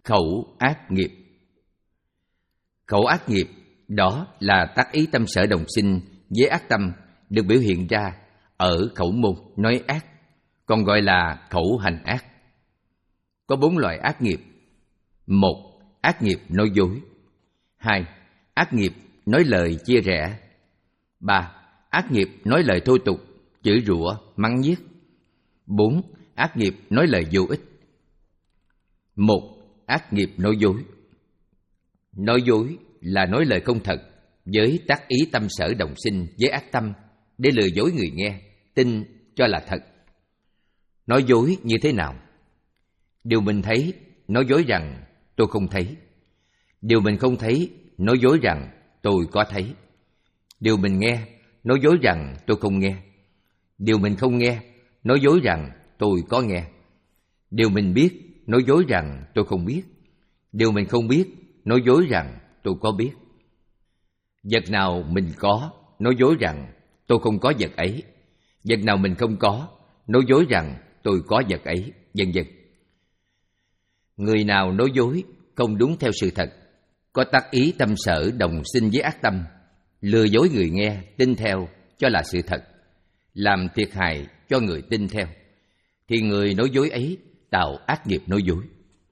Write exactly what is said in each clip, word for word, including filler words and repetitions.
Khẩu ác nghiệp. Khẩu ác nghiệp đó là tác ý tâm sở đồng sinh với ác tâm được biểu hiện ra ở khẩu môn nói ác, còn gọi là khẩu hành ác. Có bốn loại ác nghiệp. Một, ác nghiệp nói dối. Hai, ác nghiệp nói lời chia rẽ. Ba, ác nghiệp nói lời thô tục, chửi rủa, mắng nhiếc. Bốn, ác nghiệp nói lời vô ích. Một, ác nghiệp nói dối. Nói dối là nói lời không thật với tác ý tâm sở đồng sinh với ác tâm để lừa dối người nghe, tin cho là thật. Nói dối như thế nào? Điều mình thấy, nói dối rằng tôi không thấy. Điều mình không thấy, nói dối rằng tôi có thấy. Điều mình nghe, nói dối rằng tôi không nghe. Điều mình không nghe, nói dối rằng tôi có nghe. Điều mình biết, nói dối rằng tôi không biết. Điều mình không biết, nói dối rằng tôi có biết. Vật nào mình có, nói dối rằng tôi không có vật ấy. Vật nào mình không có, nói dối rằng tôi có vật ấy, vân vân. Người nào nói dối không đúng theo sự thật, có tác ý tâm sở đồng sinh với ác tâm, lừa dối người nghe tin theo cho là sự thật, làm thiệt hại cho người tin theo, thì người nói dối ấy tạo ác nghiệp nói dối.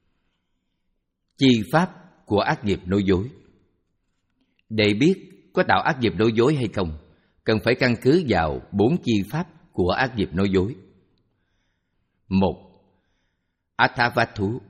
Chi pháp của ác nghiệp nói dối. Để biết có tạo ác nghiệp nói dối hay không, cần phải căn cứ vào bốn chi pháp của ác nghiệp nói dối. Một, Athavatthú,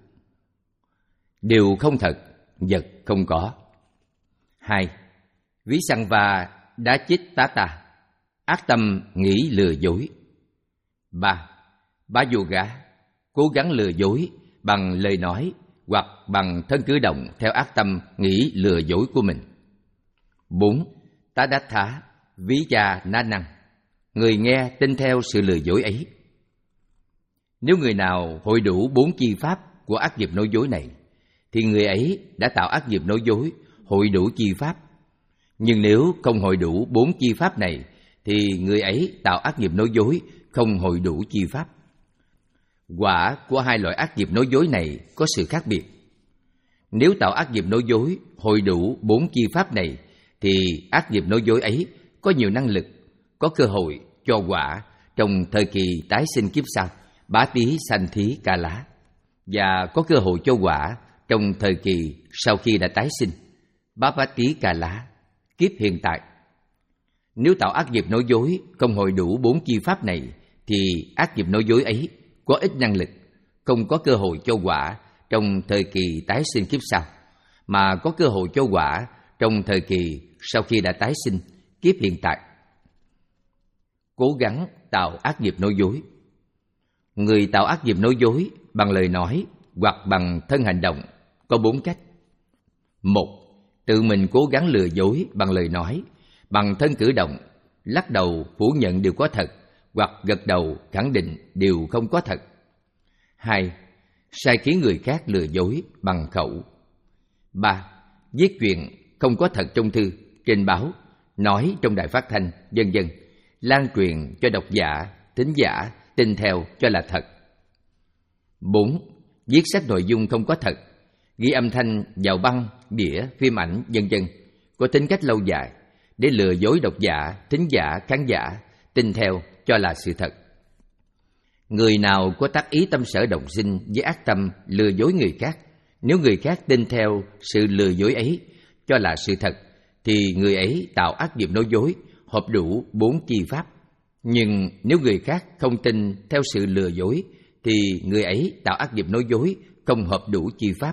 điều không thật, vật không có. Hai, Visangva Dachittata, ác tâm nghĩ lừa dối. Ba, Báyoga, cố gắng lừa dối bằng lời nói hoặc bằng thân cử động theo ác tâm nghĩ lừa dối của mình. Bốn, Tadattha Vijananang, người nghe tin theo sự lừa dối ấy. Nếu người nào hội đủ bốn chi pháp của ác nghiệp nói dối này, thì người ấy đã tạo ác nghiệp nói dối hội đủ chi pháp. Nhưng nếu không hội đủ bốn chi pháp này, thì người ấy tạo ác nghiệp nói dối không hội đủ chi pháp. Quả của hai loại ác nghiệp nói dối này có sự khác biệt. Nếu tạo ác nghiệp nói dối hội đủ bốn chi pháp này, thì ác nghiệp nói dối ấy có nhiều năng lực, có cơ hội cho quả trong thời kỳ tái sinh kiếp sau, bá tí sanh thí ca lá, và có cơ hội cho quả trong thời kỳ sau khi đã tái sinh, bá bá tí ca lá, kiếp hiện tại. Nếu tạo ác nghiệp nói dối không hội đủ bốn chi pháp này, thì ác nghiệp nói dối ấy có ít năng lực, không có cơ hội cho quả trong thời kỳ tái sinh kiếp sau, mà có cơ hội cho quả trong thời kỳ sau khi đã tái sinh, kiếp hiện tại. Cố gắng tạo ác nghiệp nói dối. Người tạo ác nghiệp nói dối bằng lời nói hoặc bằng thân hành động có bốn cách. Một, tự mình cố gắng lừa dối bằng lời nói, bằng thân cử động, lắc đầu phủ nhận điều có thật hoặc gật đầu khẳng định điều không có thật. Hai, sai khiến người khác lừa dối bằng khẩu. Ba, viết chuyện không có thật trong thư, trên báo, nói trong đài phát thanh, vân vân, lan truyền cho độc giả, thính giả tin theo cho là thật. Bốn, viết sách nội dung không có thật, ghi âm thanh vào băng, đĩa, phim ảnh, vân vân, có tính cách lâu dài để lừa dối độc giả, thính giả, khán giả tin theo cho là sự thật. Người nào có tác ý tâm sở đồng sinh với ác tâm lừa dối người khác, nếu người khác tin theo sự lừa dối ấy cho là sự thật, thì người ấy tạo ác nghiệp nói dối hợp đủ bốn chi pháp. Nhưng nếu người khác không tin theo sự lừa dối, thì người ấy tạo ác nghiệp nói dối không hợp đủ chi pháp.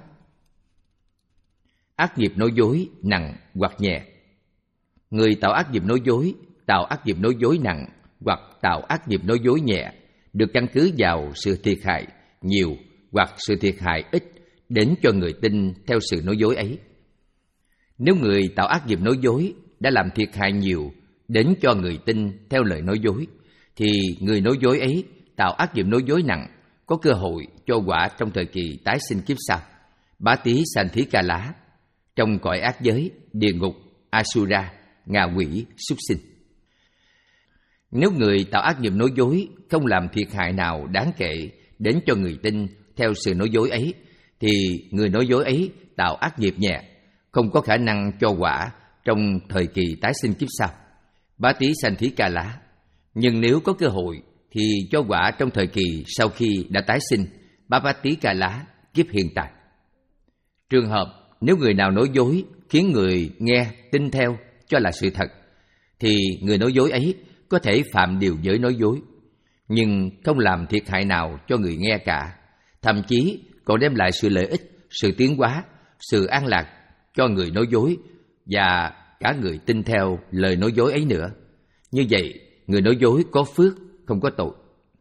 Ác nghiệp nói dối nặng hoặc nhẹ. Người tạo ác nghiệp nói dối, tạo ác nghiệp nói dối nặng hoặc tạo ác nghiệp nói dối nhẹ được căn cứ vào sự thiệt hại nhiều hoặc sự thiệt hại ít đến cho người tin theo sự nói dối ấy. Nếu người tạo ác nghiệp nói dối đã làm thiệt hại nhiều đến cho người tin theo lời nói dối, thì người nói dối ấy tạo ác nghiệp nói dối nặng, có cơ hội cho quả trong thời kỳ tái sinh kiếp sau, bá tí sanh thí ca lá, trong cõi ác giới, địa ngục, Asura, ngạ quỷ, súc sinh. Nếu người tạo ác nghiệp nói dối không làm thiệt hại nào đáng kể đến cho người tin theo sự nói dối ấy, thì người nói dối ấy tạo ác nghiệp nhẹ, không có khả năng cho quả trong thời kỳ tái sinh kiếp sau, bá tí sanh thí ca lá. Nhưng nếu có cơ hội thì cho quả trong thời kỳ sau khi đã tái sinh, bá bá tí ca lá, kiếp hiện tại. Trường hợp nếu người nào nói dối khiến người nghe tin theo cho là sự thật, thì người nói dối ấy có thể phạm điều giới nói dối, nhưng không làm thiệt hại nào cho người nghe cả, thậm chí còn đem lại sự lợi ích, sự tiến hóa, sự an lạc cho người nói dối và cả người tin theo lời nói dối ấy nữa. Như vậy, người nói dối có phước, không có tội.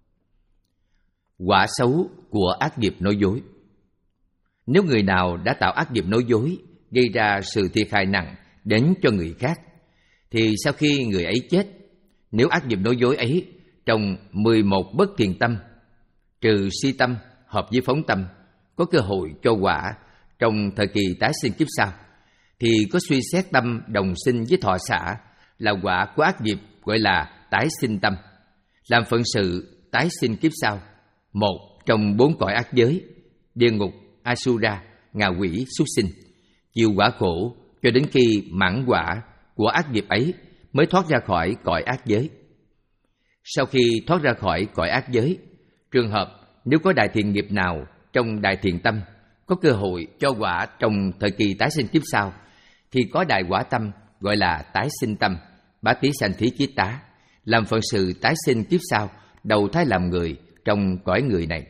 Quả xấu của ác nghiệp nói dối. Nếu người nào đã tạo ác nghiệp nói dối, gây ra sự thiệt hại nặng đến cho người khác, thì sau khi người ấy chết, nếu ác nghiệp nói dối ấy trong mười một bất thiện tâm, trừ si tâm hợp với phóng tâm, có cơ hội cho quả trong thời kỳ tái sinh kiếp sau, thì có suy xét tâm đồng sinh với thọ xả là quả của ác nghiệp gọi là tái sinh tâm, làm phận sự tái sinh kiếp sau, một trong bốn cõi ác giới, địa ngục, Asura, ngạ quỷ, súc sinh, chịu quả khổ cho đến khi mãn quả của ác nghiệp ấy mới thoát ra khỏi cõi ác giới. Sau khi thoát ra khỏi cõi ác giới, trường hợp nếu có đại thiện nghiệp nào trong đại thiện tâm có cơ hội cho quả trong thời kỳ tái sinh kiếp sau, thì có đại quả tâm gọi là tái sinh tâm, bá tí sanh thí chiết tá, làm phận sự tái sinh kiếp sau, đầu thai làm người trong cõi người này.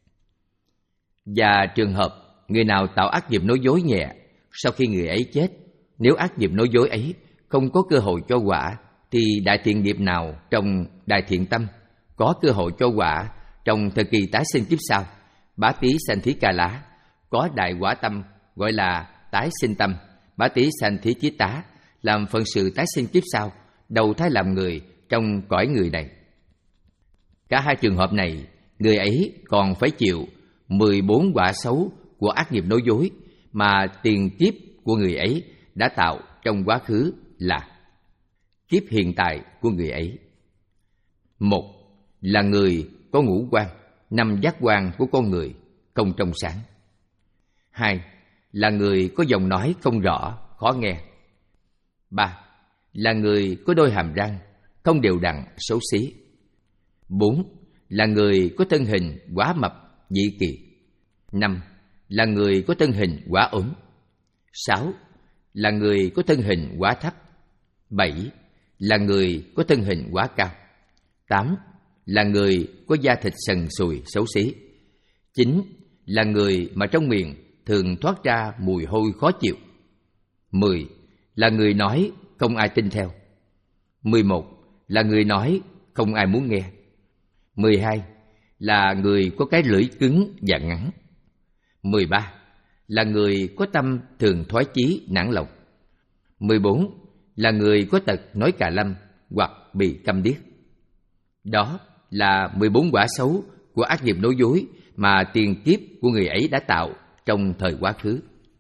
Và trường hợp người nào tạo ác nghiệp nói dối nhẹ, sau khi người ấy chết, nếu ác nghiệp nói dối ấy không có cơ hội cho quả, thì đại thiện nghiệp nào trong đại thiện tâm có cơ hội cho quả trong thời kỳ tái sinh kiếp sau, bá tí sanh thí ca lá, có đại quả tâm gọi là tái sinh tâm, bá tí sanh thí chiết tá, làm phận sự tái sinh kiếp sau, đầu thai làm người trong cõi người này. Cả hai trường hợp này, người ấy còn phải chịu mười bốn quả xấu của ác nghiệp nói dối mà tiền kiếp của người ấy đã tạo trong quá khứ là kiếp hiện tại của người ấy. Một là người có ngũ quan, năm giác quan của con người không trong sáng. Hai là người có giọng nói không rõ, khó nghe. Ba là người có đôi hàm răng không đều đặn, xấu xí. Bốn là người có thân hình quá mập, dị kỳ. Năm là người có thân hình quá ốm. Sáu là người có thân hình quá thấp. Bảy là người có thân hình quá cao. Tám là người có da thịt sần sùi, xấu xí. Chín là người mà trong miệng thường thoát ra mùi hôi khó chịu. Mười là người nói không ai tin theo. Mười một là người nói không ai muốn nghe. Mười hai là người có cái lưỡi cứng và ngắn. Mười ba là người có tâm thường thoái chí, nản lòng. Mười bốn là người có tật nói cà lâm hoặc bị câm điếc. Đó là mười bốn quả xấu của ác nghiệp nói dối mà tiền kiếp của người ấy đã tạo trong thời quá khứ.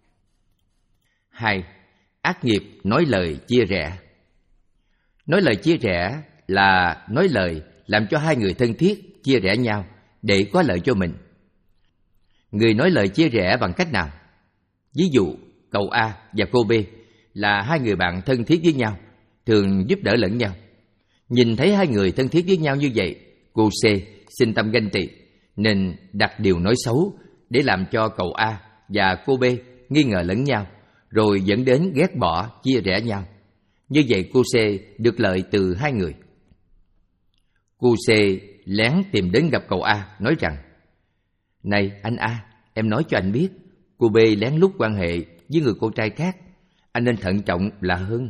Hai, ác nghiệp nói lời chia rẽ. Nói lời chia rẽ là nói lời làm cho hai người thân thiết chia rẽ nhau để có lợi cho mình. Người nói lời chia rẽ bằng cách nào? Ví dụ, cậu A và cô B là hai người bạn thân thiết với nhau, thường giúp đỡ lẫn nhau. Nhìn thấy hai người thân thiết với nhau như vậy, cô C sinh tâm ganh tị, nên đặt điều nói xấu để làm cho cậu A và cô B nghi ngờ lẫn nhau, rồi dẫn đến ghét bỏ, chia rẽ nhau. Như vậy cô C được lợi từ hai người. Cô C lén tìm đến gặp cậu A, nói rằng: "Này anh A, em nói cho anh biết, cô B lén lút quan hệ với người con trai khác, anh nên thận trọng là hơn."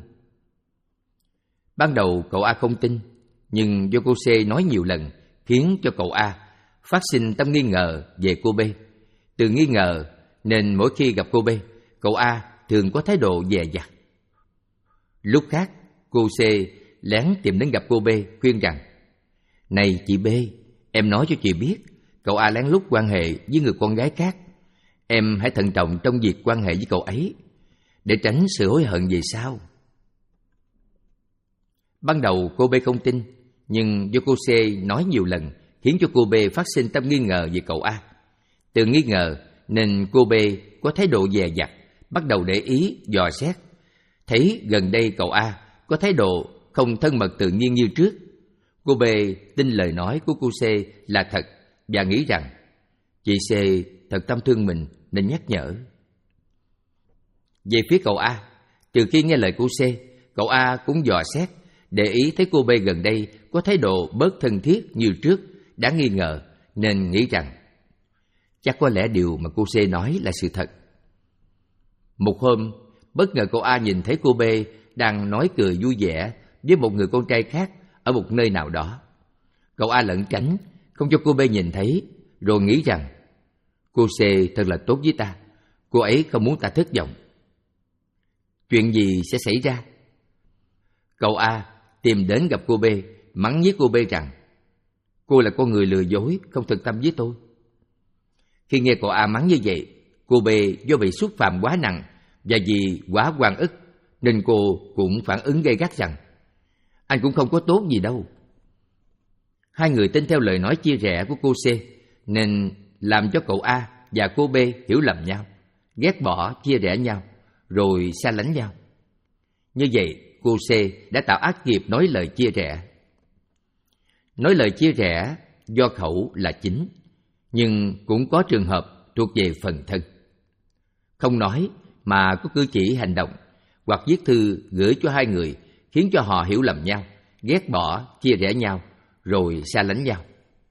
Ban đầu cậu A không tin, nhưng do cô C nói nhiều lần khiến cho cậu A phát sinh tâm nghi ngờ về cô B. Từ nghi ngờ nên mỗi khi gặp cô B, cậu A thường có thái độ dè dặt. Lúc khác, cô C lén tìm đến gặp cô B khuyên rằng: "Này chị B, em nói cho chị biết, cậu A lén lút quan hệ với người con gái khác. Em hãy thận trọng trong việc quan hệ với cậu ấy, để tránh sự hối hận về sau." Ban đầu cô B không tin, nhưng do cô C nói nhiều lần khiến cho cô B phát sinh tâm nghi ngờ về cậu A. Từ nghi ngờ nên cô B có thái độ dè dặt, bắt đầu để ý, dò xét. Thấy gần đây cậu A có thái độ không thân mật tự nhiên như trước. Cô B tin lời nói của cô C là thật và nghĩ rằng chị C thật tâm thương mình nên nhắc nhở. Về phía cậu A, từ khi nghe lời cô C, cậu A cũng dò xét, để ý thấy cô B gần đây có thái độ bớt thân thiết như trước, đáng nghi ngờ, nên nghĩ rằng chắc có lẽ điều mà cô C nói là sự thật. Một hôm, bất ngờ cậu A nhìn thấy cô B đang nói cười vui vẻ với một người con trai khác ở một nơi nào đó. Cậu A lẩn tránh, không cho cô B nhìn thấy, rồi nghĩ rằng cô C thật là tốt với ta, cô ấy không muốn ta thất vọng. Chuyện gì sẽ xảy ra? Cậu A tìm đến gặp cô B, mắng với cô B rằng cô là con người lừa dối, không thực tâm với tôi. Khi nghe cậu A mắng như vậy, cô B do bị xúc phạm quá nặng và vì quá oan ức nên cô cũng phản ứng gay gắt rằng anh cũng không có tốt gì đâu. Hai người tin theo lời nói chia rẽ của cô C nên làm cho cậu A và cô B hiểu lầm nhau, ghét bỏ, chia rẽ nhau, rồi xa lánh nhau. Như vậy, cô C đã tạo ác nghiệp nói lời chia rẽ. Nói lời chia rẽ do khẩu là chính, nhưng cũng có trường hợp thuộc về phần thân. Không nói mà có cử chỉ hành động hoặc viết thư gửi cho hai người khiến cho họ hiểu lầm nhau, ghét bỏ, chia rẽ nhau, rồi xa lánh nhau.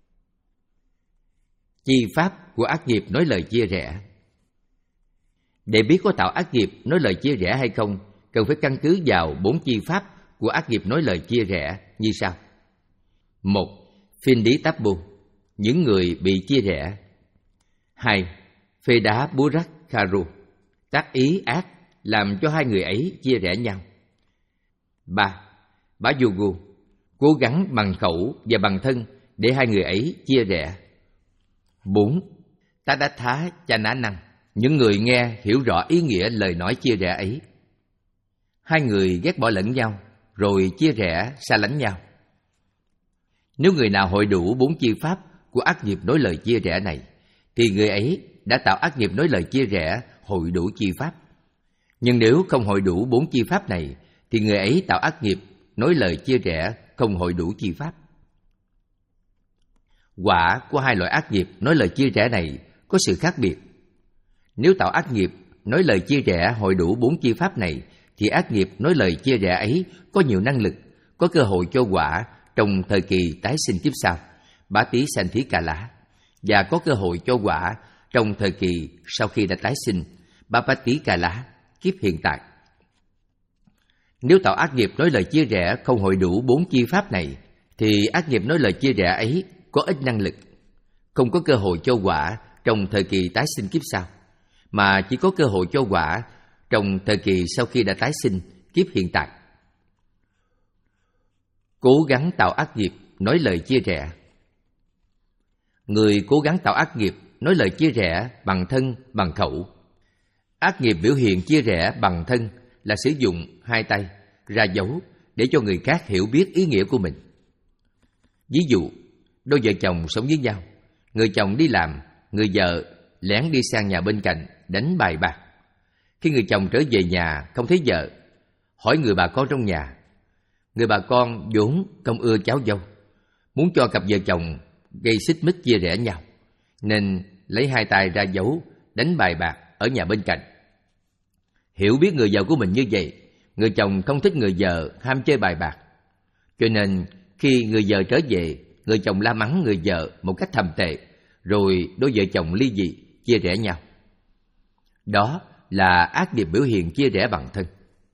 Chi pháp của ác nghiệp nói lời chia rẽ. Để biết có tạo ác nghiệp nói lời chia rẽ hay không, cần phải căn cứ vào bốn chi pháp của ác nghiệp nói lời chia rẽ như sau. Một, phiên đí táp bu, những người bị chia rẽ. Hai, phê đá búa rắc kharu, tác ý ác làm cho hai người ấy chia rẽ nhau. Ba, bá yugu, cố gắng bằng khẩu và bằng thân để hai người ấy chia rẽ. Bốn, tá đá thá cha ná năng, những người nghe hiểu rõ ý nghĩa lời nói chia rẽ ấy. Hai người ghét bỏ lẫn nhau, rồi chia rẽ, xa lánh nhau. Nếu người nào hội đủ bốn chi pháp của ác nghiệp nói lời chia rẽ này, thì người ấy đã tạo ác nghiệp nói lời chia rẽ hội đủ chi pháp. Nhưng nếu không hội đủ bốn chi pháp này, thì người ấy tạo ác nghiệp nói lời chia rẽ không hội đủ chi pháp. Quả của hai loại ác nghiệp nói lời chia rẽ này có sự khác biệt. Nếu tạo ác nghiệp nói lời chia rẽ hội đủ bốn chi pháp này, thì ác nghiệp nói lời chia rẽ ấy có nhiều năng lực, có cơ hội cho quả trong thời kỳ tái sinh kiếp sau, bá tí sanh thí ca lá, và có cơ hội cho quả trong thời kỳ sau khi đã tái sinh, bá bá tí ca lá, kiếp hiện tại. Nếu tạo ác nghiệp nói lời chia rẽ không hội đủ bốn chi pháp này, thì ác nghiệp nói lời chia rẽ ấy có ít năng lực, không có cơ hội cho quả trong thời kỳ tái sinh kiếp sau, mà chỉ có cơ hội cho quả trong thời kỳ sau khi đã tái sinh kiếp hiện tại. Cố gắng tạo ác nghiệp nói lời chia rẽ. Người cố gắng tạo ác nghiệp nói lời chia rẽ bằng thân, bằng khẩu. Ác nghiệp biểu hiện chia rẽ bằng thân là sử dụng hai tay ra dấu để cho người khác hiểu biết ý nghĩa của mình. Ví dụ, đôi vợ chồng sống với nhau, người chồng đi làm, người vợ lén đi sang nhà bên cạnh đánh bài bạc. Khi người chồng trở về nhà không thấy vợ, hỏi người bà con trong nhà. Người bà con vốn không ưa cháu dâu, muốn cho cặp vợ chồng gây xích mích chia rẽ nhau, nên lấy hai tay ra dấu đánh bài bạc ở nhà bên cạnh. Hiểu biết người vợ của mình như vậy, người chồng không thích người vợ ham chơi bài bạc, cho nên khi người vợ trở về, người chồng la mắng người vợ một cách thậm tệ, rồi đôi vợ chồng ly dị, chia rẽ nhau. Đó là ác nghiệp biểu hiện chia rẽ bằng thân.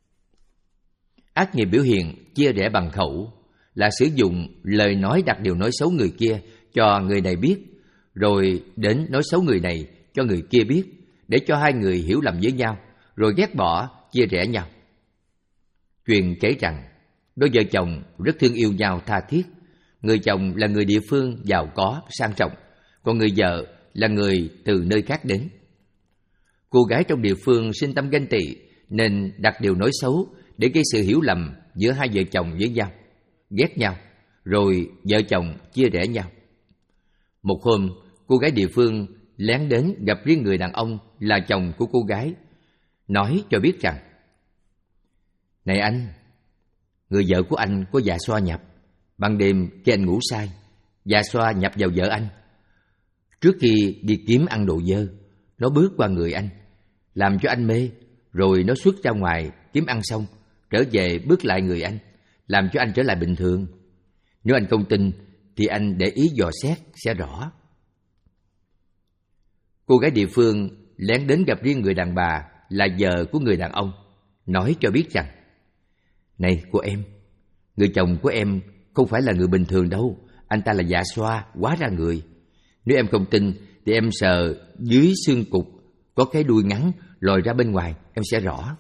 Ác nghiệp biểu hiện chia rẽ bằng khẩu là sử dụng lời nói đặt điều nói xấu người kia cho người này biết, rồi đến nói xấu người này cho người kia biết, để cho hai người hiểu lầm với nhau, rồi ghét bỏ, chia rẽ nhau. Truyền kể rằng, đôi vợ chồng rất thương yêu nhau tha thiết. Người chồng là người địa phương giàu có, sang trọng, còn người vợ là người từ nơi khác đến. Cô gái trong địa phương sinh tâm ganh tị nên đặt điều nói xấu để gây sự hiểu lầm giữa hai vợ chồng với nhau, ghét nhau, rồi vợ chồng chia rẽ nhau. Một hôm, cô gái địa phương lén đến gặp riêng người đàn ông là chồng của cô gái, nói cho biết rằng: "Này anh, người vợ của anh có dạ xoa nhập. Ban đêm khi anh ngủ say, dạ xoa nhập vào vợ anh. Trước khi đi kiếm ăn đồ dơ, nó bước qua người anh, làm cho anh mê, rồi nó xuất ra ngoài kiếm ăn xong, trở về bước lại người anh, làm cho anh trở lại bình thường. Nếu anh không tin thì anh để ý dò xét sẽ rõ." Cô gái địa phương lén đến gặp riêng người đàn bà là vợ của người đàn ông, nói cho biết rằng: "Này cô em, người chồng của em không phải là người bình thường đâu, anh ta là dạ xoa hóa ra người. Nếu em không tin thì em sờ dưới xương cục có cái đuôi ngắn lòi ra bên ngoài, em sẽ rõ."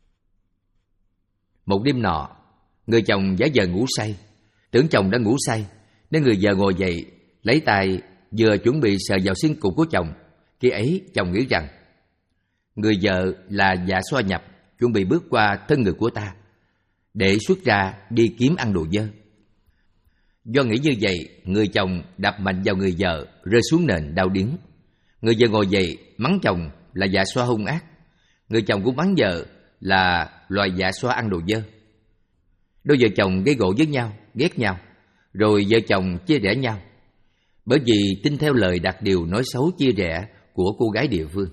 Một đêm nọ, người chồng giả vờ ngủ say, tưởng chồng đã ngủ say nên người vợ ngồi dậy, lấy tay vừa chuẩn bị sờ vào xương cục của chồng. Khi ấy chồng nghĩ rằng người vợ là dạ xoa nhập, chuẩn bị bước qua thân người của ta để xuất ra đi kiếm ăn đồ dơ. Do nghĩ như vậy, người chồng đập mạnh vào người vợ, rơi xuống nền đau điếng. Người vợ ngồi dậy mắng chồng là dạ xoa hung ác. Người chồng cũng mắng vợ là loài dạ xoa ăn đồ dơ. Đôi vợ chồng gây gổ với nhau, ghét nhau, rồi vợ chồng chia rẽ nhau, bởi vì tin theo lời đặt điều nói xấu chia rẽ của cô gái địa phương.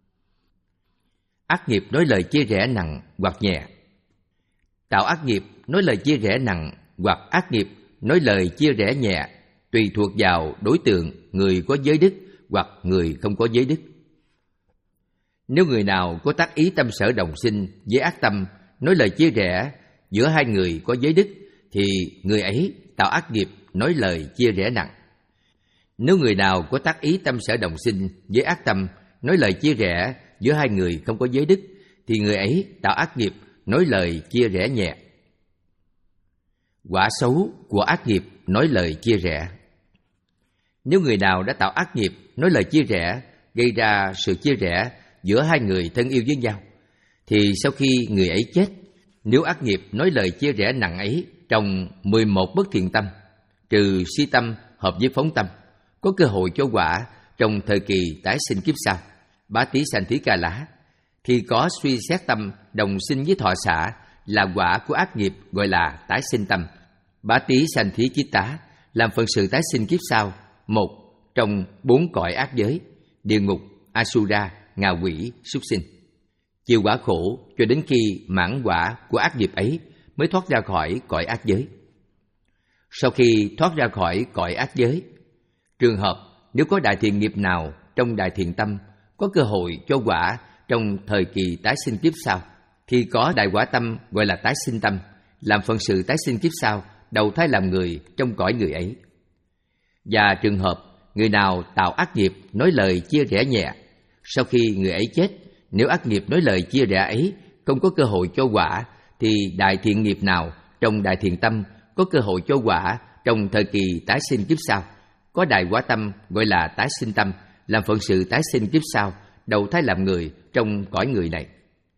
Ác nghiệp nói lời chia rẽ nặng hoặc nhẹ. Tạo ác nghiệp nói lời chia rẽ nặng hoặc ác nghiệp nói lời chia rẽ nhẹ, tùy thuộc vào đối tượng người có giới đức hoặc người không có giới đức. Nếu người nào có tác ý tâm sở đồng sinh với ác tâm nói lời chia rẽ giữa hai người có giới đức, thì người ấy tạo ác nghiệp nói lời chia rẽ nặng. Nếu người nào có tác ý tâm sở đồng sinh với ác tâm nói lời chia rẽ giữa hai người không có giới đức, thì người ấy tạo ác nghiệp nói lời chia rẽ nhẹ. Quả xấu của ác nghiệp nói lời chia rẽ. Nếu người nào đã tạo ác nghiệp nói lời chia rẽ, gây ra sự chia rẽ giữa hai người thân yêu với nhau, thì sau khi người ấy chết, nếu ác nghiệp nói lời chia rẽ nặng ấy trong mười một bất thiện tâm, trừ si tâm hợp với phóng tâm, có cơ hội cho quả trong thời kỳ tái sinh kiếp sau, bá tí sanh thí ca lá, thì có suy xét tâm đồng sinh với thọ xả là quả của ác nghiệp, gọi là tái sinh tâm, bá tí sanh thí kiết tá, làm phận sự tái sinh kiếp sau, một trong bốn cõi ác giới: địa ngục, asura, ngạ quỷ, súc sinh, chịu quả khổ cho đến khi mãn quả của ác nghiệp ấy mới thoát ra khỏi cõi ác giới. Sau khi thoát ra khỏi cõi ác giới, trường hợp nếu có đại thiện nghiệp nào trong đại thiện tâm có cơ hội cho quả trong thời kỳ tái sinh kiếp sau, thì có đại quả tâm gọi là tái sinh tâm, làm phận sự tái sinh kiếp sau, đầu thai làm người trong cõi người ấy. Và trường hợp người nào tạo ác nghiệp nói lời chia rẽ nhẹ, sau khi người ấy chết, nếu ác nghiệp nói lời chia rẽ ấy không có cơ hội cho quả, thì đại thiện nghiệp nào trong đại thiện tâm có cơ hội cho quả trong thời kỳ tái sinh kiếp sau, có đại quả tâm gọi là tái sinh tâm, làm phận sự tái sinh kiếp sau, đầu thai làm người trong cõi người này.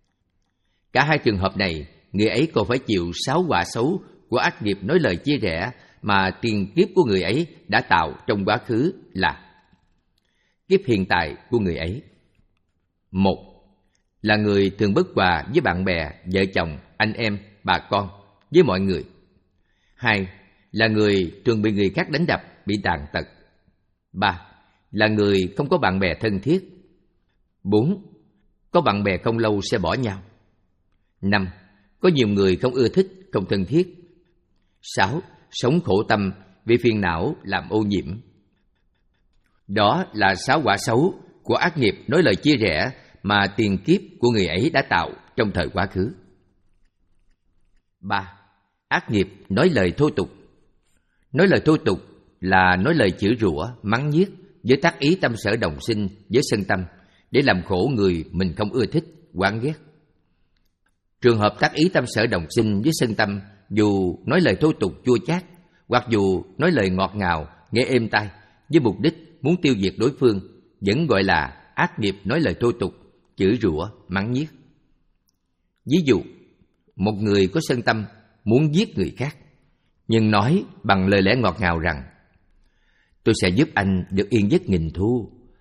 Cả hai trường hợp này, người ấy còn phải chịu sáu quả xấu của ác nghiệp nói lời chia rẽ mà tiền kiếp của người ấy đã tạo trong quá khứ là: kiếp hiện tại của người ấy. Một là người thường bất hòa với bạn bè, vợ chồng, anh em, bà con, với mọi người. Hai là người thường bị người khác đánh đập, bị tàn tật. Ba là người không có bạn bè thân thiết. Bốn có bạn bè không lâu sẽ bỏ nhau. Năm có nhiều người không ưa thích, không thân thiết. Sáu sống khổ tâm vì phiền não làm ô nhiễm. Đó là sáu quả xấu của ác nghiệp nói lời chia rẽ mà tiền kiếp của người ấy đã tạo trong thời quá khứ. Ba ác nghiệp nói lời thô tục. Nói lời thô tục là nói lời chửi rủa, mắng nhiếc với tác ý tâm sở đồng sinh với sân tâm, để làm khổ người mình không ưa thích, oán ghét. Trường hợp tác ý tâm sở đồng sinh với sân tâm, dù nói lời thô tục chua chát, hoặc dù nói lời ngọt ngào, nghe êm tai, với mục đích muốn tiêu diệt đối phương, vẫn gọi là ác nghiệp nói lời thô tục, chửi rủa, mắng nhiếc. Ví dụ, một người có sân tâm muốn giết người khác, nhưng nói bằng lời lẽ ngọt ngào rằng: tôi sẽ giúp anh được yên giấc nghìn thu,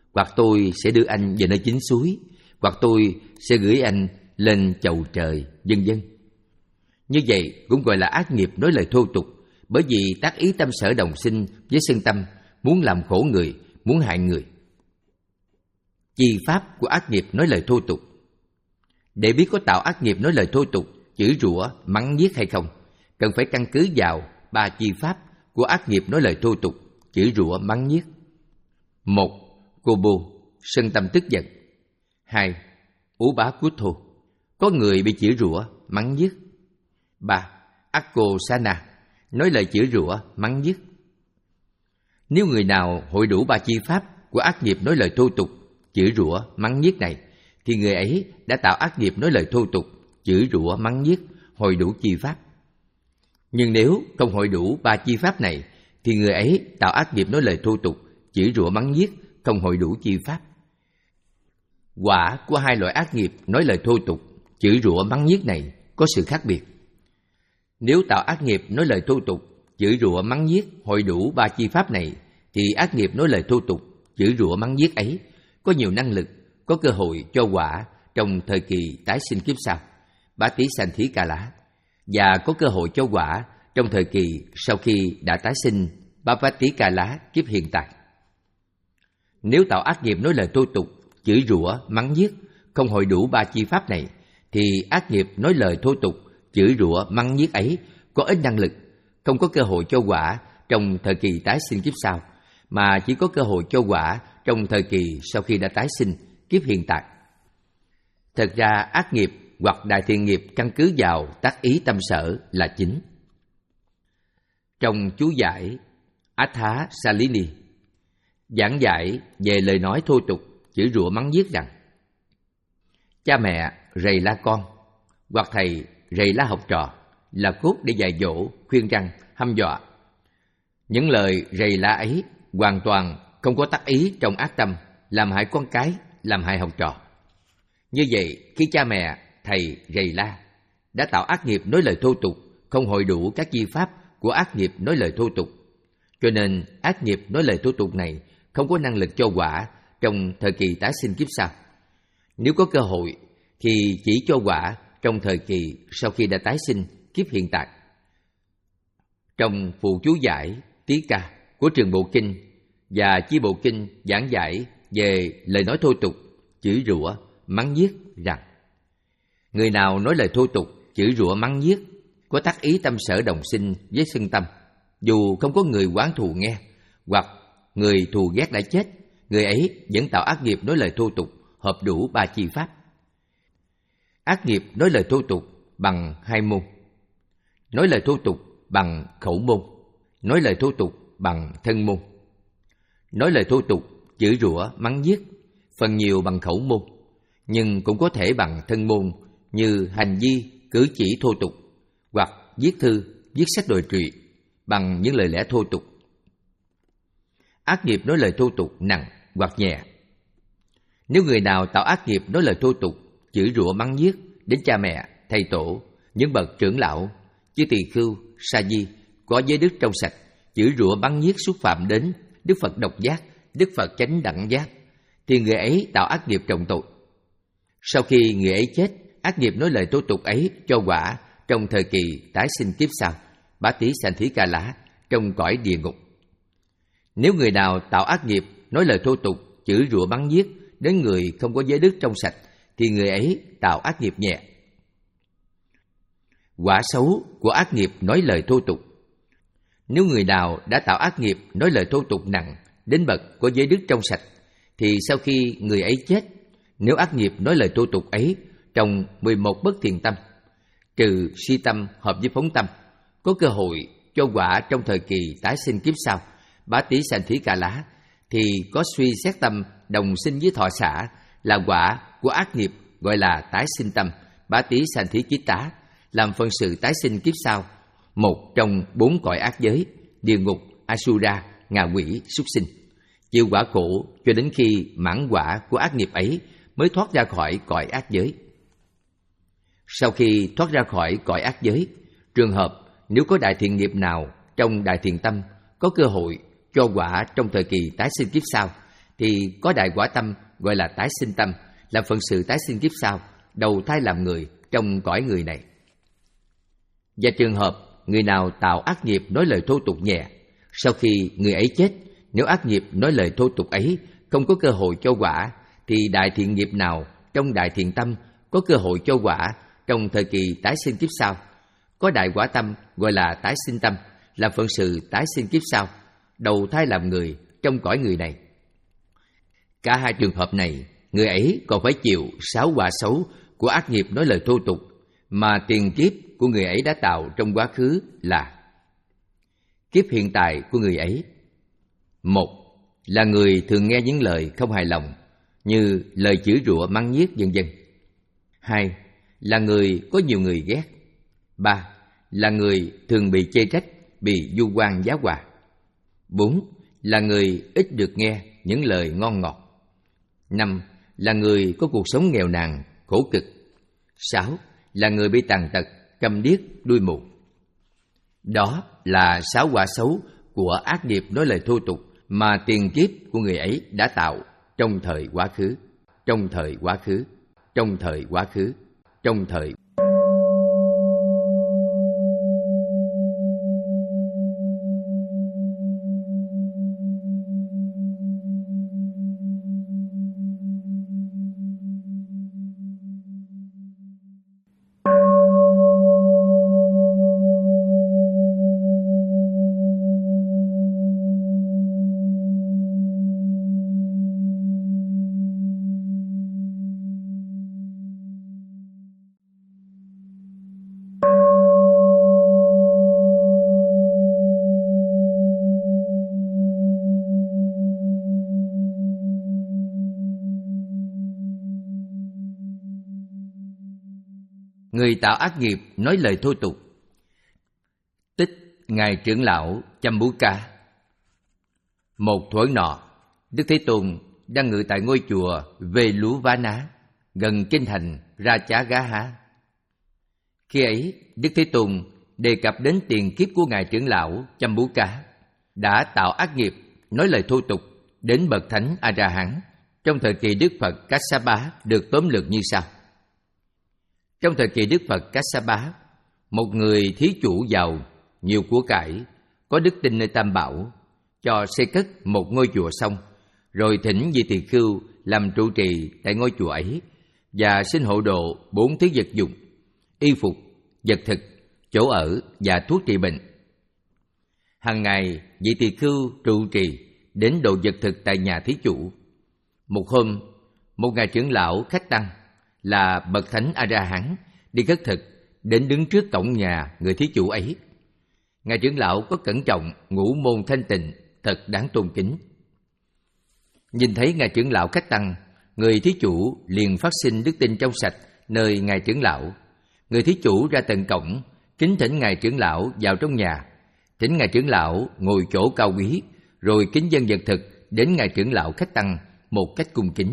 hoặc tôi sẽ đưa anh về nơi chính suối, hoặc tôi sẽ gửi anh lên chầu trời, vân vân. Như vậy cũng gọi là ác nghiệp nói lời thô tục, bởi vì tác ý tâm sở đồng sinh với sân tâm, muốn làm khổ người, muốn hại người. Chi pháp của ác nghiệp nói lời thô tục. Để biết có tạo ác nghiệp nói lời thô tục, chửi rủa, mắng nhiếc hay không, cần phải căn cứ vào ba chi pháp của ác nghiệp nói lời thô tục, chửi rủa, mắng nhiếc. Một, cô bô, sân tâm tức giận. Hai, ú bá cút thô, có người bị chửi rủa, mắng nhiếc. Ba, akko sana, nói lời chửi rủa, mắng nhiếc. Nếu người nào hội đủ ba chi pháp của ác nghiệp nói lời thô tục, chửi rủa, mắng nhiếc này, thì người ấy đã tạo ác nghiệp nói lời thô tục, chửi rủa, mắng nhiếc, hội đủ chi pháp. Nhưng nếu không hội đủ ba chi pháp này, thì người ấy tạo ác nghiệp nói lời thô tục, chửi rủa, mắng nhiếc, không hội đủ chi pháp. Quả của hai loại ác nghiệp nói lời thô tục, chửi rủa, mắng nhiếc này có sự khác biệt. Nếu tạo ác nghiệp nói lời thô tục, chửi rủa, mắng nhiếc, hội đủ ba chi pháp này, thì ác nghiệp nói lời thô tục, chửi rủa, mắng nhiếc ấy có nhiều năng lực, có cơ hội cho quả trong thời kỳ tái sinh kiếp sau, bá tí sanh thí ca lá, và có cơ hội cho quả trong thời kỳ sau khi đã tái sinh bá bá tí ca lá kiếp hiện tại. Nếu tạo ác nghiệp nói lời thô tục, chửi rủa, mắng nhiếc, không hội đủ ba chi pháp này, thì ác nghiệp nói lời thô tục, chửi rủa, mắng nhiếc ấy có ít năng lực, không có cơ hội cho quả trong thời kỳ tái sinh kiếp sau, mà chỉ có cơ hội cho quả trong thời kỳ sau khi đã tái sinh kiếp hiện tại. Thật ra ác nghiệp hoặc đại thiện nghiệp căn cứ vào tác ý tâm sở là chính. Trong chú giải Atha Salini giảng giải về lời nói thô tục, chửi rủa, mắng nhiếc rằng: cha mẹ rầy la con, hoặc thầy rầy la học trò là cốt để dạy dỗ, khuyên răn, hăm dọa. Những lời rầy la ấy hoàn toàn không có tác ý trong ác tâm, làm hại con cái, làm hại học trò. Như vậy, khi cha mẹ, thầy rầy la đã tạo ác nghiệp nói lời thô tục, không hội đủ các chi pháp của ác nghiệp nói lời thô tục, cho nên ác nghiệp nói lời thô tục này không có năng lực cho quả trong thời kỳ tái sinh kiếp sau. Nếu có cơ hội thì chỉ cho quả trong thời kỳ sau khi đã tái sinh kiếp hiện tại. Trong phụ chú giải Tí Ca của Trường Bộ Kinh và Chi Bộ Kinh giảng giải về lời nói thô tục, chửi rủa, mắng nhiếc rằng: người nào nói lời thô tục, chửi rủa, mắng nhiếc, có tác ý tâm sở đồng sinh với sân tâm, dù không có người oán thù nghe, hoặc người thù ghét đã chết, người ấy vẫn tạo ác nghiệp nói lời thô tục, hợp đủ ba chi pháp. Ác nghiệp nói lời thô tục bằng hai môn: nói lời thô tục bằng khẩu môn, nói lời thô tục bằng thân môn. Nói lời thô tục, chửi rủa, mắng nhiếc phần nhiều bằng khẩu môn, nhưng cũng có thể bằng thân môn, như hành vi, cử chỉ thô tục, hoặc viết thư, viết sách đồi trụy bằng những lời lẽ thô tục. Ác nghiệp nói lời thô tục nặng hoặc nhẹ. Nếu người nào tạo ác nghiệp nói lời thô tục, chửi rủa, mắng nhiếc đến cha mẹ, thầy tổ, những bậc trưởng lão, chư tỳ khưu, sa di có giới đức trong sạch, chửi rủa, mắng nhiếc xúc phạm đến Đức Phật độc giác, Đức Phật chánh đẳng giác, thì người ấy tạo ác nghiệp trọng tội. Sau khi người ấy chết, ác nghiệp nói lời thô tục ấy cho quả trong thời kỳ tái sinh kiếp sau, bá tí sanh thí ca lá, trong cõi địa ngục. Nếu người nào tạo ác nghiệp nói lời thô tục, chửi rủa, mắng nhiếc đến người không có giới đức trong sạch, thì người ấy tạo ác nghiệp nhẹ. Quả xấu của ác nghiệp nói lời thô tục. Nếu người nào đã tạo ác nghiệp nói lời thô tục nặng đến bậc có giới đức trong sạch, thì sau khi người ấy chết, nếu ác nghiệp nói lời thô tục ấy trong mười một bất thiện tâm, trừ si tâm hợp với phóng tâm, có cơ hội cho quả trong thời kỳ tái sinh kiếp sau, bá tí sanh thí ca lá, thì có suy xét tâm đồng sinh với thọ xả là quả của ác nghiệp, gọi là tái sinh tâm, bá tí sanh thí kiết tá, làm phân sự tái sinh kiếp sau, một trong bốn cõi ác giới: địa ngục, Asura, ngạ quỷ, súc sinh, chịu quả khổ cho đến khi mãn quả của ác nghiệp ấy mới thoát ra khỏi cõi ác giới. Sau khi thoát ra khỏi cõi ác giới, trường hợp nếu có đại thiện nghiệp nào trong đại thiện tâm có cơ hội cho quả trong thời kỳ tái sinh kiếp sau, thì có đại quả tâm gọi là tái sinh tâm, làm phận sự tái sinh kiếp sau, đầu thai làm người trong cõi người này. Và trường hợp người nào tạo ác nghiệp nói lời thô tục nhẹ, sau khi người ấy chết, nếu ác nghiệp nói lời thô tục ấy không có cơ hội cho quả, thì đại thiện nghiệp nào trong đại thiện tâm có cơ hội cho quả trong thời kỳ tái sinh kiếp sau, có đại quả tâm gọi là tái sinh tâm, làm phận sự tái sinh kiếp sau, đầu thai làm người trong cõi người này. Cả hai trường hợp này, người ấy còn phải chịu sáu quả xấu của ác nghiệp nói lời thô tục mà tiền kiếp của người ấy đã tạo trong quá khứ là: kiếp hiện tại của người ấy, một là người thường nghe những lời không hài lòng như lời chửi rủa, mắng nhiếc vân vân. Hai là người có nhiều người ghét. Ba là người thường bị chê trách, bị vu oan giá họa. Bốn là người ít được nghe những lời ngon ngọt. Năm là người có cuộc sống nghèo nàn, khổ cực. Sáu là người bị tàn tật, câm điếc, đuôi mù. Đó là sáu quả xấu của ác nghiệp nói lời thô tục mà tiền kiếp của người ấy đã tạo trong thời quá khứ, trong thời quá khứ, trong thời quá khứ, trong thời người tạo ác nghiệp nói lời thô tục. Tích Ngài trưởng lão Chăm Bú Ca. Một thuở nọ, Đức Thế Tôn đang ngự tại ngôi chùa Về Lú Vá Ná, gần kinh thành Ra Chá Gá Há. Khi ấy, Đức Thế Tôn đề cập đến tiền kiếp của Ngài trưởng lão Chăm Bú Ca đã tạo ác nghiệp nói lời thô tục đến bậc thánh A Ra Hán trong thời kỳ Đức Phật Kassapa, được tóm lược như sau. Trong thời kỳ Đức Phật Kassapa, một người thí chủ giàu, nhiều của cải, có đức tin nơi Tam Bảo, cho xây cất một ngôi chùa xong, rồi thỉnh vị tỳ khưu làm trụ trì tại ngôi chùa ấy và xin hộ độ bốn thứ vật dụng: y phục, vật thực, chỗ ở và thuốc trị bệnh. Hàng ngày, vị tỳ khưu trụ trì đến độ vật thực tại nhà thí chủ. Một hôm, một ngài trưởng lão khách tăng là bậc thánh A Ra Hán đi khất thực đến đứng trước cổng nhà người thí chủ ấy. Ngài trưởng lão có cẩn trọng, ngũ môn thanh tịnh, thật đáng tôn kính. Nhìn thấy ngài trưởng lão khách tăng, người thí chủ liền phát sinh đức tin trong sạch nơi ngài trưởng lão. Người thí chủ ra tận cổng, kính thỉnh ngài trưởng lão vào trong nhà, thỉnh ngài trưởng lão ngồi chỗ cao quý, rồi kính dâng vật thực đến ngài trưởng lão khách tăng một cách cung kính.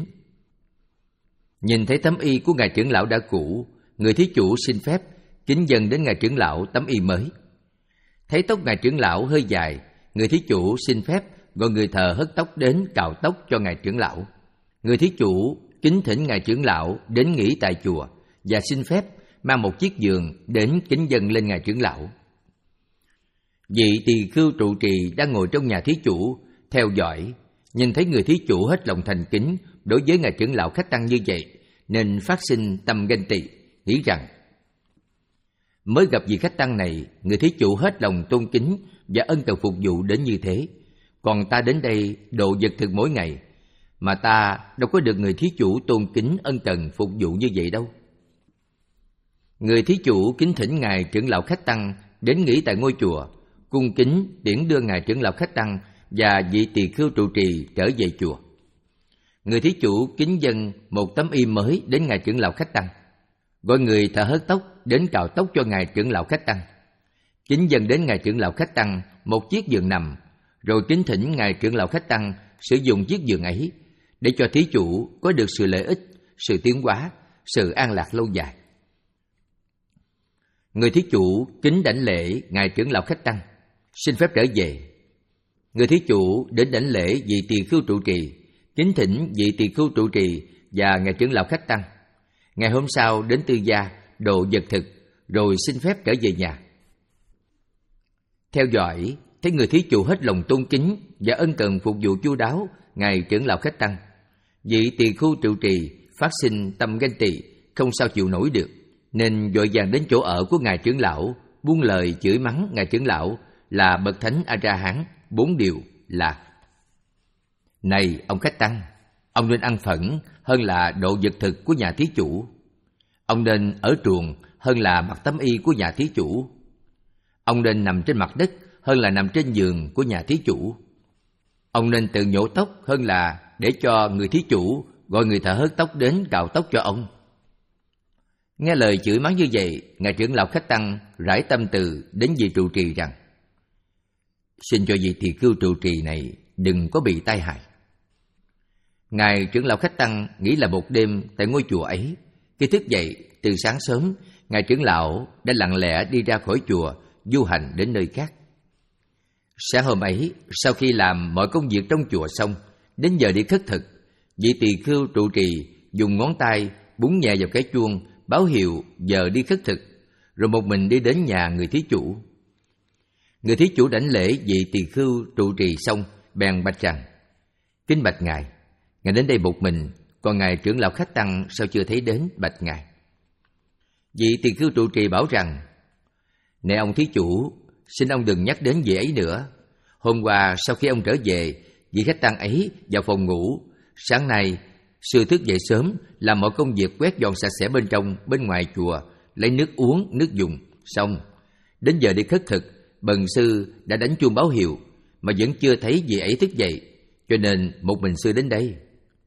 Nhìn thấy tấm y của ngài trưởng lão đã cũ, người thí chủ xin phép kính dâng đến ngài trưởng lão tấm y mới. Thấy tóc ngài trưởng lão hơi dài, người thí chủ xin phép gọi người thợ hớt tóc đến cạo tóc cho ngài trưởng lão. Người thí chủ kính thỉnh ngài trưởng lão đến nghỉ tại chùa và xin phép mang một chiếc giường đến kính dâng lên ngài trưởng lão. Vị tỳ khưu trụ trì đang ngồi trong nhà thí chủ theo dõi, nhìn thấy người thí chủ hết lòng thành kính đối với ngài trưởng lão khách tăng như vậy, nên phát sinh tâm ganh tị, nghĩ rằng mới gặp vị khách tăng này, người thí chủ hết lòng tôn kính và ân cần phục vụ đến như thế, còn ta đến đây độ vật thực mỗi ngày, mà ta đâu có được người thí chủ tôn kính ân cần phục vụ như vậy đâu. Người thí chủ kính thỉnh ngài trưởng lão khách tăng đến nghỉ tại ngôi chùa, cung kính tiễn đưa ngài trưởng lão khách tăng và vị tỳ khưu trụ trì trở về chùa. Người thí chủ kính dâng một tấm y mới đến ngài trưởng lão khách tăng, gọi người thợ hớt tóc đến cạo tóc cho ngài trưởng lão khách tăng, kính dâng đến ngài trưởng lão khách tăng một chiếc giường nằm, rồi kính thỉnh ngài trưởng lão khách tăng sử dụng chiếc giường ấy để cho thí chủ có được sự lợi ích, sự tiến hóa, sự an lạc lâu dài. Người thí chủ kính đảnh lễ ngài trưởng lão khách tăng, xin phép trở về. Người thí chủ đến đảnh lễ vị tỳ khưu trụ trì, kính thỉnh vị tỳ khưu trụ trì và ngài trưởng lão khách tăng. Ngày hôm sau đến tư gia độ vật thực, rồi xin phép trở về nhà. Theo dõi, thấy người thí chủ hết lòng tôn kính và ân cần phục vụ chu đáo ngài trưởng lão khách tăng, vị tỳ khưu trụ trì phát sinh tâm ganh tị, không sao chịu nổi được, nên vội vàng đến chỗ ở của ngài trưởng lão, buông lời chửi mắng ngài trưởng lão là bậc thánh A La Hán bốn điều là: này ông khách tăng, ông nên ăn phẫn hơn là độ vật thực của nhà thí chủ. Ông nên ở truồng hơn là mặc tấm y của nhà thí chủ. Ông nên nằm trên mặt đất hơn là nằm trên giường của nhà thí chủ. Ông nên tự nhổ tóc hơn là để cho người thí chủ gọi người thợ hớt tóc đến cạo tóc cho ông. Nghe lời chửi mắng như vậy, ngài trưởng lão khách tăng rải tâm từ đến vị trụ trì rằng: xin cho vị tỳ khưu trụ trì này đừng có bị tai hại. Ngài trưởng lão khách tăng nghĩ là một đêm tại ngôi chùa ấy. Khi thức dậy từ sáng sớm, ngài trưởng lão đã lặng lẽ đi ra khỏi chùa du hành đến nơi khác. Sáng hôm ấy, sau khi làm mọi công việc trong chùa xong, đến giờ đi khất thực, vị tỳ khưu trụ trì dùng ngón tay búng nhẹ vào cái chuông báo hiệu giờ đi khất thực, rồi một mình đi đến nhà người thí chủ. Người thí chủ đảnh lễ vị tỳ khưu trụ trì xong, bèn bạch rằng: kính bạch ngài, ngài đến đây một mình, còn ngài trưởng lão khách tăng sao chưa thấy đến bạch ngài? Vị tỳ khưu trụ trì bảo rằng: này ông thí chủ, xin ông đừng nhắc đến vị ấy nữa. Hôm qua sau khi ông trở về, vị khách tăng ấy vào phòng ngủ. Sáng nay sư thức dậy sớm, làm mọi công việc quét dọn sạch sẽ bên trong bên ngoài chùa, lấy nước uống nước dùng xong, đến giờ đi khất thực, bần sư đã đánh chuông báo hiệu mà vẫn chưa thấy vị ấy thức dậy, cho nên một mình sư đến đây.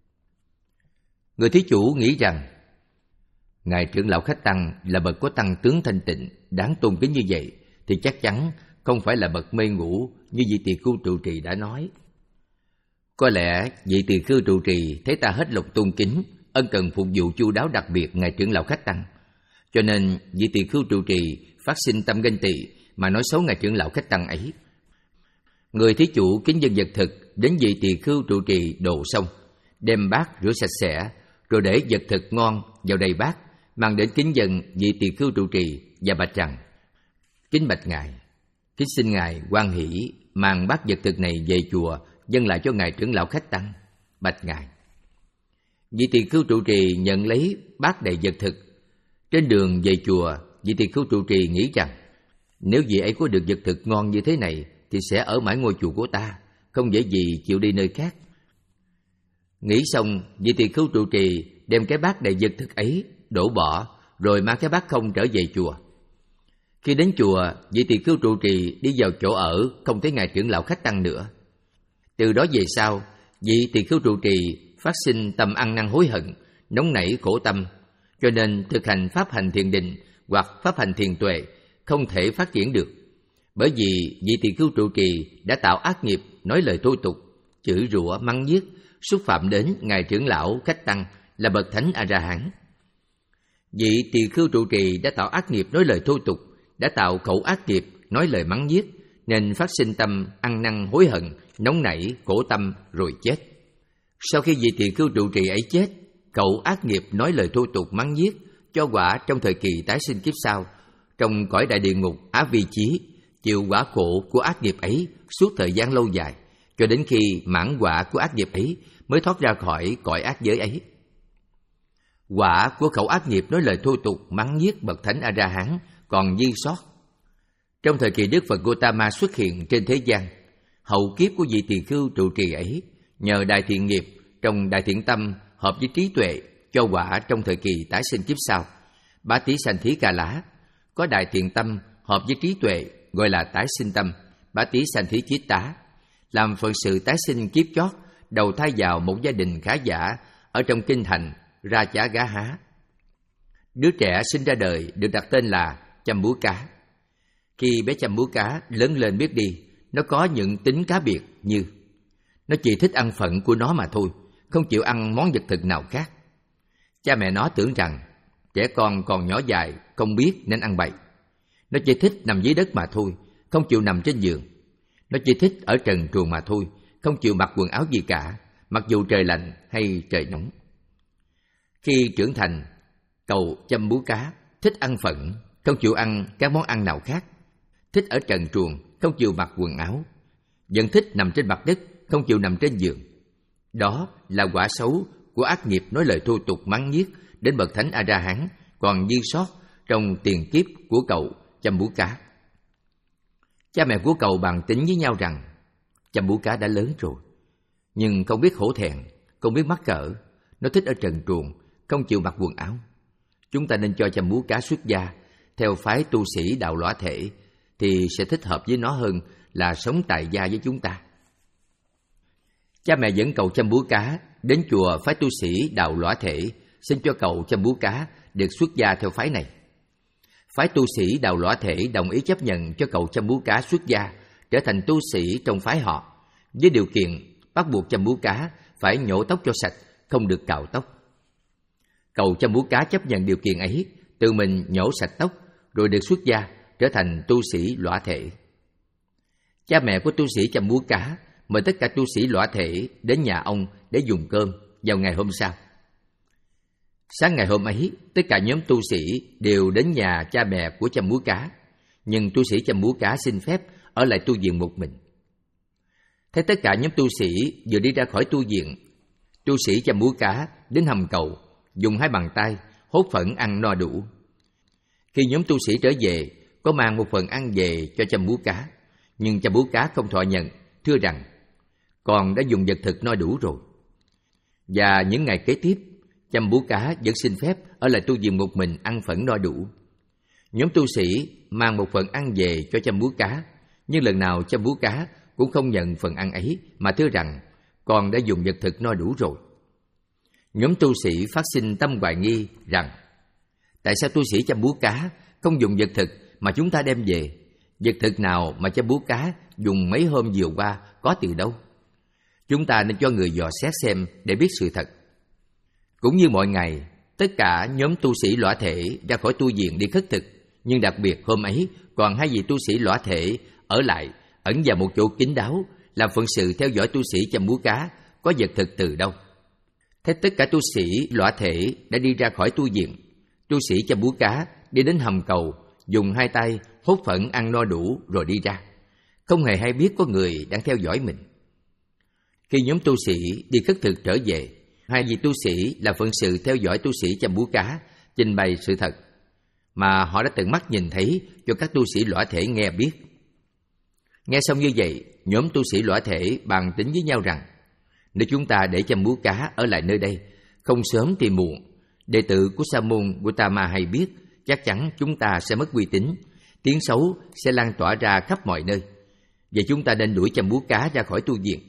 Người thí chủ nghĩ rằng ngài trưởng lão khách tăng là bậc có tăng tướng thanh tịnh, đáng tôn kính như vậy, thì chắc chắn không phải là bậc mê ngủ như vị tỳ khưu trụ trì đã nói. Có lẽ vị tỳ khưu trụ trì thấy ta hết lòng tôn kính, ân cần phục vụ chu đáo đặc biệt ngài trưởng lão khách tăng, cho nên vị tỳ khưu trụ trì phát sinh tâm ganh tị mà nói xấu ngài trưởng lão khách tăng ấy. Người thí chủ kính dân vật thực đến vị tỳ khưu trụ trì đồ xong, đem bát rửa sạch sẽ, rồi để vật thực ngon vào đầy bát, mang đến kính dân vị tỳ khưu trụ trì và bạch rằng: kính bạch ngài, kính xin ngài hoan hỷ mang bát vật thực này về chùa dâng lại cho ngài trưởng lão khách tăng. Bạch ngài. Vị tỳ khưu trụ trì nhận lấy bát đầy vật thực. Trên đường về chùa, vị tỳ khưu trụ trì nghĩ rằng: nếu vị ấy có được vật thực ngon như thế này thì sẽ ở mãi ngôi chùa của ta, không dễ gì chịu đi nơi khác. Nghĩ xong, vị tỳ khưu trụ trì đem cái bát đầy vật thực ấy đổ bỏ, rồi mang cái bát không trở về chùa. Khi đến chùa, vị tỳ khưu trụ trì đi vào chỗ ở, không thấy ngài trưởng lão khách tăng nữa. Từ đó về sau, vị tỳ khưu trụ trì phát sinh tâm ăn năn hối hận, nóng nảy khổ tâm, cho nên thực hành pháp hành thiền định hoặc pháp hành thiền tuệ không thể phát triển được. Bởi vì vị tỳ khưu trụ trì đã tạo ác nghiệp, nói lời thô tục, chửi rủa, mắng nhiếc, xúc phạm đến ngài trưởng lão khách tăng là bậc thánh A La Hán. Vị tỳ khưu trụ trì đã tạo ác nghiệp nói lời thô tục, đã tạo khẩu ác nghiệp nói lời mắng nhiếc, nên phát sinh tâm ăn năn hối hận, nóng nảy khổ tâm rồi chết. Sau khi vị tỳ khưu trụ trì ấy chết, khẩu ác nghiệp nói lời thô tục mắng nhiếc cho quả trong thời kỳ tái sinh kiếp sau, trong cõi đại địa ngục Á Vi Chí, chịu quả khổ của ác nghiệp ấy suốt thời gian lâu dài, cho đến khi mãn quả của ác nghiệp ấy mới thoát ra khỏi cõi ác giới ấy. Quả của khẩu ác nghiệp nói lời thô tục mắng nhiếc bậc thánh A La Hán còn dư sót. Trong thời kỳ Đức Phật Gautama xuất hiện trên thế gian, hậu kiếp của vị tỳ khưu trụ trì ấy nhờ đại thiện nghiệp trong đại thiện tâm hợp với trí tuệ cho quả trong thời kỳ tái sinh kiếp sau. Bá Tí Sanh Thí Ca Lá có đại thiện tâm hợp với trí tuệ gọi là tái sinh tâm, Bá Tí Sanh Thí Chiết Tá, làm phận sự tái sinh kiếp chót, đầu thai vào một gia đình khá giả ở trong kinh thành Ra Chá Gá Há. Đứa trẻ sinh ra đời được đặt tên là Chăm Búa Cá. Khi bé Chăm Búa Cá lớn lên biết đi, nó có những tính cá biệt như nó chỉ thích ăn phận của nó mà thôi, không chịu ăn món vật thực nào khác. Cha mẹ nó tưởng rằng trẻ con còn nhỏ dài, không biết nên ăn bậy. Nó chỉ thích nằm dưới đất mà thôi, không chịu nằm trên giường. Nó chỉ thích ở trần truồng mà thôi, không chịu mặc quần áo gì cả, mặc dù trời lạnh hay trời nóng. Khi trưởng thành, cậu chăm bú cá, thích ăn phận, không chịu ăn các món ăn nào khác, thích ở trần truồng, không chịu mặc quần áo, vẫn thích nằm trên mặt đất, không chịu nằm trên giường. Đó là quả xấu của ác nghiệp nói lời thô tục mắng nhiếc đến bậc thánh A-ra-hán còn dư sót trong tiền kiếp của cậu chăm bú cá. Cha mẹ của cậu bàn tính với nhau rằng chăm bú cá đã lớn rồi, nhưng không biết hổ thẹn, không biết mắc cỡ, nó thích ở trần truồng, không chịu mặc quần áo. Chúng ta nên cho chăm bú cá xuất gia theo phái tu sĩ đạo lõa thể thì sẽ thích hợp với nó hơn là sống tại gia với chúng ta. Cha mẹ dẫn cậu chăm bú cá đến chùa phái tu sĩ đạo lõa thể, xin cho cậu chăm bú cá được xuất gia theo phái này. Phái tu sĩ đạo lõa thể đồng ý chấp nhận cho cậu chăm bú cá xuất gia, trở thành tu sĩ trong phái họ, với điều kiện bắt buộc chăm bú cá phải nhổ tóc cho sạch, không được cạo tóc. Cậu chăm bú cá chấp nhận điều kiện ấy, tự mình nhổ sạch tóc, rồi được xuất gia, trở thành tu sĩ lõa thể. Cha mẹ của tu sĩ chăm bú cá mời tất cả tu sĩ lõa thể đến nhà ông để dùng cơm vào ngày hôm sau. Sáng ngày hôm ấy, tất cả nhóm tu sĩ đều đến nhà cha mẹ của chăm bú cá, nhưng tu sĩ chăm bú cá xin phép ở lại tu viện một mình. Thấy tất cả nhóm tu sĩ vừa đi ra khỏi tu viện, tu sĩ chăm bú cá đến hầm cầu, dùng hai bàn tay hốt phẫn ăn no đủ. Khi nhóm tu sĩ trở về, có mang một phần ăn về cho chăm bú cá, nhưng chăm bú cá không thọ nhận, thưa rằng con đã dùng vật thực no đủ rồi. Và những ngày kế tiếp, chăm bú cá vẫn xin phép ở lại tu viện một mình ăn phẫn no đủ. Nhóm tu sĩ mang một phần ăn về cho chăm bú cá, nhưng lần nào chăm bú cá cũng không nhận phần ăn ấy mà thưa rằng con đã dùng vật thực no đủ rồi. Nhóm tu sĩ phát sinh tâm hoài nghi rằng tại sao tu sĩ chăm bú cá không dùng vật thực mà chúng ta đem về? Vật thực nào mà chăm bú cá dùng mấy hôm vừa qua có từ đâu? Chúng ta nên cho người dò xét xem để biết sự thật. Cũng như mọi ngày, tất cả nhóm tu sĩ lõa thể ra khỏi tu viện đi khất thực, nhưng đặc biệt hôm ấy còn hai vị tu sĩ lõa thể ở lại, ẩn vào một chỗ kín đáo, làm phận sự theo dõi tu sĩ chăm bú cá có vật thực từ đâu. Thế tất cả tu sĩ lõa thể đã đi ra khỏi tu viện, tu sĩ chăm bú cá đi đến hầm cầu, dùng hai tay hốt phẫn ăn no đủ rồi đi ra, không hề hay biết có người đang theo dõi mình. Khi nhóm tu sĩ đi khất thực trở về, hai vị tu sĩ làm phận sự theo dõi tu sĩ chăm bú cá, trình bày sự thật mà họ đã tận mắt nhìn thấy cho các tu sĩ lõa thể nghe biết. Nghe xong như vậy, nhóm tu sĩ lõa thể bàn tính với nhau rằng nếu chúng ta để chăm bú cá ở lại nơi đây, không sớm thì muộn, đệ tử của Sa môn Gautama hay biết, chắc chắn chúng ta sẽ mất uy tín, tiếng xấu sẽ lan tỏa ra khắp mọi nơi. Vậy chúng ta nên đuổi chăm bú cá ra khỏi tu viện.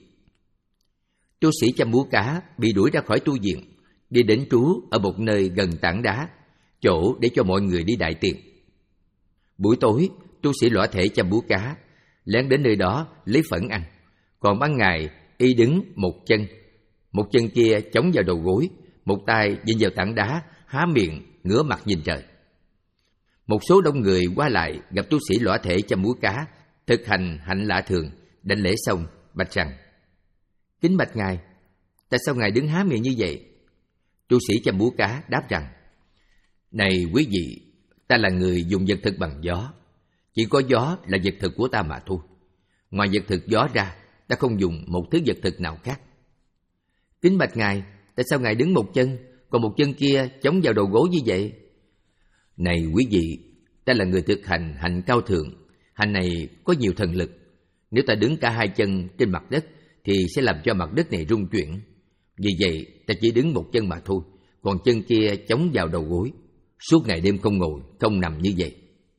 Tu sĩ chăm bú cá bị đuổi ra khỏi tu viện, đi đến trú ở một nơi gần tảng đá, chỗ để cho mọi người đi đại tiện. Buổi tối, tu sĩ lõa thể chăm bú cá lén đến nơi đó lấy phẫn ăn, còn ban ngày y đứng một chân, một chân kia chống vào đầu gối, một tay vịn vào tảng đá, há miệng ngửa mặt nhìn trời. Một số đông người qua lại gặp tu sĩ lõa thể chăm bú cá thực hành hạnh lạ thường, đảnh lễ xong bạch rằng: kính bạch ngài, tại sao ngài đứng há miệng như vậy? Tu sĩ chăm bú cá đáp rằng: này quý vị, ta là người dùng vật thực bằng gió, chỉ có gió là vật thực của ta mà thôi. Ngoài vật thực gió ra, ta không dùng một thứ vật thực nào khác. Kính bạch ngài, tại sao ngài đứng một chân, còn một chân kia chống vào đầu gối như vậy? Này quý vị, ta là người thực hành hạnh cao thượng, hạnh này có nhiều thần lực. Nếu ta đứng cả hai chân trên mặt đất thì sẽ làm cho mặt đất này rung chuyển. Vì vậy, ta chỉ đứng một chân mà thôi, còn chân kia chống vào đầu gối. Suốt ngày đêm không ngồi, không nằm như vậy.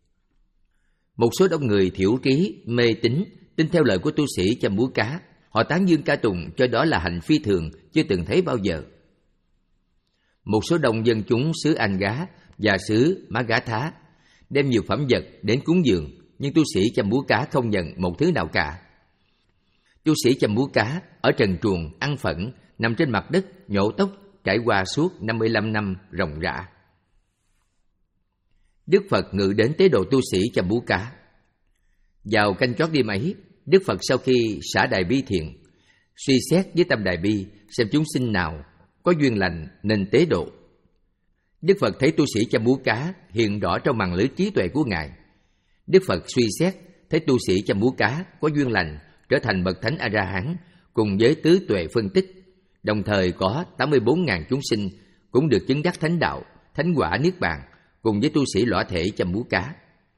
Một số đông người thiểu trí, mê tín, tin theo lời của tu sĩ chăm bú cá. Họ tán dương ca tụng cho đó là hạnh phi thường, chưa từng thấy bao giờ. Một số đông dân chúng xứ Anh Gá và xứ Má Gá Thá đem nhiều phẩm vật đến cúng dường, nhưng tu sĩ chăm bú cá không nhận một thứ nào cả. Tu sĩ chăm bú cá ở trần truồng ăn phẫn, nằm trên mặt đất nhổ tóc, trải qua suốt năm mươi lăm năm ròng rã. Đức Phật ngự đến tế độ tu sĩ chăm bú cá. Vào canh chót đêm ấy, Đức Phật sau khi xả đại bi thiền, suy xét với tâm đại bi xem chúng sinh nào có duyên lành nên tế độ. Đức Phật thấy tu sĩ chăm búa cá hiện rõ trong màn lưới trí tuệ của Ngài. Đức Phật suy xét thấy tu sĩ chăm búa cá có duyên lành trở thành bậc thánh A-la-hán cùng với tứ tuệ phân tích, đồng thời có tám mươi bốn nghìn chúng sinh cũng được chứng đắc thánh đạo, thánh quả niết bàn cùng với tu sĩ lõa thể chăm búa cá.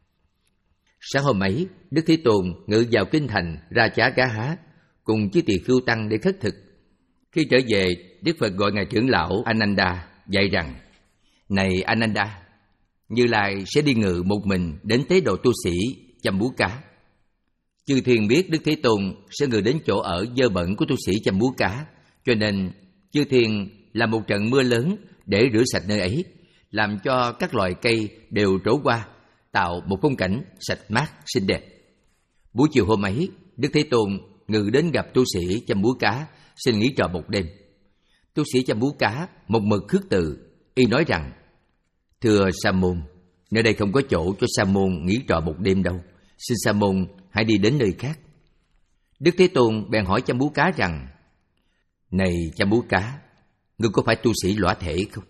Sáng hôm ấy, Đức Thế Tôn ngự vào kinh thành Ra Chá Cá Há cùng chư tỳ khưu tăng để khất thực. Khi trở về, Đức Phật gọi ngài trưởng lão Ananda dạy rằng: Này Ananda, Như Lai sẽ đi ngự một mình đến tế độ tu sĩ chăm búa cá. Chư thiên biết Đức Thế Tôn sẽ ngự đến chỗ ở dơ bẩn của tu sĩ chăm búa cá, cho nên chư thiên làm một trận mưa lớn để rửa sạch nơi ấy, làm cho các loài cây đều trổ qua, tạo một phong cảnh sạch mát xinh đẹp. Buổi chiều hôm ấy, Đức Thế Tôn ngự đến gặp tu sĩ chăm búa cá, xin nghỉ trọ một đêm. Tu sĩ chăm búa cá một mực khước từ, y nói rằng: Thưa Sa môn, nơi đây không có chỗ cho Sa môn nghỉ trọ một đêm đâu, xin Sa môn hãy đi đến nơi khác. Đức Thế Tôn bèn hỏi chăm búa cá rằng: Này chăm búa cá, ngươi có phải tu sĩ lõa thể không?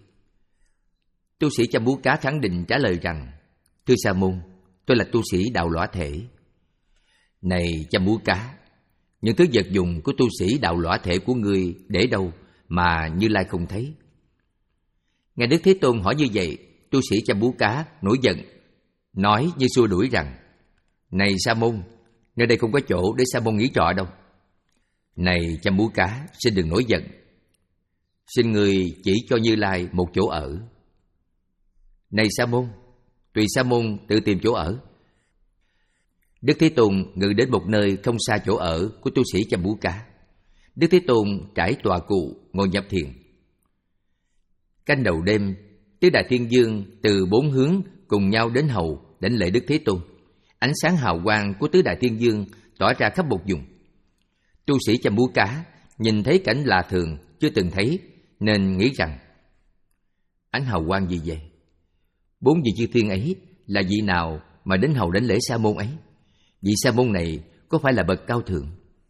Tu sĩ chăm búa cá khẳng định trả lời rằng: Thưa Sa môn, tôi là tu sĩ đạo lõa thể. Này chăm búa cá, những thứ vật dụng của tu sĩ đạo lõa thể của ngươi để đâu mà Như Lai không thấy? Ngài Đức Thế Tôn hỏi như vậy, tu sĩ chăm búa cá nổi giận, nói như xua đuổi rằng: Này Sa môn, nơi đây không có chỗ để Sa môn nghỉ trọ đâu. Này chăm búa cá, xin đừng nổi giận. Xin người chỉ cho Như Lai một chỗ ở. Này Sa môn, tùy Sa môn tự tìm chỗ ở. Đức Thế Tôn ngự đến một nơi không xa chỗ ở của tu sĩ chăm búa cá. Đức Thế Tôn trải tọa cụ ngồi nhập thiền. Canh đầu đêm, tứ đại thiên vương từ bốn hướng cùng nhau đến hầu đảnh lễ Đức Thế Tôn. Ánh sáng hào quang của tứ đại thiên vương tỏa ra khắp một vùng. Tu sĩ chăm búa cá nhìn thấy cảnh lạ thường chưa từng thấy, nên nghĩ rằng: Ánh hào quang gì vậy? Bốn vị chư thiên ấy là vị nào mà đến hầu đảnh lễ Sa môn ấy? Vị Sa môn này có phải là bậc cao thượng?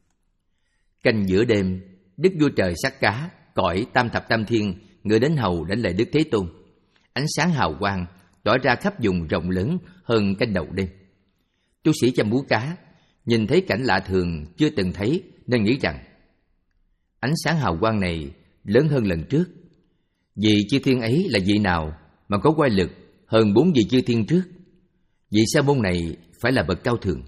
Canh giữa đêm, Đức Vua Trời Sắc Cá cõi tam thập tam thiên ngự đến hầu đảnh lễ Đức Thế Tôn. Ánh sáng hào quang tỏa ra khắp vùng rộng lớn hơn canh đầu đêm. Tu sĩ chăm búa cá nhìn thấy cảnh lạ thường chưa từng thấy, nên nghĩ rằng: Ánh sáng hào quang này lớn hơn lần trước. Vị chư thiên ấy là vị nào mà có oai lực hơn bốn vị chư thiên trước? Vị Sa môn này phải là bậc cao thượng.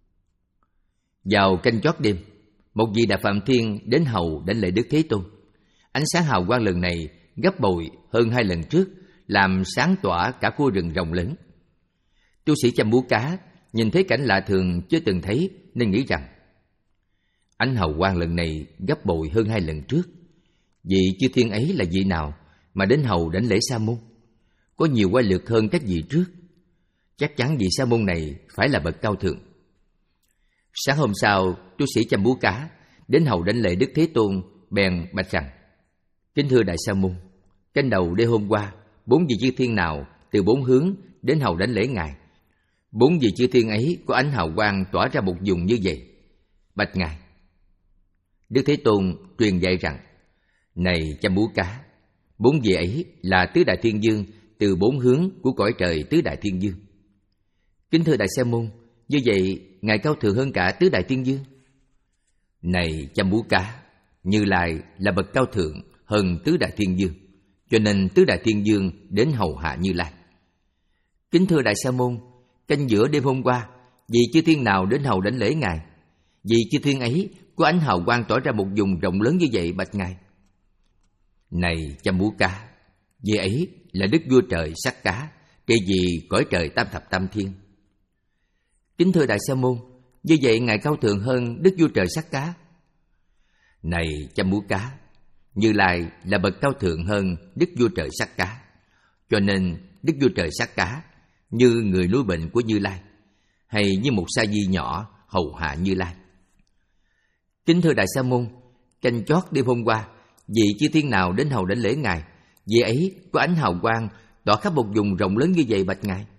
Vào canh chót đêm, một vị Đại Phạm Thiên đến hầu đảnh lễ Đức Thế Tôn. Ánh sáng hào quang lần này gấp bội hơn hai lần trước, làm sáng tỏa cả khu rừng rộng lớn. Tu sĩ chăm búa cá nhìn thấy cảnh lạ thường chưa từng thấy, nên nghĩ rằng: Ánh hào quang lần này gấp bội hơn hai lần trước. Vị chư thiên ấy là vị nào mà đến hầu đảnh lễ Sa môn? Có nhiều oai lực hơn các vị trước. Chắc chắn vị Sa môn này phải là bậc cao thượng. Sáng hôm sau, tu sĩ chăm búa cá đến hầu đảnh lễ Đức Thế Tôn, bèn bạch rằng: Kính thưa Đại Sa môn, canh đầu đêm hôm qua, bốn vị chư thiên nào từ bốn hướng đến hầu đảnh lễ ngài? Bốn vị chư thiên ấy có ánh hào quang tỏa ra một vùng như vậy. Bạch ngài. Đức Thế Tôn truyền dạy rằng: Này chăm búa cá, bốn vị ấy là tứ đại thiên vương từ bốn hướng của cõi trời tứ đại thiên vương. Kính thưa Đại Sa môn, như vậy ngài cao thượng hơn cả tứ đại thiên vương. Này chăm búa cá, Như Lai là bậc cao thượng hơn tứ đại thiên vương, cho nên tứ đại thiên vương đến hầu hạ Như Lai. Kính thưa Đại Sa môn, canh giữa đêm hôm qua, vị chư thiên nào đến hầu đảnh lễ ngài? Vị chư thiên ấy có ánh hào quang tỏa ra một vùng rộng lớn như vậy, bạch ngài. Này chăm búa cá, vị ấy là Đức Vua Trời Sắc Cá, trị vì cõi trời tam thập tam thiên. Kính thưa Đại Sa môn, như vậy ngài cao thượng hơn Đức Vua Trời Sắc Cá. Này chăm búa cá, Như Lai là bậc cao thượng hơn Đức Vua Trời Sắc Cá, cho nên Đức Vua Trời Sắc Cá như người nuôi bệnh của Như Lai, hay như một sa di nhỏ hầu hạ Như Lai. Kính thưa Đại Sa môn, canh chót đêm hôm qua, vị chư thiên nào đến hầu đảnh lễ ngài? Vị ấy có ánh hào quang tỏa khắp một vùng rộng lớn như vậy, bạch ngài.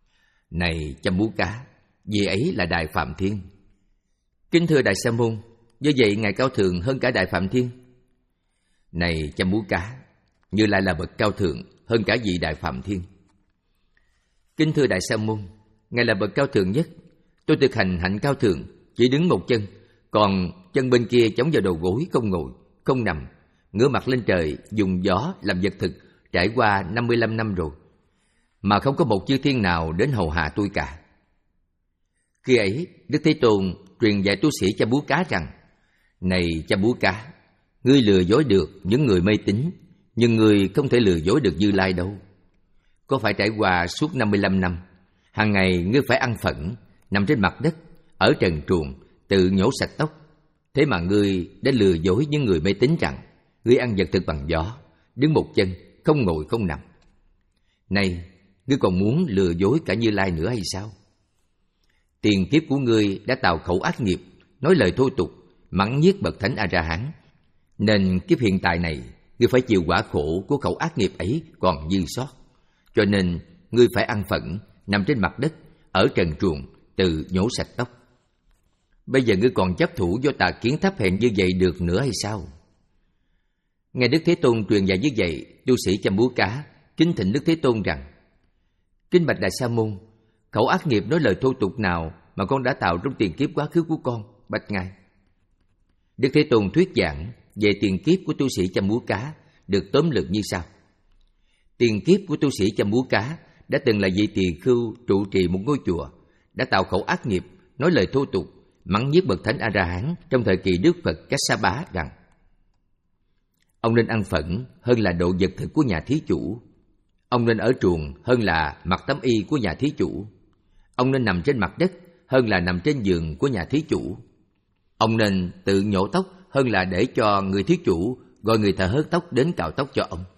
Này chăm búa cá, vị ấy là Đại Phạm Thiên. Kính thưa Đại Sa môn, do vậy Ngài cao thượng hơn cả Đại Phạm Thiên. Này Chăm Bú Cá, Như Lai là bậc cao thượng hơn cả vị Đại Phạm Thiên. Kính thưa Đại Sa Môn, Ngài là bậc cao thượng nhất. Tôi thực hành hạnh cao thượng, chỉ đứng một chân, còn chân bên kia chống vào đầu gối, không ngồi, không nằm, ngửa mặt lên trời, dùng gió làm vật thực, trải qua năm mươi lăm năm rồi, mà không có một chư thiên nào đến hầu hạ tôi cả. Khi ấy, Đức Thế Tôn truyền dạy tu sĩ Chăm Bú Cá rằng: Này Chăm Bú Cá, ngươi lừa dối được những người mê tín, nhưng ngươi không thể lừa dối được Như Lai đâu. Có phải trải qua suốt năm mươi lăm năm, hàng ngày ngươi phải ăn phẫn, nằm trên mặt đất, ở trần truồng, tự nhổ sạch tóc. Thế mà ngươi đã lừa dối những người mê tín rằng ngươi ăn vật thực bằng gió, đứng một chân, không ngồi không nằm. Này, ngươi còn muốn lừa dối cả Như Lai nữa hay sao? Tiền kiếp của ngươi đã tạo khẩu ác nghiệp, nói lời thô tục, mắng nhiếc bậc thánh A-la-hán, nên kiếp hiện tại này ngươi phải chịu quả khổ của khẩu ác nghiệp ấy còn dư sót. Cho nên ngươi phải ăn phẫn, nằm trên mặt đất, ở trần truồng, tự nhổ sạch tóc. Bây giờ ngươi còn chấp thủ do tà kiến thấp hèn như vậy được nữa hay sao? Nghe Đức Thế Tôn truyền dạy như vậy, tu sĩ Chăm Bú Cá kính thỉnh Đức Thế Tôn rằng: Kính bạch Đại Sa Môn, khẩu ác nghiệp nói lời thô tục nào mà con đã tạo trong tiền kiếp quá khứ của con, bạch Ngài? Đức Thế Tôn thuyết giảng về tiền kiếp của tu sĩ Chăm Bú Cá được tóm lược như sau. Tiền kiếp của tu sĩ Chăm Bú Cá đã từng là vị tỳ khưu trụ trì một ngôi chùa, đã tạo khẩu ác nghiệp, nói lời thô tục, mắng nhiếc bậc thánh A-la-hán trong thời kỳ Đức Phật Kassapa rằng: Ông nên ăn phẫn hơn là độ vật thực của nhà thí chủ. Ông nên ở truồng hơn là mặc tấm y của nhà thí chủ. Ông nên nằm trên mặt đất hơn là nằm trên giường của nhà thí chủ. Ông nên tự nhổ tóc hơn là để cho người thí chủ gọi người thợ hớt tóc đến cạo tóc cho ông.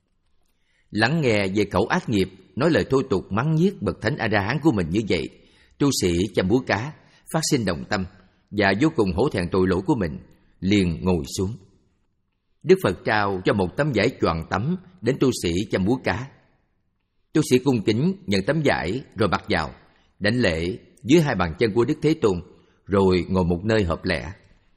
Lắng nghe về khẩu ác nghiệp, nói lời thô tục mắng nhiếc bậc thánh A-la-hán của mình như vậy, tu sĩ Chăm Bú Cá phát sinh động tâm và vô cùng hổ thẹn tội lỗi của mình, liền ngồi xuống. Đức Phật trao cho một tấm vải choàng tắm đến tu sĩ Chăm Bú Cá. Tu sĩ cung kính nhận tấm vải rồi mặc vào, đảnh lễ dưới hai bàn chân của Đức Thế Tôn, rồi ngồi một nơi hợp lẽ.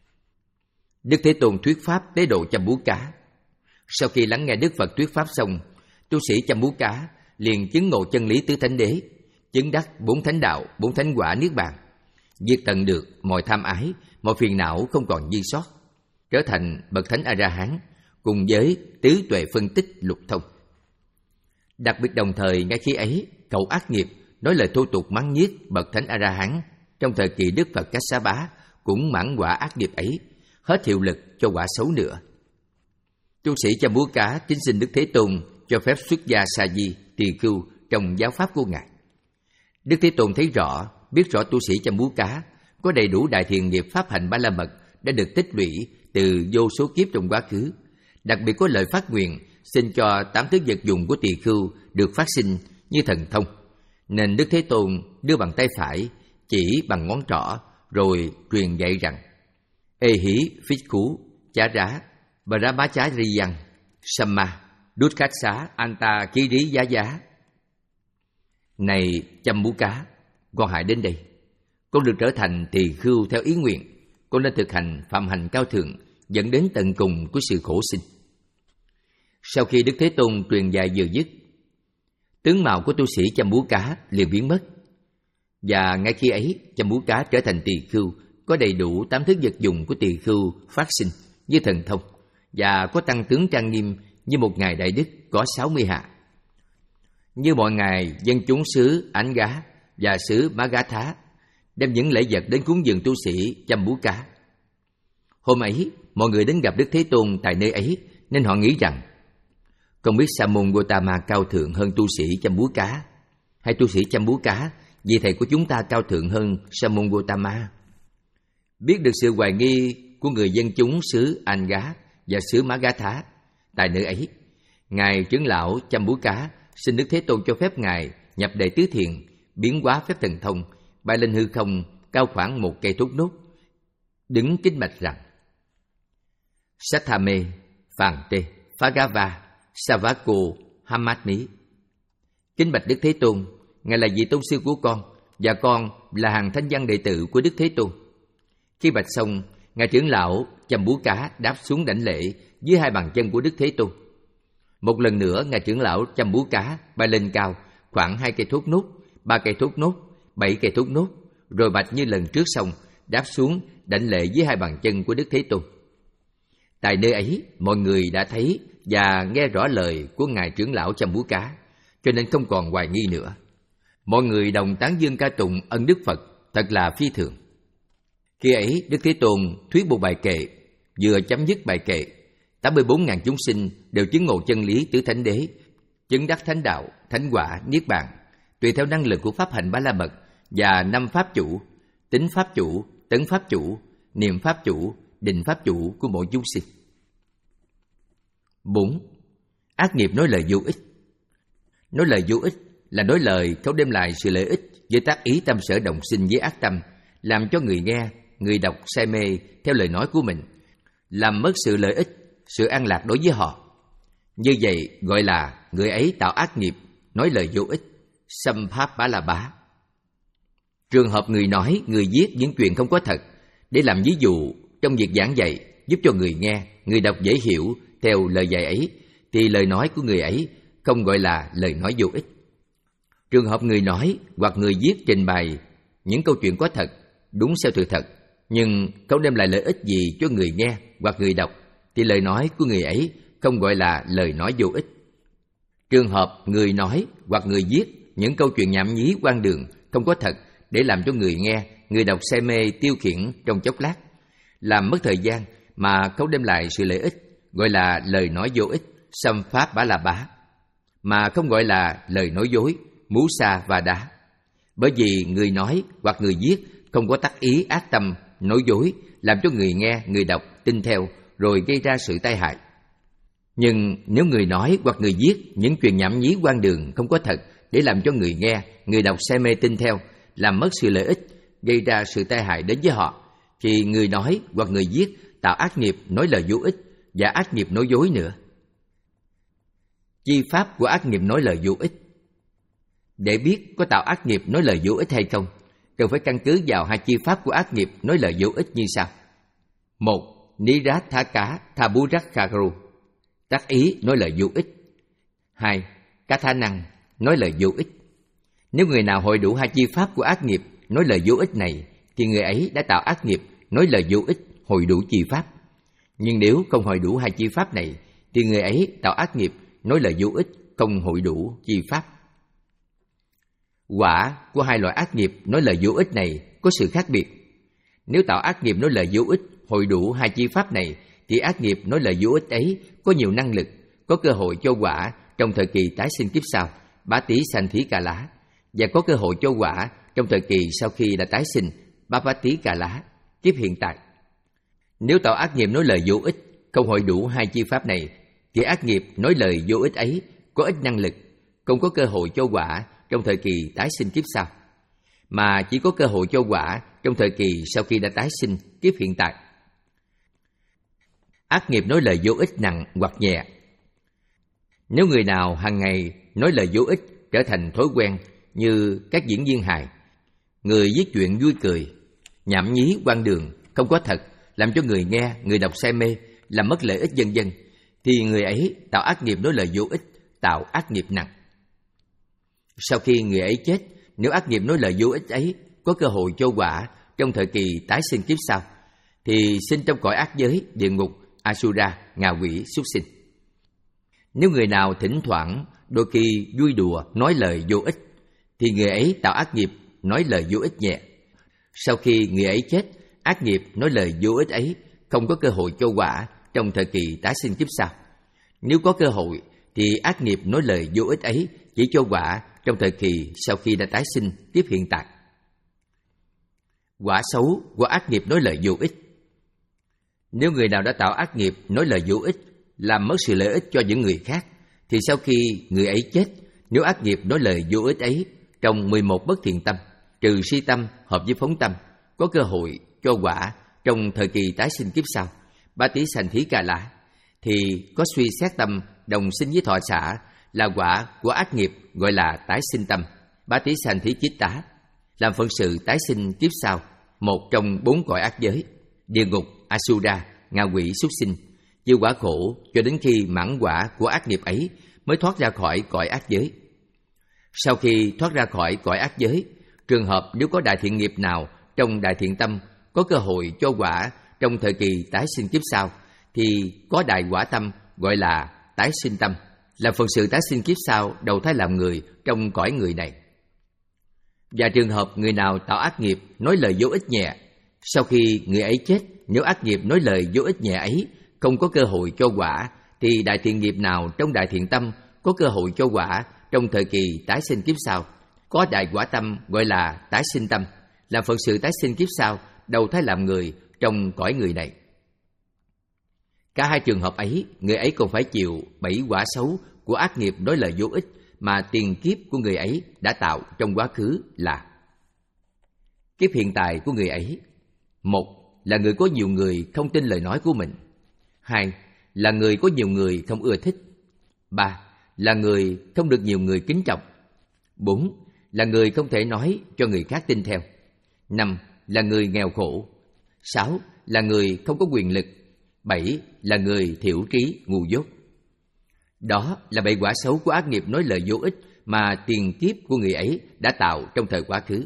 Đức Thế Tôn thuyết pháp tế độ Chăm Bú Cá. Sau khi lắng nghe Đức Phật thuyết pháp xong, tu sĩ Chăm Bú Cá liền chứng ngộ chân lý tứ thánh đế, chứng đắc bốn thánh đạo, bốn thánh quả niết bàn, diệt tận được mọi tham ái, mọi phiền não không còn dư sót, trở thành bậc thánh A-la-hán cùng với tứ tuệ phân tích lục thông. Đặc biệt đồng thời ngay khi ấy, khẩu ác nghiệp, nói lời thô tục mắng nhiếc bậc thánh A-la-hán trong thời kỳ Đức Phật Kassapa cũng mãn quả ác nghiệp ấy, hết hiệu lực cho quả xấu nữa. Tu sĩ Chăm Bú Cá kính xin Đức Thế Tôn cho phép xuất gia sa di tỳ khưu trong giáo pháp của Ngài. Đức Thế Tôn thấy rõ, biết rõ tu sĩ Chăm Bú Cá có đầy đủ đại thiện nghiệp pháp hạnh ba la mật đã được tích lũy từ vô số kiếp trong quá khứ, đặc biệt có lời phát nguyện xin cho tám thứ vật dụng của tỳ khưu được phát sinh như thần thông, nên Đức Thế Tôn đưa bàn tay phải chỉ bằng ngón trỏ rồi truyền dạy rằng: Ê hí phích cú chá rá bà ra bá chá ri văn samma đút khách xá anta ký rí giá giá. Này Chăm Bú Cá, con hãy đến đây. Con được trở thành tỳ khưu theo ý nguyện. Con nên thực hành phạm hành cao thượng, dẫn đến tận cùng của sự khổ sinh. Sau khi Đức Thế Tôn truyền dạy vừa dứt, tướng mạo của tu sĩ Chăm Bú Cá liền biến mất, và ngay khi ấy Chăm Bú Cá trở thành tỳ khưu, có đầy đủ tám thứ vật dụng của tỳ khưu phát sinh như thần thông, và có tăng tướng trang nghiêm như một ngài đại đức có sáu mươi hạ. Như mọi ngày, dân chúng xứ Ánh Gá và xứ Má Gá Thá đem những lễ vật đến cúng dường tu sĩ Chăm Bú Cá. Hôm ấy, mọi người đến gặp Đức Thế Tôn tại nơi ấy, nên họ nghĩ rằng: Không biết Sa môn Gotama cao thượng hơn tu sĩ Chăm Bú Cá, hay tu sĩ Chăm Bú Cá vì thầy của chúng ta cao thượng hơn Sa môn Gotama? Biết được sự hoài nghi của người dân chúng xứ Anh Gá và xứ Má Gá Thá tại nơi ấy, ngài trưởng lão Chăm Bú Cá xin Đức Thế Tôn cho phép ngài nhập đệ tứ thiền, biến hóa phép thần thông, bay lên hư không cao khoảng một cây thốt nốt, đứng kính bạch rằng: Sathame Phàn Tê Phagava Savako Hamatni. Kính bạch Đức Thế Tôn, ngài là vị tôn sư của con, và con là hàng thánh văn đệ tử của Đức Thế Tôn. Khi bạch xong, Ngài trưởng lão chăm búa cá đáp xuống đảnh lễ dưới hai bàn chân của Đức Thế Tôn. Một lần nữa, Ngài trưởng lão chăm búa cá bay lên cao khoảng hai cây thốt nốt, ba cây thốt nốt, bảy cây thốt nốt, rồi bạch như lần trước xong, đáp xuống đảnh lễ dưới hai bàn chân của Đức Thế Tôn. Tại nơi ấy, mọi người đã thấy và nghe rõ lời của Ngài trưởng lão chăm búa cá, cho nên không còn hoài nghi nữa. Mọi người đồng tán dương ca tụng ân đức Phật thật là phi thường. Khi ấy, Đức Thế Tôn thuyết một bài kệ. Vừa chấm dứt bài kệ, tám mươi bốn ngàn chúng sinh đều chứng ngộ chân lý tứ thánh đế, chứng đắc thánh đạo, thánh quả, niết bàn, tùy theo năng lực của pháp hành Ba La Mật và năm pháp chủ, tính pháp chủ, tấn pháp chủ, niệm pháp chủ, định pháp chủ của mỗi chúng sinh. Bốn. Ác nghiệp nói lời vô ích. Nói lời vô ích là nói lời không đem lại sự lợi ích với tác ý tâm sở đồng sinh với ác tâm, làm cho người nghe, người đọc say mê theo lời nói của mình, làm mất sự lợi ích, sự an lạc đối với họ. Như vậy gọi là người ấy tạo ác nghiệp, nói lời vô ích, xâm pháp bá la bá. Trường hợp người nói, người viết những chuyện không có thật để làm ví dụ trong việc giảng dạy, giúp cho người nghe, người đọc dễ hiểu theo lời dạy ấy, thì lời nói của người ấy không gọi là lời nói vô ích. Trường hợp người nói hoặc người viết trình bày những câu chuyện có thật, đúng theo sự thật, nhưng không đem lại lợi ích gì cho người nghe hoặc người đọc, thì lời nói của người ấy không gọi là lời nói vô ích. Trường hợp người nói hoặc người viết những câu chuyện nhảm nhí hoang đường không có thật để làm cho người nghe, người đọc say mê tiêu khiển trong chốc lát, làm mất thời gian mà không đem lại sự lợi ích, gọi là lời nói vô ích, xâm pháp bá la bá, mà không gọi là lời nói dối, mú sa và đá. Bởi vì người nói hoặc người viết không có tác ý ác tâm, nói dối, làm cho người nghe, người đọc tin theo rồi gây ra sự tai hại. Nhưng nếu người nói hoặc người viết những chuyện nhảm nhí hoang đường không có thật để làm cho người nghe, người đọc say mê tin theo, làm mất sự lợi ích, gây ra sự tai hại đến với họ, thì người nói hoặc người viết tạo ác nghiệp nói lời vô ích và ác nghiệp nói dối nữa. Chi pháp của ác nghiệp nói lời vô ích. Để biết có tạo ác nghiệp nói lời vô ích hay không, cần phải căn cứ vào hai chi pháp của ác nghiệp nói lời vô ích như sau. Một. Nirát thá cá tha bú rắc kharu, tác ý nói lời vô ích. Hai. Cá tha năng nói lời vô ích. Nếu người nào hội đủ hai chi pháp của ác nghiệp nói lời vô ích này, thì người ấy đã tạo ác nghiệp nói lời vô ích hội đủ chi pháp. Nhưng nếu không hội đủ hai chi pháp này, thì người ấy tạo ác nghiệp nói lời vô ích không hội đủ chi pháp. Quả của hai loại ác nghiệp nói lời vô ích này có sự khác biệt. Nếu tạo ác nghiệp nói lời vô ích hội đủ hai chi pháp này, thì ác nghiệp nói lời vô ích ấy có nhiều năng lực, có cơ hội cho quả trong thời kỳ tái sinh kiếp sau, bá tí sanh thí ca lá, và có cơ hội cho quả trong thời kỳ sau khi đã tái sinh, bá bá tí ca lá, kiếp hiện tại. Nếu tạo ác nghiệp nói lời vô ích không hội đủ hai chi pháp này, thì ác nghiệp nói lời vô ích ấy có ít năng lực, không có cơ hội cho quả trong thời kỳ tái sinh kiếp sau, mà chỉ có cơ hội cho quả trong thời kỳ sau khi đã tái sinh kiếp hiện tại. Ác nghiệp nói lời vô ích nặng hoặc nhẹ. Nếu người nào hàng ngày nói lời vô ích trở thành thói quen, như các diễn viên hài, người viết chuyện vui cười, nhảm nhí hoang đường không có thật, làm cho người nghe, người đọc say mê, làm mất lợi ích vân vân, thì người ấy tạo ác nghiệp nói lời vô ích, tạo ác nghiệp nặng. Sau khi người ấy chết, nếu ác nghiệp nói lời vô ích ấy có cơ hội cho quả trong thời kỳ tái sinh kiếp sau, thì sinh trong cõi ác giới, địa ngục, Asura, ngạ quỷ, súc sinh. Nếu người nào thỉnh thoảng đôi khi vui đùa nói lời vô ích, thì người ấy tạo ác nghiệp nói lời vô ích nhẹ. Sau khi người ấy chết, ác nghiệp nói lời vô ích ấy không có cơ hội cho quả trong thời kỳ tái sinh kiếp sau. Nếu có cơ hội, thì ác nghiệp nói lời vô ích ấy chỉ cho quả trong thời kỳ sau khi đã tái sinh kiếp hiện tại. Quả xấu của ác nghiệp nói lời vô ích. Nếu người nào đã tạo ác nghiệp nói lời vô ích, làm mất sự lợi ích cho những người khác, thì sau khi người ấy chết, nếu ác nghiệp nói lời vô ích ấy trong mười một bất thiện tâm, trừ si tâm hợp với phóng tâm, có cơ hội cho quả trong thời kỳ tái sinh kiếp sau, bá tí sanh thí ca lá, thì có suy xét tâm đồng sinh với thọ xả là quả của ác nghiệp, gọi là tái sinh tâm, bá tí sanh thí chiết tá, làm phận sự tái sinh kiếp sau, một trong bốn cõi ác giới, địa ngục, Asura, ngạ quỷ súc sinh, chịu quả khổ cho đến khi mãn quả của ác nghiệp ấy mới thoát ra khỏi cõi ác giới. Sau khi thoát ra khỏi cõi ác giới, trường hợp nếu có đại thiện nghiệp nào trong đại thiện tâm có cơ hội cho quả trong thời kỳ tái sinh kiếp sau, thì có đại quả tâm gọi là tái sinh tâm, là phần sự tái sinh kiếp sau đầu thai làm người trong cõi người này. Và trường hợp người nào tạo ác nghiệp nói lời vô ích nhẹ, sau khi người ấy chết, nếu ác nghiệp nói lời vô ích nhẹ ấy không có cơ hội cho quả, thì đại thiện nghiệp nào trong đại thiện tâm có cơ hội cho quả trong thời kỳ tái sinh kiếp sau, có đại quả tâm gọi là tái sinh tâm, là phần sự tái sinh kiếp sau đầu thai làm người trong cõi người này. Cả hai trường hợp ấy, người ấy còn phải chịu bảy quả xấu của ác nghiệp nói lời vô ích mà tiền kiếp của người ấy đã tạo trong quá khứ là: kiếp hiện tại của người ấy, một là người có nhiều người không tin lời nói của mình; hai là người có nhiều người không ưa thích; ba là người không được nhiều người kính trọng; bốn là người không thể nói cho người khác tin theo; năm là người nghèo khổ; sáu là người không có quyền lực; bảy là người thiểu trí ngu dốt. Đó là bảy quả xấu của ác nghiệp nói lời vô ích mà tiền kiếp của người ấy đã tạo trong thời quá khứ.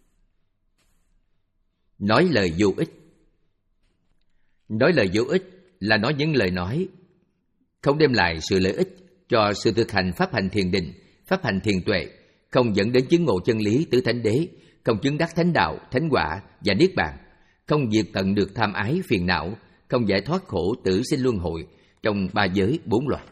Nói lời vô ích. Nói lời vô ích là nói những lời nói không đem lại sự lợi ích cho sự thực hành pháp hành thiền định, pháp hành thiền tuệ, không dẫn đến chứng ngộ chân lý tứ thánh đế, không chứng đắc thánh đạo, thánh quả và niết bàn, không diệt tận được tham ái phiền não, không giải thoát khổ tử sinh luân hồi trong ba giới bốn loài.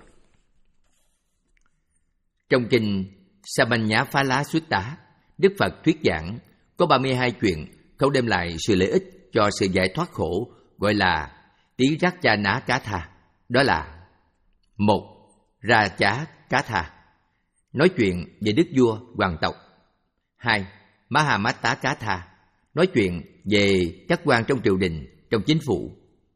Trong kinh Samannaphala Sutta, Đức Phật thuyết giảng có ba mươi hai chuyện không đem lại sự lợi ích cho sự giải thoát khổ, gọi là Tí Rắc Cha Ná Cá Tha. Đó là: một. Ra Chá Cá Tha, nói chuyện về đức vua hoàng tộc. Hai. Mahamata Cá Tha, nói chuyện về các quan trong triều đình, trong chính phủ.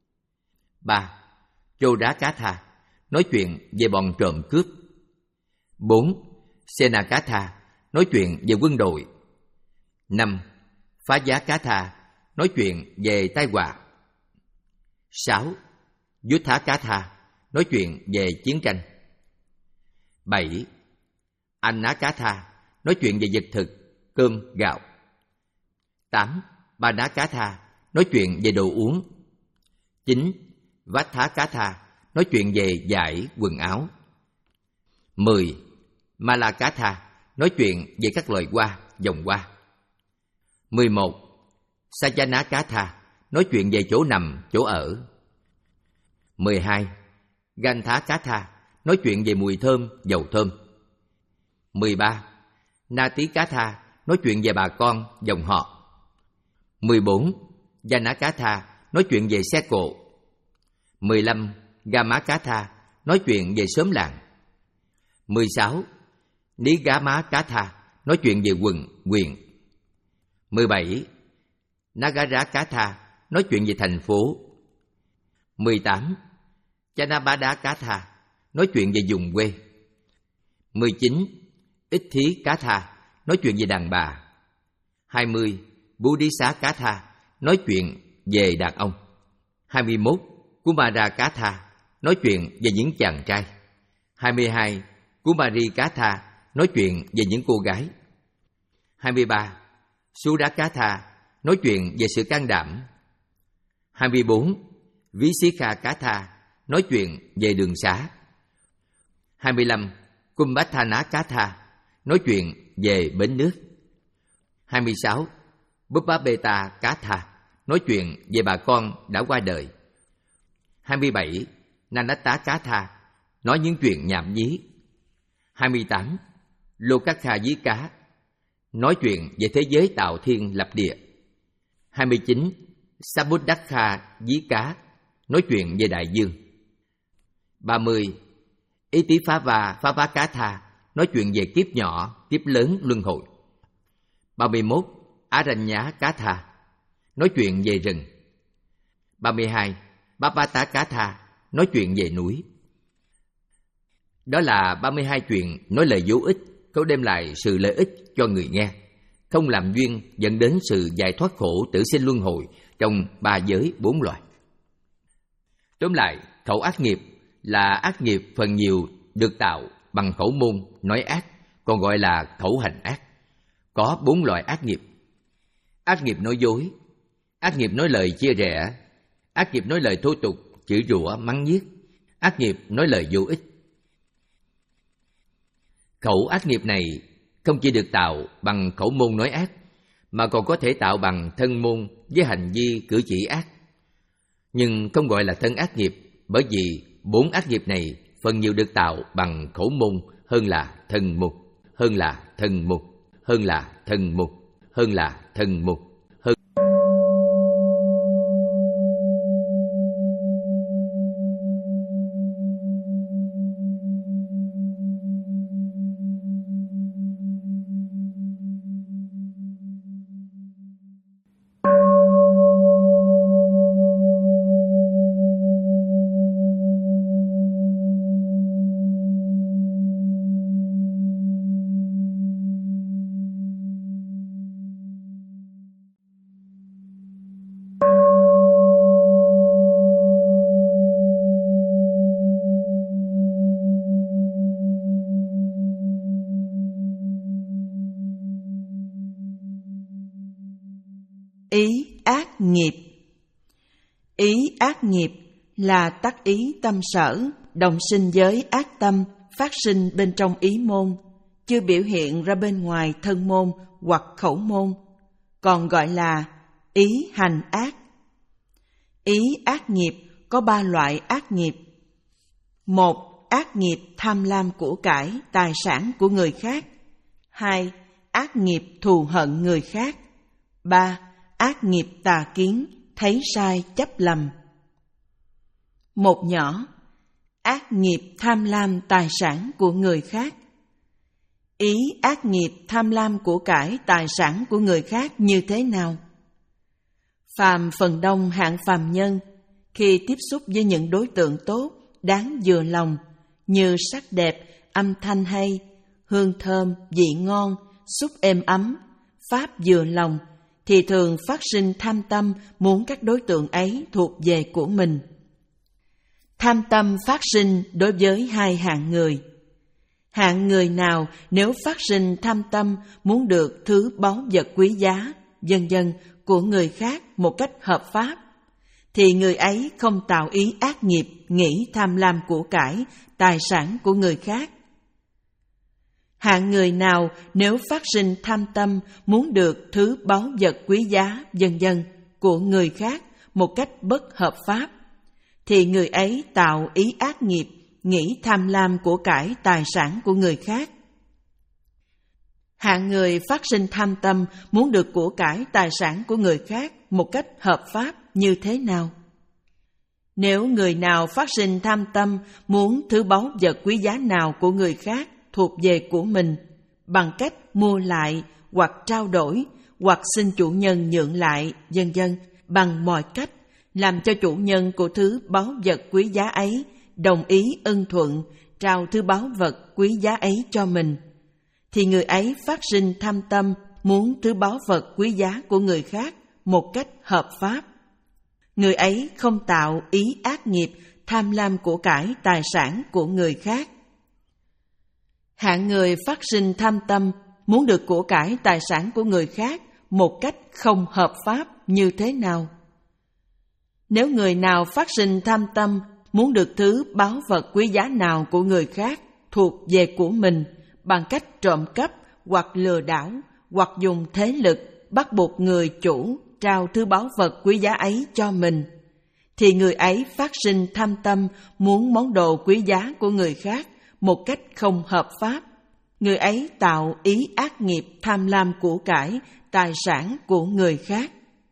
Ba. Chô Đá Cá Tha, nói chuyện về bọn trộm cướp. Bốn. Sena Cá Tha, nói chuyện về quân đội. Năm. Phá Giá Cá Tha, nói chuyện về tai họa. Sáu. Yuddha Cá Tha, nói chuyện về chiến tranh. Bảy. Anna Cá Tha, nói chuyện về vật thực, cơm, gạo. Tám. Bana Cá Tha, nói chuyện về đồ uống. Chín. Vatha Cá Tha, nói chuyện về vải, quần áo. Mười. Mala Cá Tha, nói chuyện về các loài hoa, dòng hoa. Mười một. Sajana Cá Tha, nói chuyện về chỗ nằm, chỗ ở. Mười hai. Gantha Cá Tha, nói chuyện về mùi thơm, dầu thơm. Mười ba. Nati Cá Tha, nói chuyện về bà con, dòng họ. Mười bốn. Jana Cá Tha, nói chuyện về xe cộ. Mười lăm. Gama Cá Tha, nói chuyện về xóm làng. Mười sáu. Nigama Cá Tha, nói chuyện về quận, huyện. Mười bảy. Nagara Cá Tha, nói chuyện về thành phố. Mười tám. Chanabada Cá Tha, nói chuyện về vùng quê. Mười chín. Ít Thí Cá Tha, nói chuyện về đàn bà. Hai mươi. Buddhisa Cá Tha, nói chuyện về đàn ông. Hai mươi mốt. Kumara Cá Tha, nói chuyện về những chàng trai. Hai mươi hai. Kumari Cá Tha, nói chuyện về những cô gái. Hai mươi ba. Sura Cá Tha, nói chuyện về sự can đảm. Hai mươi bốn. Visikha Cá Tha, nói chuyện về đường xá. Hai mươi lăm. Kumbhathana Cá Tha, nói chuyện về bến nước. Hai mươi sáu. Bubbabeta Cá Tha, nói chuyện về bà con đã qua đời. Hai mươi bảy. Nanatta Cá Tha, nói những chuyện nhảm nhí. Hai mươi tám. Lokakha Dí Cá, nói chuyện về thế giới tạo thiên lập địa. Hai mươi chín. Sabuddhakha Dí Cá, nói chuyện về đại dương. Ba mươi. Itiphava Phava Cá Tha, nói chuyện về kiếp nhỏ, kiếp lớn luân hồi. Ba mươi mốt. Aranya Cá Tha, nói chuyện về rừng. Ba mươi hai. Bapata Cá Tha, nói chuyện về núi. Đó là ba mươi hai chuyện nói lời vô ích, không đem lại sự lợi ích cho người nghe, không làm duyên dẫn đến sự giải thoát khổ tử sinh luân hồi trong ba giới bốn loài. Tóm lại, khẩu ác nghiệp là ác nghiệp phần nhiều được tạo bằng khẩu môn nói ác, còn gọi là khẩu hành ác. Có bốn loại ác nghiệp: ác nghiệp nói dối, ác nghiệp nói lời chia rẽ, ác nghiệp nói lời thô tục, chửi rủa, mắng nhiếc, ác nghiệp nói lời vô ích. Khẩu ác nghiệp này không chỉ được tạo bằng khẩu môn nói ác, mà còn có thể tạo bằng thân môn với hành vi cử chỉ ác. Nhưng không gọi là thân ác nghiệp, bởi vì bốn ác nghiệp này phần nhiều được tạo bằng khẩu môn hơn là thân môn, hơn là thân môn, hơn là thân môn, hơn là thân môn. Hơn... Ý ác nghiệp. Ý ác nghiệp là tác ý tâm sở, đồng sinh với ác tâm, phát sinh bên trong ý môn, chưa biểu hiện ra bên ngoài thân môn hoặc khẩu môn, còn gọi là ý hành ác. Ý ác nghiệp có ba loại ác nghiệp. Một, ác nghiệp tham lam của cải, tài sản của người khác. Hai, ác nghiệp thù hận người khác. Ba, ác nghiệp tà kiến, thấy sai chấp lầm. Một nhỏ, ác nghiệp tham lam tài sản của người khác. Ý ác nghiệp tham lam của cải tài sản của người khác như thế nào? Phàm phần đông hạng phàm nhân, khi tiếp xúc với những đối tượng tốt, đáng vừa lòng, như sắc đẹp, âm thanh hay, hương thơm, vị ngon, xúc êm ấm, pháp vừa lòng, thì thường phát sinh tham tâm muốn các đối tượng ấy thuộc về của mình. Tham tâm phát sinh đối với hai hạng người. Hạng người nào nếu phát sinh tham tâm muốn được thứ báu vật quý giá, vân vân của người khác một cách hợp pháp, thì người ấy không tạo ý ác nghiệp nghĩ tham lam của cải, tài sản của người khác. Hạng người nào nếu phát sinh tham tâm muốn được thứ báu vật quý giá, vân vân của người khác một cách bất hợp pháp, thì người ấy tạo ý ác nghiệp nghĩ tham lam của cải tài sản của người khác. Hạng người phát sinh tham tâm muốn được của cải tài sản của người khác một cách hợp pháp như thế nào? Nếu người nào phát sinh tham tâm muốn thứ báu vật quý giá nào của người khác thuộc về của mình bằng cách mua lại hoặc trao đổi hoặc xin chủ nhân nhượng lại, vân vân bằng mọi cách, làm cho chủ nhân của thứ báu vật quý giá ấy đồng ý ưng thuận trao thứ báu vật quý giá ấy cho mình, thì người ấy phát sinh tham tâm muốn thứ báu vật quý giá của người khác một cách hợp pháp. Người ấy không tạo ý ác nghiệp tham lam của cải tài sản của người khác. Hạng người phát sinh tham tâm muốn được của cải tài sản của người khác một cách không hợp pháp như thế nào? Nếu người nào phát sinh tham tâm muốn được thứ báu vật quý giá nào của người khác thuộc về của mình bằng cách trộm cắp hoặc lừa đảo hoặc dùng thế lực bắt buộc người chủ trao thứ báu vật quý giá ấy cho mình, thì người ấy phát sinh tham tâm muốn món đồ quý giá của người khác một cách không hợp pháp. Người ấy tạo ý ác nghiệp tham lam của cải, tài sản của người khác.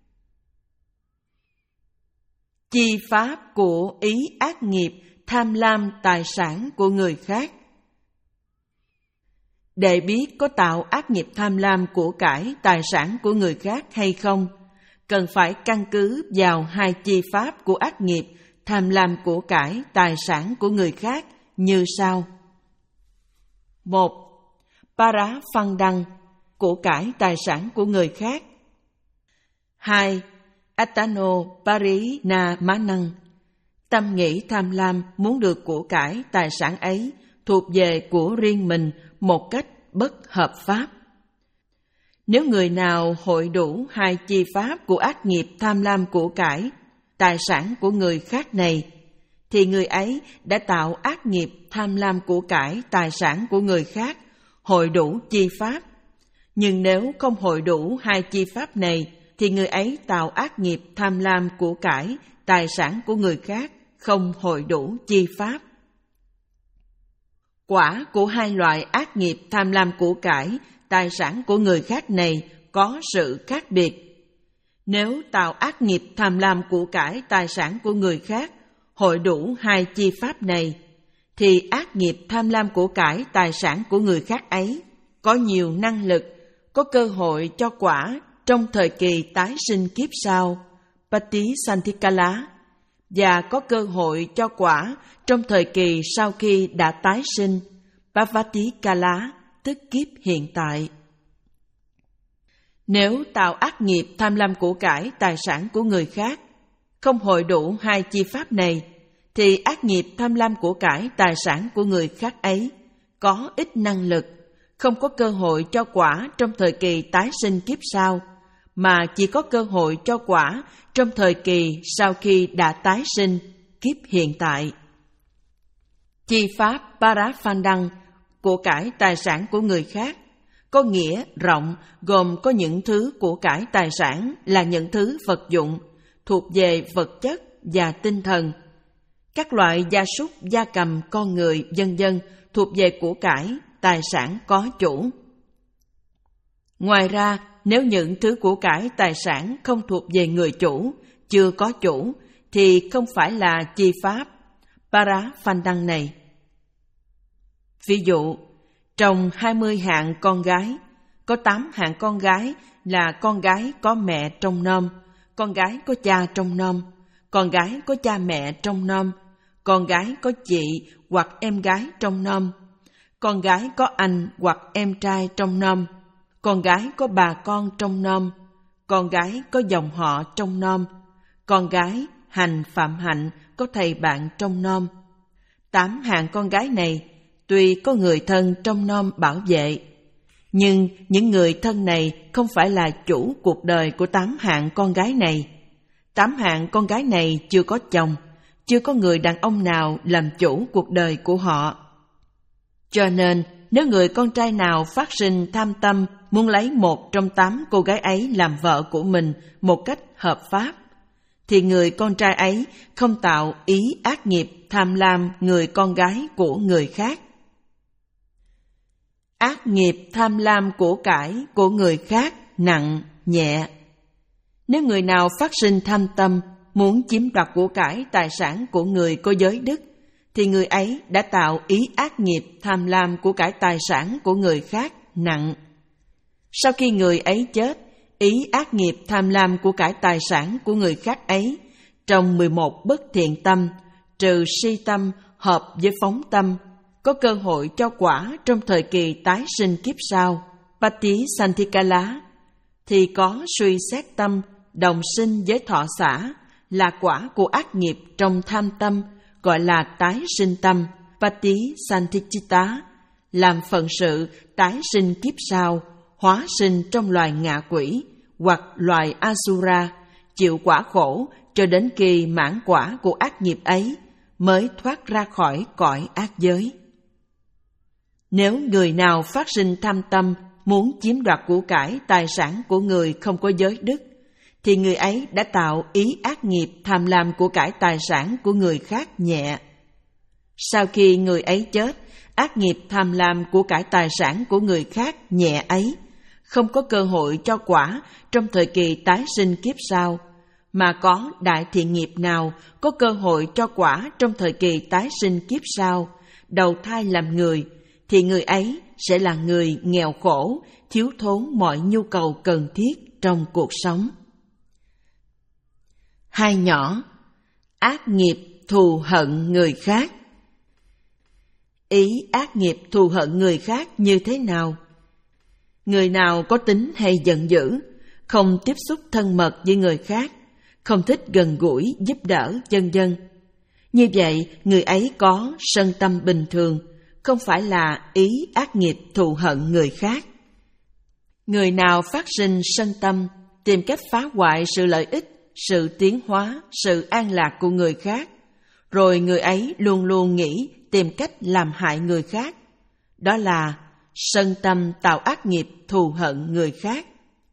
Chi pháp của ý ác nghiệp tham lam tài sản của người khác. Để biết có tạo ác nghiệp tham lam của cải tài sản của người khác hay không, cần phải căn cứ vào hai chi pháp của ác nghiệp tham lam của cải tài sản của người khác như sau. Một. Para phăng đăng, của cải tài sản của người khác. Hai. Atano pari na má năng, Tâm nghĩ tham lam muốn được của cải tài sản ấy thuộc về của riêng mình một cách bất hợp pháp. Nếu người nào hội đủ hai chi pháp của ác nghiệp tham lam của cải tài sản của người khác này, thì người ấy đã tạo ác nghiệp tham lam của cải tài sản của người khác hội đủ chi pháp. Nhưng nếu không hội đủ hai chi pháp này, thì người ấy tạo ác nghiệp tham lam của cải tài sản của người khác không hội đủ chi pháp. Quả của hai loại ác nghiệp tham lam của cải tài sản của người khác này có sự khác biệt. Nếu tạo ác nghiệp tham lam của cải tài sản của người khác hội đủ hai chi pháp này, thì ác nghiệp tham lam của cải tài sản của người khác ấy có nhiều năng lực, có cơ hội cho quả trong thời kỳ tái sinh kiếp sau, Patisanthikala, và có cơ hội cho quả trong thời kỳ sau khi đã tái sinh, Pavatikala, tức kiếp hiện tại. Nếu tạo ác nghiệp tham lam của cải tài sản của người khác không hội đủ hai chi pháp này, thì ác nghiệp tham lam của cải tài sản của người khác ấy có ít năng lực, không có cơ hội cho quả trong thời kỳ tái sinh kiếp sau, mà chỉ có cơ hội cho quả trong thời kỳ sau khi đã tái sinh kiếp hiện tại. Chi pháp Paraphandang của cải tài sản của người khác có nghĩa rộng, gồm có những thứ của cải tài sản là những thứ vật dụng thuộc về vật chất và tinh thần. Các loại gia súc, gia cầm, con người, vân vân thuộc về của cải tài sản có chủ. Ngoài ra, nếu những thứ của cải tài sản không thuộc về người chủ, chưa có chủ, thì không phải là chi pháp Paraphandang này. Ví dụ, trong hai mươi hạng con gái, có tám hạng con gái là con gái có mẹ trong nom, con gái có cha trong nom, con gái có cha mẹ trong nom, con gái có chị hoặc em gái trong nom, con gái có anh hoặc em trai trong nom, con gái có bà con trong nom, con gái có dòng họ trong nom, con gái hành phạm hạnh có thầy bạn trong nom. Tám hạng con gái này tuy có người thân trong nom bảo vệ, nhưng những người thân này không phải là chủ cuộc đời của tám hạng con gái này. Tám hạng con gái này chưa có chồng, chưa có người đàn ông nào làm chủ cuộc đời của họ. Cho nên, nếu người con trai nào phát sinh tham tâm muốn lấy một trong tám cô gái ấy làm vợ của mình một cách hợp pháp, thì người con trai ấy không tạo ý ác nghiệp tham lam người con gái của người khác. Ác nghiệp tham lam của cải của người khác nặng, nhẹ. Nếu người nào phát sinh tham tâm muốn chiếm đoạt của cải tài sản của người có giới đức, thì người ấy đã tạo ý ác nghiệp tham lam của cải tài sản của người khác nặng. Sau khi người ấy chết, ý ác nghiệp tham lam của cải tài sản của người khác ấy trong mười một bất thiện tâm, trừ si tâm hợp với phóng tâm, có cơ hội cho quả trong thời kỳ tái sinh kiếp sau, Patisanthikala, thì có suy xét tâm, đồng sinh với thọ xả, là quả của ác nghiệp trong tham tâm, gọi là tái sinh tâm, Patisanthicita, làm phận sự tái sinh kiếp sau, hóa sinh trong loài ngạ quỷ hoặc loài Asura, chịu quả khổ cho đến khi mãn quả của ác nghiệp ấy mới thoát ra khỏi cõi ác giới. Nếu người nào phát sinh tham tâm muốn chiếm đoạt của cải tài sản của người không có giới đức, thì người ấy đã tạo ý ác nghiệp tham lam của cải tài sản của người khác nhẹ. Sau khi người ấy chết, ác nghiệp tham lam của cải tài sản của người khác nhẹ ấy không có cơ hội cho quả trong thời kỳ tái sinh kiếp sau, mà có đại thiện nghiệp nào có cơ hội cho quả trong thời kỳ tái sinh kiếp sau, đầu thai làm người, thì người ấy sẽ là người nghèo khổ, thiếu thốn mọi nhu cầu cần thiết trong cuộc sống. Hai nhỏ, ác nghiệp thù hận người khác. Ý ác nghiệp thù hận người khác như thế nào? Người nào có tính hay giận dữ, không tiếp xúc thân mật với người khác, không thích gần gũi, giúp đỡ, vân vân. Như vậy, người ấy có sân tâm bình thường, không phải là ý ác nghiệp thù hận người khác. Người nào phát sinh sân tâm, tìm cách phá hoại sự lợi ích, sự tiến hóa, sự an lạc của người khác, rồi người ấy luôn luôn nghĩ tìm cách làm hại người khác, đó là sân tâm tạo ác nghiệp thù hận người khác.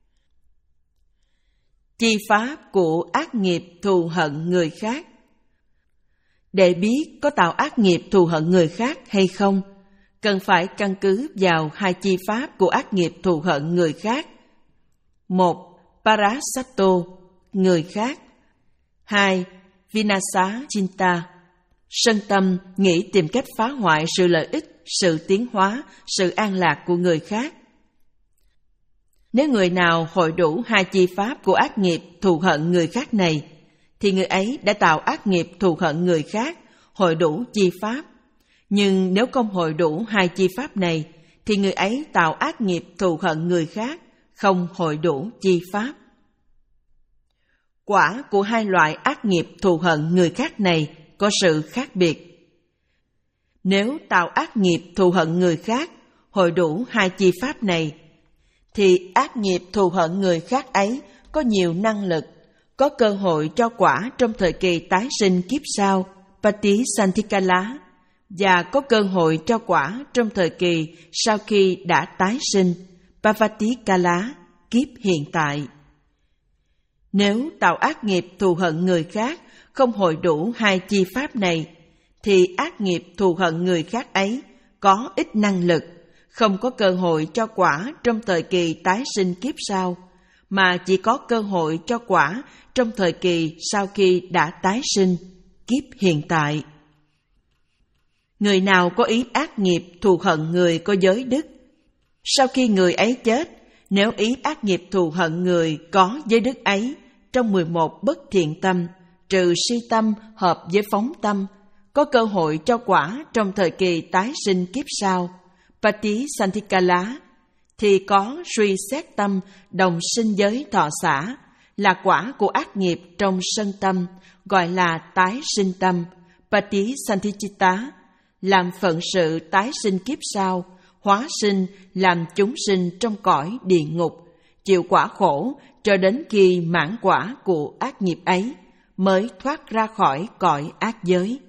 Chi pháp của ác nghiệp thù hận người khác. Để biết có tạo ác nghiệp thù hận người khác hay không, cần phải căn cứ vào hai chi pháp của ác nghiệp thù hận người khác. Một, Parasatto, người khác. Hai, Vinasa Chinta, sân tâm nghĩ tìm cách phá hoại sự lợi ích, sự tiến hóa, sự an lạc của người khác. Nếu người nào hội đủ hai chi pháp của ác nghiệp thù hận người khác này, thì người ấy đã tạo ác nghiệp thù hận người khác, hội đủ chi pháp. Nhưng nếu không hội đủ hai chi pháp này, thì người ấy tạo ác nghiệp thù hận người khác, không hội đủ chi pháp. Quả của hai loại ác nghiệp thù hận người khác này có sự khác biệt. Nếu tạo ác nghiệp thù hận người khác, hội đủ hai chi pháp này, thì ác nghiệp thù hận người khác ấy có nhiều năng lực, có cơ hội cho quả trong thời kỳ tái sinh kiếp sau, Patisanthikala, và có cơ hội cho quả trong thời kỳ sau khi đã tái sinh, Pavatikala, kiếp hiện tại. Nếu tạo ác nghiệp thù hận người khác không hội đủ hai chi pháp này, thì ác nghiệp thù hận người khác ấy có ít năng lực, không có cơ hội cho quả trong thời kỳ tái sinh kiếp sau, mà chỉ có cơ hội cho quả trong thời kỳ sau khi đã tái sinh, kiếp hiện tại. Người nào có ý ác nghiệp thù hận người có giới đức, sau khi người ấy chết, nếu ý ác nghiệp thù hận người có giới đức ấy trong mười một bất thiện tâm, trừ si tâm hợp với phóng tâm, có cơ hội cho quả trong thời kỳ tái sinh kiếp sau, Patisanthikala, thì có suy xét tâm đồng sinh giới thọ xả, là quả của ác nghiệp trong sân tâm, gọi là tái sinh tâm, Patisanthicita, làm phận sự tái sinh kiếp sau, hóa sinh làm chúng sinh trong cõi địa ngục, chịu quả khổ cho đến khi mãn quả của ác nghiệp ấy mới thoát ra khỏi cõi ác giới.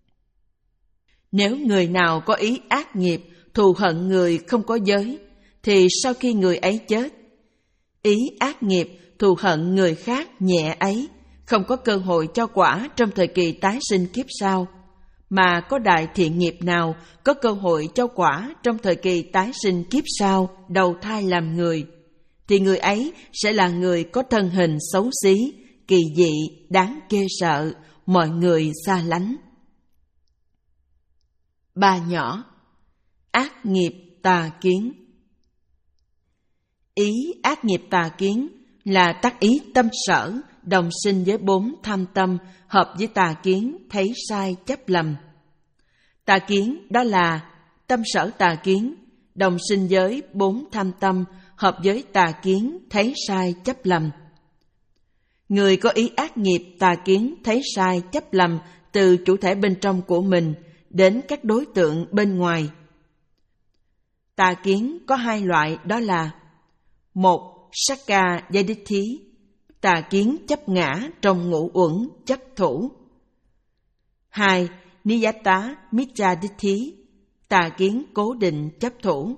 Nếu người nào có ý ác nghiệp thù hận người không có giới, thì sau khi người ấy chết, ý ác nghiệp thù hận người khác nhẹ ấy không có cơ hội cho quả trong thời kỳ tái sinh kiếp sau, mà có đại thiện nghiệp nào có cơ hội cho quả trong thời kỳ tái sinh kiếp sau đầu thai làm người, thì người ấy sẽ là người có thân hình xấu xí, kỳ dị, đáng ghê sợ, mọi người xa lánh. Ba nhỏ, ác nghiệp tà kiến. Ý ác nghiệp tà kiến là tác ý tâm sở, đồng sinh với bốn tham tâm, hợp với tà kiến, thấy sai chấp lầm. Tà kiến đó là tâm sở tà kiến, đồng sinh với bốn tham tâm, hợp với tà kiến, thấy sai chấp lầm. Người có ý ác nghiệp tà kiến, thấy sai chấp lầm từ chủ thể bên trong của mình đến các đối tượng bên ngoài. Tà kiến có hai loại, đó là: một, Sakka Yadithi, tà kiến chấp ngã trong ngũ uẩn chấp thủ. Hai, Niyata Micchadithi, tà kiến cố định chấp thủ.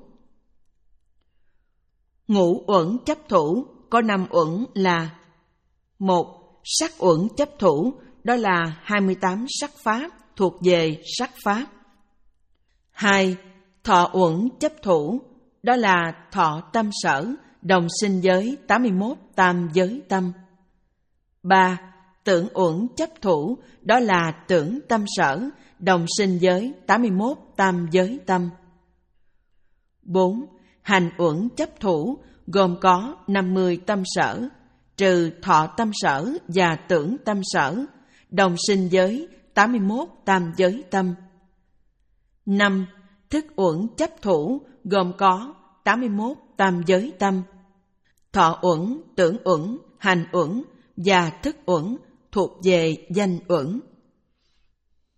Ngũ uẩn chấp thủ có năm uẩn là: một, sắc uẩn chấp thủ, đó là hai mươi tám sắc pháp thuộc về sắc pháp. Hai, thọ uẩn chấp thủ, đó là thọ tâm sở, đồng sinh với tám mươi mốt tam giới tâm. Ba, tưởng uẩn chấp thủ, đó là tưởng tâm sở, đồng sinh với tám mươi mốt tam giới tâm. Bốn, hành uẩn chấp thủ, gồm có năm mươi tâm sở, trừ thọ tâm sở và tưởng tâm sở, đồng sinh với tám mươi mốt tam giới tâm. Năm, thức uẩn chấp thủ, gồm có tám mươi mốt tam giới tâm. Thọ uẩn, tưởng uẩn, hành uẩn và thức uẩn thuộc về danh uẩn.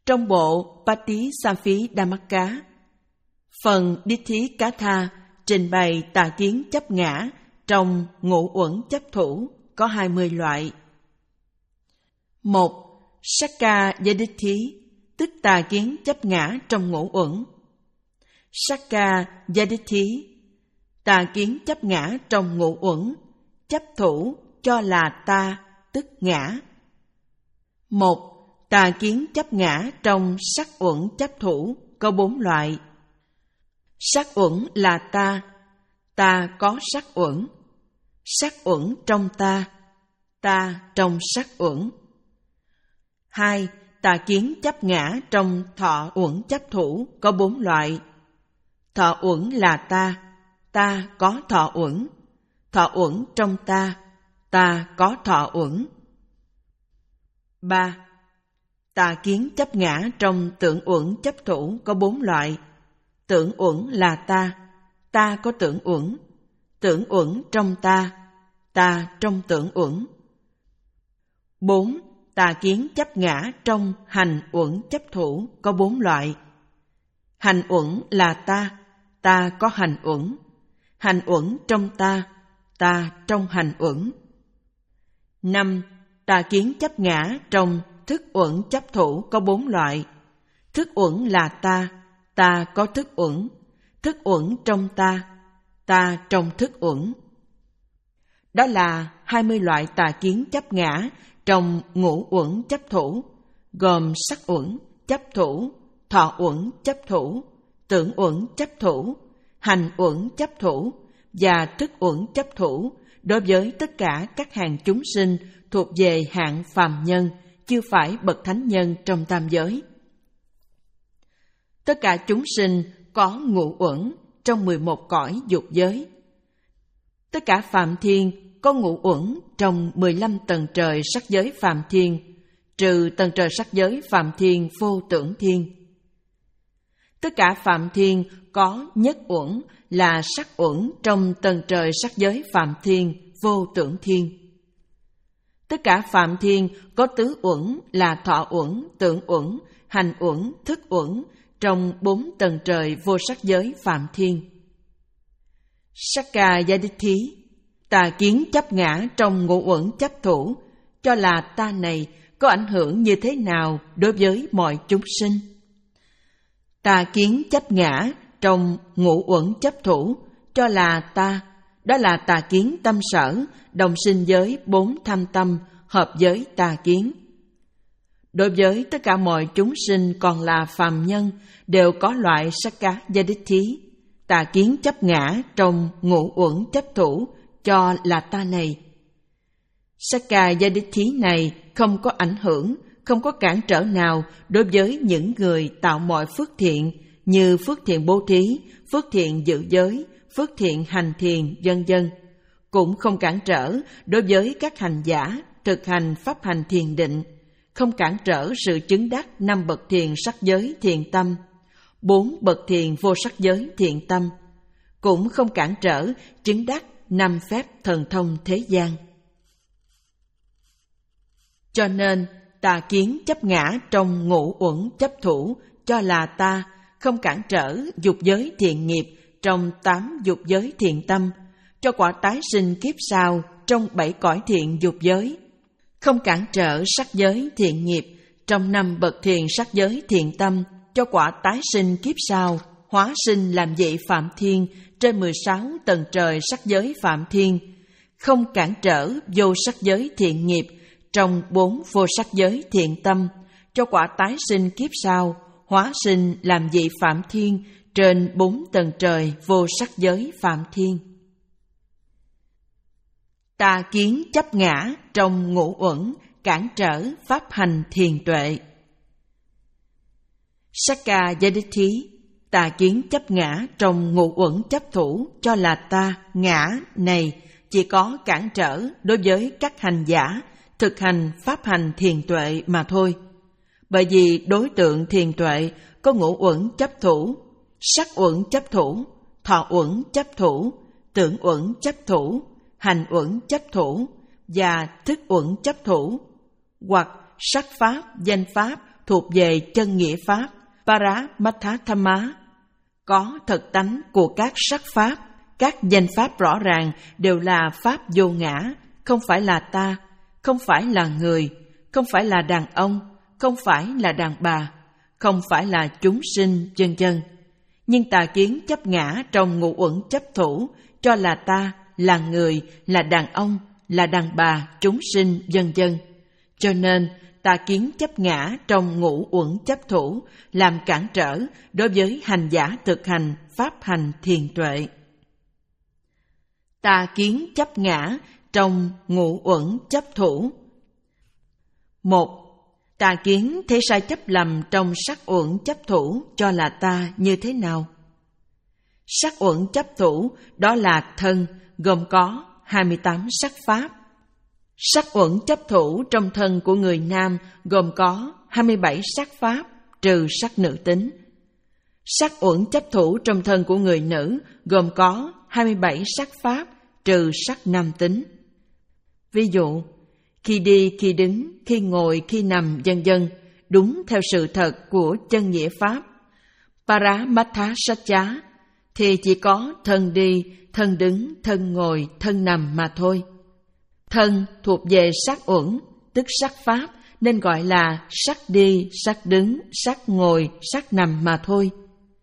Trong bộ Patisamphidamaka, phần Ditthi Katha trình bày tà kiến chấp ngã trong ngũ uẩn chấp thủ có hai mươi loại. Một. Sakkayaditthi, tức tà kiến chấp ngã trong ngũ uẩn. Sakkayaditthi, tà kiến chấp ngã trong ngũ uẩn, chấp thủ cho là ta, tức ngã. Một. Tà kiến chấp ngã trong sắc uẩn chấp thủ có bốn loại. Sắc uẩn là ta, ta có sắc uẩn. Sắc uẩn trong ta, ta trong sắc uẩn. Hai. Tà kiến chấp ngã trong thọ uẩn chấp thủ có bốn loại. Thọ uẩn là ta, ta có thọ uẩn. Thọ uẩn trong ta, ta có thọ uẩn. Ba. Tà kiến chấp ngã trong tưởng uẩn chấp thủ có bốn loại. Tưởng uẩn là ta, ta có tưởng uẩn. Tưởng uẩn trong ta, ta trong tưởng uẩn. Bốn. Tà kiến chấp ngã trong hành uẩn chấp thủ có bốn loại. Hành uẩn là ta, ta có hành uẩn. Hành uẩn trong ta, ta trong hành uẩn. Năm. Tà kiến chấp ngã trong thức uẩn chấp thủ có bốn loại. Thức uẩn là ta, ta có thức uẩn. Thức uẩn trong ta, ta trong thức uẩn. Đó là hai mươi loại tà kiến chấp ngã trong ngũ uẩn chấp thủ, gồm sắc uẩn chấp thủ, thọ uẩn chấp thủ, tưởng uẩn chấp thủ, hành uẩn chấp thủ và thức uẩn chấp thủ đối với tất cả các hàng chúng sinh thuộc về hạng phàm nhân, chưa phải bậc thánh nhân trong tam giới. Tất cả chúng sinh có ngũ uẩn trong mười một cõi dục giới. Tất cả phàm thiên có ngũ uẩn trong mười lăm tầng trời sắc giới phàm thiên, trừ tầng trời sắc giới phàm thiên vô tưởng thiên. Tất cả phàm thiên có nhất uẩn là sắc uẩn trong tầng trời sắc giới phàm thiên vô tưởng thiên. Tất cả phàm thiên có tứ uẩn là thọ uẩn, tưởng uẩn, hành uẩn, thức uẩn trong bốn tầng trời vô sắc giới phàm thiên. Sakkayaditthi, tà kiến chấp ngã trong ngũ uẩn chấp thủ cho là ta này có ảnh hưởng như thế nào đối với mọi chúng sinh. Tà kiến chấp ngã trong ngũ uẩn chấp thủ cho là ta, đó là tà kiến tâm sở, đồng sinh với bốn tham tâm, hợp với tà kiến. Đối với tất cả mọi chúng sinh còn là phàm nhân đều có loại Sakkayaditthi, tà kiến chấp ngã trong ngũ uẩn chấp thủ cho là ta này. Sakkayaditthi này không có ảnh hưởng, không có cản trở nào đối với những người tạo mọi phước thiện như phước thiện bố thí, phước thiện giữ giới, phước thiện hành thiền, vân vân. Cũng không cản trở đối với các hành giả thực hành pháp hành thiền định, không cản trở sự chứng đắc năm bậc thiền sắc giới thiện tâm, bốn bậc thiền vô sắc giới thiện tâm, cũng không cản trở chứng đắc năm phép thần thông thế gian. Cho nên, tà kiến chấp ngã trong ngũ uẩn chấp thủ cho là ta, không cản trở dục giới thiện nghiệp trong tám dục giới thiện tâm, cho quả tái sinh kiếp sau trong bảy cõi thiện dục giới, không cản trở sắc giới thiện nghiệp trong năm bậc thiền sắc giới thiện tâm, cho quả tái sinh kiếp sau hóa sinh làm vị phạm thiên trên mười sáu tầng trời sắc giới phạm thiên, không cản trở vô sắc giới thiện nghiệp trong bốn vô sắc giới thiện tâm, cho quả tái sinh kiếp sau hóa sinh làm vị phạm thiên trên bốn tầng trời vô sắc giới phạm thiên. Tà kiến chấp ngã trong ngũ uẩn cản trở pháp hành thiền tuệ. Sakkayaditthi, tà kiến chấp ngã trong ngũ uẩn chấp thủ cho là ta, ngã này chỉ có cản trở đối với các hành giả thực hành pháp hành thiền tuệ mà thôi. Bởi vì đối tượng thiền tuệ có ngũ uẩn chấp thủ, sắc uẩn chấp thủ, thọ uẩn chấp thủ, tưởng uẩn chấp thủ, hành uẩn chấp thủ và thức uẩn chấp thủ, hoặc sắc pháp, danh pháp thuộc về chân nghĩa Pháp, Paramatthama. Có thật tánh của các sắc Pháp, các danh Pháp rõ ràng đều là Pháp vô ngã, không phải là ta, không phải là người, không phải là đàn ông, không phải là đàn bà, không phải là chúng sinh, vân vân. Nhưng tà kiến chấp ngã trong ngũ uẩn chấp thủ, cho là ta, là người, là đàn ông, là đàn bà, chúng sinh, vân vân. Cho nên, tà kiến chấp ngã trong ngũ uẩn chấp thủ làm cản trở đối với hành giả thực hành pháp hành thiền tuệ. Tà kiến chấp ngã trong ngũ uẩn chấp thủ. Một. Tà kiến thấy sai chấp lầm trong sắc uẩn chấp thủ cho là ta như thế nào? Sắc uẩn chấp thủ đó là thân, gồm có hai mươi tám sắc Pháp. Sắc uẩn chấp thủ trong thân của người nam gồm có hai mươi bảy sắc Pháp, trừ sắc nữ tính. Sắc uẩn chấp thủ trong thân của người nữ gồm có hai mươi bảy sắc Pháp, trừ sắc nam tính. Ví dụ, khi đi, khi đứng, khi ngồi, khi nằm, vân vân, đúng theo sự thật của chân nghĩa Pháp, Paramattha, thì chỉ có thân đi, thân đứng, thân ngồi, thân nằm mà thôi. Thân thuộc về sắc uẩn, tức sắc Pháp, nên gọi là sắc đi, sắc đứng, sắc ngồi, sắc nằm mà thôi.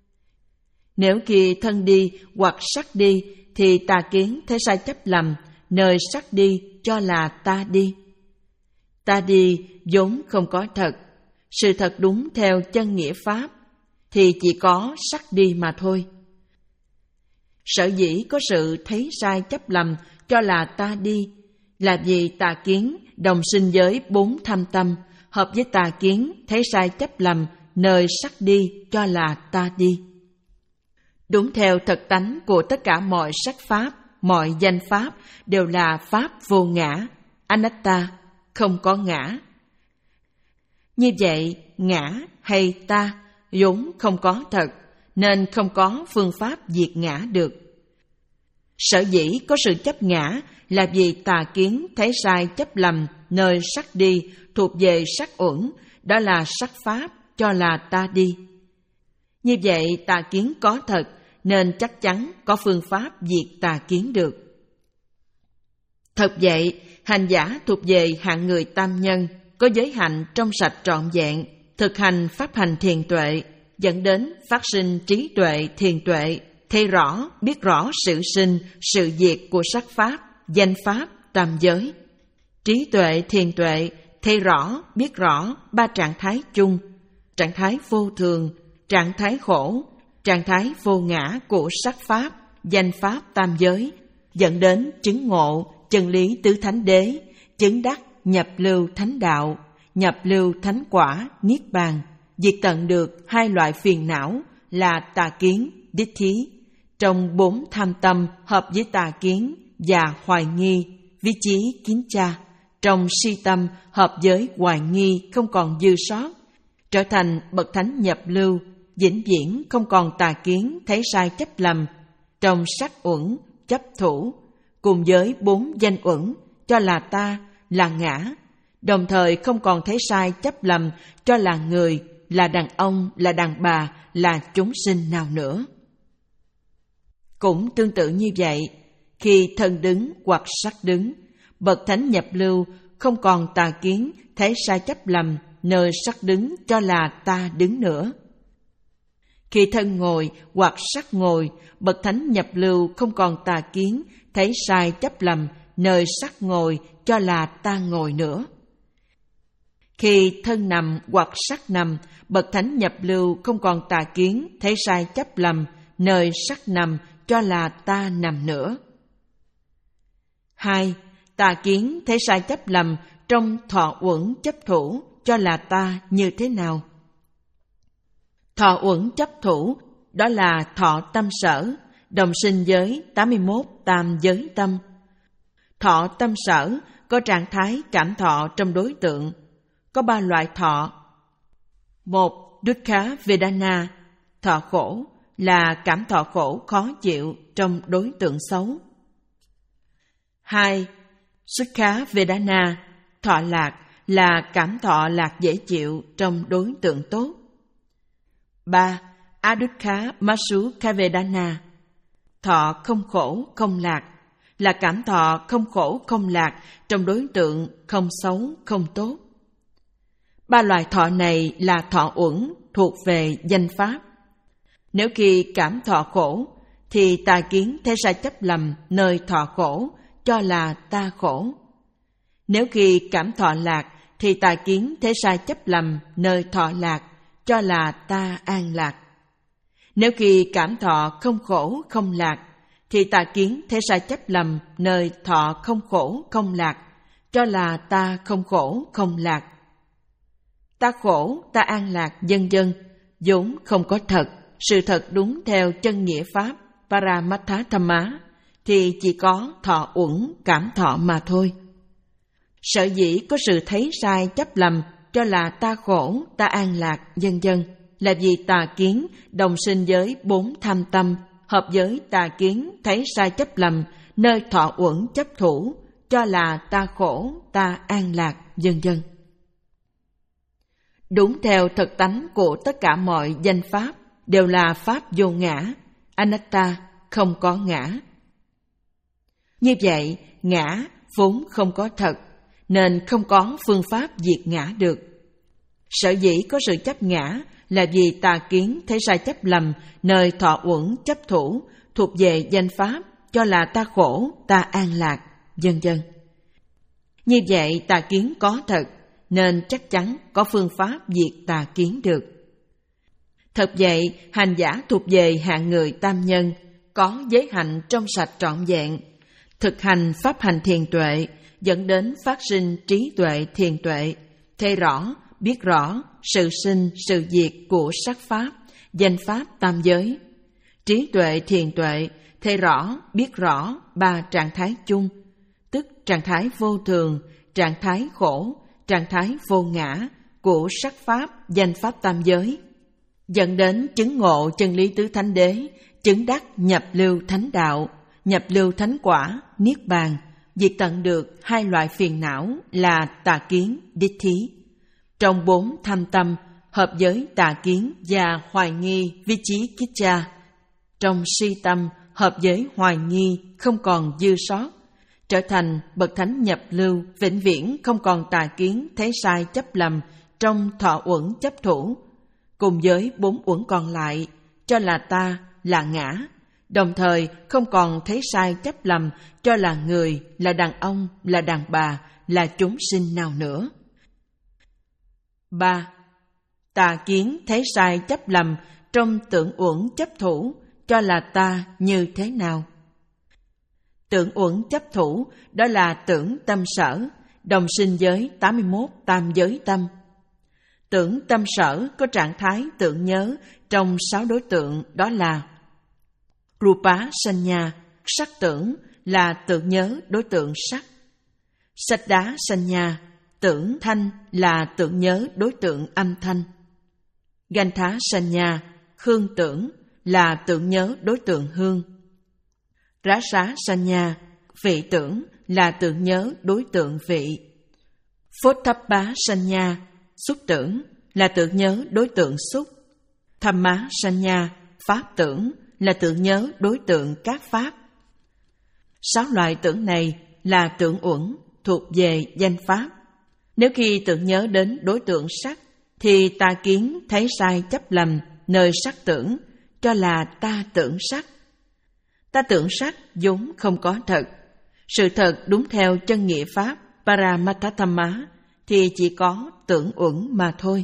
Nếu khi thân đi hoặc sắc đi, thì tà kiến thấy sai chấp lầm, nơi sắc đi cho là ta đi. Ta đi vốn không có thật, sự thật đúng theo chân nghĩa Pháp, thì chỉ có sắc đi mà thôi. Sở dĩ có sự thấy sai chấp lầm cho là ta đi, là vì tà kiến đồng sinh với bốn tham tâm, hợp với tà kiến thấy sai chấp lầm nơi sắc đi cho là ta đi. Đúng theo thật tánh của tất cả mọi sắc Pháp, mọi danh Pháp đều là Pháp vô ngã, anatta, không có ngã. Như vậy, ngã hay ta vốn không có thật, nên không có phương pháp diệt ngã được. Sở dĩ có sự chấp ngã là vì tà kiến thấy sai chấp lầm nơi sắc đi thuộc về sắc uẩn, đó là sắc Pháp cho là ta đi. Như vậy tà kiến có thật, nên chắc chắn có phương pháp diệt tà kiến được. Thật vậy, hành giả thuộc về hạng người tam nhân, có giới hạnh trong sạch trọn vẹn, thực hành pháp hành thiền tuệ, dẫn đến phát sinh trí tuệ thiền tuệ, thấy rõ, biết rõ sự sinh, sự diệt của sắc Pháp, danh Pháp, tam giới. Trí tuệ thiền tuệ, thấy rõ, biết rõ ba trạng thái chung, trạng thái vô thường, trạng thái khổ, trạng thái vô ngã của sắc Pháp, danh Pháp tam giới, dẫn đến chứng ngộ chân lý tứ thánh đế, chứng đắc nhập lưu thánh đạo, nhập lưu thánh quả, niết bàn, diệt tận được hai loại phiền não là tà kiến, đích thí, trong bốn tham tâm hợp với tà kiến và hoài nghi, vi chí kiến cha, trong si tâm hợp với hoài nghi không còn dư sót, trở thành bậc thánh nhập lưu, vĩnh viễn không còn tà kiến thấy sai chấp lầm, trong sắc uẩn, chấp thủ, cùng với bốn danh uẩn, cho là ta, là ngã, đồng thời không còn thấy sai chấp lầm, cho là người, là đàn ông, là đàn bà, là chúng sinh nào nữa. Cũng tương tự như vậy, khi thân đứng hoặc sắc đứng, bậc thánh nhập lưu không còn tà kiến thấy sai chấp lầm nơi sắc đứng cho là ta đứng nữa. Khi thân ngồi hoặc sắc ngồi, bậc thánh nhập lưu không còn tà kiến thấy sai chấp lầm nơi sắc ngồi cho là ta ngồi nữa. Khi thân nằm hoặc sắc nằm, bậc thánh nhập lưu không còn tà kiến thấy sai chấp lầm nơi sắc nằm cho là ta nằm nữa. Hai, tà kiến thấy sai chấp lầm trong thọ uẩn chấp thủ cho là ta như thế nào? Thọ uẩn chấp thủ đó là thọ tâm sở, đồng sinh với tám mươi mốt tam giới tâm. Thọ tâm sở có trạng thái cảm thọ trong đối tượng, có ba loại thọ. Một, dukkha vedana, thọ khổ, là cảm thọ khổ khó chịu trong đối tượng xấu. Hai, sukha vedana, thọ lạc, là cảm thọ lạc dễ chịu trong đối tượng tốt. ba. Adukkha Masu Kavedana, thọ không khổ không lạc, là cảm thọ không khổ không lạc trong đối tượng không xấu không tốt. Ba loại thọ này là thọ uẩn thuộc về danh pháp. Nếu khi cảm thọ khổ, thì tà kiến thế sai chấp lầm nơi thọ khổ cho là ta khổ. Nếu khi cảm thọ lạc, thì tà kiến thế sai chấp lầm nơi thọ lạc cho là ta an lạc. Nếu khi cảm thọ không khổ không lạc, thì tà kiến thế sai chấp lầm nơi thọ không khổ không lạc cho là ta không khổ không lạc. Ta khổ, ta an lạc, vân vân vốn không có thật. Sự thật đúng theo chân nghĩa pháp Paramattha Dhamma thì chỉ có thọ uẩn cảm thọ mà thôi. Sở dĩ có sự thấy sai chấp lầm cho là ta khổ, ta an lạc, vân vân là vì tà kiến đồng sinh với bốn tham tâm, hợp với tà kiến thấy sai chấp lầm nơi thọ uẩn chấp thủ cho là ta khổ, ta an lạc, vân vân. Đúng theo thực tánh của tất cả mọi danh pháp đều là pháp vô ngã, anatta, không có ngã. Như vậy, ngã vốn không có thật, nên không có phương pháp diệt ngã được. Sở dĩ có sự chấp ngã là vì tà kiến thấy sai chấp lầm nơi thọ uẩn chấp thủ thuộc về danh pháp cho là ta khổ, ta an lạc, vân vân. Như vậy tà kiến có thật, nên chắc chắn có phương pháp diệt tà kiến được. Thật vậy, hành giả thuộc về hạng người tam nhân, có giới hạnh trong sạch trọn vẹn, thực hành pháp hành thiền tuệ, dẫn đến phát sinh trí tuệ thiền tuệ, thấy rõ, biết rõ sự sinh, sự diệt của sắc pháp, danh pháp tam giới. Trí tuệ thiền tuệ, thấy rõ, biết rõ ba trạng thái chung, tức trạng thái vô thường, trạng thái khổ, trạng thái vô ngã của sắc pháp, danh pháp tam giới, dẫn đến chứng ngộ chân lý tứ thánh đế, chứng đắc nhập lưu thánh đạo, nhập lưu thánh quả, niết bàn, diệt tận được hai loại phiền não là tà kiến, đích thí. Trong bốn tham tâm, hợp với tà kiến và hoài nghi, vichikicca. Trong si tâm, hợp với hoài nghi, không còn dư sót, trở thành bậc thánh nhập lưu, vĩnh viễn không còn tà kiến thấy sai chấp lầm trong thọ uẩn chấp thủ, cùng với bốn uẩn còn lại cho là ta, là ngã, đồng thời không còn thấy sai chấp lầm cho là người, là đàn ông, là đàn bà, là chúng sinh nào nữa. ba. Tà kiến thấy sai chấp lầm trong tưởng uẩn chấp thủ cho là ta như thế nào? Tưởng uẩn chấp thủ đó là tưởng tâm sở, đồng sinh với tám mươi mốt tam giới tâm. Tưởng tâm sở có trạng thái tưởng nhớ trong sáu đối tượng, đó là Rupa Sanya, sắc tưởng là tưởng nhớ đối tượng sắc. Saddha Sanya, tưởng thanh là tưởng nhớ đối tượng âm thanh. Gandha Sanya, hương tưởng là tưởng nhớ đối tượng hương. Rasa Sanya, vị tưởng là tưởng nhớ đối tượng vị. Phottappa Sanya, xúc tưởng là tưởng nhớ đối tượng xúc. Dhamma Sanya, pháp tưởng là tưởng nhớ đối tượng các pháp. Sáu loại tưởng này là tưởng uẩn thuộc về danh pháp. Nếu khi tưởng nhớ đến đối tượng sắc, thì tà kiến thấy sai chấp lầm nơi sắc tưởng cho là ta tưởng sắc. Ta tưởng sắc vốn không có thật. Sự thật đúng theo chân nghĩa pháp Paramattha Dhamma thì chỉ có tưởng uẩn mà thôi.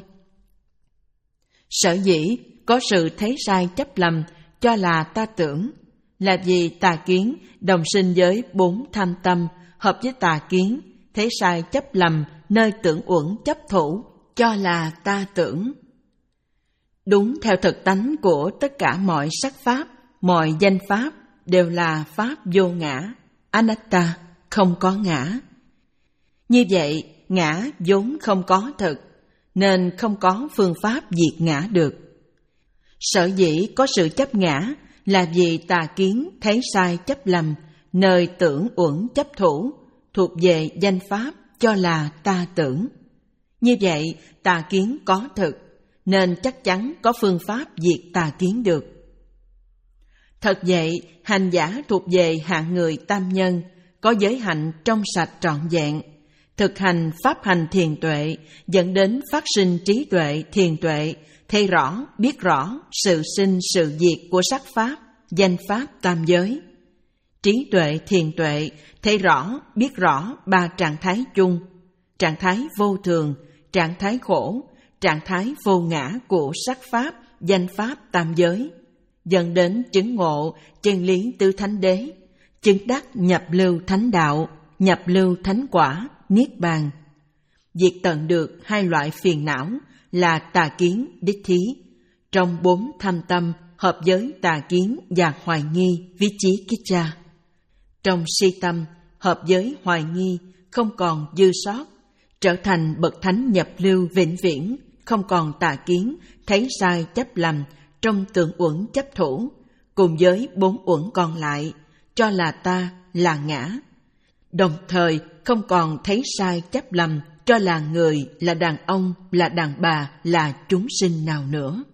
Sở dĩ có sự thấy sai chấp lầm cho là ta tưởng là vì tà kiến đồng sinh với bốn tham tâm, hợp với tà kiến thấy sai chấp lầm nơi tưởng uẩn chấp thủ cho là ta tưởng. Đúng theo thực tánh của tất cả mọi sắc pháp, mọi danh pháp đều là pháp vô ngã, anatta, không có ngã. Như vậy, ngã vốn không có thực, nên không có phương pháp diệt ngã được. Sở dĩ có sự chấp ngã là vì tà kiến thấy sai chấp lầm nơi tưởng uẩn chấp thủ thuộc về danh pháp cho là ta tưởng. Như vậy, tà kiến có thực, nên chắc chắn có phương pháp diệt tà kiến được. Thật vậy, hành giả thuộc về hạng người tam nhân, có giới hạnh trong sạch trọn vẹn, thực hành pháp hành thiền tuệ, dẫn đến phát sinh trí tuệ thiền tuệ, thấy rõ, biết rõ sự sinh sự diệt của sắc pháp, danh pháp tam giới. Trí tuệ thiền tuệ thấy rõ, biết rõ ba trạng thái chung, trạng thái vô thường, trạng thái khổ, trạng thái vô ngã của sắc pháp, danh pháp tam giới, dẫn đến chứng ngộ chân lý tứ thánh đế, chứng đắc nhập lưu thánh đạo, nhập lưu thánh quả, niết bàn. Diệt tận được hai loại phiền não là tà kiến, đích thí, trong bốn tham tâm hợp với tà kiến và hoài nghi, vicikicca. Trong si tâm hợp với hoài nghi, không còn dư sót, trở thành bậc thánh nhập lưu vĩnh viễn, không còn tà kiến, thấy sai chấp lầm trong tưởng uẩn chấp thủ, cùng với bốn uẩn còn lại, cho là ta, là ngã. Đồng thời không còn thấy sai chấp lầm, cho là người, là đàn ông, là đàn bà, là chúng sinh nào nữa.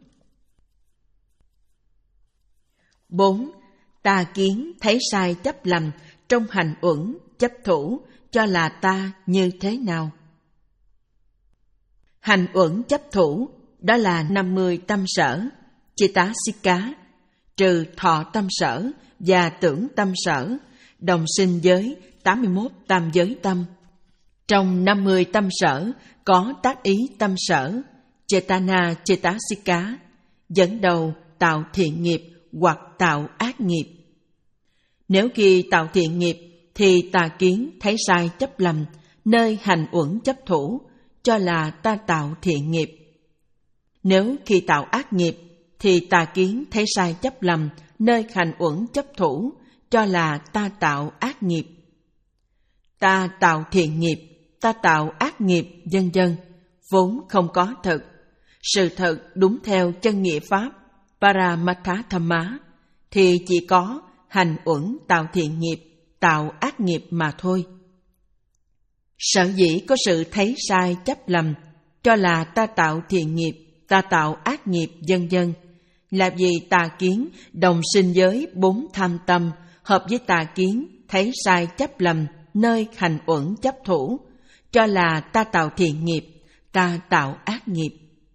Bốn. Tà kiến thấy sai chấp lầm trong hành uẩn, chấp thủ, cho là ta như thế nào? Hành uẩn chấp thủ, đó là năm mươi tâm sở, Chitasika, trừ thọ tâm sở và tưởng tâm sở, đồng sinh với tám mươi mốt tam giới tâm. Trong năm mươi tâm sở có tác ý tâm sở, Chetana Chitasika, dẫn đầu tạo thiện nghiệp hoặc tạo ác nghiệp. Nếu khi tạo thiện nghiệp thì tà kiến thấy sai chấp lầm, nơi hành uẩn chấp thủ, cho là ta tạo thiện nghiệp. Nếu khi tạo ác nghiệp thì tà kiến thấy sai chấp lầm, nơi hành uẩn chấp thủ, cho là ta tạo ác nghiệp. Ta tạo thiện nghiệp, ta tạo ác nghiệp, vân vân, vốn không có thật. Sự thật đúng theo chân nghĩa pháp Paramattha Dhamma thì chỉ có hành uẩn tạo thiện nghiệp, tạo ác nghiệp mà thôi. Sở dĩ có sự thấy sai chấp lầm, cho là ta tạo thiện nghiệp, ta tạo ác nghiệp, vân vân, là vì tà kiến đồng sinh với bốn tham tâm, hợp với tà kiến thấy sai chấp lầm nơi hành uẩn chấp thủ, cho là ta tạo thiện nghiệp, ta tạo ác nghiệp.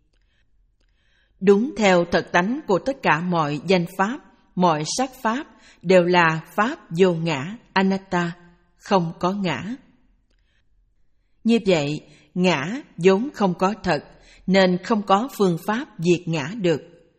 Đúng theo thật tánh của tất cả mọi danh pháp, mọi sắc pháp đều là pháp vô ngã, anatta, không có ngã. Như vậy, ngã vốn không có thật, nên không có phương pháp diệt ngã được.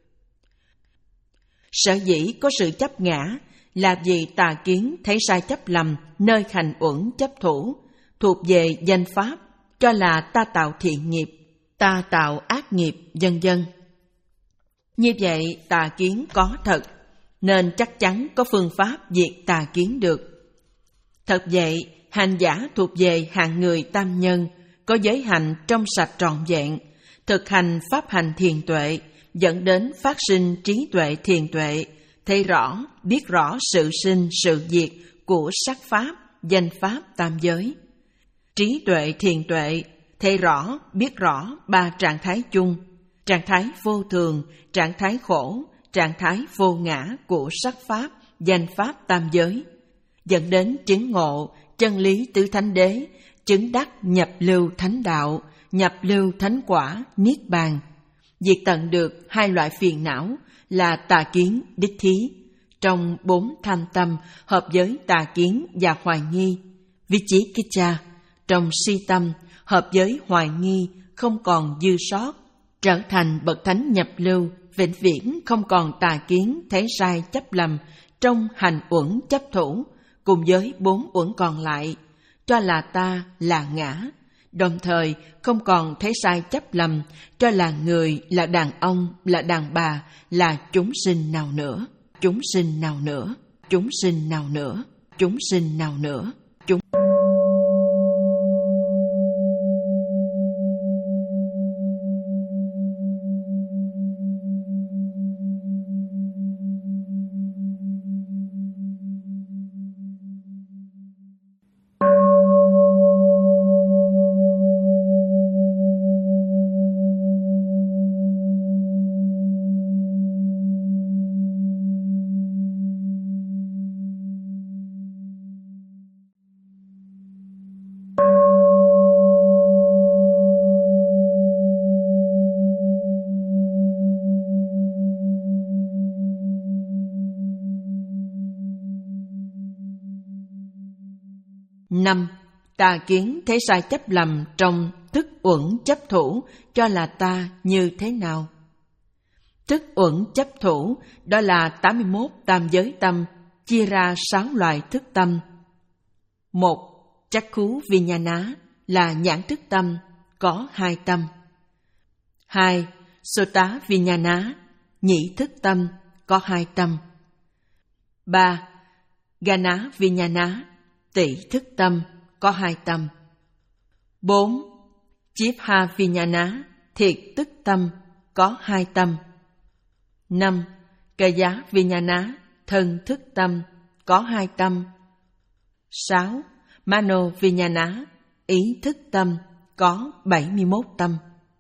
Sở dĩ có sự chấp ngã là vì tà kiến thấy sai chấp lầm nơi hành uẩn chấp thủ, thuộc về danh pháp, cho là ta tạo thiện nghiệp, ta tạo ác nghiệp, vân vân. Như vậy, tà kiến có thật, nên chắc chắn có phương pháp diệt tà kiến được. Thật vậy, hành giả thuộc về hạng người tam nhân, có giới hạnh trong sạch trọn vẹn, thực hành pháp hành thiền tuệ, dẫn đến phát sinh trí tuệ thiền tuệ, thấy rõ, biết rõ sự sinh, sự diệt của sắc pháp, danh pháp tam giới. Trí tuệ thiền tuệ, thấy rõ, biết rõ ba trạng thái chung, trạng thái vô thường, trạng thái khổ, trạng thái vô ngã của sắc pháp, danh pháp tam giới, dẫn đến chứng ngộ chân lý tứ thánh đế, chứng đắc nhập lưu thánh đạo, nhập lưu thánh quả, niết bàn. Diệt tận được hai loại phiền não là tà kiến, đích thí, trong bốn tham tâm hợp với tà kiến và hoài nghi, vicikicca, trong si tâm hợp với hoài nghi, không còn dư sót, trở thành bậc thánh nhập lưu, vĩnh viễn không còn tà kiến thấy sai chấp lầm trong hành uẩn chấp thủ, cùng với bốn uẩn còn lại, cho là ta, là ngã, đồng thời không còn thấy sai chấp lầm, cho là người, là đàn ông, là đàn bà, là chúng sinh nào nữa, chúng sinh nào nữa, chúng sinh nào nữa, chúng sinh nào nữa, chúng Năm. Tà kiến thấy sai chấp lầm trong thức uẩn chấp thủ cho là ta như thế nào? Thức uẩn chấp thủ đó là tám mươi mốt tam giới tâm, chia ra sáu loại thức tâm. Một. Chakku Vijnana là nhãn thức tâm, có hai tâm. Hai. Sota Vijnana, nhĩ thức tâm, có hai tâm. Ba. Gana Vijnana, tỷ thức tâm, có hai tâm. Bốn. Jivha Vijnana, thiệt tức tâm, có hai tâm. Năm. Kaya Vijnana, thân thức tâm, có hai tâm. Sáu. Mano Vijnana, ý thức tâm, có bảy mươi mốt tâm.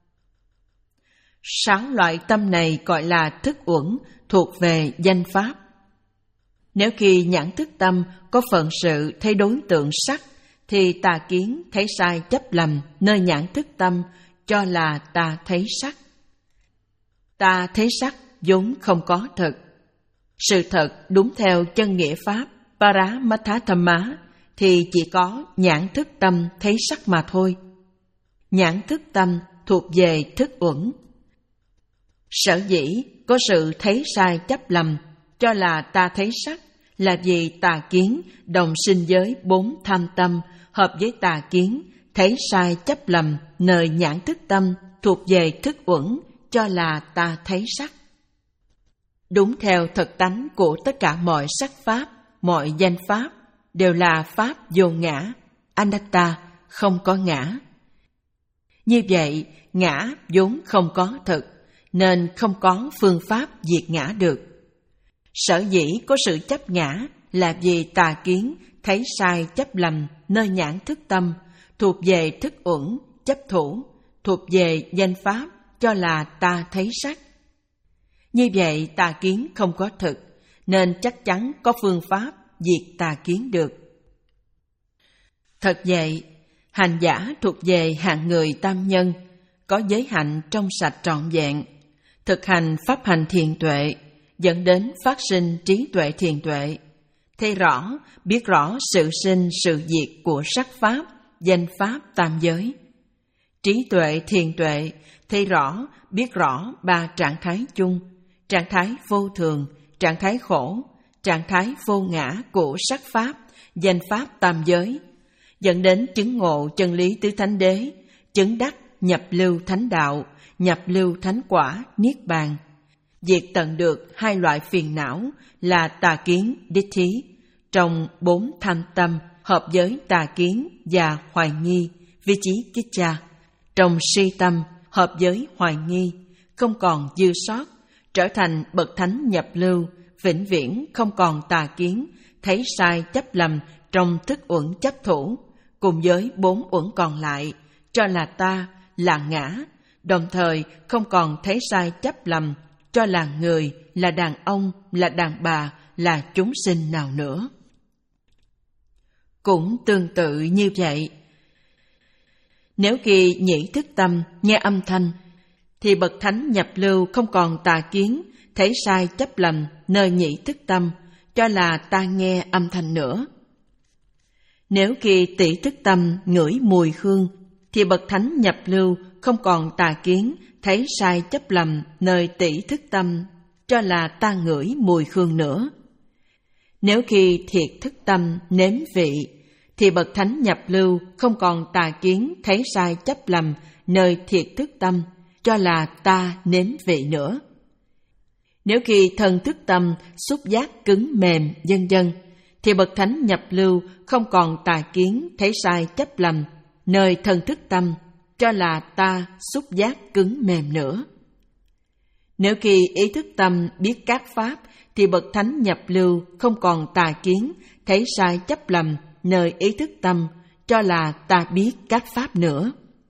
Sáu loại tâm này gọi là thức uẩn, thuộc về danh pháp. Nếu khi nhãn thức tâm có phận sự thấy đối tượng sắc, thì tà kiến thấy sai chấp lầm nơi nhãn thức tâm cho là ta thấy sắc. Ta thấy sắc vốn không có thật. Sự thật đúng theo chân nghĩa pháp Paramatthadhamma thì chỉ có nhãn thức tâm thấy sắc mà thôi. Nhãn thức tâm thuộc về thức uẩn. Sở dĩ có sự thấy sai chấp lầm cho là ta thấy sắc là vì tà kiến đồng sinh với bốn tham tâm hợp với tà kiến thấy sai chấp lầm nơi nhãn thức tâm thuộc về thức uẩn cho là ta thấy sắc. Đúng theo thực tánh của tất cả mọi sắc pháp, mọi danh pháp đều là pháp vô ngã, anatta, không có ngã. Như vậy, ngã vốn không có thực, nên không có phương pháp diệt ngã được. Sở dĩ có sự chấp ngã là vì tà kiến thấy sai chấp lầm nơi nhãn thức tâm, thuộc về thức uẩn, chấp thủ, thuộc về danh pháp cho là ta thấy sắc. Như vậy tà kiến không có thực, nên chắc chắn có phương pháp diệt tà kiến được. Thật vậy, hành giả thuộc về hạng người tam nhân, có giới hạnh trong sạch trọn vẹn, thực hành pháp hành thiền tuệ, dẫn đến phát sinh trí tuệ thiền tuệ, thấy rõ, biết rõ sự sinh sự diệt của sắc pháp, danh pháp tam giới. Trí tuệ thiền tuệ thấy rõ, biết rõ ba trạng thái chung, trạng thái vô thường, trạng thái khổ, trạng thái vô ngã của sắc pháp, danh pháp tam giới, dẫn đến chứng ngộ chân lý tứ thánh đế, chứng đắc nhập lưu thánh đạo, nhập lưu thánh quả, niết bàn, diệt tận được hai loại phiền não là tà kiến, đích thí, trong bốn tham tâm hợp với tà kiến và hoài nghi, vi chí kicca, trong si tâm hợp với hoài nghi, không còn dư sót, trở thành bậc thánh nhập lưu, vĩnh viễn không còn tà kiến, thấy sai chấp lầm trong thức uẩn chấp thủ, cùng với bốn uẩn còn lại, cho là ta, là ngã, đồng thời không còn thấy sai chấp lầm, cho là người, là đàn ông, là đàn bà, là chúng sinh nào nữa. Cũng tương tự như vậy, nếu khi nhĩ thức tâm nghe âm thanh, thì bậc thánh nhập lưu không còn tà kiến, thấy sai chấp lầm nơi nhĩ thức tâm, cho là ta nghe âm thanh nữa. Nếu khi tỷ thức tâm ngửi mùi hương, thì bậc thánh nhập lưu không còn tà kiến, thấy sai chấp lầm nơi tỷ thức tâm, cho là ta ngửi mùi hương nữa. Nếu khi thiệt thức tâm nếm vị, thì bậc thánh nhập lưu không còn tà kiến, thấy sai chấp lầm nơi thiệt thức tâm, cho là ta nếm vị nữa. Nếu khi thân thức tâm xúc giác cứng mềm vân vân, thì bậc thánh nhập lưu không còn tà kiến, thấy sai chấp lầm nơi thân thức tâm, cho là ta xúc giác cứng mềm nữa. Nếu khi ý thức tâm biết các pháp, thì bậc thánh nhập lưu không còn tà kiến, thấy sai chấp lầm nơi ý thức tâm, cho là ta biết các pháp nữa.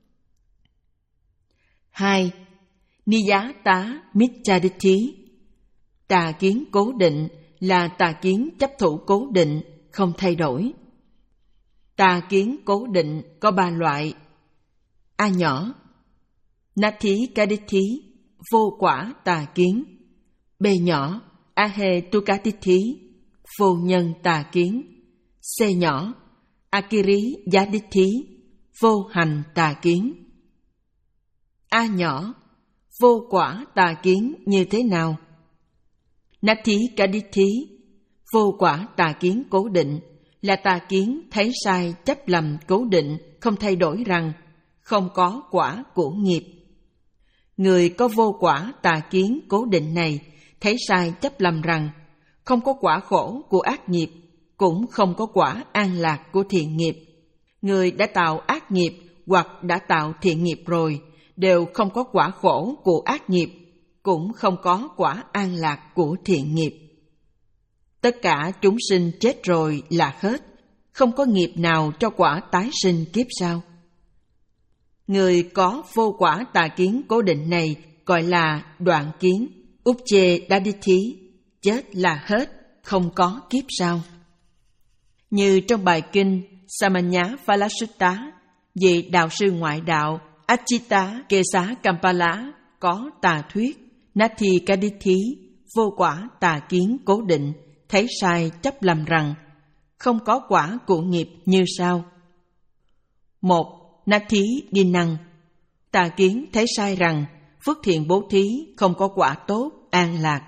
Hai. Niyata Micchaditti, tà kiến cố định là tà kiến chấp thủ cố định, không thay đổi. Tà kiến cố định có ba loại. A nhỏ, Nati Kadithi, vô quả tà kiến. B nhỏ, Ahe Tukadithi, vô nhân tà kiến. C nhỏ, Akiri Yadithi, vô hành tà kiến. A nhỏ, vô quả tà kiến như thế nào? Nati Kadithi, vô quả tà kiến cố định, là tà kiến thấy sai chấp lầm cố định, không thay đổi rằng không có quả của nghiệp. Người có vô quả tà kiến cố định này thấy sai chấp lầm rằng không có quả khổ của ác nghiệp, cũng không có quả an lạc của thiện nghiệp. Người đã tạo ác nghiệp hoặc đã tạo thiện nghiệp rồi đều không có quả khổ của ác nghiệp, cũng không có quả an lạc của thiện nghiệp. Tất cả chúng sinh chết rồi là hết, không có nghiệp nào cho quả tái sinh kiếp sau. Người có vô quả tà kiến cố định này gọi là đoạn kiến, Upche Dadithi, chết là hết, không có kiếp sau. Như trong bài kinh Samanya Phalasutta, vị đạo sư ngoại đạo Achita Kesa Kampala có tà thuyết Nati Kadithi, vô quả tà kiến cố định, thấy sai chấp lầm rằng không có quả của nghiệp như sau. Một. Nati Dinang, tà kiến thấy sai rằng phước thiện bố thí không có quả tốt, an lạc.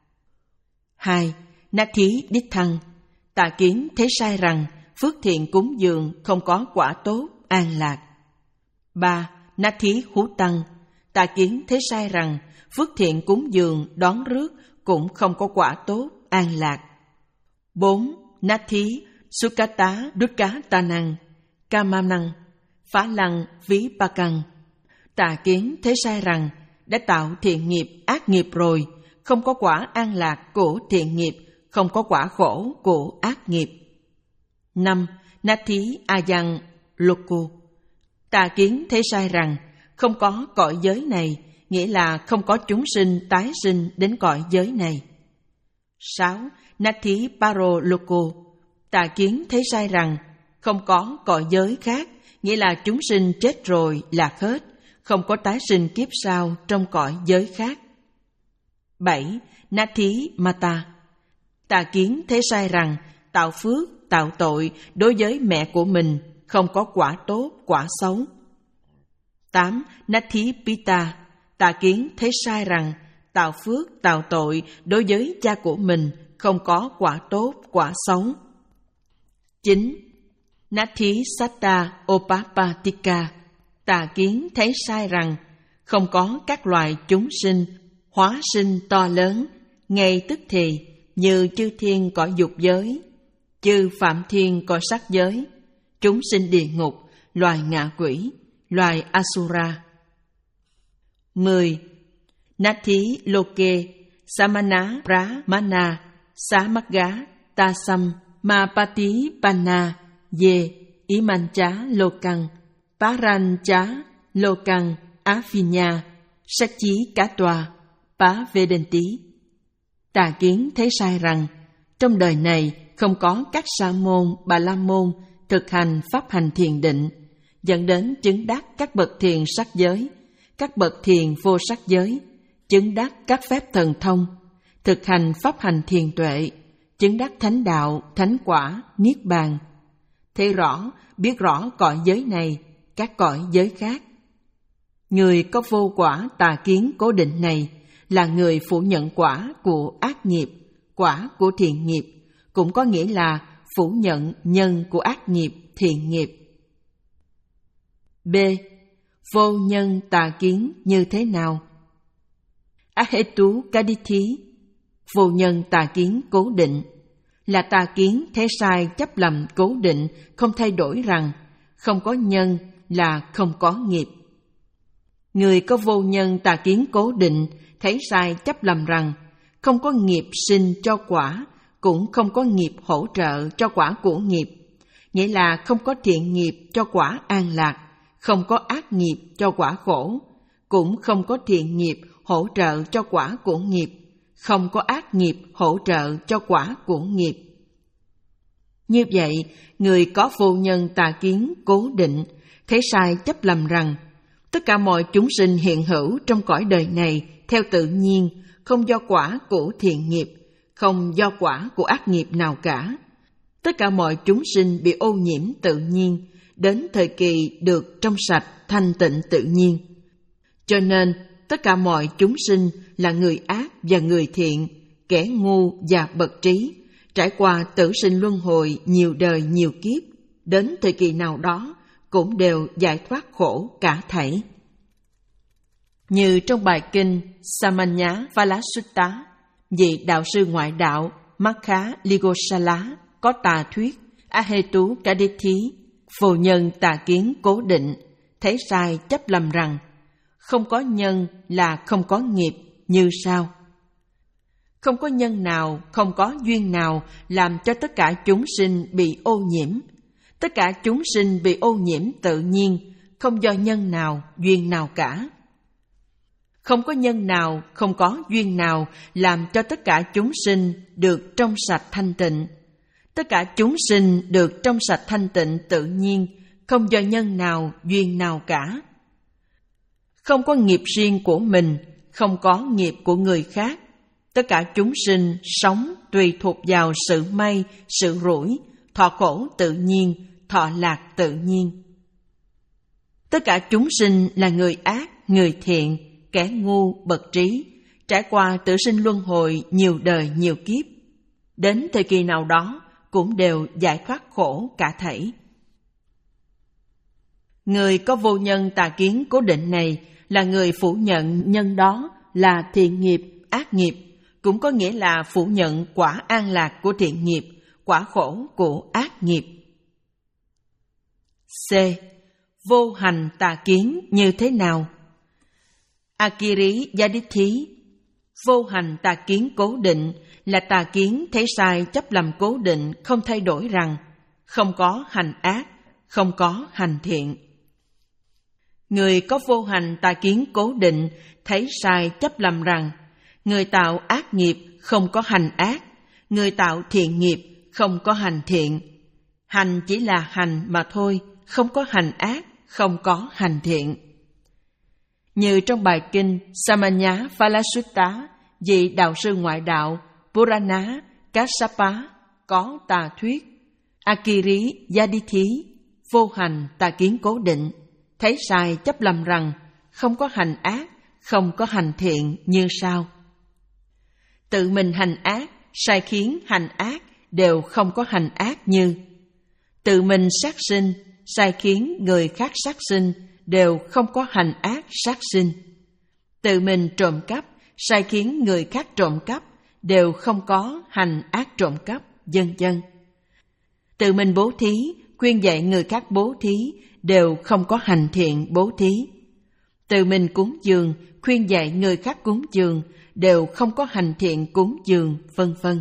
Hai. Nati Dithang, tà kiến thấy sai rằng phước thiện cúng dường không có quả tốt, an lạc. Ba. Nati Hú Tăng, tà kiến thấy sai rằng phước thiện cúng dường đón rước cũng không có quả tốt, an lạc. Bốn. Nati Sukata Dukkhatanang, Kamanang, phá lăng ví ba căn, tà kiến thấy sai rằng đã tạo thiện nghiệp ác nghiệp rồi, không có quả an lạc của thiện nghiệp, không có quả khổ của ác nghiệp. Năm. Nati Ayang Loku, tà kiến thấy sai rằng không có cõi giới này, nghĩa là không có chúng sinh tái sinh đến cõi giới này. Sáu. Nati Paro Loku, tà kiến thấy sai rằng không có cõi giới khác, nghĩa là chúng sinh chết rồi là hết, không có tái sinh kiếp sau trong cõi giới khác. Bảy. Nati Mata, tà kiến thấy sai rằng tạo phước, tạo tội đối với mẹ của mình không có quả tốt, quả xấu. Tám. Nati Pita, tà kiến thấy sai rằng tạo phước, tạo tội đối với cha của mình không có quả tốt, quả xấu. Chín. Nati Satta Opapatika, tà kiến thấy sai rằng không có các loài chúng sinh hóa sinh to lớn ngay tức thì như chư thiên cõi dục giới, chư phạm thiên cõi sắc giới, chúng sinh địa ngục, loài ngạ quỷ, loài Asura. Mười. Nati Loke Samana Brahmana Samagga Tasam Mapati Panna Ye Imancha Lokang Parancha Lokang Afinya Sachi Katwa Pá Vedenti, tà kiến thấy sai rằng trong đời này không có các sa môn, bà la môn thực hành pháp hành thiền định, dẫn đến chứng đắc các bậc thiền sắc giới, các bậc thiền vô sắc giới, chứng đắc các phép thần thông, thực hành pháp hành thiền tuệ, chứng đắc thánh đạo, thánh quả, niết bàn. Thấy rõ, biết rõ cõi giới này, các cõi giới khác. Người có vô quả tà kiến cố định này là người phủ nhận quả của ác nghiệp, quả của thiện nghiệp, cũng có nghĩa là phủ nhận nhân của ác nghiệp, thiện nghiệp. B. Vô nhân tà kiến như thế nào? Ahetu Kadithi, vô nhân tà kiến cố định, là tà kiến thấy sai chấp lầm cố định, không thay đổi rằng không có nhân là không có nghiệp. Người có vô nhân tà kiến cố định thấy sai chấp lầm rằng không có nghiệp sinh cho quả, cũng không có nghiệp hỗ trợ cho quả của nghiệp, nghĩa là không có thiện nghiệp cho quả an lạc, không có ác nghiệp cho quả khổ, cũng không có thiện nghiệp hỗ trợ cho quả của nghiệp, không có ác nghiệp hỗ trợ cho quả của nghiệp. Như vậy, người có vô nhân tà kiến cố định thấy sai chấp lầm rằng tất cả mọi chúng sinh hiện hữu trong cõi đời này theo tự nhiên, không do quả của thiện nghiệp, không do quả của ác nghiệp nào cả. Tất cả mọi chúng sinh bị ô nhiễm tự nhiên, đến thời kỳ được trong sạch thanh tịnh tự nhiên. Cho nên, tất cả mọi chúng sinh là người ác và người thiện, kẻ ngu và bậc trí, trải qua tử sinh luân hồi nhiều đời nhiều kiếp, đến thời kỳ nào đó cũng đều giải thoát khổ cả thảy. Như trong bài kinh Samanya Phalasutta, vị đạo sư ngoại đạo Makha Ligosala có tà thuyết Ahetu Kadithi, phù nhân tà kiến cố định, thấy sai chấp lầm rằng không có nhân là không có nghiệp như sau. Không có nhân nào, không có duyên nào làm cho tất cả chúng sinh bị ô nhiễm. Tất cả chúng sinh bị ô nhiễm tự nhiên, không do nhân nào, duyên nào cả. Không có nhân nào, không có duyên nào làm cho tất cả chúng sinh được trong sạch thanh tịnh. Tất cả chúng sinh được trong sạch thanh tịnh tự nhiên, không do nhân nào, duyên nào cả. Không có nghiệp riêng của mình, không có nghiệp của người khác. Tất cả chúng sinh sống tùy thuộc vào sự may, sự rủi, thọ khổ tự nhiên, thọ lạc tự nhiên. Tất cả chúng sinh là người ác, người thiện, kẻ ngu, bậc trí, trải qua tử sinh luân hồi nhiều đời nhiều kiếp. Đến thời kỳ nào đó cũng đều giải thoát khổ cả thảy. Người có vô nhân tà kiến cố định này là người phủ nhận nhân đó là thiện nghiệp, ác nghiệp, cũng có nghĩa là phủ nhận quả an lạc của thiện nghiệp, quả khổ của ác nghiệp. C. Vô hành tà kiến như thế nào? Akiri Yadithi, vô hành tà kiến cố định là tà kiến thấy sai chấp lầm cố định không thay đổi rằng không có hành ác, không có hành thiện. Người có vô hành tà kiến cố định thấy sai chấp lầm rằng người tạo ác nghiệp không có hành ác, người tạo thiện nghiệp không có hành thiện. Hành chỉ là hành mà thôi, không có hành ác, không có hành thiện. Như trong bài kinh Samanya Phalasutta, vị đạo sư ngoại đạo Purana Kassapa có tà thuyết Akiri Yadithi, vô hành tà kiến cố định, thấy sai chấp lầm rằng không có hành ác, không có hành thiện như sau. Tự mình hành ác, sai khiến hành ác đều không có hành ác như. Tự mình sát sinh, sai khiến người khác sát sinh đều không có hành ác sát sinh. Tự mình trộm cắp, sai khiến người khác trộm cắp đều không có hành ác trộm cắp, vân vân. Tự mình bố thí, khuyên dạy người khác bố thí đều không có hành thiện bố thí. Tự mình cúng dường, khuyên dạy người khác cúng dường đều không có hành thiện cúng dường, vân vân.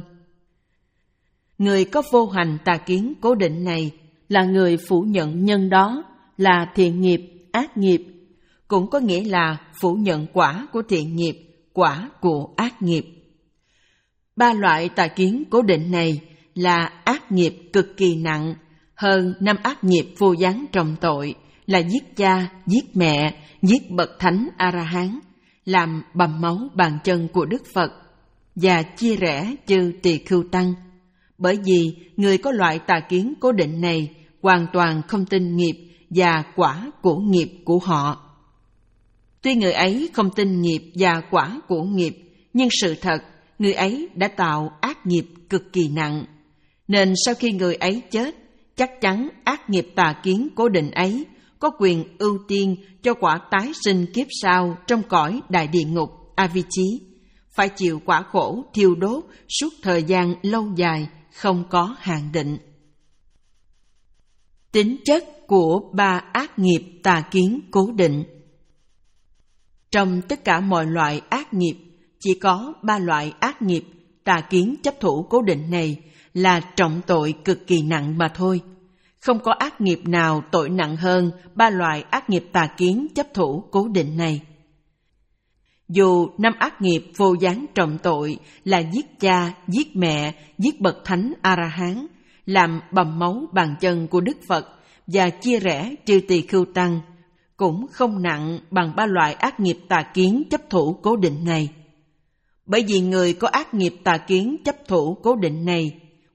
Người có vô hành tà kiến cố định này là người phủ nhận nhân đó là thiện nghiệp, ác nghiệp, cũng có nghĩa là phủ nhận quả của thiện nghiệp, quả của ác nghiệp. Ba loại tà kiến cố định này là ác nghiệp cực kỳ nặng, hơn năm ác nghiệp vô gián trọng tội là giết cha, giết mẹ, giết bậc thánh A-la-hán, làm bầm máu bàn chân của Đức Phật và chia rẽ chư tỳ khưu tăng. Bởi vì người có loại tà kiến cố định này hoàn toàn không tin nghiệp và quả của nghiệp của họ. Tuy người ấy không tin nghiệp và quả của nghiệp, nhưng sự thật người ấy đã tạo ác nghiệp cực kỳ nặng, nên sau khi người ấy chết, chắc chắn ác nghiệp tà kiến cố định ấy có quyền ưu tiên cho quả tái sinh kiếp sau trong cõi đại địa ngục Avicii, phải chịu quả khổ thiêu đốt suốt thời gian lâu dài, không có hạn định. Tính chất của ba ác nghiệp tà kiến cố định. Trong tất cả mọi loại ác nghiệp, chỉ có ba loại ác nghiệp tà kiến chấp thủ cố định này là trọng tội cực kỳ nặng mà thôi. Không có ác nghiệp nào tội nặng hơn ba loại ác nghiệp tà kiến chấp thủ cố định này. Dù năm ác nghiệp vô gián trọng tội là giết cha, giết mẹ, giết bậc thánh A-la-hán, làm bầm máu bàn chân của Đức Phật và chia rẽ chư tỳ khưu tăng, cũng không nặng bằng ba loại ác nghiệp tà kiến chấp thủ cố định này. Bởi vì người có ác nghiệp tà kiến chấp thủ cố định này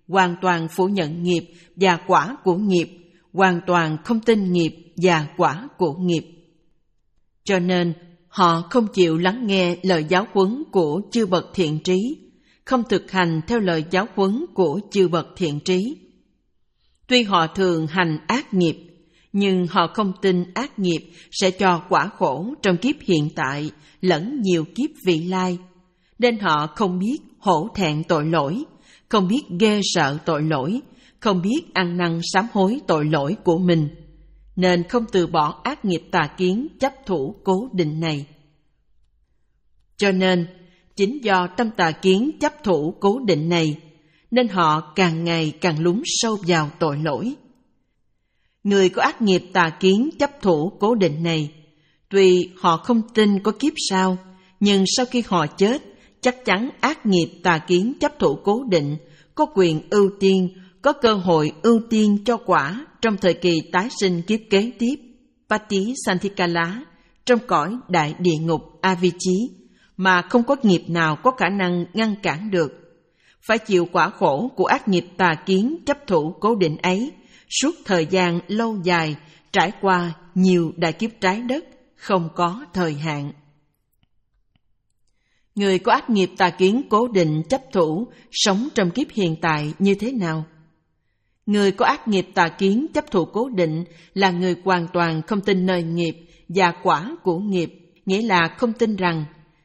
hoàn toàn phủ nhận nghiệp và quả của nghiệp, hoàn toàn không tin nghiệp và quả của nghiệp. Cho nên, họ không chịu lắng nghe lời giáo huấn của chư bậc thiện trí, không thực hành theo lời giáo huấn của chư bậc thiện trí. Tuy họ thường hành ác nghiệp, nhưng họ không tin ác nghiệp sẽ cho quả khổ trong kiếp hiện tại lẫn nhiều kiếp vị lai, nên họ không biết hổ thẹn tội lỗi, không biết ghê sợ tội lỗi, không biết ăn năn sám hối tội lỗi của mình, nên không từ bỏ ác nghiệp tà kiến chấp thủ cố định này. Cho nên, chính do tâm tà kiến chấp thủ cố định này, nên họ càng ngày càng lún sâu vào tội lỗi. Người có ác nghiệp tà kiến chấp thủ cố định này, tuy họ không tin có kiếp sau, nhưng sau khi họ chết, chắc chắn ác nghiệp tà kiến chấp thủ cố định có quyền ưu tiên, có cơ hội ưu tiên cho quả trong thời kỳ tái sinh kiếp kế tiếp, Pati Santikala, trong cõi đại địa ngục Avicii, mà không có nghiệp nào có khả năng ngăn cản được. Phải chịu quả khổ của ác nghiệp tà kiến chấp thủ cố định ấy suốt thời gian lâu dài, trải qua nhiều đại kiếp trái đất, không có thời hạn. Người có ác nghiệp tà kiến cố định chấp thủ sống trong kiếp hiện tại như thế nào? Người có ác nghiệp tà kiến chấp thủ cố định là người hoàn toàn không tin nơi nghiệp và quả của nghiệp, nghĩa là không tin rằng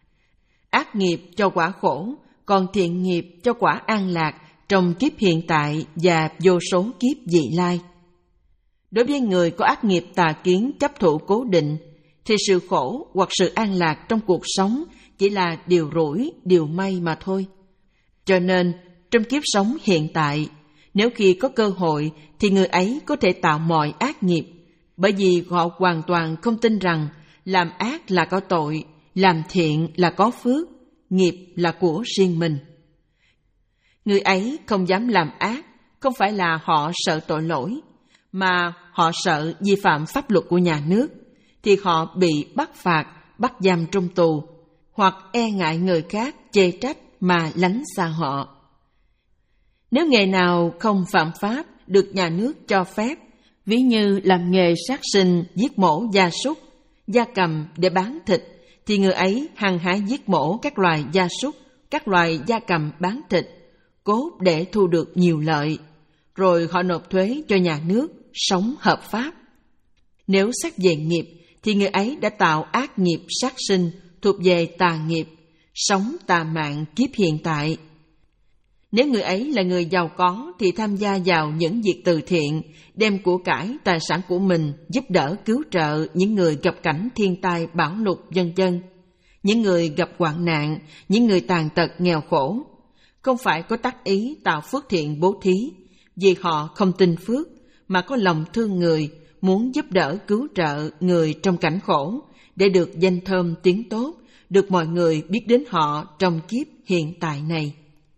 ác nghiệp cho quả khổ, còn thiện nghiệp cho quả an lạc trong kiếp hiện tại và vô số kiếp vị lai. Đối với người có ác nghiệp tà kiến chấp thủ cố định, thì sự khổ hoặc sự an lạc trong cuộc sống chỉ là điều rủi, điều may mà thôi. Cho nên, trong kiếp sống hiện tại, nếu khi có cơ hội thì người ấy có thể tạo mọi ác nghiệp, bởi vì họ hoàn toàn không tin rằng làm ác là có tội, làm thiện là có phước, nghiệp là của riêng mình. Người ấy không dám làm ác, không phải là họ sợ tội lỗi, mà họ sợ vi phạm pháp luật của nhà nước, thì họ bị bắt phạt, bắt giam trong tù, hoặc e ngại người khác chê trách mà lánh xa họ. Nếu nghề nào không phạm pháp được nhà nước cho phép, ví như làm nghề sát sinh, giết mổ gia súc, gia cầm để bán thịt, thì người ấy hăng hái giết mổ các loài gia súc, các loài gia cầm bán thịt, cốt để thu được nhiều lợi, rồi họ nộp thuế cho nhà nước, sống hợp pháp. Nếu xét về nghiệp, thì người ấy đã tạo ác nghiệp sát sinh thuộc về tà nghiệp, sống tà mạng kiếp hiện tại. Nếu người ấy là người giàu có thì tham gia vào những việc từ thiện, đem của cải, tài sản của mình giúp đỡ cứu trợ những người gặp cảnh thiên tai bão lụt vân vân, những người gặp hoạn nạn, những người tàn tật nghèo khổ. Không phải có tác ý tạo phước thiện bố thí, vì họ không tin phước, mà có lòng thương người, muốn giúp đỡ cứu trợ người trong cảnh khổ, để được danh thơm tiếng tốt, được mọi người biết đến họ trong kiếp hiện tại này.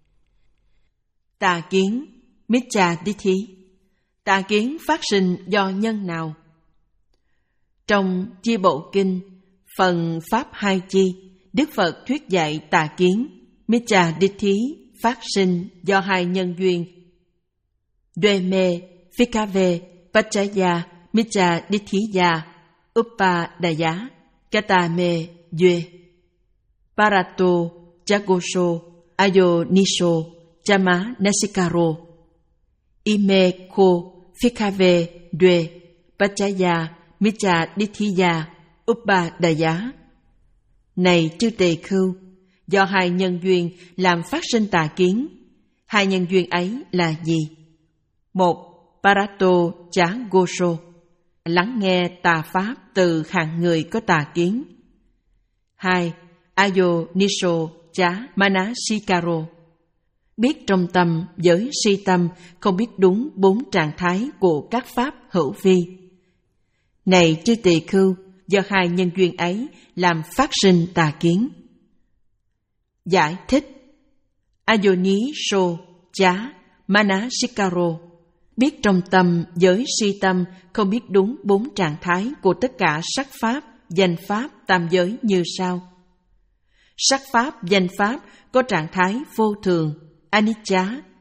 Tà kiến, Miccha Dithi. Tà kiến phát sinh do nhân nào? Trong Chi Bộ Kinh, phần Pháp Hai Chi, Đức Phật thuyết dạy tà kiến, Miccha Dithi phát sinh do hai nhân duyên. Dveme, Phikave, Pachaya, Miccha Dithiya, Upadaya, Katame, Due, Parato, Chagosho, Ayonisho, Chama Nasikaro, Ime Ko, Phikave, Due, Pachaya, Miccha Dithiya, Upadaya. Này chư tỳ khưu, do hai nhân duyên làm phát sinh tà kiến. Hai nhân duyên ấy là gì? Một, Parato Chá Gosho, lắng nghe tà pháp từ hạng người có tà kiến. Hai, Ayo Nisho Chá Manasikaro, biết trong tâm với si tâm không biết đúng bốn trạng thái của các pháp hữu vi. Này chư tỳ khưu, do hai nhân duyên ấy làm phát sinh tà kiến. Giải thích: Ayonisho Chá Manasikaro, biết trong tâm với si tâm không biết đúng bốn trạng thái của tất cả sắc pháp, danh pháp, tam giới như sau. Sắc pháp, danh pháp có trạng thái vô thường, anicca,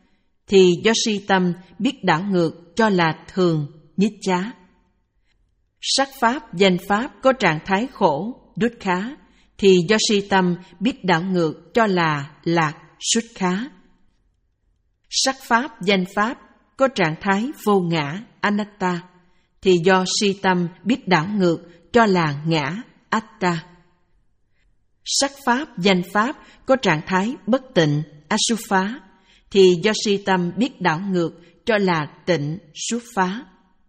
thì do si tâm biết đảo ngược cho là thường, Nitya. Sắc pháp, danh pháp có trạng thái khổ, Dukkha, thì do si tâm biết đảo ngược cho là lạc, Sukkha. Sắc pháp, danh pháp có trạng thái vô ngã, Anatta, thì do si tâm biết đảo ngược cho là ngã, Atta. Sắc pháp, danh pháp có trạng thái bất tịnh, Asupha, thì do si tâm biết đảo ngược cho là tịnh, Supha.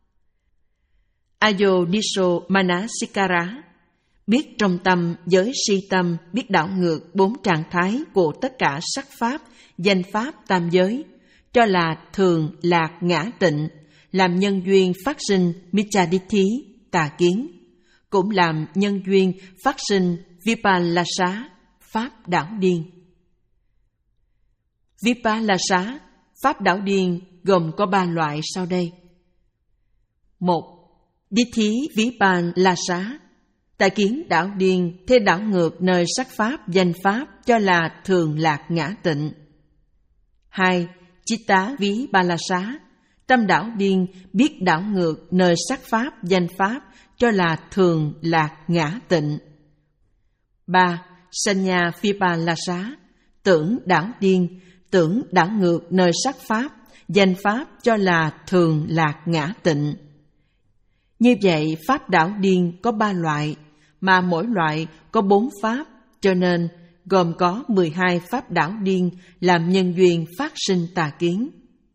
Ayodiso Manasikara, biết trong tâm với si tâm biết đảo ngược bốn trạng thái của tất cả sắc pháp, danh pháp tam giới, cho là thường, lạc, ngã, tịnh, làm nhân duyên phát sinh Micchaditthi, tà kiến, cũng làm nhân duyên phát sinh Vipallasa, pháp đảo điên. Vipallasa, pháp đảo điên gồm có ba loại sau đây. Một. Ditthi Vipallasa, tà kiến đảo điên thế đảo ngược nơi sắc pháp, danh pháp cho là thường, lạc, ngã, tịnh. Hai. Chitta Vipallasa, tâm đảo điên biết đảo ngược nơi sắc pháp, danh pháp cho là thường, lạc, ngã, tịnh. Ba. Sanya Vipallasa, tưởng đảo điên, tưởng đảo ngược nơi sắc pháp, danh pháp cho là thường, lạc, ngã, tịnh. Như vậy, pháp đảo điên có ba loại, mà mỗi loại có bốn pháp, cho nên gồm có mười hai pháp đảo điên làm nhân duyên phát sinh tà kiến.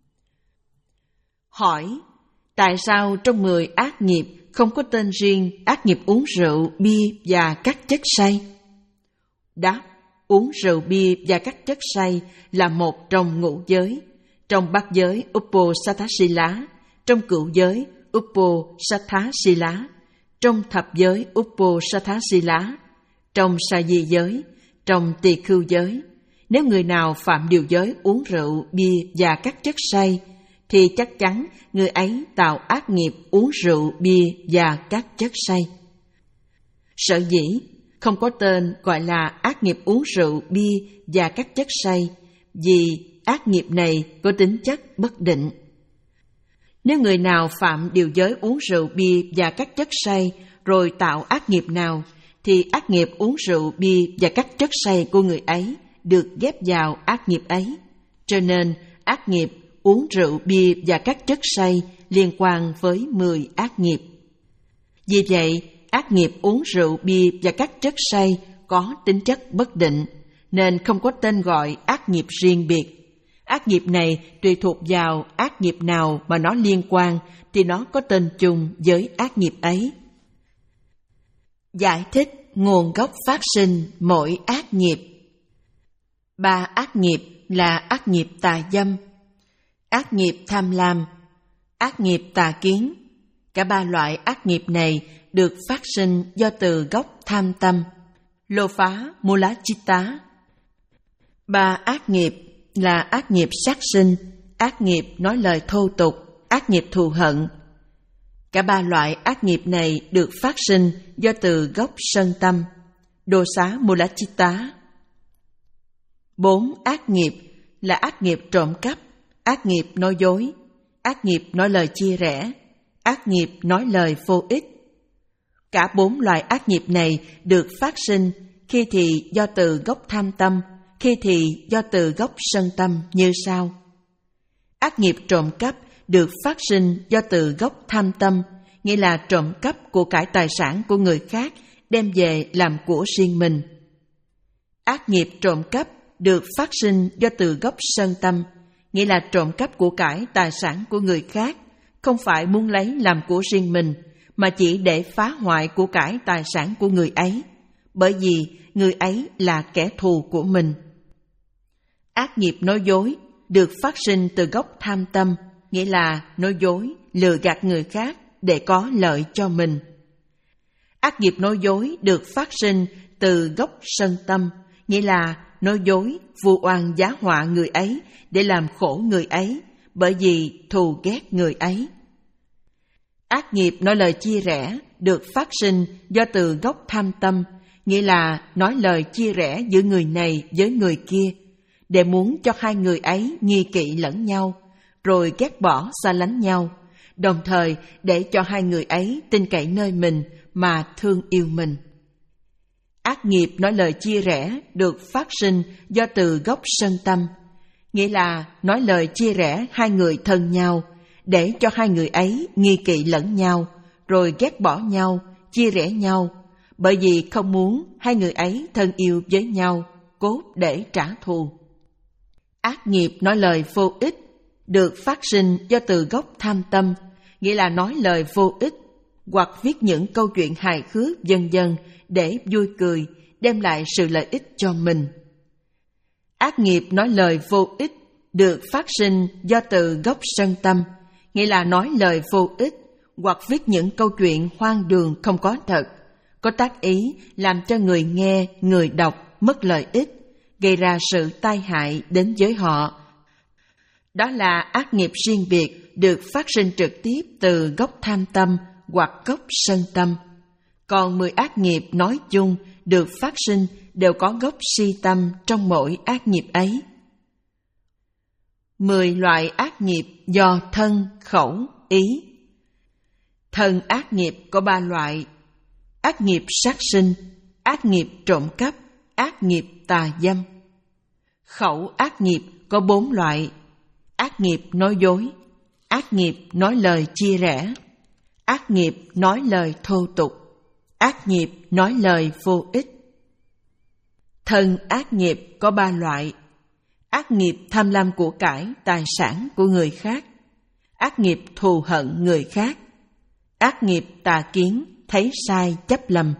Hỏi, tại sao trong mười ác nghiệp không có tên riêng ác nghiệp uống rượu, bia và các chất say? Đáp, uống rượu, bia và các chất say là một trong ngũ giới, trong bát giới Uposatthasila, trong cửu giới Uposatthasila, trong thập giới Uposatthasila, trong sa di giới, trong tỳ khưu giới. Nếu người nào phạm điều giới uống rượu, bia và các chất say, thì chắc chắn người ấy tạo ác nghiệp uống rượu, bia và các chất say. Sở dĩ không có tên gọi là ác nghiệp uống rượu, bia và các chất say, vì ác nghiệp này có tính chất bất định. Nếu người nào phạm điều giới uống rượu, bia và các chất say rồi tạo ác nghiệp nào, thì ác nghiệp uống rượu, bia và các chất say của người ấy được ghép vào ác nghiệp ấy. Cho nên ác nghiệp uống rượu, bia và các chất say liên quan với mười ác nghiệp. Vì vậy, ác nghiệp uống rượu, bia và các chất say có tính chất bất định, nên không có tên gọi ác nghiệp riêng biệt. Ác nghiệp này tùy thuộc vào ác nghiệp nào mà nó liên quan, thì nó có tên chung với ác nghiệp ấy. Giải thích nguồn gốc phát sinh mỗi ác nghiệp. Ba ác nghiệp là ác nghiệp tà dâm, ác nghiệp tham lam, ác nghiệp tà kiến. Cả ba loại ác nghiệp này được phát sinh do từ gốc tham tâm, lô phá mula chitta. Ba ác nghiệp là ác nghiệp sát sinh, ác nghiệp nói lời thô tục, ác nghiệp thù hận. Cả ba loại ác nghiệp này được phát sinh do từ gốc sân tâm, đồ xá mula chitta. Bốn ác nghiệp là ác nghiệp trộm cắp, ác nghiệp nói dối, ác nghiệp nói lời chia rẽ, ác nghiệp nói lời vô ích. Cả bốn loại ác nghiệp này được phát sinh khi thì do từ gốc tham tâm, khi thì do từ gốc sân tâm như sau. Ác nghiệp trộm cắp được phát sinh do từ gốc tham tâm, nghĩa là trộm cắp của cải tài sản của người khác đem về làm của riêng mình. Ác nghiệp trộm cắp được phát sinh do từ gốc sân tâm, nghĩa là trộm cắp của cải tài sản của người khác, không phải muốn lấy làm của riêng mình, mà chỉ để phá hoại của cải tài sản của người ấy, bởi vì người ấy là kẻ thù của mình. Ác nghiệp nói dối được phát sinh từ gốc tham tâm, nghĩa là nói dối, lừa gạt người khác để có lợi cho mình. Ác nghiệp nói dối được phát sinh từ gốc sân tâm, nghĩa là nói dối, vu oan giá họa người ấy để làm khổ người ấy, bởi vì thù ghét người ấy. Ác nghiệp nói lời chia rẽ được phát sinh do từ gốc tham tâm, nghĩa là nói lời chia rẽ giữa người này với người kia, để muốn cho hai người ấy nghi kỵ lẫn nhau, rồi ghét bỏ xa lánh nhau, đồng thời để cho hai người ấy tin cậy nơi mình mà thương yêu mình. Ác nghiệp nói lời chia rẽ được phát sinh do từ gốc sân tâm, nghĩa là nói lời chia rẽ hai người thân nhau, để cho hai người ấy nghi kỵ lẫn nhau, rồi ghét bỏ nhau, chia rẽ nhau, bởi vì không muốn hai người ấy thân yêu với nhau, cốt để trả thù. Ác nghiệp nói lời vô ích được phát sinh do từ gốc tham tâm, nghĩa là nói lời vô ích hoặc viết những câu chuyện hài hước vân vân để vui cười, đem lại sự lợi ích cho mình. Ác nghiệp nói lời vô ích được phát sinh do từ gốc sân tâm, nghĩa là nói lời vô ích hoặc viết những câu chuyện hoang đường không có thật, có tác ý làm cho người nghe, người đọc mất lợi ích, gây ra sự tai hại đến với họ. Đó là ác nghiệp riêng biệt được phát sinh trực tiếp từ gốc tham tâm hoặc gốc sân tâm. Còn mười ác nghiệp nói chung được phát sinh đều có gốc si tâm trong mỗi ác nghiệp ấy. Mười loại ác nghiệp do thân, khẩu, ý. Thân ác nghiệp có ba loại: ác nghiệp sát sinh, ác nghiệp trộm cắp, ác nghiệp tà dâm. Khẩu ác nghiệp có bốn loại: ác nghiệp nói dối, ác nghiệp nói lời chia rẽ, ác nghiệp nói lời thô tục, ác nghiệp nói lời vô ích. Thân ác nghiệp có ba loại: ác nghiệp tham lam của cải, tài sản của người khác, ác nghiệp thù hận người khác, ác nghiệp tà kiến, thấy sai chấp lầm.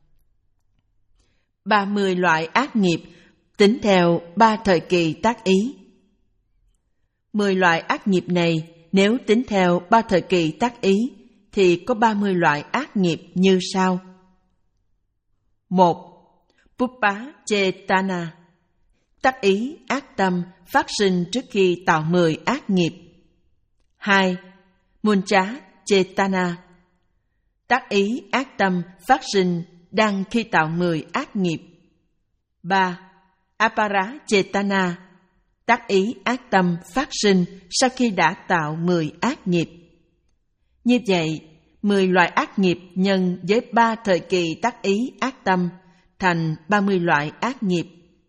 Ba mươi loại ác nghiệp tính theo ba thời kỳ tác ý. Mười loại ác nghiệp này nếu tính theo ba thời kỳ tác ý thì có ba mươi loại ác nghiệp như sau. Một. Pupa Chetana, tác ý ác tâm phát sinh trước khi tạo mười ác nghiệp. Hai. Muncha Chetana, tác ý ác tâm phát sinh đang khi tạo mười ác nghiệp. Ba. Apara Chetana, tác ý ác tâm phát sinh sau khi đã tạo mười ác nghiệp. Như vậy, mười loại ác nghiệp nhân với ba thời kỳ tác ý ác tâm thành ba mươi loại ác nghiệp.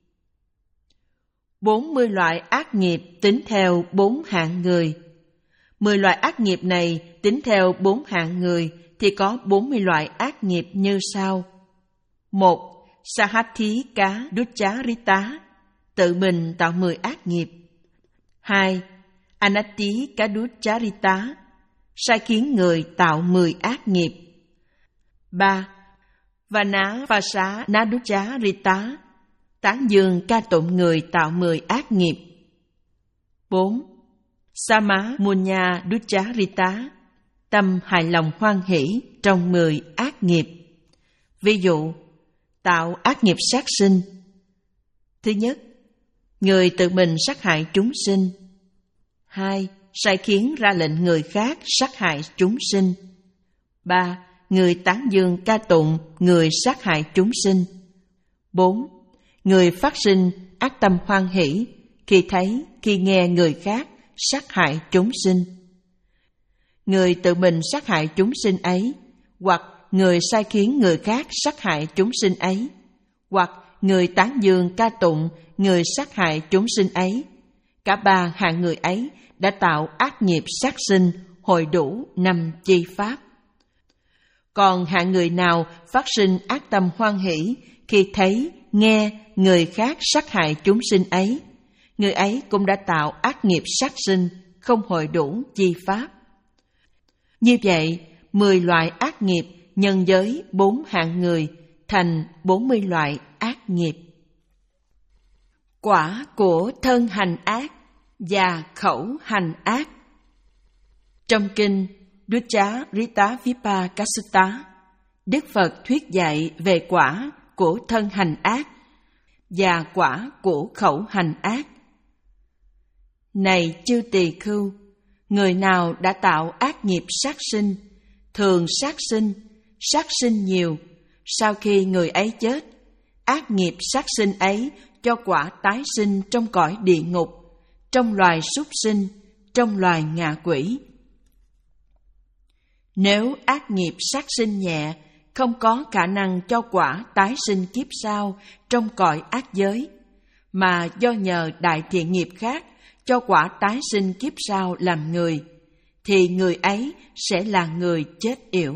Bốn mươi loại ác nghiệp tính theo bốn hạng người. Mười loại ác nghiệp này tính theo bốn hạng người thì có bốn mươi loại ác nghiệp như sau. Một. Sahati cá Ducharita, tự mình tạo mười ác nghiệp. Hai. Anati cá Ducharita, sai khiến người tạo mười ác nghiệp. Ba. Vana Vasa Naducharita, tán dương ca tụng người tạo mười ác nghiệp. Bốn. Sama Munya Ducharita, tâm hài lòng hoan hỷ trong mười ác nghiệp. Ví dụ, tạo ác nghiệp sát sinh. Thứ nhất, người tự mình sát hại chúng sinh. Hai, sai khiến ra lệnh người khác sát hại chúng sinh. Ba, người tán dương ca tụng người sát hại chúng sinh. Bốn, người phát sinh ác tâm hoan hỷ khi thấy, khi nghe người khác sát hại chúng sinh. Người tự mình sát hại chúng sinh ấy, hoặc người sai khiến người khác sát hại chúng sinh ấy, hoặc người tán dương ca tụng người sát hại chúng sinh ấy, cả ba hạng người ấy đã tạo ác nghiệp sát sinh hội đủ năm chi pháp. Còn hạng người nào phát sinh ác tâm hoan hỷ khi thấy, nghe người khác sát hại chúng sinh ấy, người ấy cũng đã tạo ác nghiệp sát sinh không hội đủ chi pháp. Như vậy, mười loại ác nghiệp nhân với bốn hạng người thành bốn mươi loại ác nghiệp. Quả của thân hành ác và khẩu hành ác. Trong kinh Ducca Rita Vipakasutta, Đức Phật thuyết dạy về quả của thân hành ác và quả của khẩu hành ác. Này chư tỳ khưu, người nào đã tạo ác nghiệp sát sinh, thường sát sinh, sát sinh nhiều, sau khi người ấy chết, ác nghiệp sát sinh ấy cho quả tái sinh trong cõi địa ngục, trong loài súc sinh, trong loài ngạ quỷ. Nếu ác nghiệp sát sinh nhẹ, không có khả năng cho quả tái sinh kiếp sau trong cõi ác giới, mà do nhờ đại thiện nghiệp khác cho quả tái sinh kiếp sau làm người, thì người ấy sẽ là người chết yểu.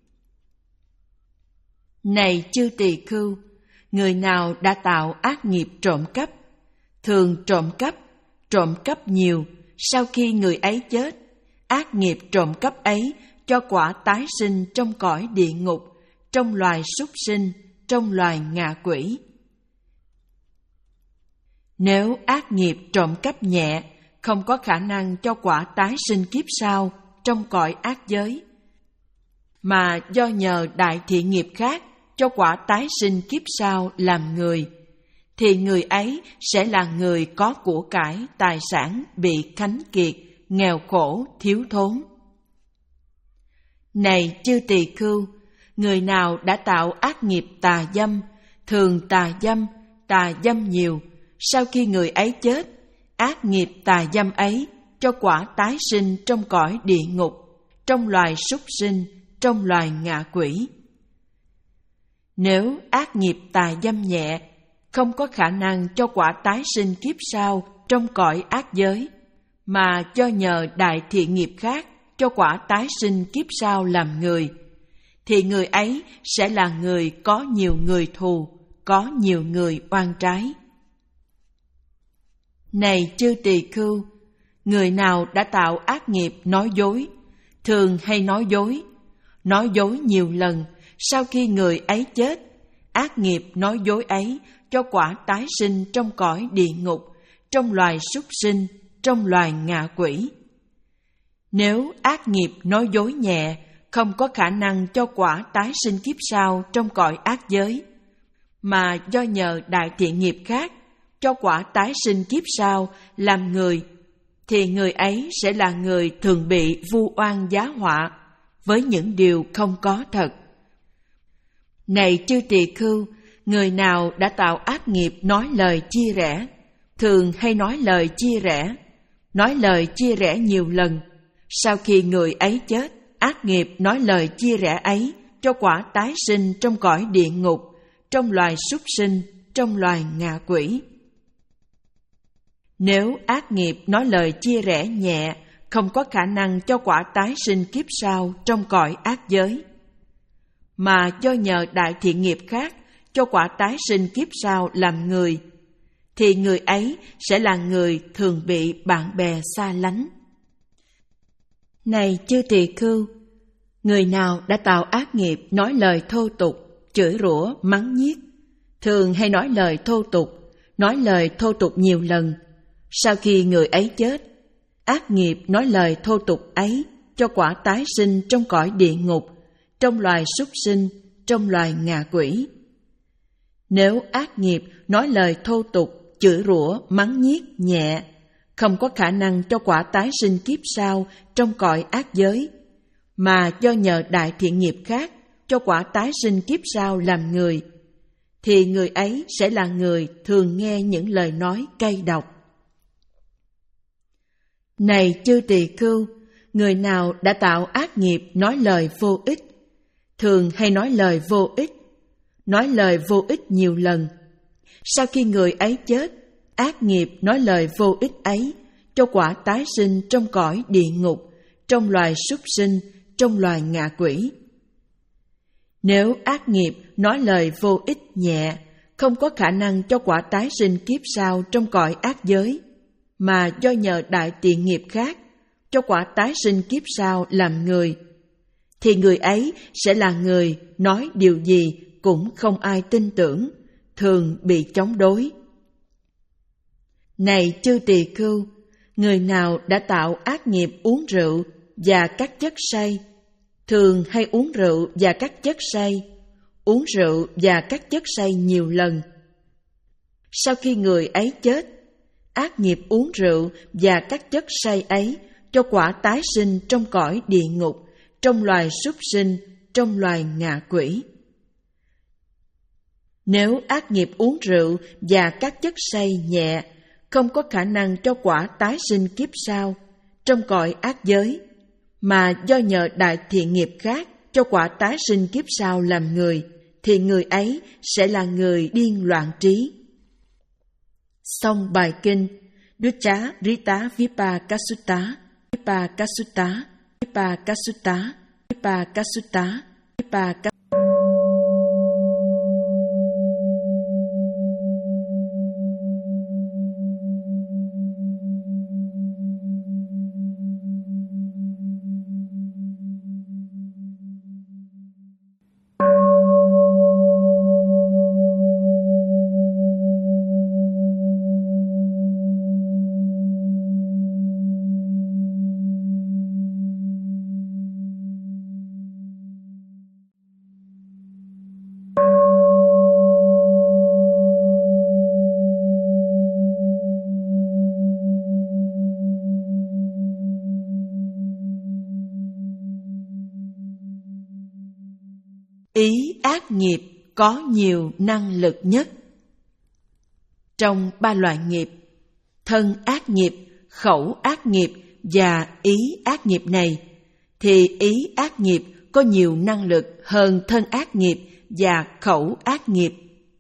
Này chư tỳ khưu, người nào đã tạo ác nghiệp trộm cắp, thường trộm cắp, trộm cắp nhiều, sau khi người ấy chết, ác nghiệp trộm cắp ấy cho quả tái sinh trong cõi địa ngục, trong loài súc sinh, trong loài ngạ quỷ. Nếu ác nghiệp trộm cắp nhẹ, không có khả năng cho quả tái sinh kiếp sau trong cõi ác giới, mà do nhờ đại thiện nghiệp khác cho quả tái sinh kiếp sau làm người, thì người ấy sẽ là người có của cải, tài sản bị khánh kiệt, nghèo khổ, thiếu thốn. Này chư tỳ khưu, người nào đã tạo ác nghiệp tà dâm, thường tà dâm, tà dâm nhiều, sau khi người ấy chết, ác nghiệp tà dâm ấy cho quả tái sinh trong cõi địa ngục, trong loài súc sinh, trong loài ngạ quỷ. Nếu ác nghiệp tà dâm nhẹ, không có khả năng cho quả tái sinh kiếp sau trong cõi ác giới, mà do nhờ đại thiện nghiệp khác cho quả tái sinh kiếp sau làm người, thì người ấy sẽ là người có nhiều người thù, có nhiều người oan trái. Này chư tỳ khưu, người nào đã tạo ác nghiệp nói dối, thường hay nói dối, nói dối nhiều lần, sau khi người ấy chết, ác nghiệp nói dối ấy cho quả tái sinh trong cõi địa ngục, trong loài súc sinh, trong loài ngạ quỷ. Nếu ác nghiệp nói dối nhẹ, không có khả năng cho quả tái sinh kiếp sau trong cõi ác giới, mà do nhờ đại thiện nghiệp khác cho quả tái sinh kiếp sau làm người, thì người ấy sẽ là người thường bị vu oan giá họa với những điều không có thật. Này chư tỳ khưu, người nào đã tạo ác nghiệp nói lời chia rẽ, thường hay nói lời chia rẽ, nói lời chia rẽ nhiều lần, sau khi người ấy chết, ác nghiệp nói lời chia rẽ ấy cho quả tái sinh trong cõi địa ngục, trong loài súc sinh, trong loài ngạ quỷ. Nếu ác nghiệp nói lời chia rẽ nhẹ, không có khả năng cho quả tái sinh kiếp sau trong cõi ác giới, mà do nhờ đại thiện nghiệp khác cho quả tái sinh kiếp sau làm người, thì người ấy sẽ là người thường bị bạn bè xa lánh. Này chư tỳ khưu, người nào đã tạo ác nghiệp nói lời thô tục, chửi rủa, mắng nhiếc, thường hay nói lời thô tục, nói lời thô tục nhiều lần, sau khi người ấy chết, ác nghiệp nói lời thô tục ấy cho quả tái sinh trong cõi địa ngục, trong loài súc sinh, trong loài ngạ quỷ. Nếu ác nghiệp nói lời thô tục, chửi rủa, mắng nhiếc nhẹ, không có khả năng cho quả tái sinh kiếp sau trong cõi ác giới, mà do nhờ đại thiện nghiệp khác cho quả tái sinh kiếp sau làm người, thì người ấy sẽ là người thường nghe những lời nói cay độc. Này chư tỳ khưu, người nào đã tạo ác nghiệp nói lời vô ích, thường hay nói lời vô ích, nói lời vô ích nhiều lần, sau khi người ấy chết, ác nghiệp nói lời vô ích ấy cho quả tái sinh trong cõi địa ngục, trong loài súc sinh, trong loài ngạ quỷ. Nếu ác nghiệp nói lời vô ích nhẹ, không có khả năng cho quả tái sinh kiếp sau trong cõi ác giới, mà do nhờ đại thiện nghiệp khác cho quả tái sinh kiếp sau làm người, thì người ấy sẽ là người nói điều gì cũng không ai tin tưởng, thường bị chống đối. Này chư tỳ khưu, người nào đã tạo ác nghiệp uống rượu và các chất say, thường hay uống rượu và các chất say, uống rượu và các chất say nhiều lần, sau khi người ấy chết, ác nghiệp uống rượu và các chất say ấy cho quả tái sinh trong cõi địa ngục, trong loài súc sinh, trong loài ngạ quỷ. Nếu ác nghiệp uống rượu và các chất say nhẹ không có khả năng cho quả tái sinh kiếp sau trong cõi ác giới, mà do nhờ đại thiện nghiệp khác cho quả tái sinh kiếp sau làm người, thì người ấy sẽ là người điên loạn trí. Xong bài kinh Ducca Rita Vipakasutta, Vipakasutta, Vipakasutta, Vipakasutta, Vipakasutta. Ý ác nghiệp có nhiều năng lực nhất. Trong ba loại nghiệp, thân ác nghiệp, khẩu ác nghiệp và ý ác nghiệp này, thì ý ác nghiệp có nhiều năng lực hơn thân ác nghiệp và khẩu ác nghiệp.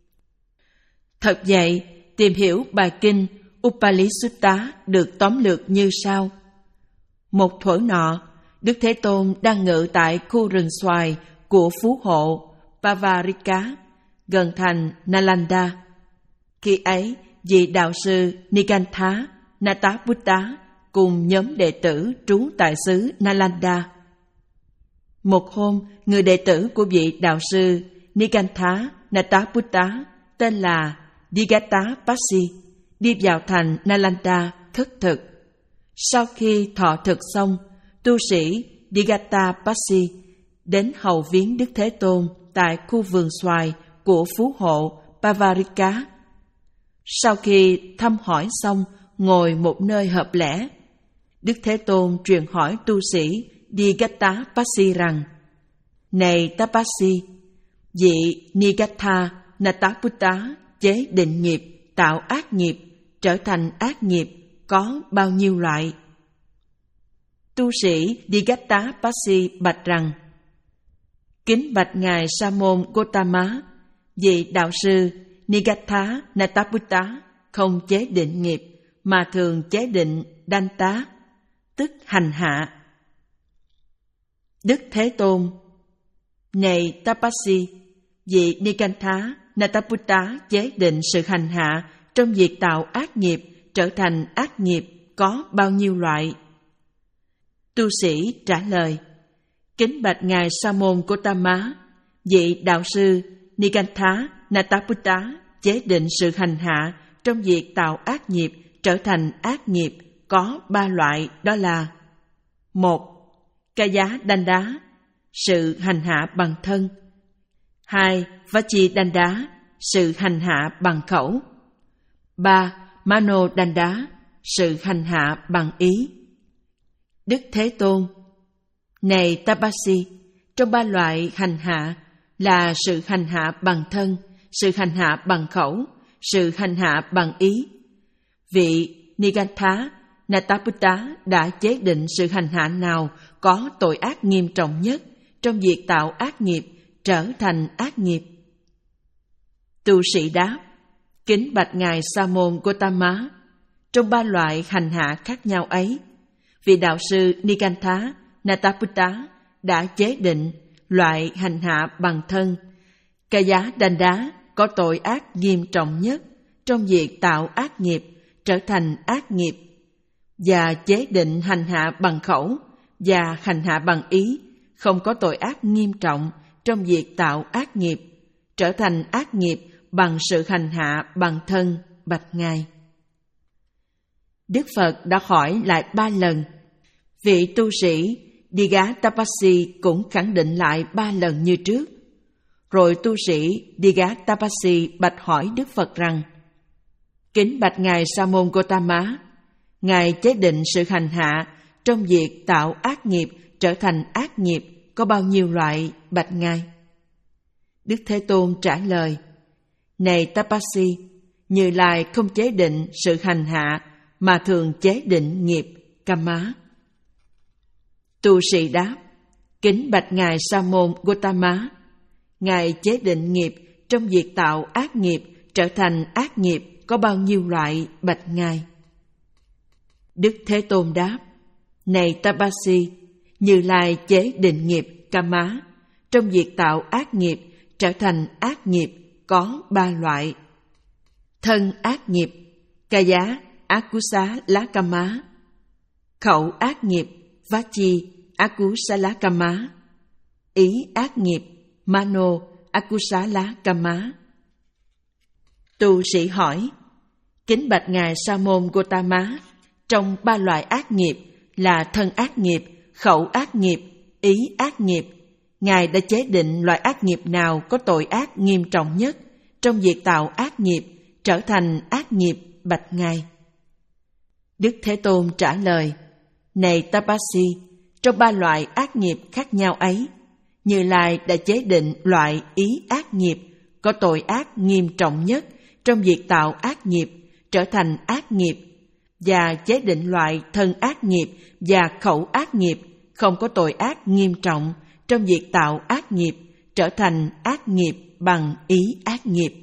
Thật vậy, tìm hiểu bài kinh Upalisutta được tóm lược như sau. Một thuở nọ, Đức Thế Tôn đang ngự tại khu rừng xoài của phú hộ Pavarika gần thành Nalanda. Khi ấy, vị đạo sư Nigantha Nataputta cùng nhóm đệ tử trú tại xứ Nalanda. Một hôm, người đệ tử của vị đạo sư Nigantha Nataputta tên là Digatapassi đi vào thành Nalanda khất thực. Sau khi thọ thực xong, tu sĩ Digatapassi đến hầu viếng Đức Thế Tôn tại khu vườn xoài của phú hộ Pavarika. Sau khi thăm hỏi xong, ngồi một nơi hợp lẽ, Đức Thế Tôn truyền hỏi tu sĩ Digatapassi rằng: Này Tapassi, vị Nigatha Nataputta chế định nghiệp, tạo ác nghiệp, trở thành ác nghiệp có bao nhiêu loại? Tu sĩ Digatapassi bạch rằng: Kính bạch ngài Sa môn Gotama, vị đạo sư Nigatha Nataputta không chế định nghiệp mà thường chế định danta, tức hành hạ. Đức Thế Tôn: Này Tapassi, vị Nigatha Nataputta chế định sự hành hạ trong việc tạo ác nghiệp trở thành ác nghiệp có bao nhiêu loại? Tu sĩ trả lời: Kính bạch ngài Sa môn Gotama, vị đạo sư Nigatha Nataputta chế định sự hành hạ trong việc tạo ác nghiệp trở thành ác nghiệp có ba loại, đó là: một. Kaya danda, sự hành hạ bằng thân. Hai. Vachi danda, sự hành hạ bằng khẩu. Ba. Mano danda, sự hành hạ bằng ý. Đức Thế Tôn: Này Tapassi, trong ba loại hành hạ là sự hành hạ bằng thân, sự hành hạ bằng khẩu, sự hành hạ bằng ý, vị Nigatha Nataputta đã chế định sự hành hạ nào có tội ác nghiêm trọng nhất trong việc tạo ác nghiệp trở thành ác nghiệp? Tu sĩ đáp: Kính bạch ngài Sa môn Gotama, trong ba loại hành hạ khác nhau ấy, vị đạo sư Nigatha Nataputta đã chế định loại hành hạ bằng thân Kaya danda có tội ác nghiêm trọng nhất trong việc tạo ác nghiệp trở thành ác nghiệp, và chế định hành hạ bằng khẩu và hành hạ bằng ý không có tội ác nghiêm trọng trong việc tạo ác nghiệp trở thành ác nghiệp bằng sự hành hạ bằng thân. Bạch ngài, Đức Phật đã hỏi lại ba lần. Vị tu sĩ Digatapassi cũng khẳng định lại ba lần như trước. Rồi tu sĩ Digatapassi bạch hỏi Đức Phật rằng: Kính bạch ngài Sa môn Gotama, ngài chế định sự hành hạ trong việc tạo ác nghiệp trở thành ác nghiệp có bao nhiêu loại? Bạch ngài. Đức Thế Tôn trả lời: Này Tapasi, Như Lai không chế định sự hành hạ mà thường chế định nghiệp Kamma. Tu sĩ đáp: Kính bạch Ngài Sa môn Gotama, Ngài chế định nghiệp trong việc tạo ác nghiệp trở thành ác nghiệp có bao nhiêu loại, bạch Ngài? Đức Thế Tôn đáp: Này Tapasi, Như Lai chế định nghiệp Kamma trong việc tạo ác nghiệp trở thành ác nghiệp có ba loại. Thân ác nghiệp Kaya Akusala Kamma, khẩu ác nghiệp Vachi Akusala Kamma, ý ác nghiệp Mano Akusala Kamma. Tu sĩ hỏi: Kính bạch Ngài Sa môn Gotama, trong ba loại ác nghiệp là thân ác nghiệp, khẩu ác nghiệp, ý ác nghiệp, Ngài đã chế định loại ác nghiệp nào có tội ác nghiêm trọng nhất trong việc tạo ác nghiệp trở thành ác nghiệp, bạch Ngài? Đức Thế Tôn trả lời: Này Tapasi, trong ba loại ác nghiệp khác nhau ấy, Như Lai đã chế định loại ý ác nghiệp có tội ác nghiêm trọng nhất trong việc tạo ác nghiệp trở thành ác nghiệp, và chế định loại thân ác nghiệp và khẩu ác nghiệp không có tội ác nghiêm trọng trong việc tạo ác nghiệp trở thành ác nghiệp bằng ý ác nghiệp.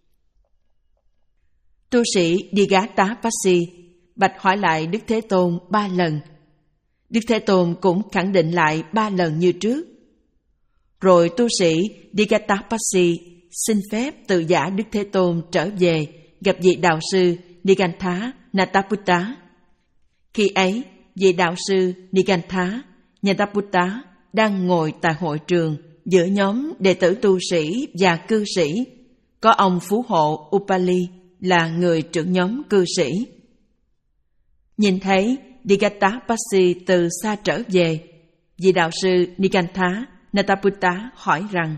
Tu sĩ Digatapasi bạch hỏi lại Đức Thế Tôn ba lần. Đức Thế Tôn cũng khẳng định lại ba lần như trước. Rồi tu sĩ Digatapasi xin phép tự giả Đức Thế Tôn trở về gặp vị đạo sư Nigantha Nataputta. Khi ấy, vị đạo sư Nigantha Nataputta đang ngồi tại hội trường giữa nhóm đệ tử tu sĩ và cư sĩ. Có ông phú hộ Upali là người trưởng nhóm cư sĩ. Nhìn thấy Digatapasi từ xa trở về, vị đạo sư Nigantha Nataputta hỏi rằng: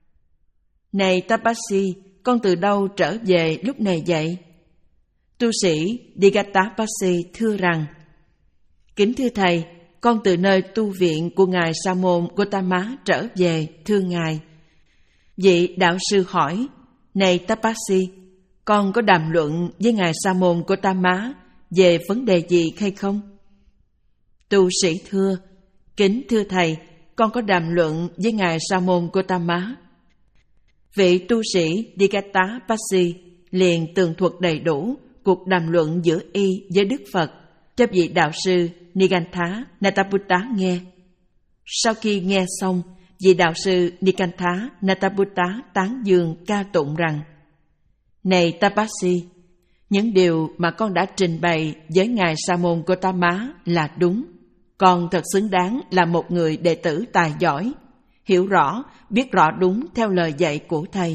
Này Tapasi, con từ đâu trở về lúc này vậy? Tu sĩ Digatapasi thưa rằng: Kính thưa Thầy, con từ nơi tu viện của Ngài Sa môn Gotama trở về, thưa Ngài. Vị đạo sư hỏi: Này Tapasi, con có đàm luận với Ngài Sa môn Gotama về vấn đề gì hay không? Tu sĩ thưa: Kính thưa Thầy, con có đàm luận với Ngài Sa môn Gotama. Vị tu sĩ Digatapasi liền tường thuật đầy đủ cuộc đàm luận giữa y với Đức Phật cho vị đạo sư Nigantha Nataputta nghe. Sau khi nghe xong, vị đạo sư Nigantha Nataputta tán dương ca tụng rằng: Này Tapasi, những điều mà con đã trình bày với Ngài Sa môn Gotama là đúng. Con thật xứng đáng là một người đệ tử tài giỏi, hiểu rõ, biết rõ đúng theo lời dạy của Thầy.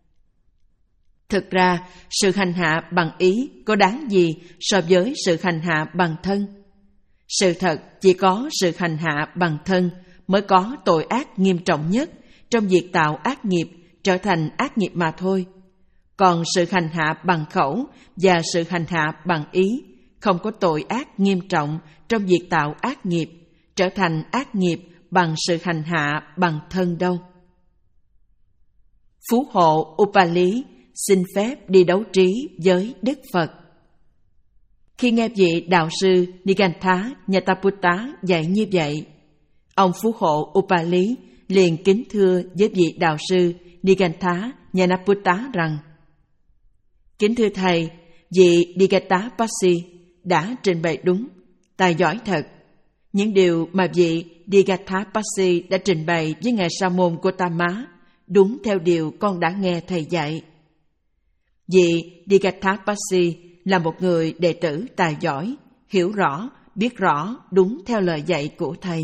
Thực ra, sự hành hạ bằng ý có đáng gì so với sự hành hạ bằng thân? Sự thật chỉ có sự hành hạ bằng thân mới có tội ác nghiêm trọng nhất trong việc tạo ác nghiệp trở thành ác nghiệp mà thôi. Còn sự hành hạ bằng khẩu và sự hành hạ bằng ý không có tội ác nghiêm trọng trong việc tạo ác nghiệp trở thành ác nghiệp bằng sự hành hạ bằng thân đâu. Phú hộ Upali xin phép đi đấu trí với Đức Phật. Khi nghe vị đạo sư Nigantha Nataputta dạy như vậy, ông phú hộ Upali liền kính thưa với vị đạo sư Nigantha Nataputta rằng: Kính thưa Thầy, vị Digatapasi đã trình bày đúng, tài giỏi thật. Những điều mà vị Digatapasi đã trình bày với Ngài Sa môn Gotama đúng theo điều con đã nghe Thầy dạy. Vị Digatapasi là một người đệ tử tài giỏi, hiểu rõ, biết rõ đúng theo lời dạy của Thầy.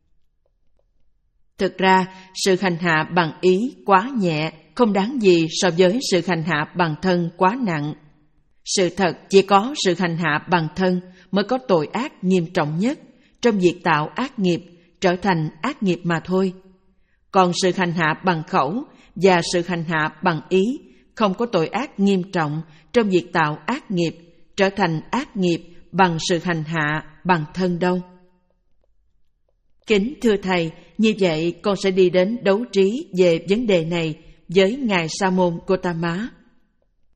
Thực ra, sự hành hạ bằng ý quá nhẹ, không đáng gì so với sự hành hạ bằng thân quá nặng. Sự thật chỉ có sự hành hạ bằng thân mới có tội ác nghiêm trọng nhất trong việc tạo ác nghiệp trở thành ác nghiệp mà thôi. Còn sự hành hạ bằng khẩu và sự hành hạ bằng ý không có tội ác nghiêm trọng trong việc tạo ác nghiệp trở thành ác nghiệp bằng sự hành hạ bằng thân đâu. Kính thưa Thầy, như vậy con sẽ đi đến đấu trí về vấn đề này với Ngài Sa môn Gotama.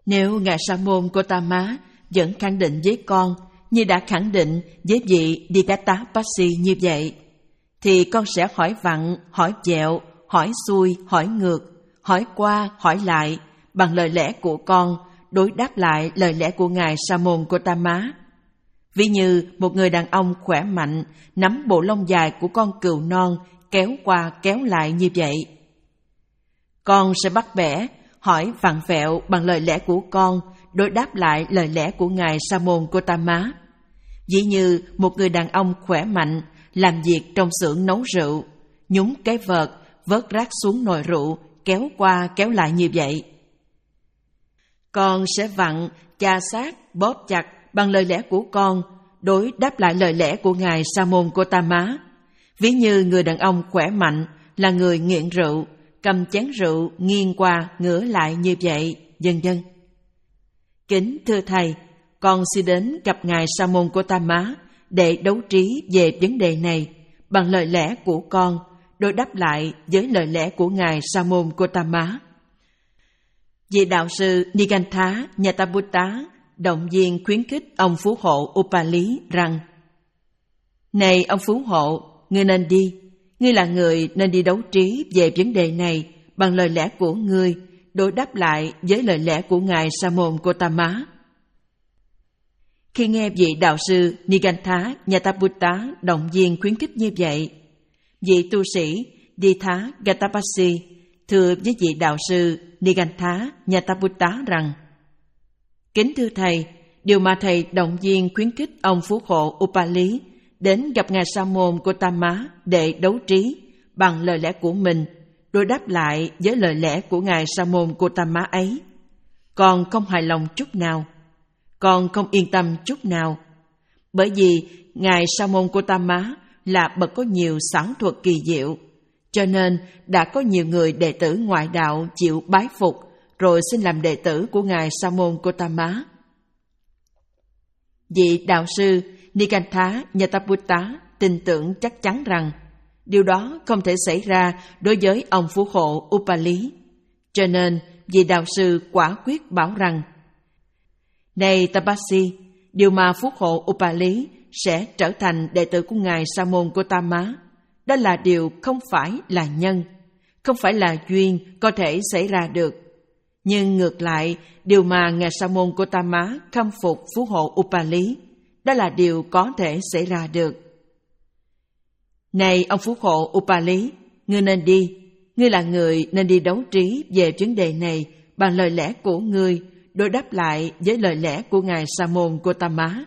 Nếu Ngài Sa môn Gotama vẫn khẳng định với con như đã khẳng định với vị Digatapassi như vậy, thì con sẽ hỏi vặn, hỏi vẹo, hỏi xuôi, hỏi ngược, hỏi qua, hỏi lại bằng lời lẽ của con, đối đáp lại lời lẽ của Ngài Sa môn Gotama. Ví như một người đàn ông khỏe mạnh nắm bộ lông dài của con cừu non kéo qua kéo lại như vậy. Con sẽ bắt bẻ, hỏi vặn vẹo bằng lời lẽ của con, đối đáp lại lời lẽ của Ngài Sa môn Gotama. Ví như một người đàn ông khỏe mạnh làm việc trong xưởng nấu rượu, nhúng cái vợt, vớt rác xuống nồi rượu, kéo qua kéo lại như vậy. Con sẽ vặn, chà sát, bóp chặt bằng lời lẽ của con, đối đáp lại lời lẽ của Ngài Sa môn Gotama. Ví như người đàn ông khỏe mạnh là người nghiện rượu, cầm chén rượu nghiêng qua ngửa lại như vậy, vân vân. Kính thưa Thầy, con xin đến gặp Ngài Sa môn Gotama để đấu trí về vấn đề này bằng lời lẽ của con, đối đáp lại với lời lẽ của Ngài Sa môn Gotama. Vị đạo sư Nigantha Nhataputta động viên khuyến khích ông phú hộ Upali rằng: Này ông phú hộ, ngươi nên đi, ngươi là người nên đi đấu trí về vấn đề này bằng lời lẽ của ngươi, đối đáp lại với lời lẽ của Ngài Sa môn Gotama. Khi nghe vị đạo sư Nigantha Nhataputta động viên khuyến khích như vậy, vị tu sĩ Ditha Gatapassi thưa với vị đạo sư Nigantha Nhataputta rằng: Kính thưa Thầy, điều mà Thầy động viên khuyến khích ông phú hộ Upali đến gặp Ngài Sa môn Gotama để đấu trí bằng lời lẽ của mình, đối đáp lại với lời lẽ của Ngài Sa môn Gotama ấy, con không hài lòng chút nào, con không yên tâm chút nào, bởi vì Ngài Sa môn Gotama là bậc có nhiều xảo thuật kỳ diệu, cho nên đã có nhiều người đệ tử ngoại đạo chịu bái phục rồi xin làm đệ tử của Ngài Sa môn Gotama. Vị đạo sư Nigantha Nhataputta tin tưởng chắc chắn rằng điều đó không thể xảy ra đối với ông phú hộ Upali, cho nên vị đạo sư quả quyết bảo rằng: Này Tapassi, điều mà phú hộ Upali sẽ trở thành đệ tử của Ngài Sa môn Gotama, đó là điều không phải là nhân, không phải là duyên có thể xảy ra được. Nhưng ngược lại, điều mà Ngài Sa môn Gotama khâm phục phú hộ Upali, đó là điều có thể xảy ra được. Này ông phú hộ Upali, ngươi nên đi, ngươi là người nên đi đấu trí về vấn đề này bằng lời lẽ của ngươi, đối đáp lại với lời lẽ của Ngài Sa môn Gotama.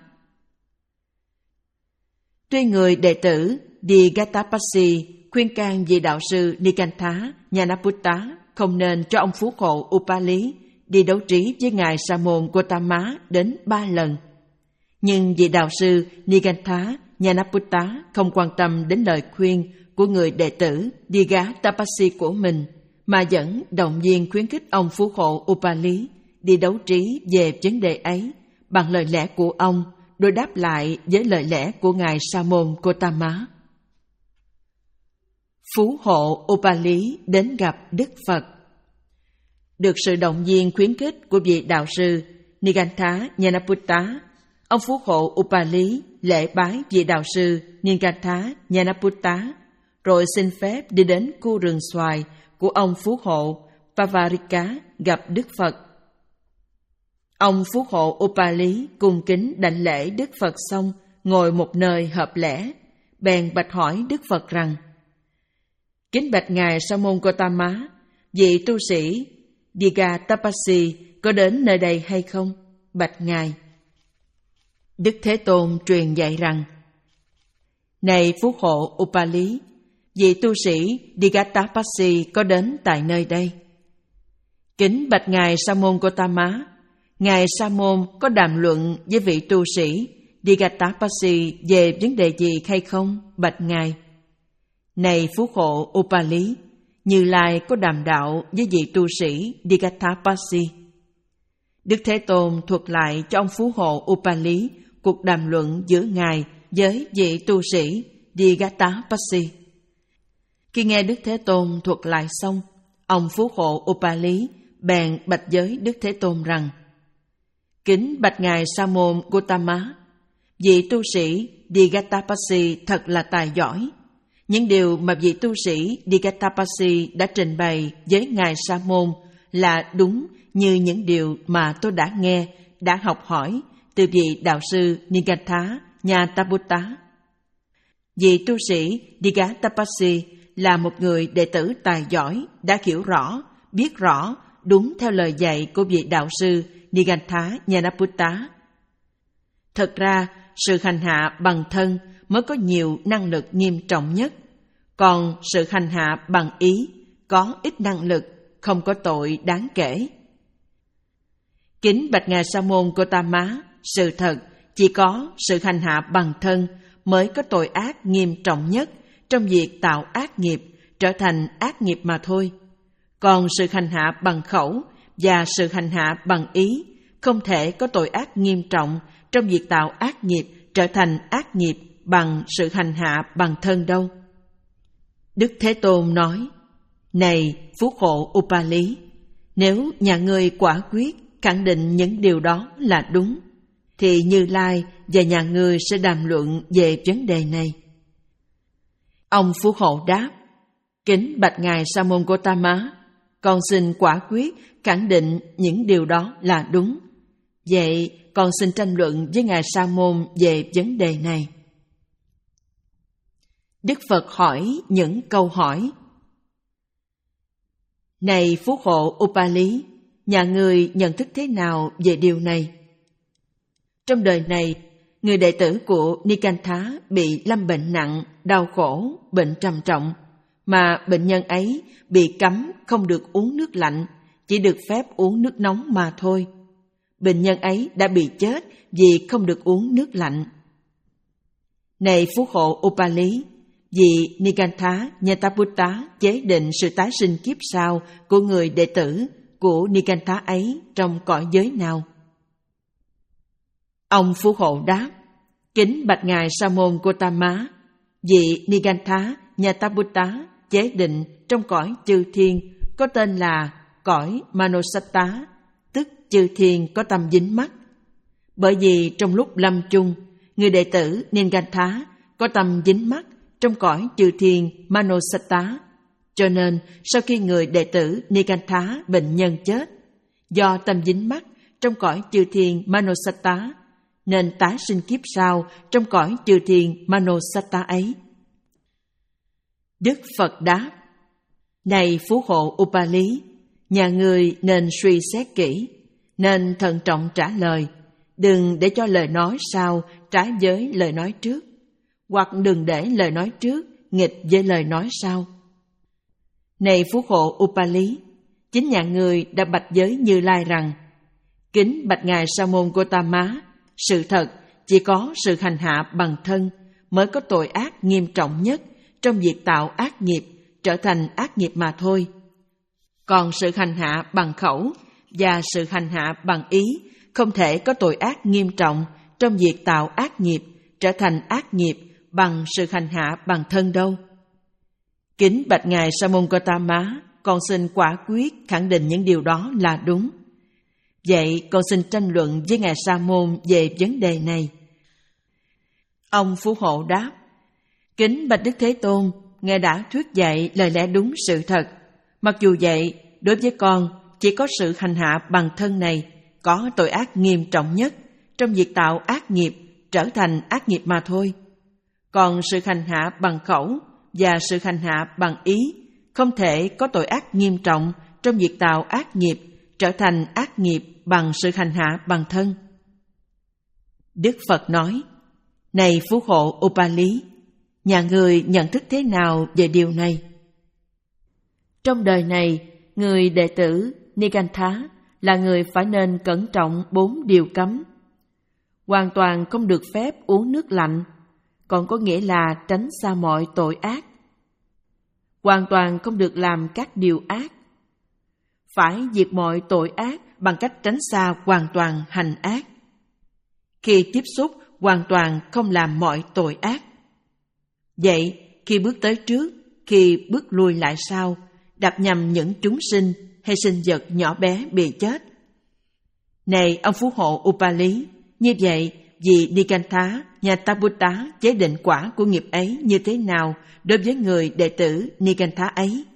Tuy người đệ tử Digatapassi khuyên can vị đạo sư Nigantha Nhataputta không nên cho ông phú hộ Upali đi đấu trí với Ngài Sa môn Gotama đến ba lần, nhưng vị đạo sư Nigantha Nhataputta không quan tâm đến lời khuyên của người đệ tử Digatapassi của mình, mà vẫn động viên khuyến khích ông phú hộ Upali đi đấu trí về vấn đề ấy bằng lời lẽ của ông, đối đáp lại với lời lẽ của Ngài Sa môn Gotama. Phú hộ Upali đến gặp Đức Phật. Được sự động viên khuyến khích của vị đạo sư Nigantha Nhataputta, ông phú hộ Upali lễ bái vị đạo sư Nigantha Nhataputta, rồi xin phép đi đến khu rừng xoài của ông phú hộ Pavarika gặp Đức Phật. Ông phú hộ Upali cung kính đảnh lễ Đức Phật xong, ngồi một nơi hợp lẽ, bèn bạch hỏi Đức Phật rằng: Kính bạch Ngài Sa môn Gotama, vị tu sĩ Digatapassi có đến nơi đây hay không? Bạch Ngài. Đức Thế Tôn truyền dạy rằng: Này phú hộ Upali, vị tu sĩ Digatapassi có đến tại nơi đây. Kính bạch Ngài Sa môn Gotama, Ngài Sa môn có đàm luận với vị tu sĩ Digatapassi về vấn đề gì hay không? Bạch Ngài. Này phú hộ Upali, Như Lai có đàm đạo với vị tu sĩ Digatapassi. Đức Thế Tôn thuật lại cho ông phú hộ Upali cuộc đàm luận giữa Ngài với vị tu sĩ Digatapassi. Khi nghe Đức Thế Tôn thuật lại xong, ông phú hộ Upali bèn bạch với Đức Thế Tôn rằng: Kính bạch ngài Sa môn Gotama, vị tu sĩ Digatapasi thật là tài giỏi. Những điều mà vị tu sĩ Digatapasi đã trình bày với ngài Sa môn là đúng như những điều mà tôi đã nghe, đã học hỏi từ vị đạo sư Nigatha Nyataputta. Vị tu sĩ Digatapasi là một người đệ tử tài giỏi, đã hiểu rõ, biết rõ đúng theo lời dạy của vị đạo sư Nigatha Nyataputta. Thật ra, sự hành hạ bằng thân mới có nhiều năng lực nghiêm trọng nhất, còn sự hành hạ bằng ý có ít năng lực, không có tội đáng kể. Kính bạch ngài Sa môn Gotama, sự thật chỉ có sự hành hạ bằng thân mới có tội ác nghiêm trọng nhất trong việc tạo ác nghiệp trở thành ác nghiệp mà thôi. Còn sự hành hạ bằng khẩu và sự hành hạ bằng ý không thể có tội ác nghiêm trọng trong việc tạo ác nghiệp trở thành ác nghiệp bằng sự hành hạ bằng thân đâu. Đức Thế Tôn nói: Này phú hộ Upali, nếu nhà ngươi quả quyết khẳng định những điều đó là đúng, thì Như Lai và nhà ngươi sẽ đàm luận về vấn đề này. Ông phú hộ đáp: Kính bạch ngài Sa môn Gotama, con xin quả quyết khẳng định những điều đó là đúng. Vậy con xin tranh luận với ngài Sa môn về vấn đề này. Đức Phật hỏi những câu hỏi. Này phú hộ Upali, nhà ngươi nhận thức thế nào về điều này? Trong đời này, người đệ tử của Nikantha bị lâm bệnh nặng, đau khổ, bệnh trầm trọng, mà bệnh nhân ấy bị cấm không được uống nước lạnh, chỉ được phép uống nước nóng mà thôi. Bệnh nhân ấy đã bị chết vì không được uống nước lạnh. Này phú hộ Upali, vì Nikantha Nyataputta chế định sự tái sinh kiếp sau của người đệ tử của Nikantha ấy trong cõi giới nào? Ông phú hộ đáp: Kính bạch ngài Sa môn Gotama, vị Nikantha Nyataputta chế định trong cõi chư thiên có tên là cõi Manosatta, tức chư thiên có tâm dính mắc. Bởi vì trong lúc lâm chung, người đệ tử Nikantha có tâm dính mắc trong cõi chư thiên Manosatta, cho nên sau khi người đệ tử Nikantha bệnh nhân chết, do tâm dính mắc trong cõi chư thiên Manosatta, nên tái sinh kiếp sau trong cõi chư thiên Manosatta ấy. Đức Phật đáp: Này phú hộ Upali, nhà ngươi nên suy xét kỹ, nên thận trọng trả lời, đừng để cho lời nói sau trái với lời nói trước, hoặc đừng để lời nói trước nghịch với lời nói sau. Này phú hộ Upali, chính nhà ngươi đã bạch với Như Lai rằng: Kính bạch ngài Sa môn Gotama, sự thật chỉ có sự hành hạ bằng thân mới có tội ác nghiêm trọng nhất trong việc tạo ác nghiệp trở thành ác nghiệp mà thôi. Còn sự hành hạ bằng khẩu và sự hành hạ bằng ý không thể có tội ác nghiêm trọng trong việc tạo ác nghiệp trở thành ác nghiệp bằng sự hành hạ bằng thân đâu. Kính bạch ngài Sa môn Gotama, con xin quả quyết khẳng định những điều đó là đúng. Vậy con xin tranh luận với ngài Sa môn về vấn đề này. Ông phú hộ đáp: Kính bạch Đức Thế Tôn, ngài đã thuyết dạy lời lẽ đúng sự thật. Mặc dù vậy, đối với con, chỉ có sự hành hạ bằng thân này có tội ác nghiêm trọng nhất trong việc tạo ác nghiệp trở thành ác nghiệp mà thôi. Còn sự hành hạ bằng khẩu và sự hành hạ bằng ý không thể có tội ác nghiêm trọng trong việc tạo ác nghiệp trở thành ác nghiệp bằng sự hành hạ bằng thân. Đức Phật nói: Này phú hộ Upali, nhà ngươi nhận thức thế nào về điều này? Trong đời này, người đệ tử Nikantha là người phải nên cẩn trọng bốn điều cấm. Hoàn toàn không được phép uống nước lạnh, còn có nghĩa là tránh xa mọi tội ác. Hoàn toàn không được làm các điều ác. Phải diệt mọi tội ác bằng cách tránh xa hoàn toàn hành ác. Khi tiếp xúc, hoàn toàn không làm mọi tội ác. Vậy, khi bước tới trước, khi bước lùi lại sau, đạp nhầm những chúng sinh hay sinh vật nhỏ bé bị chết. Này ông phú hộ Upali, như vậy vị Nikantha Nhataputta chế định quả của nghiệp ấy như thế nào đối với người đệ tử Nikantha ấy?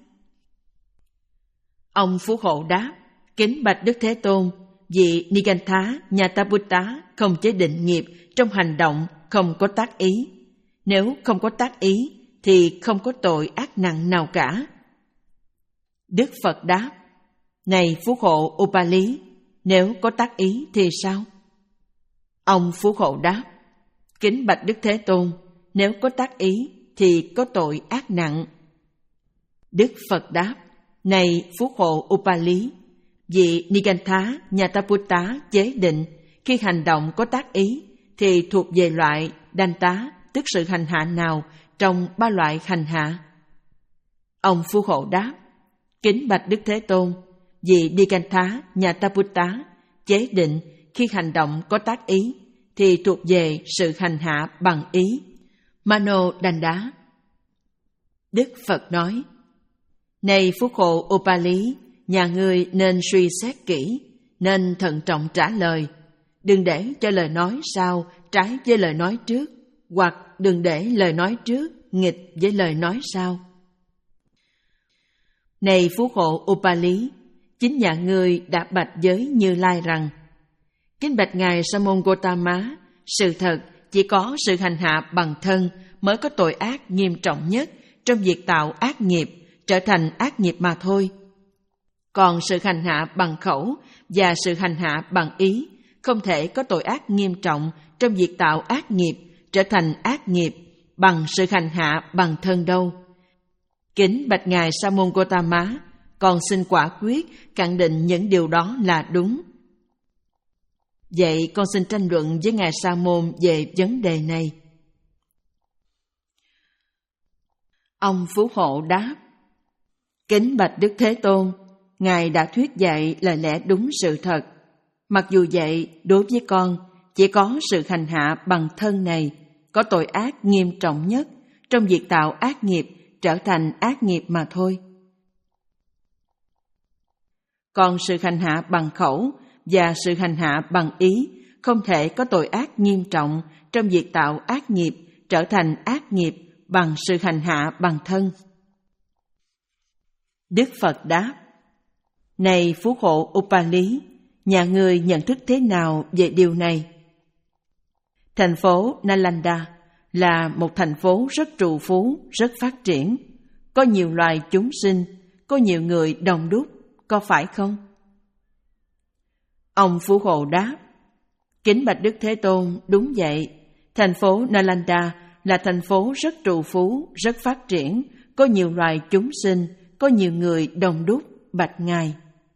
Ông phú hộ đáp: Kính bạch Đức Thế Tôn, vị Nikantha Nhataputta không chế định nghiệp trong hành động, không có tác ý. Nếu không có tác ý thì không có tội ác nặng nào cả. Đức Phật đáp: Này phú hộ Upali, nếu có tác ý thì sao? Ông phú hộ đáp: Kính bạch Đức Thế Tôn, nếu có tác ý thì có tội ác nặng. Đức Phật đáp: Này phú hộ Upali, vị Nikantha Nhataputta chế định khi hành động có tác ý thì thuộc về loại đanh tá, tức sự hành hạ nào trong ba loại hành hạ? Ông phú hộ đáp: Kính bạch Đức Thế Tôn, vị Nikantha Nhataputta chế định khi hành động có tác ý thì thuộc về sự hành hạ bằng ý, mano đanh đá. Đức Phật nói: Này phú hộ Upali, nhà ngươi nên suy xét kỹ, nên thận trọng trả lời. Đừng để cho lời nói sau trái với lời nói trước, hoặc đừng để lời nói trước nghịch với lời nói sau. Này phú hộ Upali, chính nhà ngươi đã bạch với Như Lai rằng: Kính bạch ngài Sa môn Gotama, sự thật chỉ có sự hành hạ bằng thân mới có tội ác nghiêm trọng nhất trong việc tạo ác nghiệp trở thành ác nghiệp mà thôi. Còn sự hành hạ bằng khẩu và sự hành hạ bằng ý không thể có tội ác nghiêm trọng trong việc tạo ác nghiệp trở thành ác nghiệp bằng sự hành hạ bằng thân đâu. Kính bạch ngài Sa môn Gotama, còn xin quả quyết khẳng định những điều đó là đúng. Vậy con xin tranh luận với ngài Sa môn về vấn đề này. Ông phú hộ đáp: Kính bạch Đức Thế Tôn, ngài đã thuyết dạy lời lẽ đúng sự thật. Mặc dù vậy, đối với con, chỉ có sự hành hạ bằng thân này có tội ác nghiêm trọng nhất trong việc tạo ác nghiệp trở thành ác nghiệp mà thôi. Còn sự hành hạ bằng khẩu và sự hành hạ bằng ý không thể có tội ác nghiêm trọng trong việc tạo ác nghiệp trở thành ác nghiệp bằng sự hành hạ bằng thân. Đức Phật đáp: Này phú hộ Upali, nhà ngươi nhận thức thế nào về điều này? Thành phố Nalanda là một thành phố rất trù phú, rất phát triển, có nhiều loài chúng sinh, có nhiều người đông đúc, có phải không? Ông phú hộ đáp: Kính bạch Đức Thế Tôn, đúng vậy. Thành phố Nalanda là thành phố rất trù phú, rất phát triển, có nhiều loài chúng sinh, có nhiều người đông đúc, bạch ngài.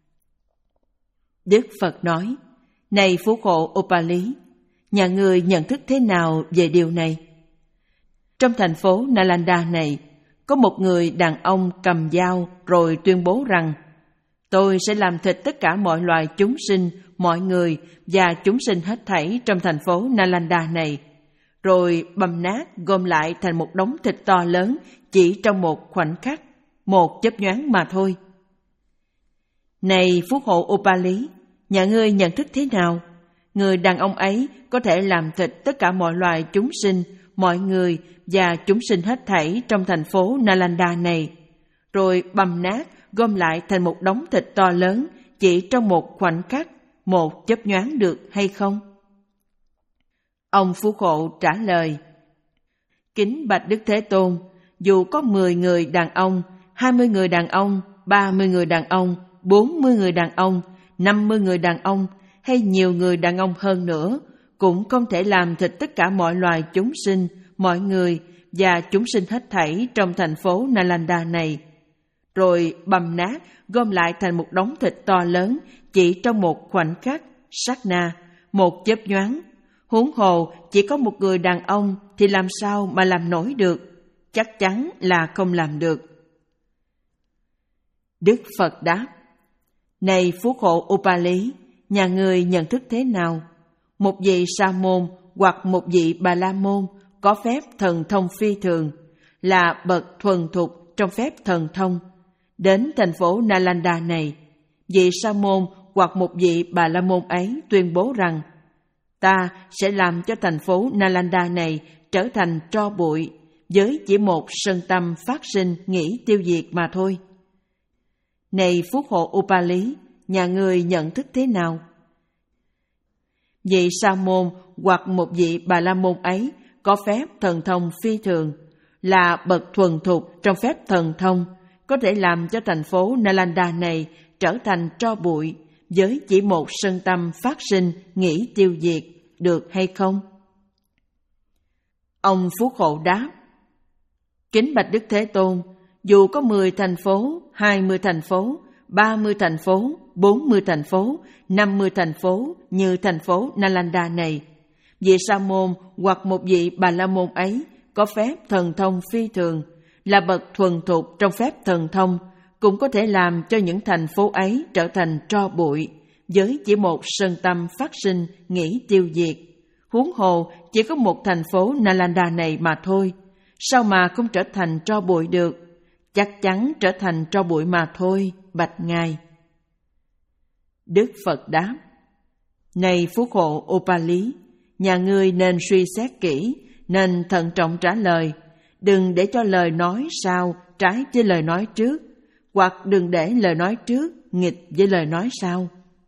Đức Phật nói: Này phú hộ Upali, nhà ngươi nhận thức thế nào về điều này? Trong thành phố Nalanda này, có một người đàn ông cầm dao rồi tuyên bố rằng: Tôi sẽ làm thịt tất cả mọi loài chúng sinh, mọi người và chúng sinh hết thảy trong thành phố Nalanda này, rồi băm nát gom lại thành một đống thịt to lớn chỉ trong một khoảnh khắc, một chớp nhoáng mà thôi. Này phú hộ Upali, nhà ngươi nhận thức thế nào? Người đàn ông ấy có thể làm thịt tất cả mọi loài chúng sinh, mọi người và chúng sinh hết thảy trong thành phố Nalanda này, rồi băm nát gom lại thành một đống thịt to lớn chỉ trong một khoảnh khắc, một chớp nhoáng được hay không? Ông phú hộ trả lời: Kính bạch Đức Thế Tôn, dù có mười người đàn ông, hai mươi người đàn ông, ba mươi người đàn ông, bốn mươi người đàn ông, năm mươi người đàn ông hay nhiều người đàn ông hơn nữa, cũng không thể làm thịt tất cả mọi loài chúng sinh, mọi người và chúng sinh hết thảy trong thành phố Nalanda này, rồi băm nát gom lại thành một đống thịt to lớn chỉ trong một khoảnh khắc, sát na, một chớp nhoáng. Huống hồ chỉ có một người đàn ông thì làm sao mà làm nổi được? Chắc chắn là không làm được. Đức Phật đáp: Này phú hộ Upali, nhà ngươi nhận thức thế nào? Một vị sa môn hoặc một vị bà la môn có phép thần thông phi thường, là bậc thuần thục trong phép thần thông, đến thành phố Nalanda này, vị sa môn hoặc một vị Bà La Môn ấy tuyên bố rằng ta sẽ làm cho thành phố Nalanda này trở thành tro bụi với chỉ một sân tâm phát sinh nghĩ tiêu diệt mà thôi. Này phú hộ Upali, nhà ngươi nhận thức thế nào? Vị Sa môn hoặc một vị Bà La Môn ấy có phép thần thông phi thường, là bậc thuần thục trong phép thần thông, có thể làm cho thành phố Nalanda này trở thành tro bụi với chỉ một sân tâm phát sinh nghĩ tiêu diệt, được hay không? Ông phú hộ đáp: Kính bạch Đức Thế Tôn, dù có mười thành phố, hai mươi thành phố, ba mươi thành phố, bốn mươi thành phố, năm mươi thành phố như thành phố Nalanda này, vị Sa môn hoặc một vị Bà La Môn ấy có phép thần thông phi thường, là bậc thuần thục trong phép thần thông, cũng có thể làm cho những thành phố ấy trở thành tro bụi với chỉ một sân tâm phát sinh nghĩ tiêu diệt. Huống hồ chỉ có một thành phố Nalanda này mà thôi, sao mà không trở thành tro bụi được? Chắc chắn trở thành tro bụi mà thôi, bạch ngài. Đức Phật đáp: Này phú hộ Upali, nhà ngươi nên suy xét kỹ, nên thận trọng trả lời. Đừng để cho lời nói sau trái với lời nói trước, hoặc đừng để lời nói trước nghịch với lời nói sau.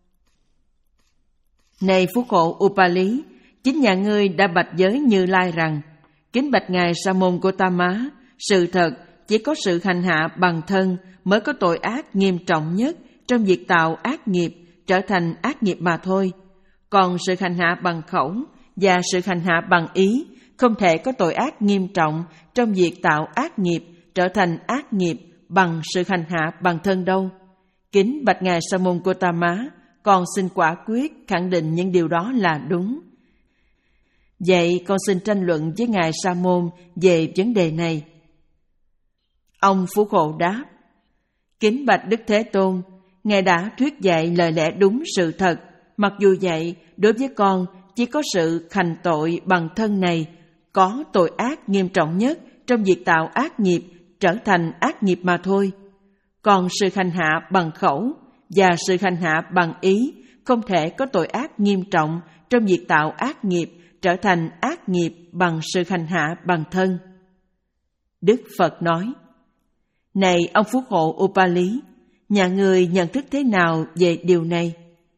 Này phú hộ Upali, chính nhà ngươi đã bạch với Như Lai rằng: Kính bạch ngài Sa môn Gotama, sự thật chỉ có sự hành hạ bằng thân mới có tội ác nghiêm trọng nhất trong việc tạo ác nghiệp trở thành ác nghiệp mà thôi. Còn sự hành hạ bằng khẩu và sự hành hạ bằng ý không thể có tội ác nghiêm trọng trong việc tạo ác nghiệp trở thành ác nghiệp bằng sự hành hạ bằng thân đâu. Kính bạch ngài Sa môn Gotama, con xin quả quyết khẳng định những điều đó là đúng. Vậy con xin tranh luận với ngài Sa môn về vấn đề này. Ông phú hộ đáp: Kính bạch Đức Thế Tôn, ngài đã thuyết dạy lời lẽ đúng sự thật. Mặc dù vậy, đối với con chỉ có sự hành tội bằng thân này có tội ác nghiêm trọng nhất trong việc tạo ác nghiệp trở thành ác nghiệp mà thôi. Còn sự hành hạ bằng khẩu và sự hành hạ bằng ý không thể có tội ác nghiêm trọng trong việc tạo ác nghiệp trở thành ác nghiệp bằng sự hành hạ bằng thân. Đức Phật nói: Này ông phú hộ Upali, nhà ngươi nhận thức thế nào về điều này?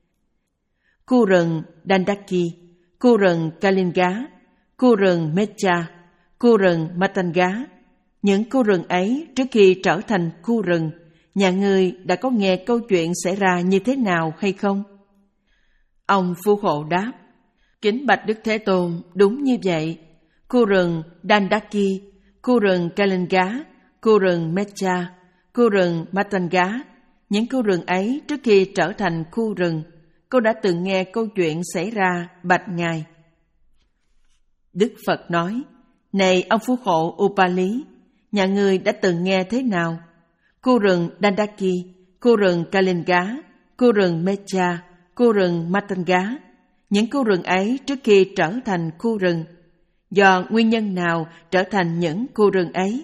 Khu rừng Dandaki, khu rừng Kalinga, khu rừng Mecha, khu rừng Matanga, những khu rừng ấy trước khi trở thành khu rừng, nhà ngươi đã có nghe câu chuyện xảy ra như thế nào hay không? Ông phú hộ đáp: Kính bạch Đức Thế Tôn, đúng như vậy. Khu rừng Dandaki, khu rừng Kalinga, khu rừng Mecha, khu rừng Matanga, những khu rừng ấy trước khi trở thành khu rừng, cô đã từng nghe câu chuyện xảy ra, bạch ngài. Đức Phật nói: Này ông phú hộ Upali, nhà ngươi đã từng nghe thế nào? Khu rừng Dandaki, khu rừng Kalinga, khu rừng Mecha, khu rừng Matanga, những khu rừng ấy trước khi trở thành khu rừng, do nguyên nhân nào trở thành những khu rừng ấy?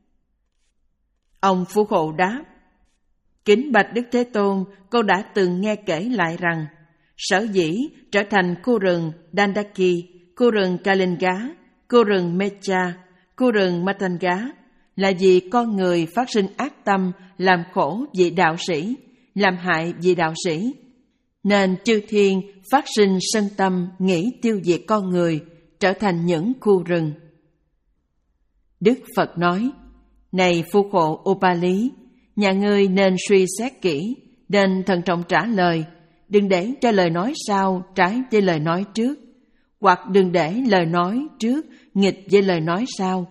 Ông phú hộ đáp: Kính bạch Đức Thế Tôn, cô đã từng nghe kể lại rằng sở dĩ trở thành khu rừng Dandaki, khu rừng Kalinga, khu rừng Mecha, khu rừng Matanga là vì con người phát sinh ác tâm làm khổ vị đạo sĩ, làm hại vị đạo sĩ, nên chư thiên phát sinh sân tâm nghĩ tiêu diệt con người, trở thành những khu rừng. Đức Phật nói: Này phu hộ Upali, nhà ngươi nên suy xét kỹ, nên thận trọng trả lời, đừng để cho lời nói sau trái với lời nói trước, hoặc đừng để lời nói trước nghịch với lời nói sau.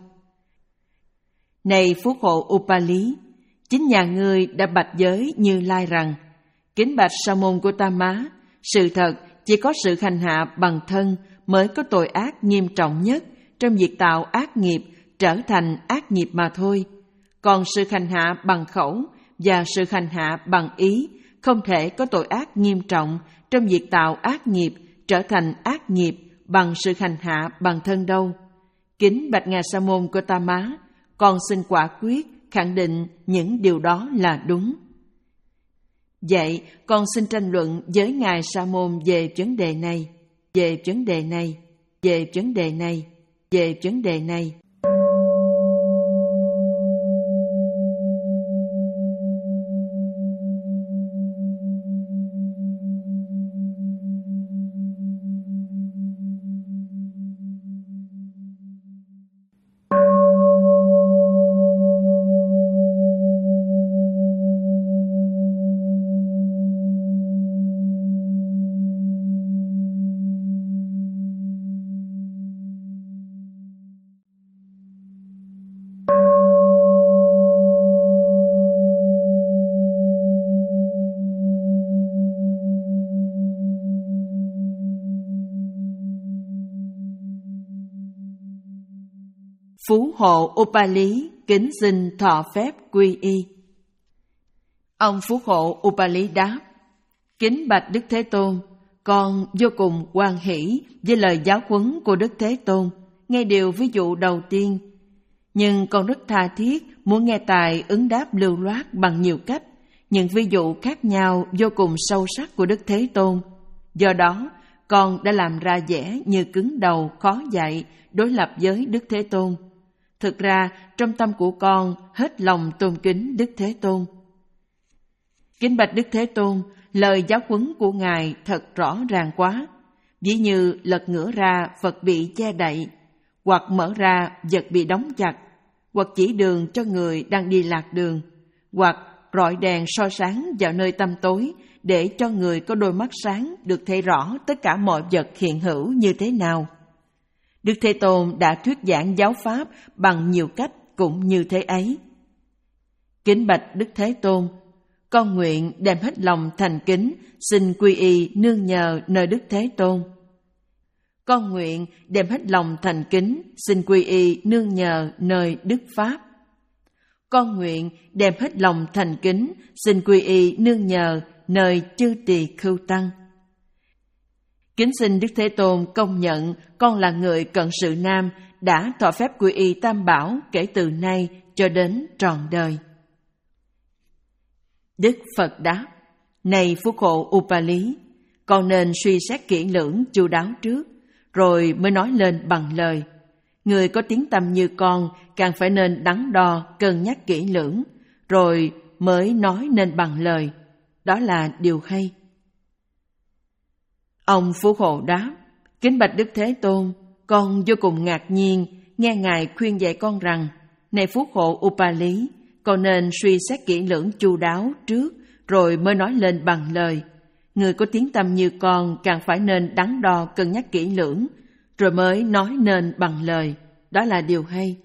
Này phú hộ Upali, chính nhà ngươi đã bạch giới Như Lai rằng: Kính bạch Sa môn Gotama, sự thật chỉ có sự hành hạ bằng thân mới có tội ác nghiêm trọng nhất trong việc tạo ác nghiệp trở thành ác nghiệp mà thôi. Còn sự hành hạ bằng khẩu và sự hành hạ bằng ý không thể có tội ác nghiêm trọng trong việc tạo ác nghiệp trở thành ác nghiệp bằng sự hành hạ bằng thân đâu. Kính bạch ngài Sa môn Gotama, con xin quả quyết khẳng định những điều đó là đúng. Vậy con xin tranh luận với Ngài Sa Môn về vấn đề này, về vấn đề này, về vấn đề này, về vấn đề này. Phú hộ Upali kính xin thọ phép quy y. Ông Phú hộ Upali đáp: Kính bạch Đức Thế Tôn, con vô cùng hoan hỷ với lời giáo huấn của Đức Thế Tôn, nghe điều ví dụ đầu tiên. Nhưng con rất tha thiết muốn nghe tài ứng đáp lưu loát bằng nhiều cách, những ví dụ khác nhau vô cùng sâu sắc của Đức Thế Tôn. Do đó, con đã làm ra vẻ như cứng đầu, khó dạy, đối lập với Đức Thế Tôn. Thực ra, trong tâm của con hết lòng tôn kính Đức Thế Tôn. Kính bạch Đức Thế Tôn, lời giáo huấn của Ngài thật rõ ràng quá. Ví như lật ngửa ra vật bị che đậy, hoặc mở ra vật bị đóng chặt, hoặc chỉ đường cho người đang đi lạc đường, hoặc rọi đèn soi sáng vào nơi tăm tối để cho người có đôi mắt sáng được thấy rõ tất cả mọi vật hiện hữu như thế nào. Đức Thế Tôn đã thuyết giảng giáo pháp bằng nhiều cách cũng như thế ấy. Kính bạch Đức Thế Tôn, con nguyện đem hết lòng thành kính xin quy y nương nhờ nơi Đức Thế Tôn. Con nguyện đem hết lòng thành kính xin quy y nương nhờ nơi Đức Pháp. Con nguyện đem hết lòng thành kính xin quy y nương nhờ nơi chư tỳ khưu tăng. Kính xin Đức Thế Tôn công nhận con là người cận sự nam đã thọ phép quy y Tam Bảo kể từ nay cho đến trọn đời. Đức Phật đáp: Này phúc hộ Upali, con nên suy xét kỹ lưỡng chu đáo trước, rồi mới nói lên bằng lời. Người có tiếng tâm như con càng phải nên đắn đo, cân nhắc kỹ lưỡng, rồi mới nói nên bằng lời. Đó là điều hay. Ông Phú Hộ đáp: Kính bạch Đức Thế Tôn, con vô cùng ngạc nhiên nghe Ngài khuyên dạy con rằng: Này Phú Hộ Upali, con nên suy xét kỹ lưỡng chu đáo trước, rồi mới nói lên bằng lời. Người có tiếng tâm như con càng phải nên đắn đo cân nhắc kỹ lưỡng, rồi mới nói nên bằng lời. Đó là điều hay.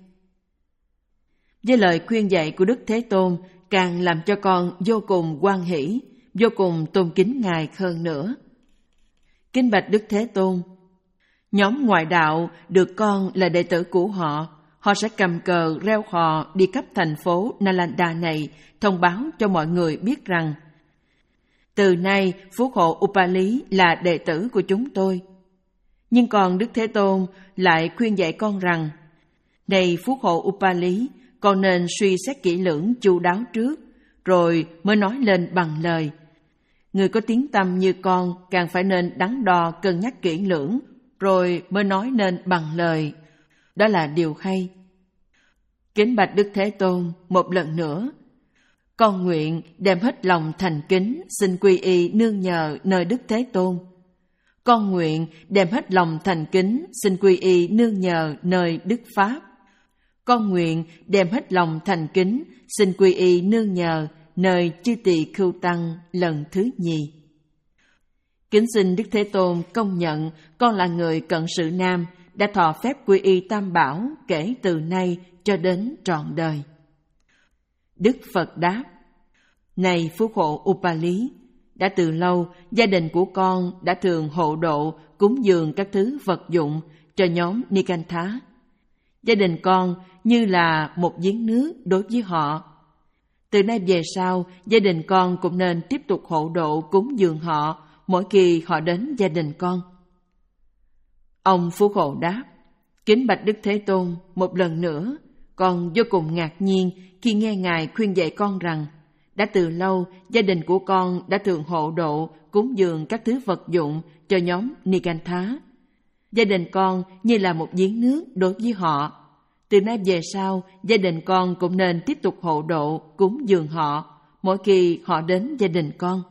Với lời khuyên dạy của Đức Thế Tôn càng làm cho con vô cùng hoan hỷ, vô cùng tôn kính Ngài hơn nữa. Kính bạch Đức Thế Tôn, nhóm ngoại đạo được con là đệ tử của họ, họ sẽ cầm cờ reo hò đi khắp thành phố Nalanda này, thông báo cho mọi người biết rằng: Từ nay Phú Hộ Upali là đệ tử của chúng tôi. Nhưng còn Đức Thế Tôn lại khuyên dạy con rằng: Này Phú Hộ Upali, con nên suy xét kỹ lưỡng chu đáo trước, rồi mới nói lên bằng lời. Người có tiếng tâm như con càng phải nên đắn đo cân nhắc kỹ lưỡng, rồi mới nói nên bằng lời. Đó là điều hay. Kính bạch Đức Thế Tôn, một lần nữa, con nguyện đem hết lòng thành kính xin quy y nương nhờ nơi Đức Thế Tôn. Con nguyện đem hết lòng thành kính xin quy y nương nhờ nơi Đức Pháp. Con nguyện đem hết lòng thành kính xin quy y nương nhờ nơi chư tỳ khưu tăng lần thứ nhì. Kính xin Đức Thế Tôn công nhận con là người cận sự nam đã thọ phép quy y Tam Bảo kể từ nay cho đến trọn đời. Đức Phật đáp: Này Phú Hộ Upali, đã từ lâu gia đình của con đã thường hộ độ cúng dường các thứ vật dụng cho nhóm Nikantha. Gia đình con như là một giếng nước đối với họ. Từ nay về sau, gia đình con cũng nên tiếp tục hộ độ cúng dường họ mỗi khi họ đến gia đình con. Ông Phú Hộ đáp: Kính bạch Đức Thế Tôn, một lần nữa, con vô cùng ngạc nhiên khi nghe Ngài khuyên dạy con rằng: Đã từ lâu, gia đình của con đã thường hộ độ, cúng dường các thứ vật dụng cho nhóm Nigantha. Gia đình con như là một giếng nước đối với họ. Từ nay về sau, gia đình con cũng nên tiếp tục hộ độ, cúng dường họ mỗi khi họ đến gia đình con.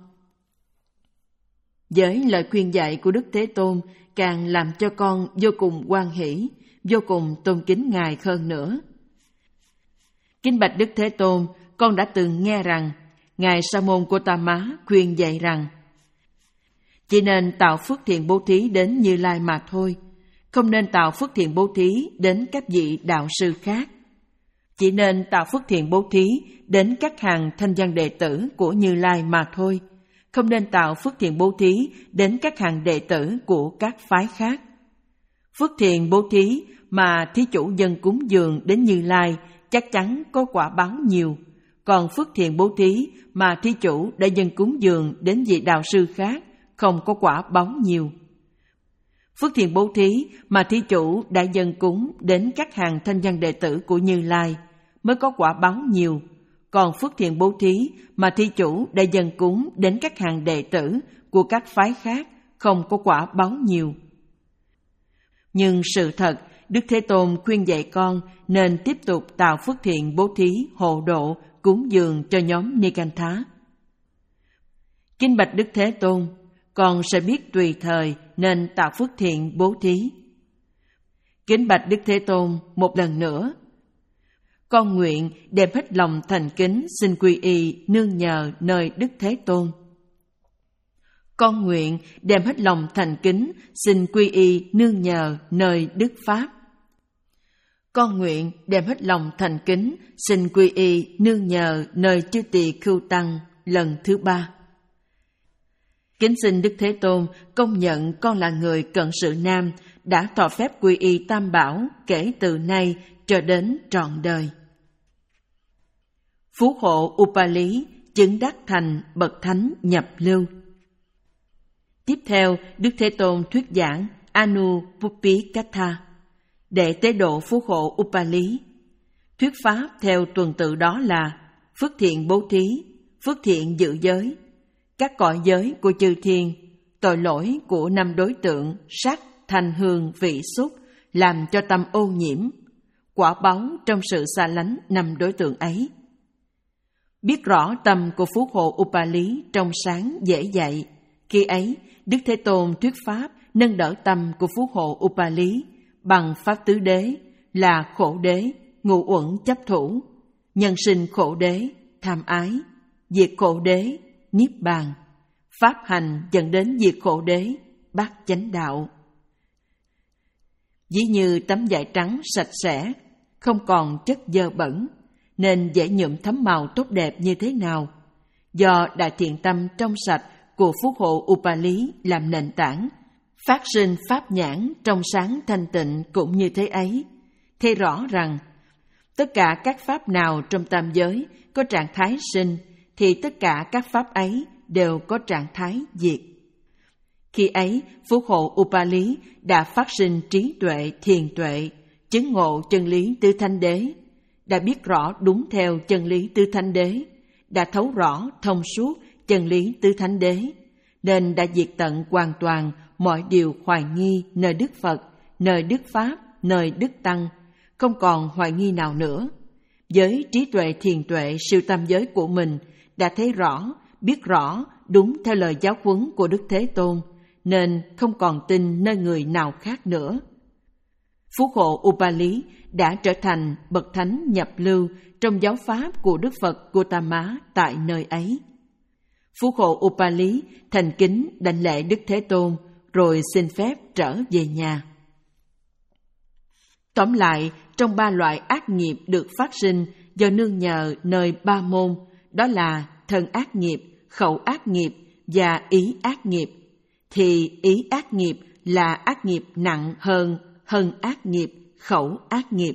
Với lời khuyên dạy của Đức Thế Tôn càng làm cho con vô cùng hoan hỷ, vô cùng tôn kính Ngài hơn nữa. Kính bạch Đức Thế Tôn, con đã từng nghe rằng Ngài Sa môn Gotama khuyên dạy rằng chỉ nên tạo phước thiện bố thí đến Như Lai mà thôi, không nên tạo phước thiện bố thí đến các vị đạo sư khác. Chỉ nên tạo phước thiện bố thí đến các hàng thanh văn đệ tử của Như Lai mà thôi, không nên tạo phước thiện bố thí đến các hàng đệ tử của các phái khác. Phước thiện bố thí mà thí chủ dân cúng dường đến Như Lai chắc chắn có quả báo nhiều, còn phước thiện bố thí mà thí chủ đã dân cúng dường đến vị đạo sư khác không có quả báo nhiều. Phước thiện bố thí mà thí chủ đã dân cúng đến các hàng thanh văn đệ tử của Như Lai mới có quả báo nhiều, còn phước thiện bố thí mà thí chủ đã dân cúng đến các hàng đệ tử của các phái khác không có quả báo nhiều. Nhưng sự thật, Đức Thế Tôn khuyên dạy con nên tiếp tục tạo phước thiện bố thí, hộ độ, cúng dường cho nhóm Nigantha. Kính bạch Đức Thế Tôn, con sẽ biết tùy thời nên tạo phước thiện bố thí. Kính bạch Đức Thế Tôn một lần nữa, con nguyện đem hết lòng thành kính xin quy y nương nhờ nơi Đức Thế Tôn. Con nguyện đem hết lòng thành kính xin quy y nương nhờ nơi Đức Pháp. Con nguyện đem hết lòng thành kính xin quy y nương nhờ nơi chư tỳ khưu tăng lần thứ ba. Kính xin Đức Thế Tôn công nhận con là người cận sự nam đã thọ phép quy y Tam Bảo kể từ nay cho đến trọn đời. Phú hộ Upali chứng đắc thành bậc thánh nhập lưu. Tiếp theo, Đức Thế Tôn thuyết giảng Anupuppikatha để tế độ phú hộ Upali. Thuyết pháp theo tuần tự đó là phước thiện bố thí, phước thiện giữ giới, các cõi giới của chư thiên, tội lỗi của năm đối tượng sắc, thanh, hương, vị, xúc làm cho tâm ô nhiễm, quả báo trong sự xa lánh năm đối tượng ấy. Biết rõ tâm của phú hộ Upali trong sáng dễ dạy, khi ấy Đức Thế Tôn thuyết pháp nâng đỡ tâm của phú hộ Upali bằng pháp tứ đế là khổ đế, ngũ uẩn chấp thủ, nhân sinh khổ đế, tham ái, diệt khổ đế, niết bàn, pháp hành dẫn đến diệt khổ đế, bát chánh đạo. Ví như tấm vải trắng sạch sẽ, không còn chất dơ bẩn, nên dễ nhuộm thấm màu tốt đẹp như thế nào? Do đại thiện tâm trong sạch của phú hộ Upali làm nền tảng, phát sinh pháp nhãn trong sáng thanh tịnh cũng như thế ấy. Thấy rõ rằng, tất cả các pháp nào trong tam giới có trạng thái sinh, thì tất cả các pháp ấy đều có trạng thái diệt. Khi ấy, phú hộ Upali đã phát sinh trí tuệ, thiền tuệ, chứng ngộ chân lý tứ thánh đế, đã biết rõ đúng theo chân lý tứ thánh đế, đã thấu rõ thông suốt chân lý tứ thánh đế, nên đã diệt tận hoàn toàn mọi điều hoài nghi nơi Đức Phật, nơi Đức Pháp, nơi Đức Tăng, không còn hoài nghi nào nữa. Với trí tuệ thiền tuệ siêu tam giới của mình, đã thấy rõ, biết rõ đúng theo lời giáo huấn của Đức Thế Tôn, nên không còn tin nơi người nào khác nữa. Phú hộ Upali đã trở thành bậc thánh nhập lưu trong giáo pháp của Đức Phật Gotama tại nơi ấy. Phú hộ Upali thành kính đảnh lễ Đức Thế Tôn, rồi xin phép trở về nhà. Tóm lại, trong ba loại ác nghiệp được phát sinh do nương nhờ nơi ba môn, đó là thân ác nghiệp, khẩu ác nghiệp và ý ác nghiệp, thì ý ác nghiệp là ác nghiệp nặng hơn thân ác nghiệp, khẩu ác nghiệp.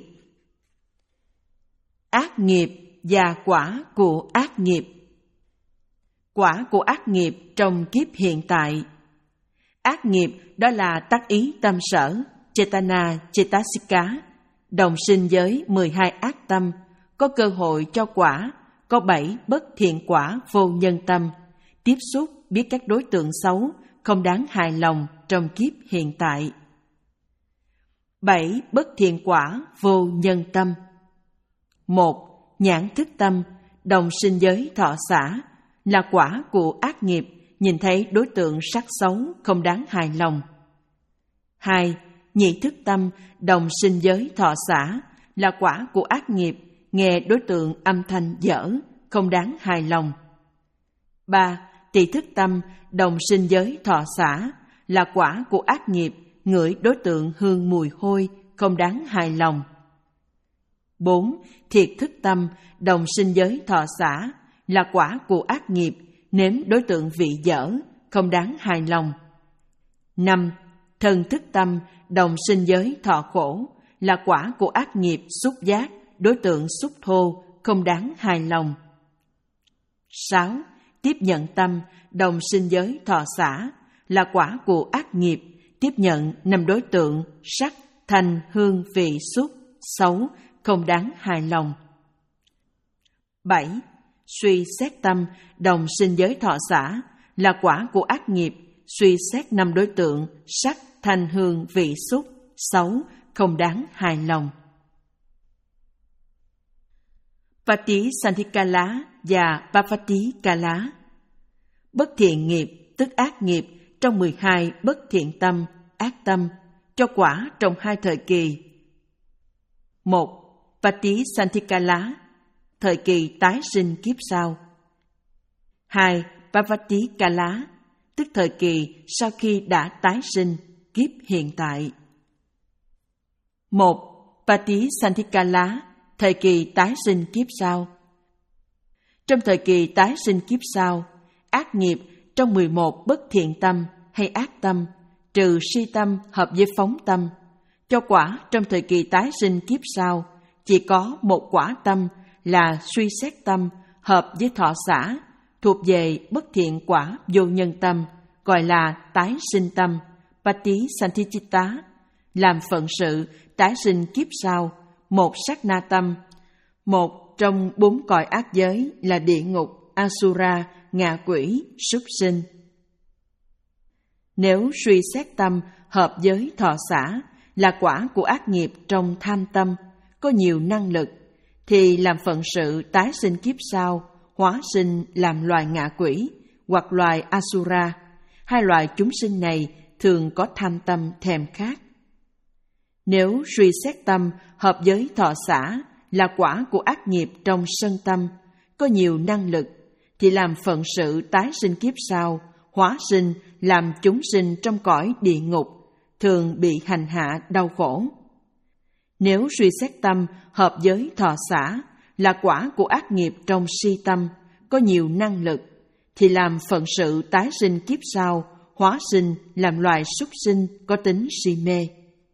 Ác nghiệp và quả của ác nghiệp. Quả của ác nghiệp trong kiếp hiện tại. Ác nghiệp đó là tác ý tâm sở, Chetana Chetasika, đồng sinh với mười hai ác tâm, có cơ hội cho quả, có bảy bất thiện quả vô nhân tâm, tiếp xúc biết các đối tượng xấu, không đáng hài lòng trong kiếp hiện tại. Bảy bất thiện quả vô nhân tâm. Một, nhãn thức tâm, đồng sinh giới thọ xả, là quả của ác nghiệp, nhìn thấy đối tượng sắc xấu, không đáng hài lòng. Hai, nhị thức tâm, đồng sinh giới thọ xả, là quả của ác nghiệp, nghe đối tượng âm thanh dở, không đáng hài lòng. Ba, tỳ thức tâm, đồng sinh giới thọ xả, là quả của ác nghiệp, ngửi đối tượng hương mùi hôi, không đáng hài lòng. Bốn, thiệt thức tâm, đồng sinh giới thọ xả, là quả của ác nghiệp, nếm đối tượng vị dở, không đáng hài lòng. Năm, thân thức tâm, đồng sinh giới thọ khổ, là quả của ác nghiệp xúc giác, đối tượng xúc thô, không đáng hài lòng. Sáu, tiếp nhận tâm, đồng sinh giới thọ xả, là quả của ác nghiệp, tiếp nhận năm đối tượng sắc, thanh, hương, vị, xúc, xấu, không đáng hài lòng. Bảy, suy xét tâm, đồng sinh giới thọ xả, là quả của ác nghiệp, suy xét năm đối tượng sắc, thanh, hương, vị, xúc, xấu, không đáng hài lòng. Patisandhikala và Bhavatikala. Bất thiện nghiệp, tức ác nghiệp, trong mười hai bất thiện tâm, ác tâm, cho quả trong hai thời kỳ. Một, Patisandhikala, thời kỳ tái sinh kiếp sau. Hai, Bhavatikala, tức thời kỳ sau khi đã tái sinh, kiếp hiện tại. Một, Patisandhikala, thời kỳ tái sinh kiếp sau. Trong thời kỳ tái sinh kiếp sau, ác nghiệp trong mười một bất thiện tâm hay ác tâm, trừ si tâm hợp với phóng tâm, cho quả trong thời kỳ tái sinh kiếp sau chỉ có một quả tâm là suy xét tâm hợp với thọ xả, thuộc về bất thiện quả vô nhân tâm, gọi là tái sinh tâm, Patisandhichitta, làm phận sự tái sinh kiếp sau, một sát na tâm, một trong bốn cõi ác giới là địa ngục, Asura, ngạ quỷ, súc sinh. Nếu suy xét tâm hợp với thọ xả, là quả của ác nghiệp trong tham tâm, có nhiều năng lực, thì làm phận sự tái sinh kiếp sau, hóa sinh làm loài ngạ quỷ hoặc loài Asura. Hai loài chúng sinh này thường có tham tâm thèm khát. Nếu suy xét tâm hợp với thọ xả, là quả của ác nghiệp trong sân tâm, có nhiều năng lực, thì làm phận sự tái sinh kiếp sau, hóa sinh làm chúng sinh trong cõi địa ngục, thường bị hành hạ đau khổ. Nếu suy xét tâm hợp với thọ xả, là quả của ác nghiệp trong si tâm, có nhiều năng lực, thì làm phận sự tái sinh kiếp sau, hóa sinh làm loài súc sinh có tính si mê.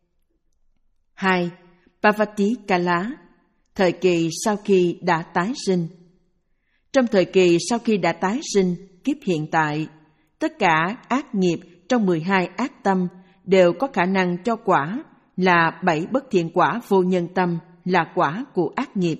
Hai, Bhavatikala, thời kỳ sau khi đã tái sinh. Trong thời kỳ sau khi đã tái sinh, kiếp hiện tại, tất cả ác nghiệp trong mười hai ác tâm đều có khả năng cho quả là bảy bất thiện quả vô nhân tâm, là quả của ác nghiệp.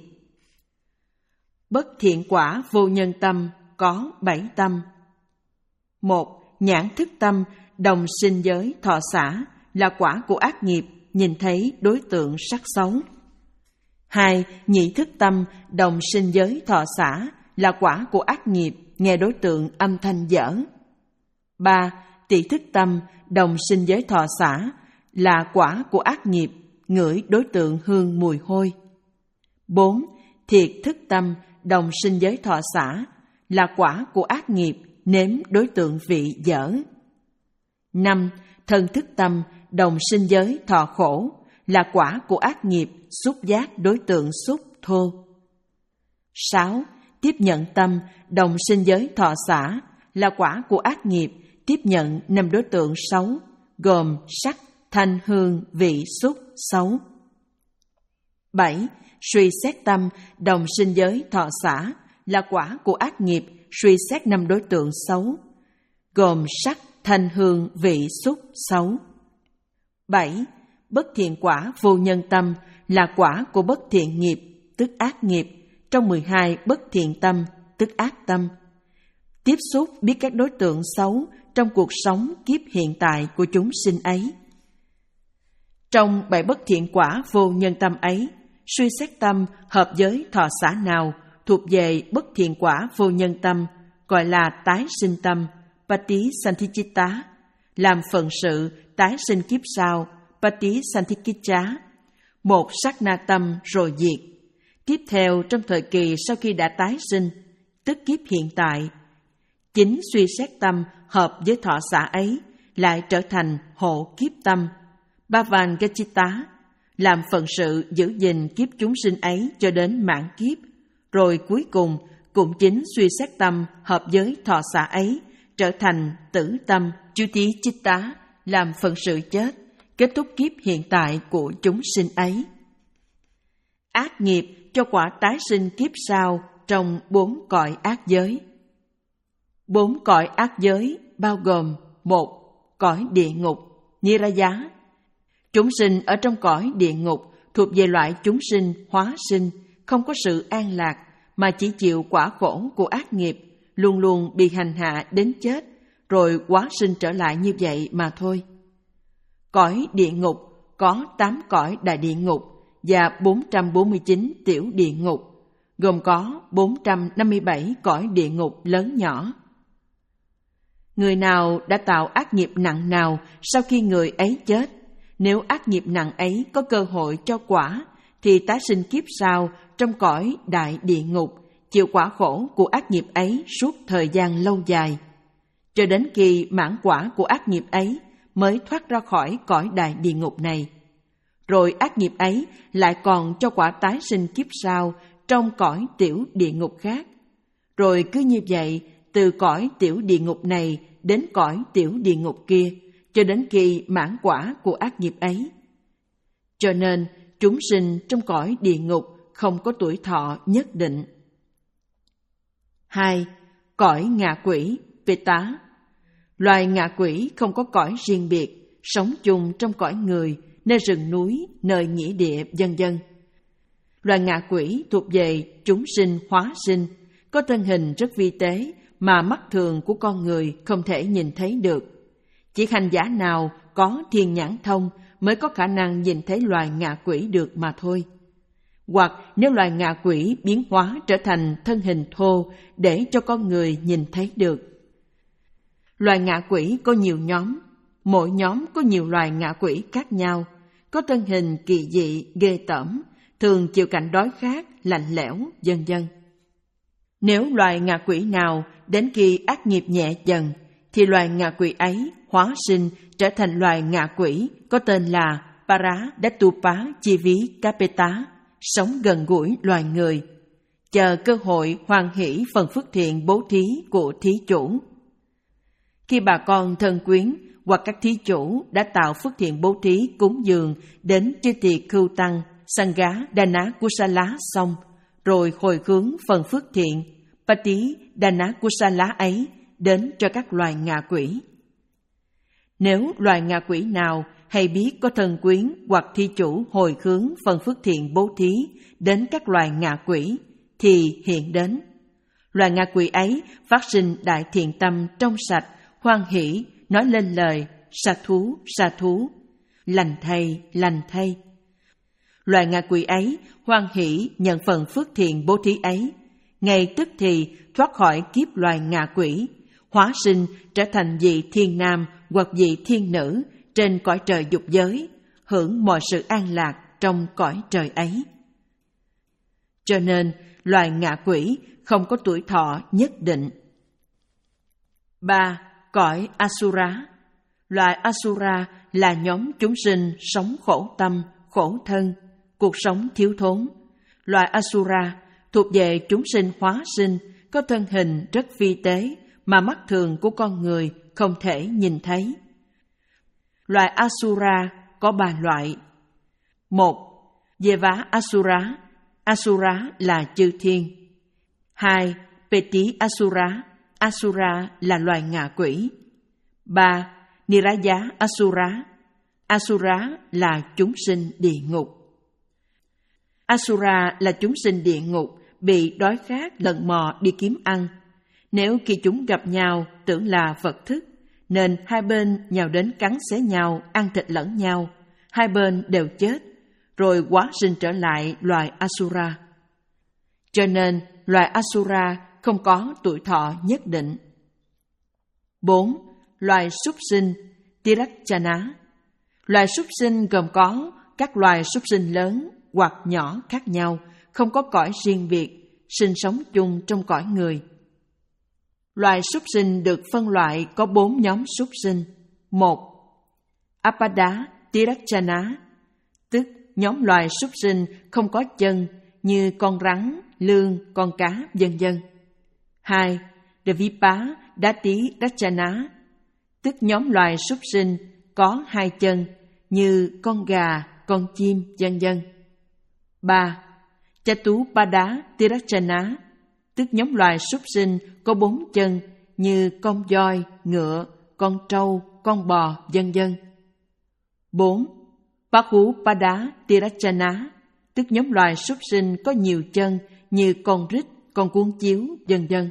Bất thiện quả vô nhân tâm có bảy tâm. Một, nhãn thức tâm, đồng sinh giới thọ xả, là quả của ác nghiệp, nhìn thấy đối tượng sắc xấu. Hai, nhị thức tâm, đồng sinh giới thọ xả, là quả của ác nghiệp, nghe đối tượng âm thanh dở. Ba, tỳ thức tâm, đồng sinh giới thọ xả, là quả của ác nghiệp, ngửi đối tượng hương mùi hôi. Bốn, thiệt thức tâm, đồng sinh giới thọ xả, là quả của ác nghiệp, nếm đối tượng vị dở. Năm, thân thức tâm, đồng sinh giới thọ khổ, là quả của ác nghiệp, xúc giác đối tượng xúc thô. Sáu, tiếp nhận tâm, đồng sinh giới thọ xả, là quả của ác nghiệp, tiếp nhận năm đối tượng xấu, gồm sắc, thanh, hương, vị, xúc, xấu. Bảy, suy xét tâm, đồng sinh giới thọ xả, là quả của ác nghiệp, suy xét năm đối tượng xấu, gồm sắc, thanh, hương, vị, xúc, xấu. Bảy, bất thiện quả vô nhân tâm, là quả của bất thiện nghiệp, tức ác nghiệp, trong mười hai bất thiện tâm, tức ác tâm. Tiếp xúc biết các đối tượng xấu trong cuộc sống kiếp hiện tại của chúng sinh ấy. Trong bảy bất thiện quả vô nhân tâm ấy, suy xét tâm hợp với thọ xã nào thuộc về bất thiện quả vô nhân tâm, gọi là tái sinh tâm, Patisantichitta, làm phận sự tái sinh kiếp sau, Patisantikicha, một sát na tâm rồi diệt. Tiếp theo trong thời kỳ sau khi đã tái sinh, tức kiếp hiện tại, chính suy xét tâm hợp với thọ xã ấy lại trở thành hộ kiếp tâm, Bhavangachita, làm phận sự giữ gìn kiếp chúng sinh ấy cho đến mãn kiếp, rồi cuối cùng cũng chính suy xét tâm hợp với thọ xã ấy trở thành tử tâm, Chutichitta, làm phận sự chết, kết thúc kiếp hiện tại của chúng sinh ấy. Ác nghiệp cho quả tái sinh kiếp sau trong bốn cõi ác giới. Bốn cõi ác giới bao gồm: một, cõi địa ngục, Niraya. Chúng sinh ở trong cõi địa ngục thuộc về loại chúng sinh hóa sinh, không có sự an lạc, mà chỉ chịu quả khổ của ác nghiệp, luôn luôn bị hành hạ đến chết, rồi hóa sinh trở lại như vậy mà thôi. Cõi địa ngục có tám cõi đại địa ngục và bốn trăm bốn mươi chín tiểu địa ngục, gồm có bốn trăm năm mươi bảy cõi địa ngục lớn nhỏ. Người nào đã tạo ác nghiệp nặng nào sau khi người ấy chết, nếu ác nghiệp nặng ấy có cơ hội cho quả, thì tái sinh kiếp sau trong cõi đại địa ngục, chịu quả khổ của ác nghiệp ấy suốt thời gian lâu dài, cho đến khi mãn quả của ác nghiệp ấy mới thoát ra khỏi cõi đại địa ngục này. Rồi ác nghiệp ấy lại còn cho quả tái sinh kiếp sau trong cõi tiểu địa ngục khác. Rồi cứ như vậy, từ cõi tiểu địa ngục này đến cõi tiểu địa ngục kia, cho đến khi mãn quả của ác nghiệp ấy. Cho nên, chúng sinh trong cõi địa ngục không có tuổi thọ nhất định. Hai, cõi ngạ quỷ, Peta. Loài ngạ quỷ không có cõi riêng biệt, sống chung trong cõi người, nơi rừng núi, nơi nghĩa địa, vân vân. Loài ngạ quỷ thuộc về chúng sinh hóa sinh, có thân hình rất vi tế mà mắt thường của con người không thể nhìn thấy được. Chỉ hành giả nào có thiên nhãn thông mới có khả năng nhìn thấy loài ngạ quỷ được mà thôi. Hoặc nếu loài ngạ quỷ biến hóa trở thành thân hình thô để cho con người nhìn thấy được. Loài ngạ quỷ có nhiều nhóm, mỗi nhóm có nhiều loài ngạ quỷ khác nhau, có thân hình kỳ dị, ghê tởm, thường chịu cảnh đói khát, lạnh lẽo, vân vân. Nếu loài ngạ quỷ nào đến khi ác nghiệp nhẹ dần, thì loài ngạ quỷ ấy hóa sinh trở thành loài ngạ quỷ có tên là Paradattupa Chivi Kapeta, sống gần gũi loài người, chờ cơ hội hoan hỷ phần phước thiện bố thí của thí chủ. Khi bà con thân quyến hoặc các thí chủ đã tạo phước thiện bố thí cúng dường đến chư tỳ khưu tăng, Sangha Dana Kusala xong, rồi hồi hướng phần phước thiện Pati Dana Kusala ấy đến cho các loài ngạ quỷ. Nếu loài ngạ quỷ nào hay biết có thân quyến hoặc thí chủ hồi hướng phần phước thiện bố thí đến các loài ngạ quỷ, thì hiện đến. Loài ngạ quỷ ấy phát sinh đại thiện tâm trong sạch, hoan hỷ, nói lên lời sa thú, sa thú, lành thay, lành thay. Loài ngạ quỷ ấy hoan hỷ nhận phần phước thiện bố thí ấy, ngay tức thì thoát khỏi kiếp loài ngạ quỷ, hóa sinh trở thành vị thiên nam hoặc vị thiên nữ trên cõi trời dục giới, hưởng mọi sự an lạc trong cõi trời ấy. Cho nên, loài ngạ quỷ không có tuổi thọ nhất định. Ba, cõi Asura. Loài Asura là nhóm chúng sinh sống khổ tâm, khổ thân, cuộc sống thiếu thốn. Loài Asura thuộc về chúng sinh hóa sinh, có thân hình rất vi tế mà mắt thường của con người không thể nhìn thấy. Loài Asura có ba loại. Một, Deva Asura. Asura là chư thiên. Hai, Peti Asura. Asura là loài ngạ quỷ. Ba, Niraya Asura. Asura là chúng sinh địa ngục. Asura là chúng sinh địa ngục bị đói khát lần mò đi kiếm ăn. Nếu khi chúng gặp nhau tưởng là vật thức, nên hai bên nhào đến cắn xé nhau, ăn thịt lẫn nhau, hai bên đều chết, rồi hóa sinh trở lại loài Asura. Cho nên loài Asura không có tuổi thọ nhất định. bốn. Loài súc sinh Tirachana. Loài súc sinh gồm có các loài súc sinh lớn hoặc nhỏ khác nhau, không có cõi riêng biệt, sinh sống chung trong cõi người. Loài súc sinh được phân loại có bốn nhóm súc sinh. Một. Apada Tirachana, tức nhóm loài súc sinh không có chân như con rắn, lươn, con cá, vân vân. Hai. Dvipa Dati Rachana, tức nhóm loài súc sinh có hai chân như con gà, con chim, vân vân. Ba. Chatupada Tirachana, tức nhóm loài súc sinh có bốn chân như con voi, ngựa, con trâu, con bò, vân vân. Bốn. Pahupada Tirachana, tức nhóm loài súc sinh có nhiều chân như con rít, con cuốn chiếu, vân vân.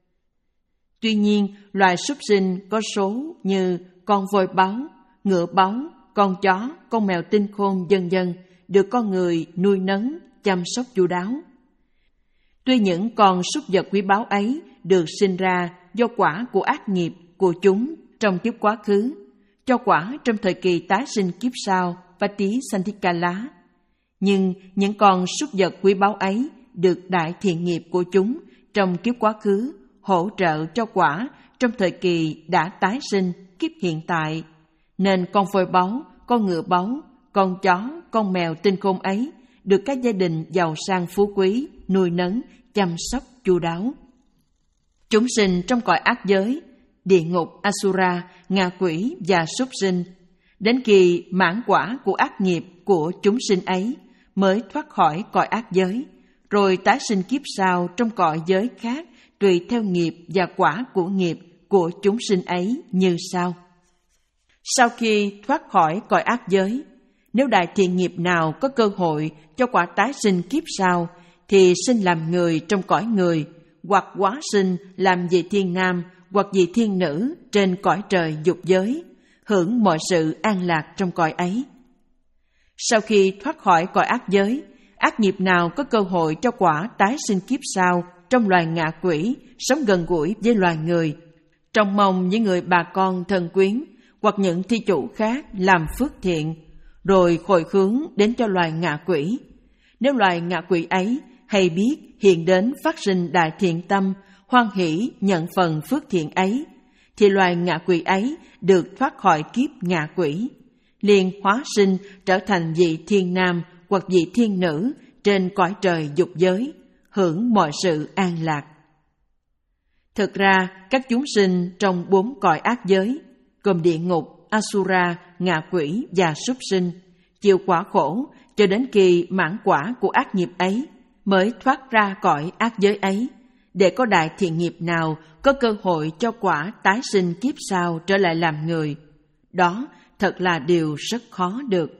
Tuy nhiên, loài súc sinh có số như con voi báo, ngựa báo, con chó, con mèo tinh khôn, vân vân được con người nuôi nấng, chăm sóc chu đáo. Tuy những con súc vật quý báu ấy được sinh ra do quả của ác nghiệp của chúng trong kiếp quá khứ, cho quả trong thời kỳ tái sinh kiếp sau Patisanthikala, nhưng những con súc vật quý báu ấy được đại thiện nghiệp của chúng trong kiếp quá khứ hỗ trợ cho quả trong thời kỳ đã tái sinh kiếp hiện tại, nên con voi báu, con ngựa báu, con chó, con mèo tinh khôn ấy được các gia đình giàu sang phú quý nuôi nấng, chăm sóc chu đáo. Chúng sinh trong cõi ác giới, địa ngục, Asura, ngạ quỷ và súc sinh, đến khi mãn quả của ác nghiệp của chúng sinh ấy mới thoát khỏi cõi ác giới, rồi tái sinh kiếp sau trong cõi giới khác tùy theo nghiệp và quả của nghiệp của chúng sinh ấy như sau. Sau khi thoát khỏi cõi ác giới, nếu đại thiện nghiệp nào có cơ hội cho quả tái sinh kiếp sau, thì sinh làm người trong cõi người, hoặc hóa sinh làm vị thiên nam hoặc vị thiên nữ trên cõi trời dục giới, hưởng mọi sự an lạc trong cõi ấy. Sau khi thoát khỏi cõi ác giới, ác nghiệp nào có cơ hội cho quả tái sinh kiếp sau trong loài ngạ quỷ, sống gần gũi với loài người, trông mong những người bà con thân quyến hoặc những thi chủ khác làm phước thiện, rồi khhồi hướng đến cho loài ngạ quỷ. Nếu loài ngạ quỷ ấy hay biết hiện đến phát sinh đại thiện tâm, hoan hỷ nhận phần phước thiện ấy, thì loài ngạ quỷ ấy được thoát khỏi kiếp ngạ quỷ, liền hóa sinh trở thành vị thiên nam hoặc vị thiên nữ trên cõi trời dục giới, hưởng mọi sự an lạc. Thực ra, các chúng sinh trong bốn cõi ác giới, gồm địa ngục, Asura, ngạ quỷ và súc sinh, chịu quả khổ cho đến khi mãn quả của ác nghiệp ấy mới thoát ra cõi ác giới ấy, để có đại thiện nghiệp nào có cơ hội cho quả tái sinh kiếp sau trở lại làm người. Đó thật là điều rất khó được.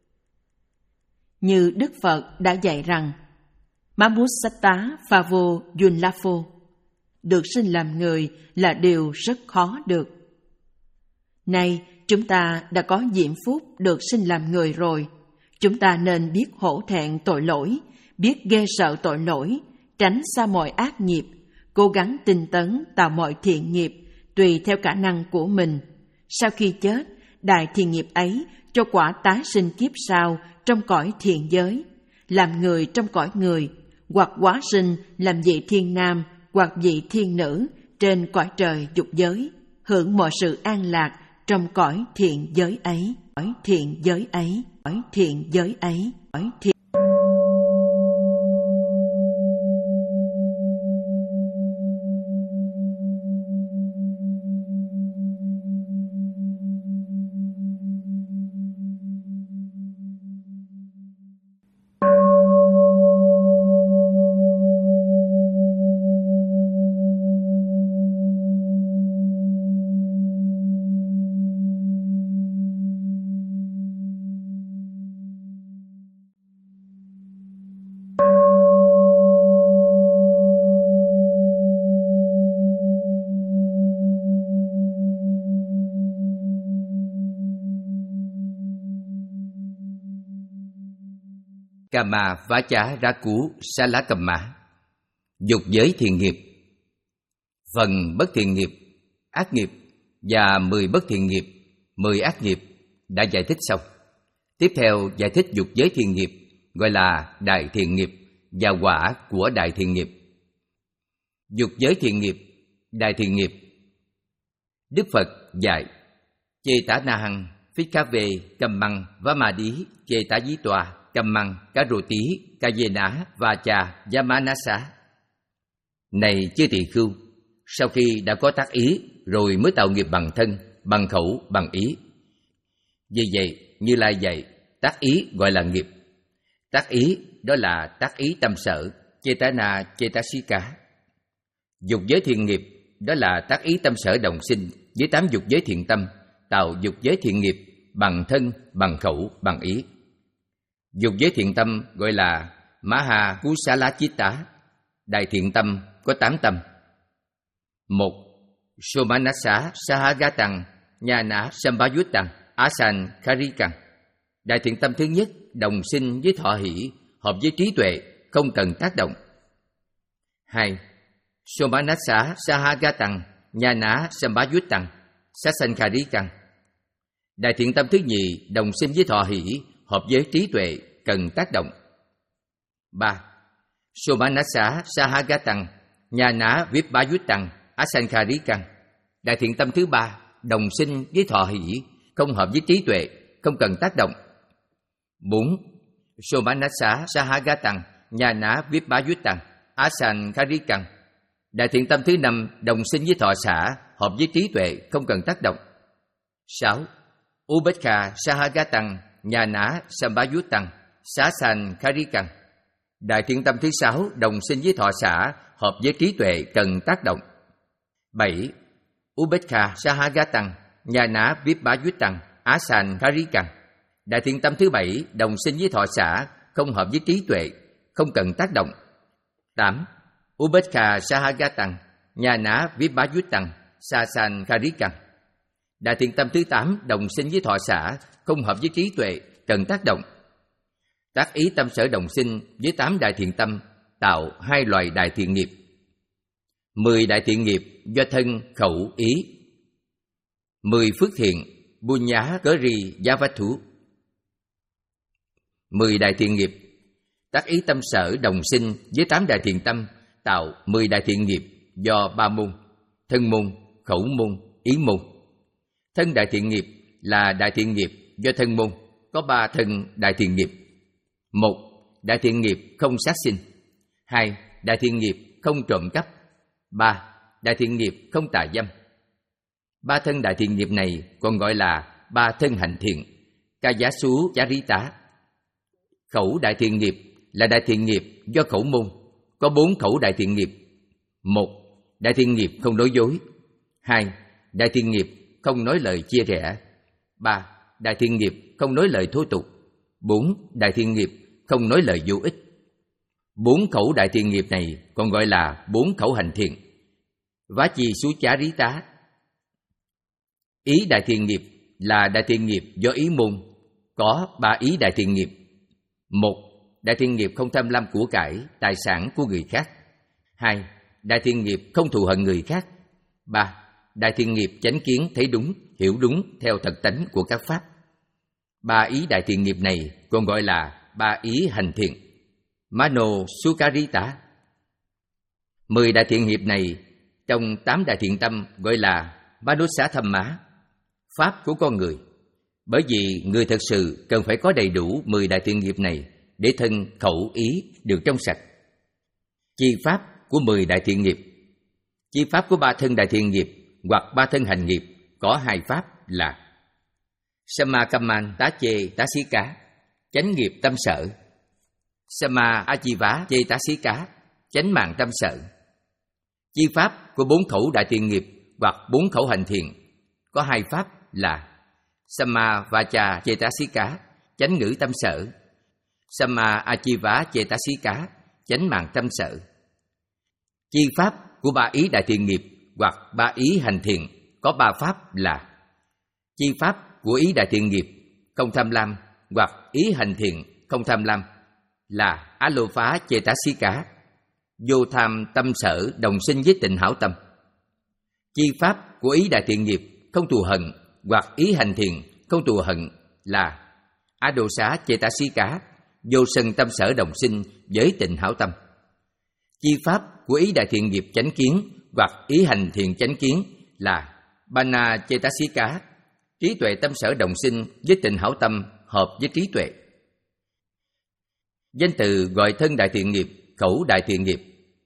Như Đức Phật đã dạy rằng, Mamusatta Phavo Yunlafo, được sinh làm người là điều rất khó được. Nay, chúng ta đã có diễm phúc được sinh làm người rồi. Chúng ta nên biết hổ thẹn tội lỗi, biết ghê sợ tội lỗi, tránh xa mọi ác nghiệp, cố gắng tinh tấn tạo mọi thiện nghiệp tùy theo khả năng của mình. Sau khi chết, đại thiện nghiệp ấy cho quả tái sinh kiếp sau trong cõi thiện giới, làm người trong cõi người, hoặc hóa sinh làm vị thiên nam hoặc vị thiên nữ trên cõi trời dục giới, hưởng mọi sự an lạc trong cõi thiện giới ấy, cõi thiện giới ấy, cõi thiện giới ấy, cõi thiện. Kama Vacha Raku Salakamma. Dục giới thiện nghiệp, phần bất thiện nghiệp, ác nghiệp và mười bất thiện nghiệp, mười ác nghiệp đã giải thích xong. Tiếp theo giải thích dục giới thiện nghiệp, gọi là đại thiện nghiệp và quả của đại thiện nghiệp. Dục giới thiện nghiệp, đại thiện nghiệp. Đức Phật dạy: Chê tả na hằng, phích khá về, cầm măng, vá mà đí, chê tả dí tòa, cầm măng, cá rô tí, ca dê ná, và trà, gia má ná xá. Này chư tỳ khưu, sau khi đã có tác ý, rồi mới tạo nghiệp bằng thân, bằng khẩu, bằng ý. Vì vậy, Như Lai dạy, tác ý gọi là nghiệp. Tác ý đó là tác ý tâm sở, chetana chetasika. Dục giới thiện nghiệp đó là tác ý tâm sở đồng sinh với tám dục giới thiện tâm, tạo dục giới thiện nghiệp bằng thân, bằng khẩu, bằng ý. Dục giới thiện tâm gọi là Maha Kusala Chitta. Đại thiện tâm có tám tâm. Một, Somanasa Sahagatang Nhana Sambhayutang Asan Karikang. Đại thiện tâm thứ nhất đồng sinh với thọ hỷ, hợp với trí tuệ, không cần tác động. Hai, Somanasa Sahagatang Nhana Sambhayutang Sasankarikang. Đại thiện tâm thứ nhì đồng sinh với thọ hỷ, hợp với trí tuệ, cần tác động. Ba, Somanasa Sahagatang Nhana Vibhayutang Asankarikang. Đại thiện tâm thứ ba đồng sinh với thọ hỷ, không hợp với trí tuệ, không cần tác động. Bốn, Somanasa Sahagatang Nhana Vibhayutang Asankarikang. Đại thiện tâm thứ năm đồng sinh với thọ xả, hợp với trí tuệ, không cần tác động. Sáu, Upekkha Sahagatang Nhana Sambhayutang Sasankarikang. Đại thiện tâm thứ sáu đồng sinh với thọ xả, hợp với trí tuệ, cần tác động. Bảy, Upekkha Sahagatang Nhana Vibhayutang Asankarikang. Đại thiện tâm thứ bảy đồng sinh với thọ xả, không hợp với trí tuệ, không cần tác động. Tám, Upekkha Sahagatang Nhana Vibhayutang Sasankarikang. Đại thiện tâm thứ tám đồng sinh với thọ xả, không hợp với trí tuệ, cần tác động. Tác ý tâm sở đồng sinh với tám đại thiện tâm, tạo hai loại đại thiện nghiệp. Mười đại thiện nghiệp do thân, khẩu, ý. Mười phước thiện, Bunya Kari Yavathu. Mười đại thiện nghiệp, tác ý tâm sở đồng sinh với tám đại thiện tâm, tạo mười đại thiện nghiệp do ba môn: thân môn, khẩu môn, ý môn. Thân đại thiện nghiệp là đại thiện nghiệp do thân môn, có ba thân đại thiện nghiệp. Một, đại thiện nghiệp không sát sinh. Hai, đại thiện nghiệp không trộm cắp. Ba, đại thiện nghiệp không tà dâm. Ba thân đại thiện nghiệp này còn gọi là ba thân hạnh thiện, Kayasu Charita. Khẩu đại thiện nghiệp là đại thiện nghiệp do khẩu môn, có bốn khẩu đại thiện nghiệp. Một, đại thiện nghiệp không nói dối. Hai, đại thiện nghiệp không nói lời chia rẽ. Ba, đại thiện nghiệp không nói lời thô tục. Bốn, đại thiện nghiệp không nói lời vô ích. Bốn khẩu đại thiện nghiệp này còn gọi là bốn khẩu hành thiện, Vachisucharita. Ý đại thiện nghiệp là đại thiện nghiệp do ý môn, có ba ý đại thiện nghiệp. Một, đại thiện nghiệp không tham lam của cải, tài sản của người khác. Hai, đại thiện nghiệp không thù hận người khác. Ba, đại thiện nghiệp chánh kiến thấy đúng, hiểu đúng theo thật tánh của các pháp. Ba ý đại thiện nghiệp này còn gọi là ba ý hành thiện, Mano Sukarita. Mười đại thiện nghiệp này trong tám đại thiện tâm gọi là Manusa Thamma, pháp của con người. Bởi vì người thật sự cần phải có đầy đủ mười đại thiện nghiệp này để thân, khẩu, ý được trong sạch. Chi pháp của mười đại thiện nghiệp. Chi pháp của ba thân đại thiện nghiệp hoặc ba thân hành nghiệp có hai pháp là Samakaman Tá Chê Tá Xí Cá, chánh nghiệp tâm sở. Sama Achiva Chê Tá Xí Cá, chánh mạng tâm sở. Chi pháp của bốn khẩu đại thiện nghiệp hoặc bốn khẩu hành thiện có hai pháp là Samma Vacha Chê Tá Xí Cá, chánh ngữ tâm sở. Samma Achiva Chê Tá Xí Cá, chánh mạng tâm sở. Chi pháp của ba ý đại thiện nghiệp hoặc ba ý hành thiện có ba pháp là chi pháp của ý đại thiện nghiệp không tham lam hoặc ý hành thiện không tham lam là Alopa Cetasika, vô tham tâm sở đồng sinh với tịnh hảo tâm. Chi pháp của ý đại thiện nghiệp không thù hận hoặc ý hành thiền không thù hận là Adosa Cetasika, vô sân tâm sở đồng sinh với tịnh hảo tâm. Chi pháp của ý đại thiện nghiệp chánh kiến hoặc ý hành thiền chánh kiến là Bana Cetasika, trí tuệ tâm sở đồng sinh với tịnh hảo tâm hợp với trí tuệ. Danh từ gọi thân đại thiện nghiệp, khẩu đại thiện nghiệp.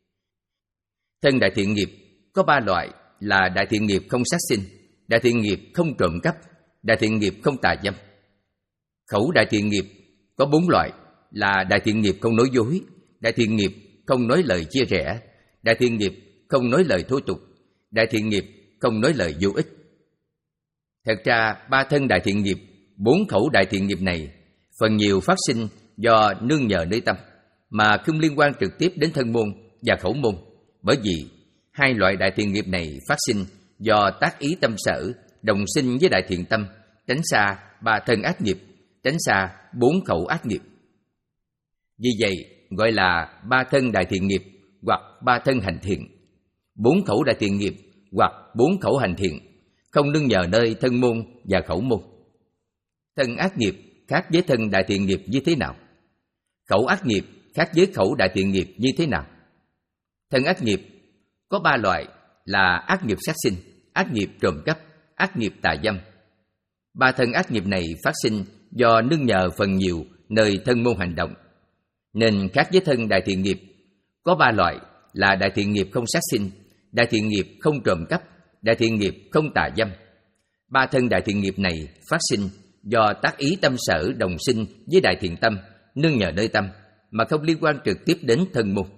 Thân đại thiện nghiệp có ba loại là đại thiện nghiệp không sát sinh, đại thiện nghiệp không trộm cắp, đại thiện nghiệp không tà dâm. Khẩu đại thiện nghiệp có bốn loại là đại thiện nghiệp không nói dối, đại thiện nghiệp không nói lời chia rẽ, đại thiện nghiệp không nói lời thô tục, đại thiện nghiệp không nói lời vô ích. Thật ra ba thân đại thiện nghiệp, bốn khẩu đại thiện nghiệp này phần nhiều phát sinh do nương nhờ nơi tâm mà không liên quan trực tiếp đến thân môn và khẩu môn, bởi vì hai loại đại thiện nghiệp này phát sinh do tác ý tâm sở đồng sinh với đại thiện tâm, tránh xa ba thân ác nghiệp, tránh xa bốn khẩu ác nghiệp. Vì vậy gọi là ba thân đại thiện nghiệp hoặc ba thân hành thiện, bốn khẩu đại thiện nghiệp hoặc bốn khẩu hành thiện, không nương nhờ nơi thân môn và khẩu môn. Thân ác nghiệp khác với thân đại thiện nghiệp như thế nào? Khẩu ác nghiệp khác với khẩu đại thiện nghiệp như thế nào? Thân ác nghiệp có ba loại là ác nghiệp sát sinh, ác nghiệp trộm cắp, ác nghiệp tà dâm. Ba thân ác nghiệp này phát sinh do nương nhờ phần nhiều nơi thân môn hành động, nên khác với thân đại thiện nghiệp. Có ba loại là đại thiện nghiệp không sát sinh, đại thiện nghiệp không trộm cắp, đại thiện nghiệp không tà dâm. Ba thân đại thiện nghiệp này phát sinh do tác ý tâm sở đồng sinh với đại thiện tâm, nương nhờ nơi tâm mà không liên quan trực tiếp đến thân môn.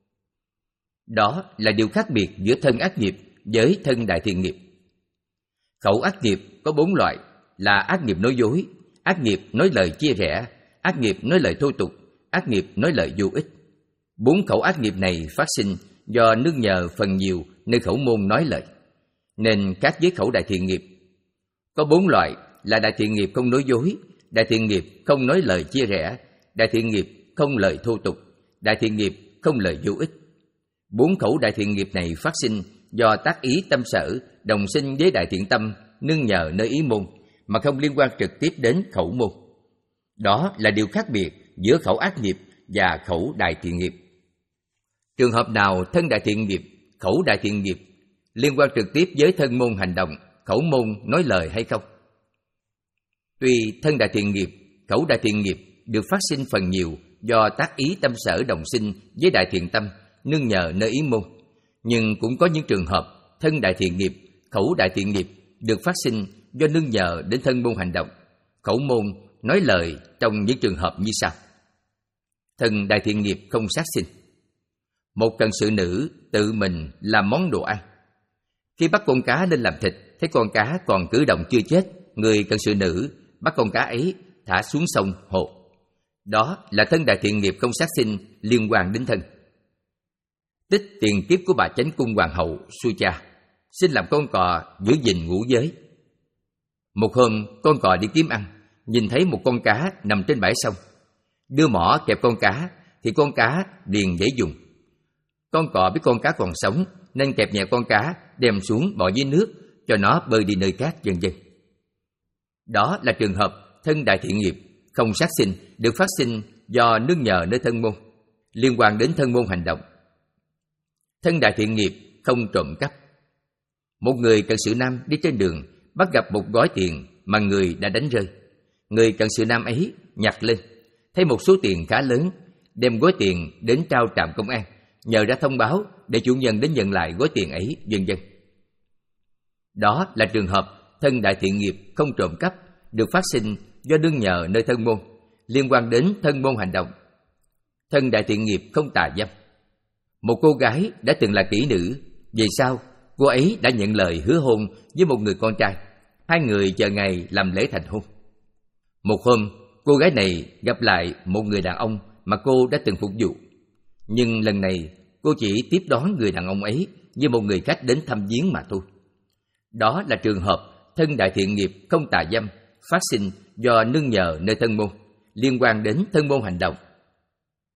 Đó là điều khác biệt giữa thân ác nghiệp với thân đại thiện nghiệp. Khẩu ác nghiệp có bốn loại là ác nghiệp nói dối, ác nghiệp nói lời chia rẽ, ác nghiệp nói lời thô tục, ác nghiệp nói lời vô ích. Bốn khẩu ác nghiệp này phát sinh do nương nhờ phần nhiều nơi khẩu môn nói lời, nên khác với khẩu đại thiện nghiệp. Có bốn loại là đại thiện nghiệp không nói dối, đại thiện nghiệp không nói lời chia rẽ, đại thiện nghiệp không lời thô tục, đại thiện nghiệp không lời vô ích. Bốn khẩu đại thiện nghiệp này phát sinh do tác ý tâm sở đồng sinh với đại thiện tâm, nương nhờ nơi ý môn mà không liên quan trực tiếp đến khẩu môn. Đó là điều khác biệt giữa khẩu ác nghiệp và khẩu đại thiện nghiệp. Trường hợp nào thân đại thiện nghiệp, khẩu đại thiện nghiệp liên quan trực tiếp với thân môn hành động, khẩu môn nói lời hay không? Tuy thân đại thiện nghiệp, khẩu đại thiện nghiệp được phát sinh phần nhiều do tác ý tâm sở đồng sinh với đại thiện tâm, nương nhờ nơi ý môn, nhưng cũng có những trường hợp thân đại thiện nghiệp, khẩu đại thiện nghiệp được phát sinh do nương nhờ đến thân môn hành động, khẩu môn nói lời trong những trường hợp như sau. Thân đại thiện nghiệp không sát sinh. Một cận sự nữ tự mình làm món đồ ăn. Khi bắt con cá lên làm thịt, thấy con cá còn cử động chưa chết, người cận sự nữ bắt con cá ấy thả xuống sông hồ. Đó là thân đại thiện nghiệp không sát sinh liên quan đến thân. Tích tiền kiếp của bà Chánh Cung Hoàng hậu Sucha xin làm con cò giữ gìn ngũ giới. Một hôm con cò đi kiếm ăn, nhìn thấy một con cá nằm trên bãi sông, đưa mỏ kẹp con cá thì con cá liền dễ dùng. Con cò biết con cá còn sống nên kẹp nhẹ con cá đem xuống bỏ dưới nước cho nó bơi đi nơi khác, vân vân. Đó là trường hợp thân đại thiện nghiệp không sát sinh được phát sinh do nương nhờ nơi thân môn, liên quan đến thân môn hành động. Thân đại thiện nghiệp không trộm cắp. Một người cận sự nam đi trên đường bắt gặp một gói tiền mà người đã đánh rơi. Người cận sự nam ấy nhặt lên, thấy một số tiền khá lớn, đem gói tiền đến trao trạm công an, nhờ ra thông báo để chủ nhân đến nhận lại gói tiền ấy, vân vân. Đó là trường hợp thân đại thiện nghiệp không trộm cắp được phát sinh do nương nhờ nơi thân môn, liên quan đến thân môn hành động. Thân đại thiện nghiệp không tà dâm. Một cô gái đã từng là kỹ nữ, về sau cô ấy đã nhận lời hứa hôn với một người con trai. Hai người chờ ngày làm lễ thành hôn. Một hôm, cô gái này gặp lại một người đàn ông mà cô đã từng phục vụ. Nhưng lần này, cô chỉ tiếp đón người đàn ông ấy như một người khách đến thăm viếng mà thôi. Đó là trường hợp thân đại thiện nghiệp không tà dâm phát sinh do nương nhờ nơi thân môn, liên quan đến thân môn hành động.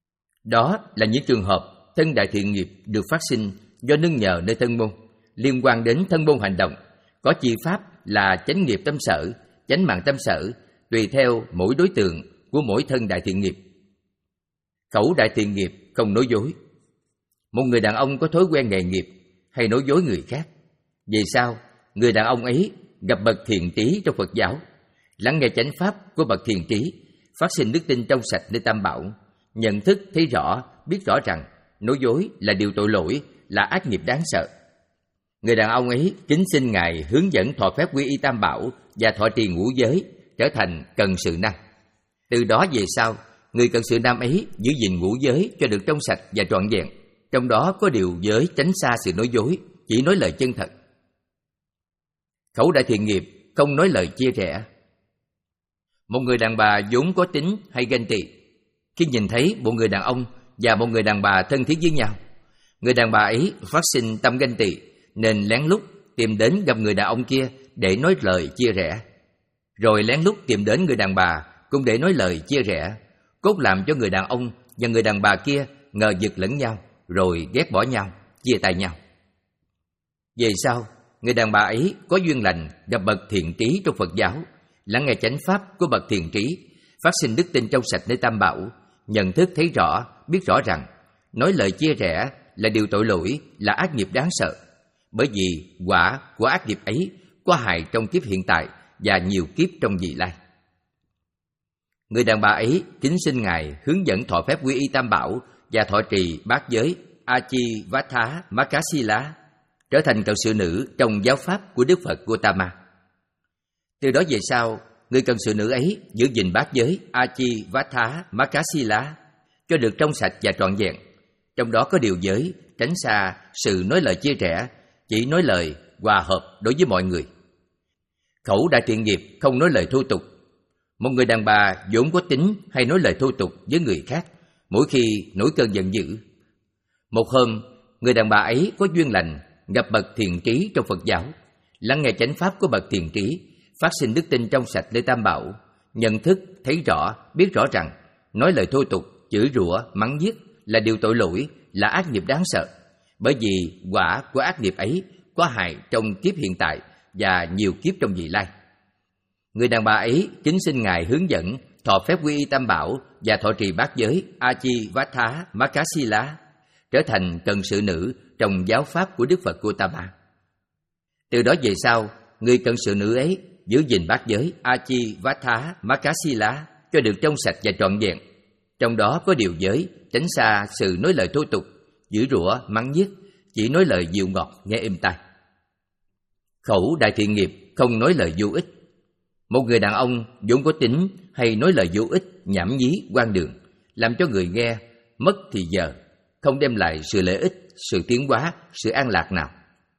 Đó là những trường hợp thân đại thiện nghiệp được phát sinh do nương nhờ nơi thân môn, liên quan đến thân môn hành động, có chi pháp là chánh nghiệp tâm sở, chánh mạng tâm sở, tùy theo mỗi đối tượng của mỗi thân đại thiện nghiệp. Khẩu đại thiện nghiệp không nói dối. Một người đàn ông có thói quen nghề nghiệp hay nói dối người khác. Vì sao? Người đàn ông ấy gặp bậc thiện trí trong Phật giáo, lắng nghe chánh pháp của bậc thiện trí, phát sinh đức tin trong sạch nơi Tam Bảo, nhận thức thấy rõ, biết rõ rằng nói dối là điều tội lỗi, là ác nghiệp đáng sợ. Người đàn ông ấy kính xin Ngài hướng dẫn thọ phép quy y Tam Bảo và thọ trì ngũ giới, trở thành cần sự nam. Từ đó về sau, người cần sự nam ấy giữ gìn ngũ giới cho được trong sạch và trọn vẹn. Trong đó có điều giới tránh xa sự nói dối, chỉ nói lời chân thật. Khẩu đại thiện nghiệp không nói lời chia rẽ. Một người đàn bà vốn có tính hay ganh tị, khi nhìn thấy một người đàn ông và một người đàn bà thân thiết với nhau, người đàn bà ấy phát sinh tâm ganh tị, nên lén lút tìm đến gặp người đàn ông kia để nói lời chia rẽ, rồi lén lút tìm đến người đàn bà cũng để nói lời chia rẽ, cốt làm cho người đàn ông và người đàn bà kia ngờ vực lẫn nhau, rồi ghét bỏ nhau, chia tay nhau. Về sau, người đàn bà ấy có duyên lành gặp bậc thiện trí trong Phật giáo, lắng nghe chánh pháp của bậc thiện trí, phát sinh đức tin trong sạch nơi Tam Bảo, nhận thức thấy rõ, biết rõ rằng nói lời chia rẽ là điều tội lỗi, là ác nghiệp đáng sợ, bởi vì quả của ác nghiệp ấy có hại trong kiếp hiện tại và nhiều kiếp trong vị lai. Người đàn bà ấy kính xin Ngài hướng dẫn thọ phép quy y Tam Bảo và thọ trì bát giới Achivattha Makasila, trở thành cận sự nữ trong giáo pháp của Đức Phật Gautama. Từ đó về sau, người cận sự nữ ấy giữ gìn bát giới Achivattha Makasila cho được trong sạch và trọn vẹn. Trong đó có điều giới tránh xa sự nói lời chia rẽ, chỉ nói lời hòa hợp đối với mọi người. Khẩu đại thiện nghiệp không nói lời thô tục. Một người đàn bà vốn có tính hay nói lời thô tục với người khác mỗi khi nổi cơn giận dữ. Một hôm, người đàn bà ấy có duyên lành gặp bậc thiện trí trong Phật giáo, lắng nghe chánh pháp của bậc thiện trí, phát sinh đức tin trong sạch nơi Tam Bảo, nhận thức thấy rõ, biết rõ rằng nói lời thô tục, chửi rủa, mắng nhiếc là điều tội lỗi, là ác nghiệp đáng sợ, bởi vì quả của ác nghiệp ấy có hại trong kiếp hiện tại và nhiều kiếp trong vị lai. Người đàn bà ấy kính xin Ngài hướng dẫn thọ phép quy y Tam Bảo và thọ trì bát giới Achivattha Makasila, trở thành cận sự nữ trong giáo pháp của Đức Phật Gautama. Từ đó về sau, người cận sự nữ ấy giữ gìn bát giới Achivattha Makasila cho được trong sạch và trọn vẹn. Trong đó có điều giới tránh xa sự nói lời thô tục, chửi rủa, mắng nhiếc, chỉ nói lời dịu ngọt nghe êm tai. Khẩu đại thiện nghiệp không nói lời vô ích. Một người đàn ông vốn có tính hay nói lời vô ích, nhảm nhí, hoang đường, làm cho người nghe mất thì giờ, không đem lại sự lợi ích, sự tiến hóa, sự an lạc nào.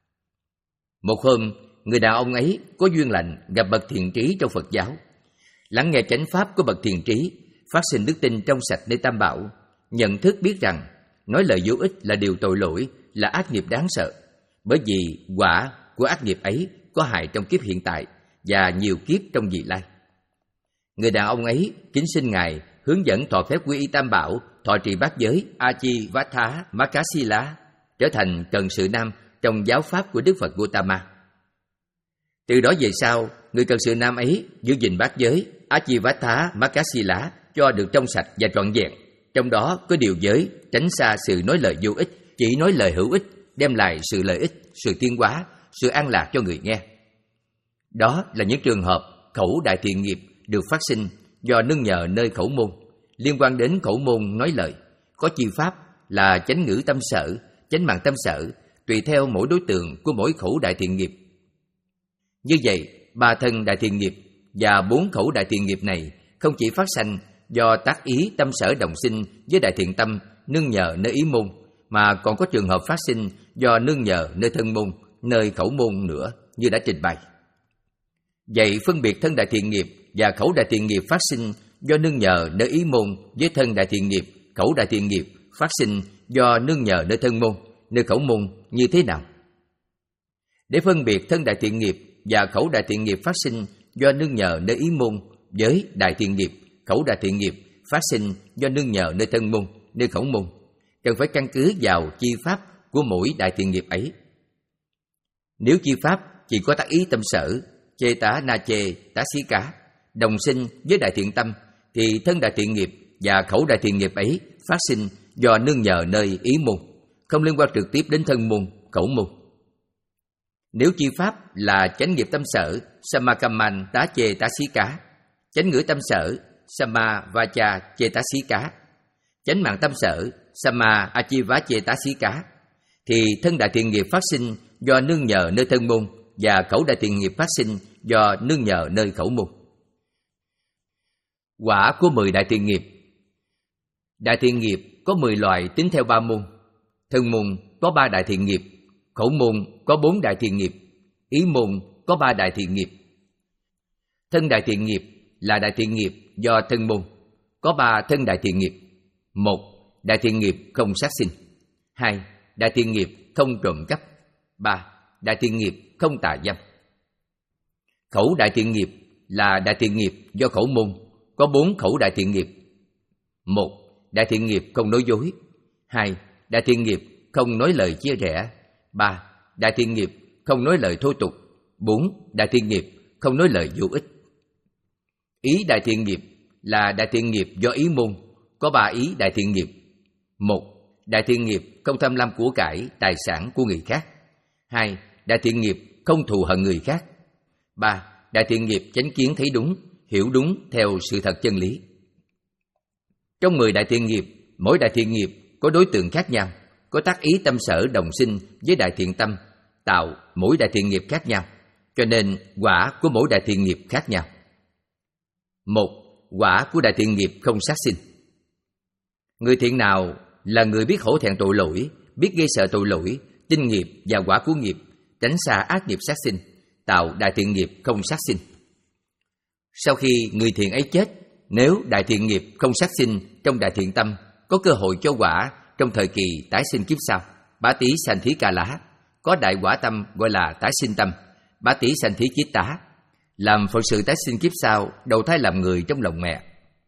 Một hôm, người đàn ông ấy có duyên lành gặp bậc thiện trí trong Phật giáo, lắng nghe chánh pháp của bậc thiện trí, phát sinh đức tin trong sạch nơi Tam Bảo, nhận thức biết rằng nói lời vô ích là điều tội lỗi, là ác nghiệp đáng sợ, bởi vì quả của ác nghiệp ấy có hại trong kiếp hiện tại và nhiều kiếp trong vị lai. Người đàn ông ấy kính xin Ngài hướng dẫn thọ phép quy y Tam Bảo, thọ trì bát giới Achivattha Makasila, trở thành cận sự nam trong giáo pháp của Đức Phật Gautama. Từ đó về sau, người cận sự nam ấy giữ gìn bát giới Achivattha Makasila cho được trong sạch và trọn vẹn. Trong đó có điều giới tránh xa sự nói lời vô ích, chỉ nói lời hữu ích, đem lại sự lợi ích, sự tiến hóa, sự an lạc cho người nghe. Đó là những trường hợp khẩu đại thiện nghiệp được phát sinh do nương nhờ nơi khẩu môn, liên quan đến khẩu môn nói lời, có chi pháp là chánh ngữ tâm sở, chánh mạng tâm sở, tùy theo mỗi đối tượng của mỗi khẩu đại thiện nghiệp. Như vậy, ba thân đại thiện nghiệp và bốn khẩu đại thiện nghiệp này không chỉ phát sanh do tác ý tâm sở đồng sinh với đại thiện tâm nương nhờ nơi ý môn, mà còn có trường hợp phát sinh do nương nhờ nơi thân môn, nơi khẩu môn nữa, như đã trình bày. Vậy phân biệt thân đại thiện nghiệp và khẩu đại thiện nghiệp phát sinh do nương nhờ nơi ý môn với thân đại thiện nghiệp, khẩu đại thiện nghiệp phát sinh do nương nhờ nơi thân môn, nơi khẩu môn như thế nào? Để phân biệt thân đại thiện nghiệp và khẩu đại thiện nghiệp phát sinh do nương nhờ nơi ý môn với đại thiện nghiệp, khẩu đại thiện nghiệp phát sinh do nương nhờ nơi thân môn, nơi khẩu môn, cần phải căn cứ vào chi pháp của mỗi đại thiện nghiệp ấy. Nếu chi pháp chỉ có tác ý tâm sở, chê tá na chê, tá xí cá, đồng sinh với đại thiện tâm, thì thân đại thiện nghiệp và khẩu đại thiện nghiệp ấy phát sinh do nương nhờ nơi ý môn, không liên quan trực tiếp đến thân môn, khẩu môn. Nếu chi pháp là chánh nghiệp tâm sở, Samakamman tá chê tá xí cá, chánh ngữ tâm sở, Sama vacha chê tá xí cá, chánh mạng tâm sở, Sama achiva chê tá xí cá, thì thân đại thiện nghiệp phát sinh do nương nhờ nơi thân môn và khẩu đại thiện nghiệp phát sinh do nương nhờ nơi khẩu môn. Quả của mười đại thiện nghiệp. Đại thiện nghiệp có mười loại tính theo ba môn. Thân môn có ba đại thiện nghiệp, khẩu môn có bốn đại thiện nghiệp, ý môn có ba đại thiện nghiệp. Thân đại thiện nghiệp là đại thiện nghiệp do thân môn, có ba thân đại thiện nghiệp. Một, đại thiện nghiệp không sát sinh. Hai, đại thiện nghiệp không trộm cắp. Ba, đại thiện nghiệp không tà dâm. Khẩu đại thiện nghiệp là đại thiện nghiệp do khẩu môn, có bốn khẩu đại thiện nghiệp. Một, đại thiện nghiệp không nói dối. Hai, đại thiện nghiệp không nói lời chia rẽ. Ba, đại thiện nghiệp không nói lời thô tục. Bốn, đại thiện nghiệp không nói lời vô ích. Ý đại thiện nghiệp là đại thiện nghiệp do ý môn, có ba ý đại thiện nghiệp. Một, đại thiện nghiệp không tham lam của cải, tài sản của người khác. Hai, đại thiện nghiệp không thù hận người khác. Ba, đại thiện nghiệp chánh kiến thấy đúng, hiểu đúng theo sự thật chân lý. Trong mười đại thiện nghiệp, mỗi đại thiện nghiệp có đối tượng khác nhau, có tác ý tâm sở đồng sinh với đại thiện tâm, tạo mỗi đại thiện nghiệp khác nhau, cho nên quả của mỗi đại thiện nghiệp khác nhau. Một, quả của đại thiện nghiệp không sát sinh. Người thiện nào là người biết hổ thẹn tội lỗi, biết ghê sợ tội lỗi, tin nghiệp và quả của nghiệp, tránh xa ác nghiệp sát sinh, tạo đại thiện nghiệp không sát sinh. Sau khi người thiện ấy chết, nếu đại thiện nghiệp không sát sinh trong đại thiện tâm, có cơ hội cho quả trong thời kỳ tái sinh kiếp sau, bá tí sanh thí ca lá, có đại quả tâm gọi là tái sinh tâm, bá tí sanh thí chiết tá, làm phận sự tái sinh kiếp sau, đầu thai làm người trong lòng mẹ.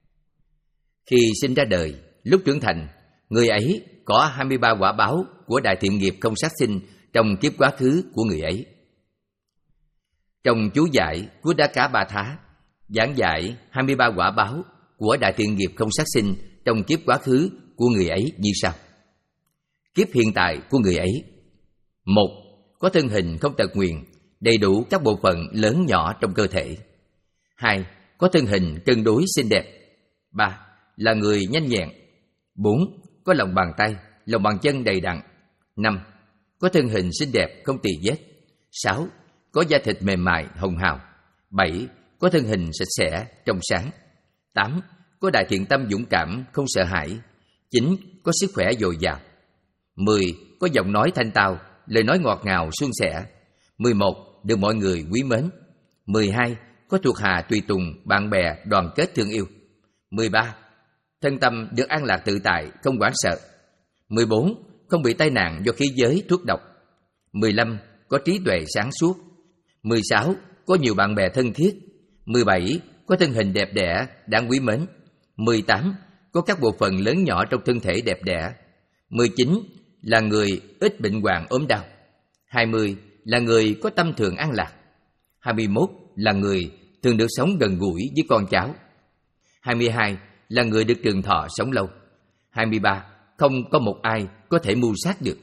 Khi sinh ra đời, lúc trưởng thành, người ấy có hai mươi ba quả báo của đại thiện nghiệp không sát sinh trong kiếp quá khứ của người ấy. Trong chú giải của Đá Cá Ba Thá giảng dạy hai mươi ba quả báo của đại thiện nghiệp không sát sinh trong kiếp quá khứ của người ấy như sau. Kiếp hiện tại của người ấy: một, có thân hình không tật nguyền, đầy đủ các bộ phận lớn nhỏ trong cơ thể. Hai, có thân hình cân đối xinh đẹp. Ba, là người nhanh nhẹn. Bốn, có lòng bàn tay, lòng bàn chân đầy đặn. Năm, có thân hình xinh đẹp không tì vết. Sáu, có da thịt mềm mại hồng hào. Bảy, có thân hình sạch sẽ trong sáng. Tám, có đại thiện tâm dũng cảm không sợ hãi. Chín, có sức khỏe dồi dào. Mười, có giọng nói thanh tao, lời nói ngọt ngào suôn sẻ. Mười một, được mọi người quý mến. Mười hai, có thuộc hạ tùy tùng, bạn bè đoàn kết thương yêu. Mười ba, thân tâm được an lạc tự tại, không hoảng sợ. Mười bốn, không bị tai nạn do khí giới thuốc độc. Mười lăm, có trí tuệ sáng suốt. Mười sáu, có nhiều bạn bè thân thiết. Mười bảy, có thân hình đẹp đẽ, đáng quý mến. Mười tám, có các bộ phận lớn nhỏ trong thân thể đẹp đẽ. Mười chín, là người ít bệnh hoạn ốm đau. Hai mươi, là người có tâm thường an lạc. Hai mươi mốt, là người thường được sống gần gũi với con cháu. Hai mươi hai, là người được trường thọ sống lâu. Hai mươi ba, không có một ai có thể mưu sát được.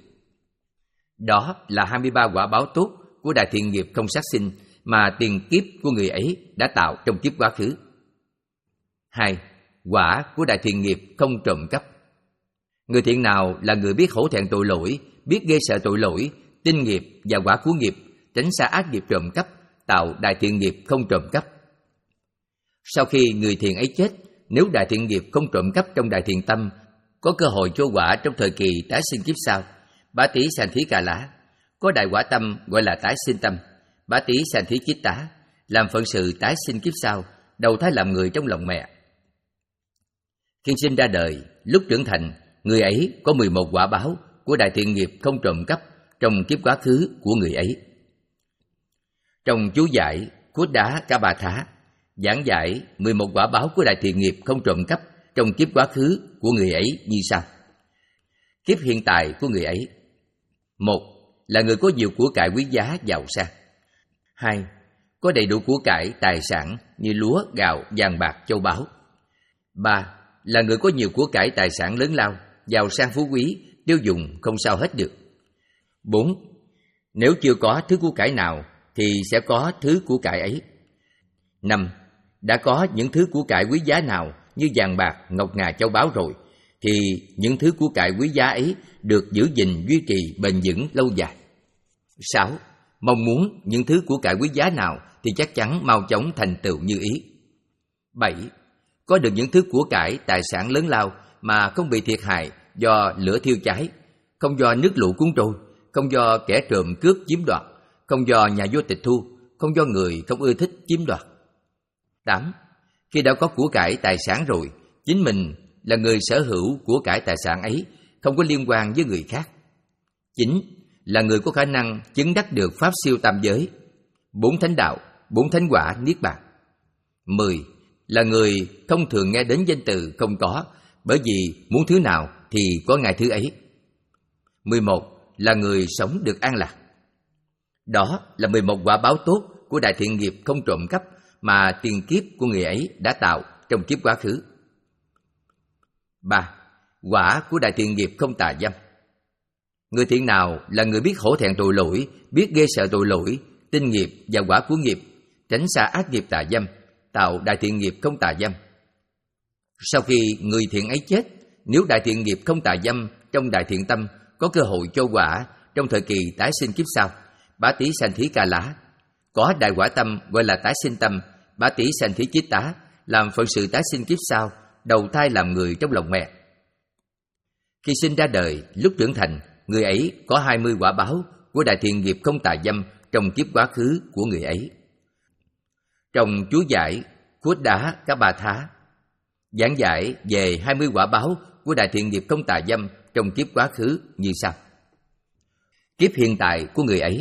Đó là hai mươi ba quả báo tốt của đại thiện nghiệp không sát sinh mà tiền kiếp của người ấy đã tạo trong kiếp quá khứ. Hai, quả của đại thiện nghiệp không trộm cắp. Người thiện nào là người biết hổ thẹn tội lỗi, biết ghê sợ tội lỗi, tin nghiệp và quả của nghiệp, tránh xa ác nghiệp trộm cắp, tạo đại thiện nghiệp không trộm cắp. Sau khi người thiện ấy chết, nếu đại thiện nghiệp không trộm cắp trong đại thiện tâm, có cơ hội cho quả trong thời kỳ tái sinh kiếp sau, bá tí sanh thí ca lá, có đại quả tâm gọi là tái sinh tâm, bá tí sanh thí chiết tá, làm phận sự tái sinh kiếp sau, đầu thai làm người trong lòng mẹ. Khi sinh ra đời, lúc trưởng thành, người ấy có mười một quả báo của đại thiện nghiệp không trộm cắp trong kiếp quá khứ của người ấy. Trong chú giải của Đá Cá Ba Thá giảng dạy mười một quả báo của đại thiện nghiệp không trộm cắp trong kiếp quá khứ của người ấy như sau. Kiếp hiện tại của người ấy: một là người có nhiều của cải quý giá giàu sang. Hai, có đầy đủ của cải tài sản như lúa, gạo, vàng bạc, châu báu. Ba là người có nhiều của cải tài sản lớn lao, giàu sang phú quý, tiêu dùng không sao hết được. Bốn, nếu chưa có thứ của cải nào thì sẽ có thứ của cải ấy. Năm, đã có những thứ của cải quý giá nào như vàng bạc, ngọc ngà, châu báu rồi, thì những thứ của cải quý giá ấy được giữ gìn, duy trì, bền vững, lâu dài. Sáu, mong muốn những thứ của cải quý giá nào thì chắc chắn mau chóng thành tựu như ý. Bảy, có được những thứ của cải tài sản lớn lao mà không bị thiệt hại do lửa thiêu cháy, không do nước lũ cuốn trôi, không do kẻ trộm cướp chiếm đoạt, không do nhà vua tịch thu, không do người không ưa thích chiếm đoạt. Tám, khi đã có của cải tài sản rồi, chính mình là người sở hữu của cải tài sản ấy, không có liên quan với người khác. Chín, là người có khả năng chứng đắc được pháp siêu tam giới, bốn thánh đạo, bốn thánh quả, niết bàn. Mười, là người không thường nghe đến danh từ không có, bởi vì muốn thứ nào thì có ngay thứ ấy. Mười một, là người sống được an lạc. Đó là mười một quả báo tốt của đại thiện nghiệp không trộm cắp mà tiền kiếp của người ấy đã tạo trong kiếp quá khứ. Ba, quả của đại thiện nghiệp không tà dâm. Người thiện nào là người biết hổ thẹn tội lỗi, biết ghê sợ tội lỗi, tin nghiệp và quả của nghiệp, tránh xa ác nghiệp tà dâm, tạo đại thiện nghiệp không tà dâm. Sau khi người thiện ấy chết, nếu đại thiện nghiệp không tà dâm trong đại thiện tâm có cơ hội cho quả trong thời kỳ tái sinh kiếp sau, bá tí sanh thí ca lá, có đại quả tâm gọi là tái sinh tâm, bá tí sanh thí chiết tá, làm phận sự tái sinh kiếp sau, đầu thai làm người trong lòng mẹ. Khi sinh ra đời, lúc trưởng thành, người ấy có hai mươi quả báo của đại thiện nghiệp không tà dâm trong kiếp quá khứ của người ấy. Trong chú giải Khuất Đá Cá Ba Thá giảng giải về hai mươi quả báo của đại thiện nghiệp không tà dâm trong kiếp quá khứ như sau. Kiếp hiện tại của người ấy: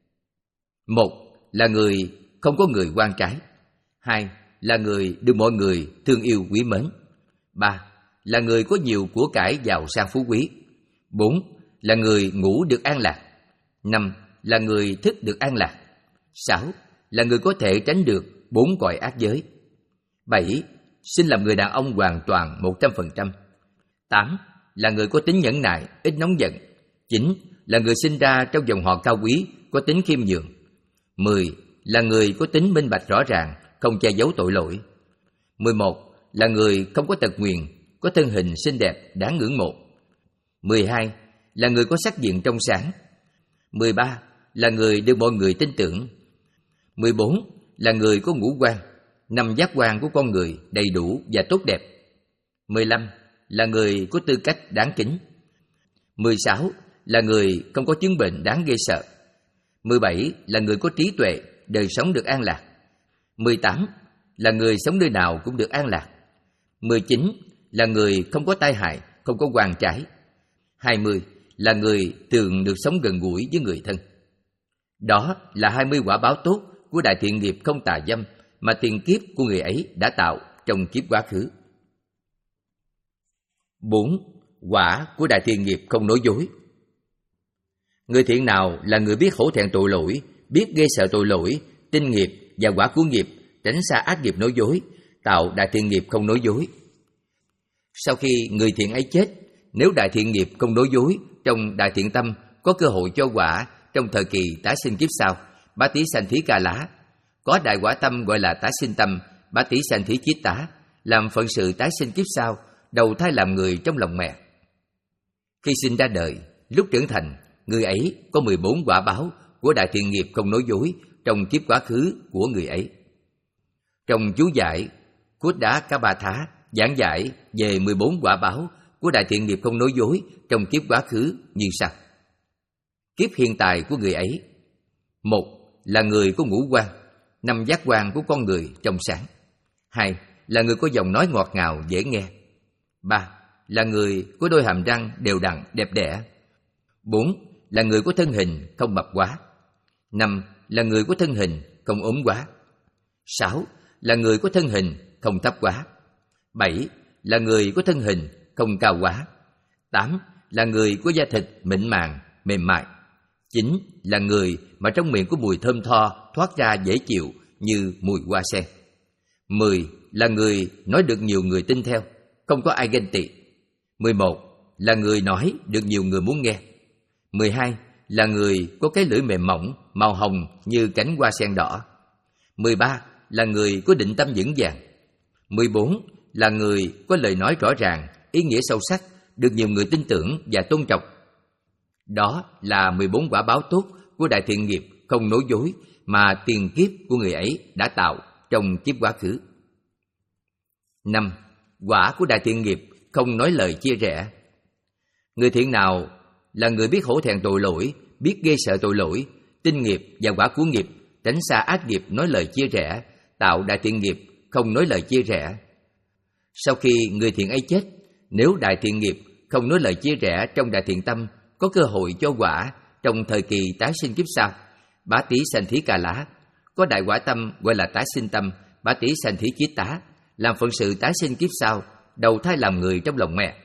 một là người không có người quan trái. Hai là người được mọi người thương yêu quý mến. Ba là người có nhiều của cải giàu sang phú quý. Bốn là người ngủ được an lạc. Năm là người thức được an lạc. Sáu là người có thể tránh được bốn cõi ác giới. Bảy sinh làm người đàn ông hoàn toàn một trăm phần trăm. Tám là người có tính nhẫn nại, ít nóng giận. Chín là người sinh ra trong dòng họ cao quý, có tính khiêm nhường. Mười là người có tính minh bạch rõ ràng, không che giấu tội lỗi. Mười một là người không có tật nguyền, có thân hình xinh đẹp, đáng ngưỡng mộ. Mười hai là người có sắc diện trong sáng. Mười ba là người được mọi người tin tưởng. Mười bốn là người có ngũ quan, năm giác quan của con người đầy đủ và tốt đẹp. Mười lăm là người có tư cách đáng kính. Mười sáu là người không có chứng bệnh đáng ghê sợ. Mười bảy là người có trí tuệ, đời sống được an lạc. Mười tám là người sống nơi nào cũng được an lạc. Mười chín là người không có tai hại, không có oan trái. Hai mươi là người thường được sống gần gũi với người thân. Đó là hai mươi quả báo tốt của đại thiện nghiệp không tà dâm mà tiền kiếp của người ấy đã tạo trong kiếp quá khứ. Bốn. Quả của đại thiện nghiệp không nói dối. Người thiện nào là người biết hổ thẹn tội lỗi, biết ghê sợ tội lỗi, tin nghiệp và quả của nghiệp, tránh xa ác nghiệp nói dối, tạo đại thiện nghiệp không nói dối. Sau khi người thiện ấy chết, nếu đại thiện nghiệp không nói dối trong đại thiện tâm có cơ hội cho quả trong thời kỳ tái sinh kiếp sau, bá tí sanh thí ca lá, có đại quả tâm gọi là tái sinh tâm, bá tí sanh thí chiết tá, làm phận sự tái sinh kiếp sau, đầu thai làm người trong lòng mẹ. Khi sinh ra đời, lúc trưởng thành, người ấy có mười bốn quả báo của đại thiện nghiệp không nói dối trong kiếp quá khứ của người ấy. Trong chú giải Khuất Đá Cá Ba Thá giảng giải về mười bốn quả báo của đại thiện nghiệp không nói dối trong kiếp quá khứ như sau. Kiếp hiện tại của người ấy: một là người có ngũ quan, năm giác quan của con người trong sáng. Hai là người có giọng nói ngọt ngào dễ nghe. Ba là người có đôi hàm răng đều đặn đẹp đẽ. Bốn là người có thân hình không mập quá. Năm là người có thân hình không ốm quá. Sáu là người có thân hình không thấp quá. Bảy là người có thân hình không cao quá. Tám là người có da thịt mịn màng, mềm mại. chín là người mà trong miệng có mùi thơm tho thoát ra dễ chịu như mùi hoa sen. mười là người nói được nhiều người tin theo, không có ai ganh tị. mười một là người nói được nhiều người muốn nghe. mười hai là người có cái lưỡi mềm mỏng, màu hồng như cánh hoa sen đỏ. mười ba là người có định tâm vững vàng. mười bốn là người có lời nói rõ ràng, ý nghĩa sâu sắc, được nhiều người tin tưởng và tôn trọng. Đó là mười bốn quả báo tốt của đại thiện nghiệp không nói dối mà tiền kiếp của người ấy đã tạo trong kiếp quá khứ. năm. Quả của đại thiện nghiệp không nói lời chia rẽ. Người thiện nào là người biết hổ thẹn tội lỗi, biết ghê sợ tội lỗi, tin nghiệp và quả của nghiệp, tránh xa ác nghiệp nói lời chia rẽ, tạo đại thiện nghiệp không nói lời chia rẽ. Sau khi người thiện ấy chết, nếu đại thiện nghiệp không nói lời chia rẽ trong đại thiện tâm, có cơ hội cho quả trong thời kỳ tái sinh kiếp sau, bá tí sanh thí ca lá, có đại quả tâm gọi là tái sinh tâm, bá tí sanh thí chiết tá, làm phận sự tái sinh kiếp sau, đầu thai làm người trong lòng mẹ.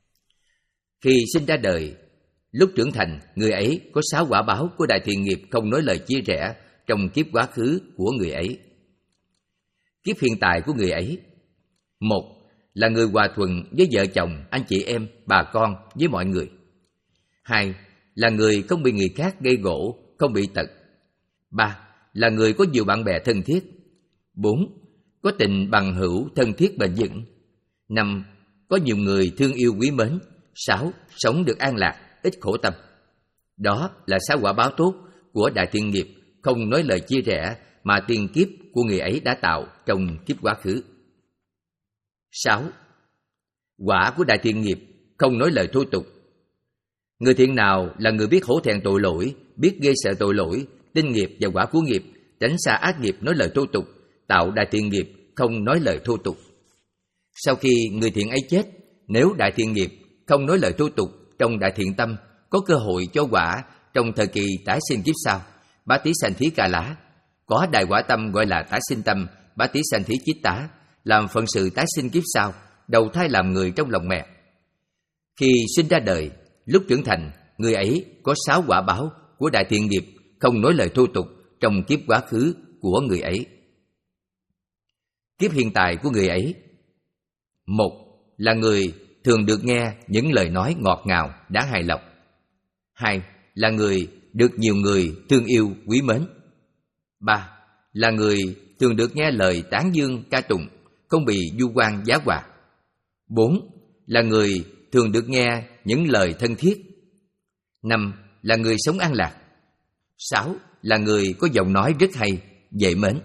Khi sinh ra đời, lúc trưởng thành, người ấy có sáu quả báo của đại thiện nghiệp không nói lời chia rẽ trong kiếp quá khứ của người ấy. Kiếp hiện tại của người ấy: một là người hòa thuận với vợ chồng, anh chị em, bà con, với mọi người. Hai là người không bị người khác gây gổ, không bị tật. Ba là người có nhiều bạn bè thân thiết. Bốn có tình bằng hữu thân thiết bền vững. Năm có nhiều người thương yêu quý mến. Sáu sống được an lạc, ít khổ tâm. Đó là sáu quả báo tốt của đại thiện nghiệp không nói lời chia rẽ mà tiền kiếp của người ấy đã tạo trong kiếp quá khứ. Sáu. Quả của đại thiện nghiệp không nói lời thô tục. Người thiện nào là người biết hổ thẹn tội lỗi, biết ghê sợ tội lỗi, tin nghiệp và quả của nghiệp, tránh xa ác nghiệp nói lời thô tục, tạo đại thiện nghiệp không nói lời thô tục. Sau khi người thiện ấy chết, nếu đại thiện nghiệp không nói lời thô tục trong đại thiện tâm, có cơ hội cho quả trong thời kỳ tái sinh kiếp sau, bá tí sanh thí ca lá, có đại quả tâm gọi là tái sinh tâm, bá tí sanh thí chiết tá, làm phận sự tái sinh kiếp sau, đầu thai làm người trong lòng mẹ. Khi sinh ra đời, lúc trưởng thành, người ấy có sáu quả báo của đại thiện nghiệp không nói lời thô tục trong kiếp quá khứ của người ấy. Kiếp hiện tại của người ấy: một là người thường được nghe những lời nói ngọt ngào, đáng hài lòng. Hai là người được nhiều người thương yêu, quý mến. Ba là người thường được nghe lời tán dương, ca tụng, không bị vu oan giá họa. Bốn là người thường được nghe những lời thân thiết. Năm là người sống an lạc. Sáu là người có giọng nói rất hay, dễ mến.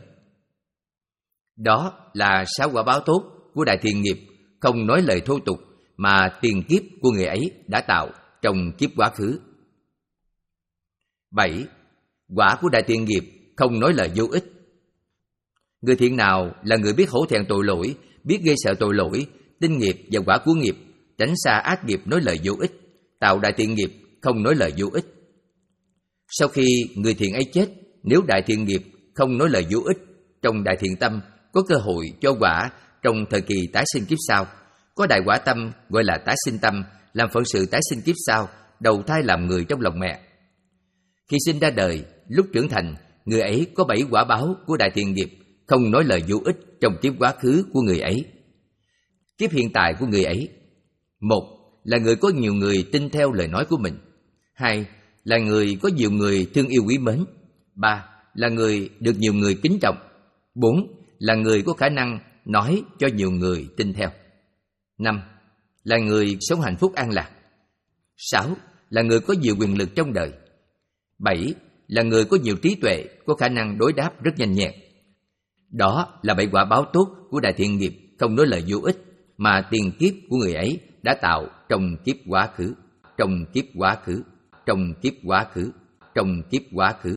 Đó là sáu quả báo tốt của đại thiện nghiệp không nói lời thô tục mà tiền kiếp của người ấy đã tạo trong kiếp quá khứ. Bảy. Quả của đại thiện nghiệp không nói lời vô ích. Người thiện nào là người biết hổ thẹn tội lỗi, biết ghê sợ tội lỗi, tin nghiệp và quả của nghiệp, tránh xa ác nghiệp nói lời vô ích, tạo đại thiện nghiệp không nói lời vô ích. Sau khi người thiện ấy chết, nếu đại thiện nghiệp không nói lời vô ích trong đại thiện tâm, có cơ hội cho quả trong thời kỳ tái sinh kiếp sau, có đại quả tâm gọi là tái sinh tâm, làm phận sự tái sinh kiếp sau, đầu thai làm người trong lòng mẹ. Khi sinh ra đời, lúc trưởng thành, người ấy có bảy quả báo của đại thiện nghiệp không nói lời vô ích trong kiếp quá khứ của người ấy. Kiếp hiện tại của người ấy: một là người có nhiều người tin theo lời nói của mình. Hai là người có nhiều người thương yêu quý mến. Ba là người được nhiều người kính trọng. Bốn là người có khả năng nói cho nhiều người tin theo. Năm là người sống hạnh phúc an lạc. Sáu là người có nhiều quyền lực trong đời. Bảy là người có nhiều trí tuệ, có khả năng đối đáp rất nhanh nhẹn. Đó là bảy quả báo tốt của đại thiện nghiệp không nói lời vô ích mà tiền kiếp của người ấy đã tạo trong kiếp quá khứ, trong kiếp quá khứ, trong kiếp quá khứ, trong kiếp quá khứ.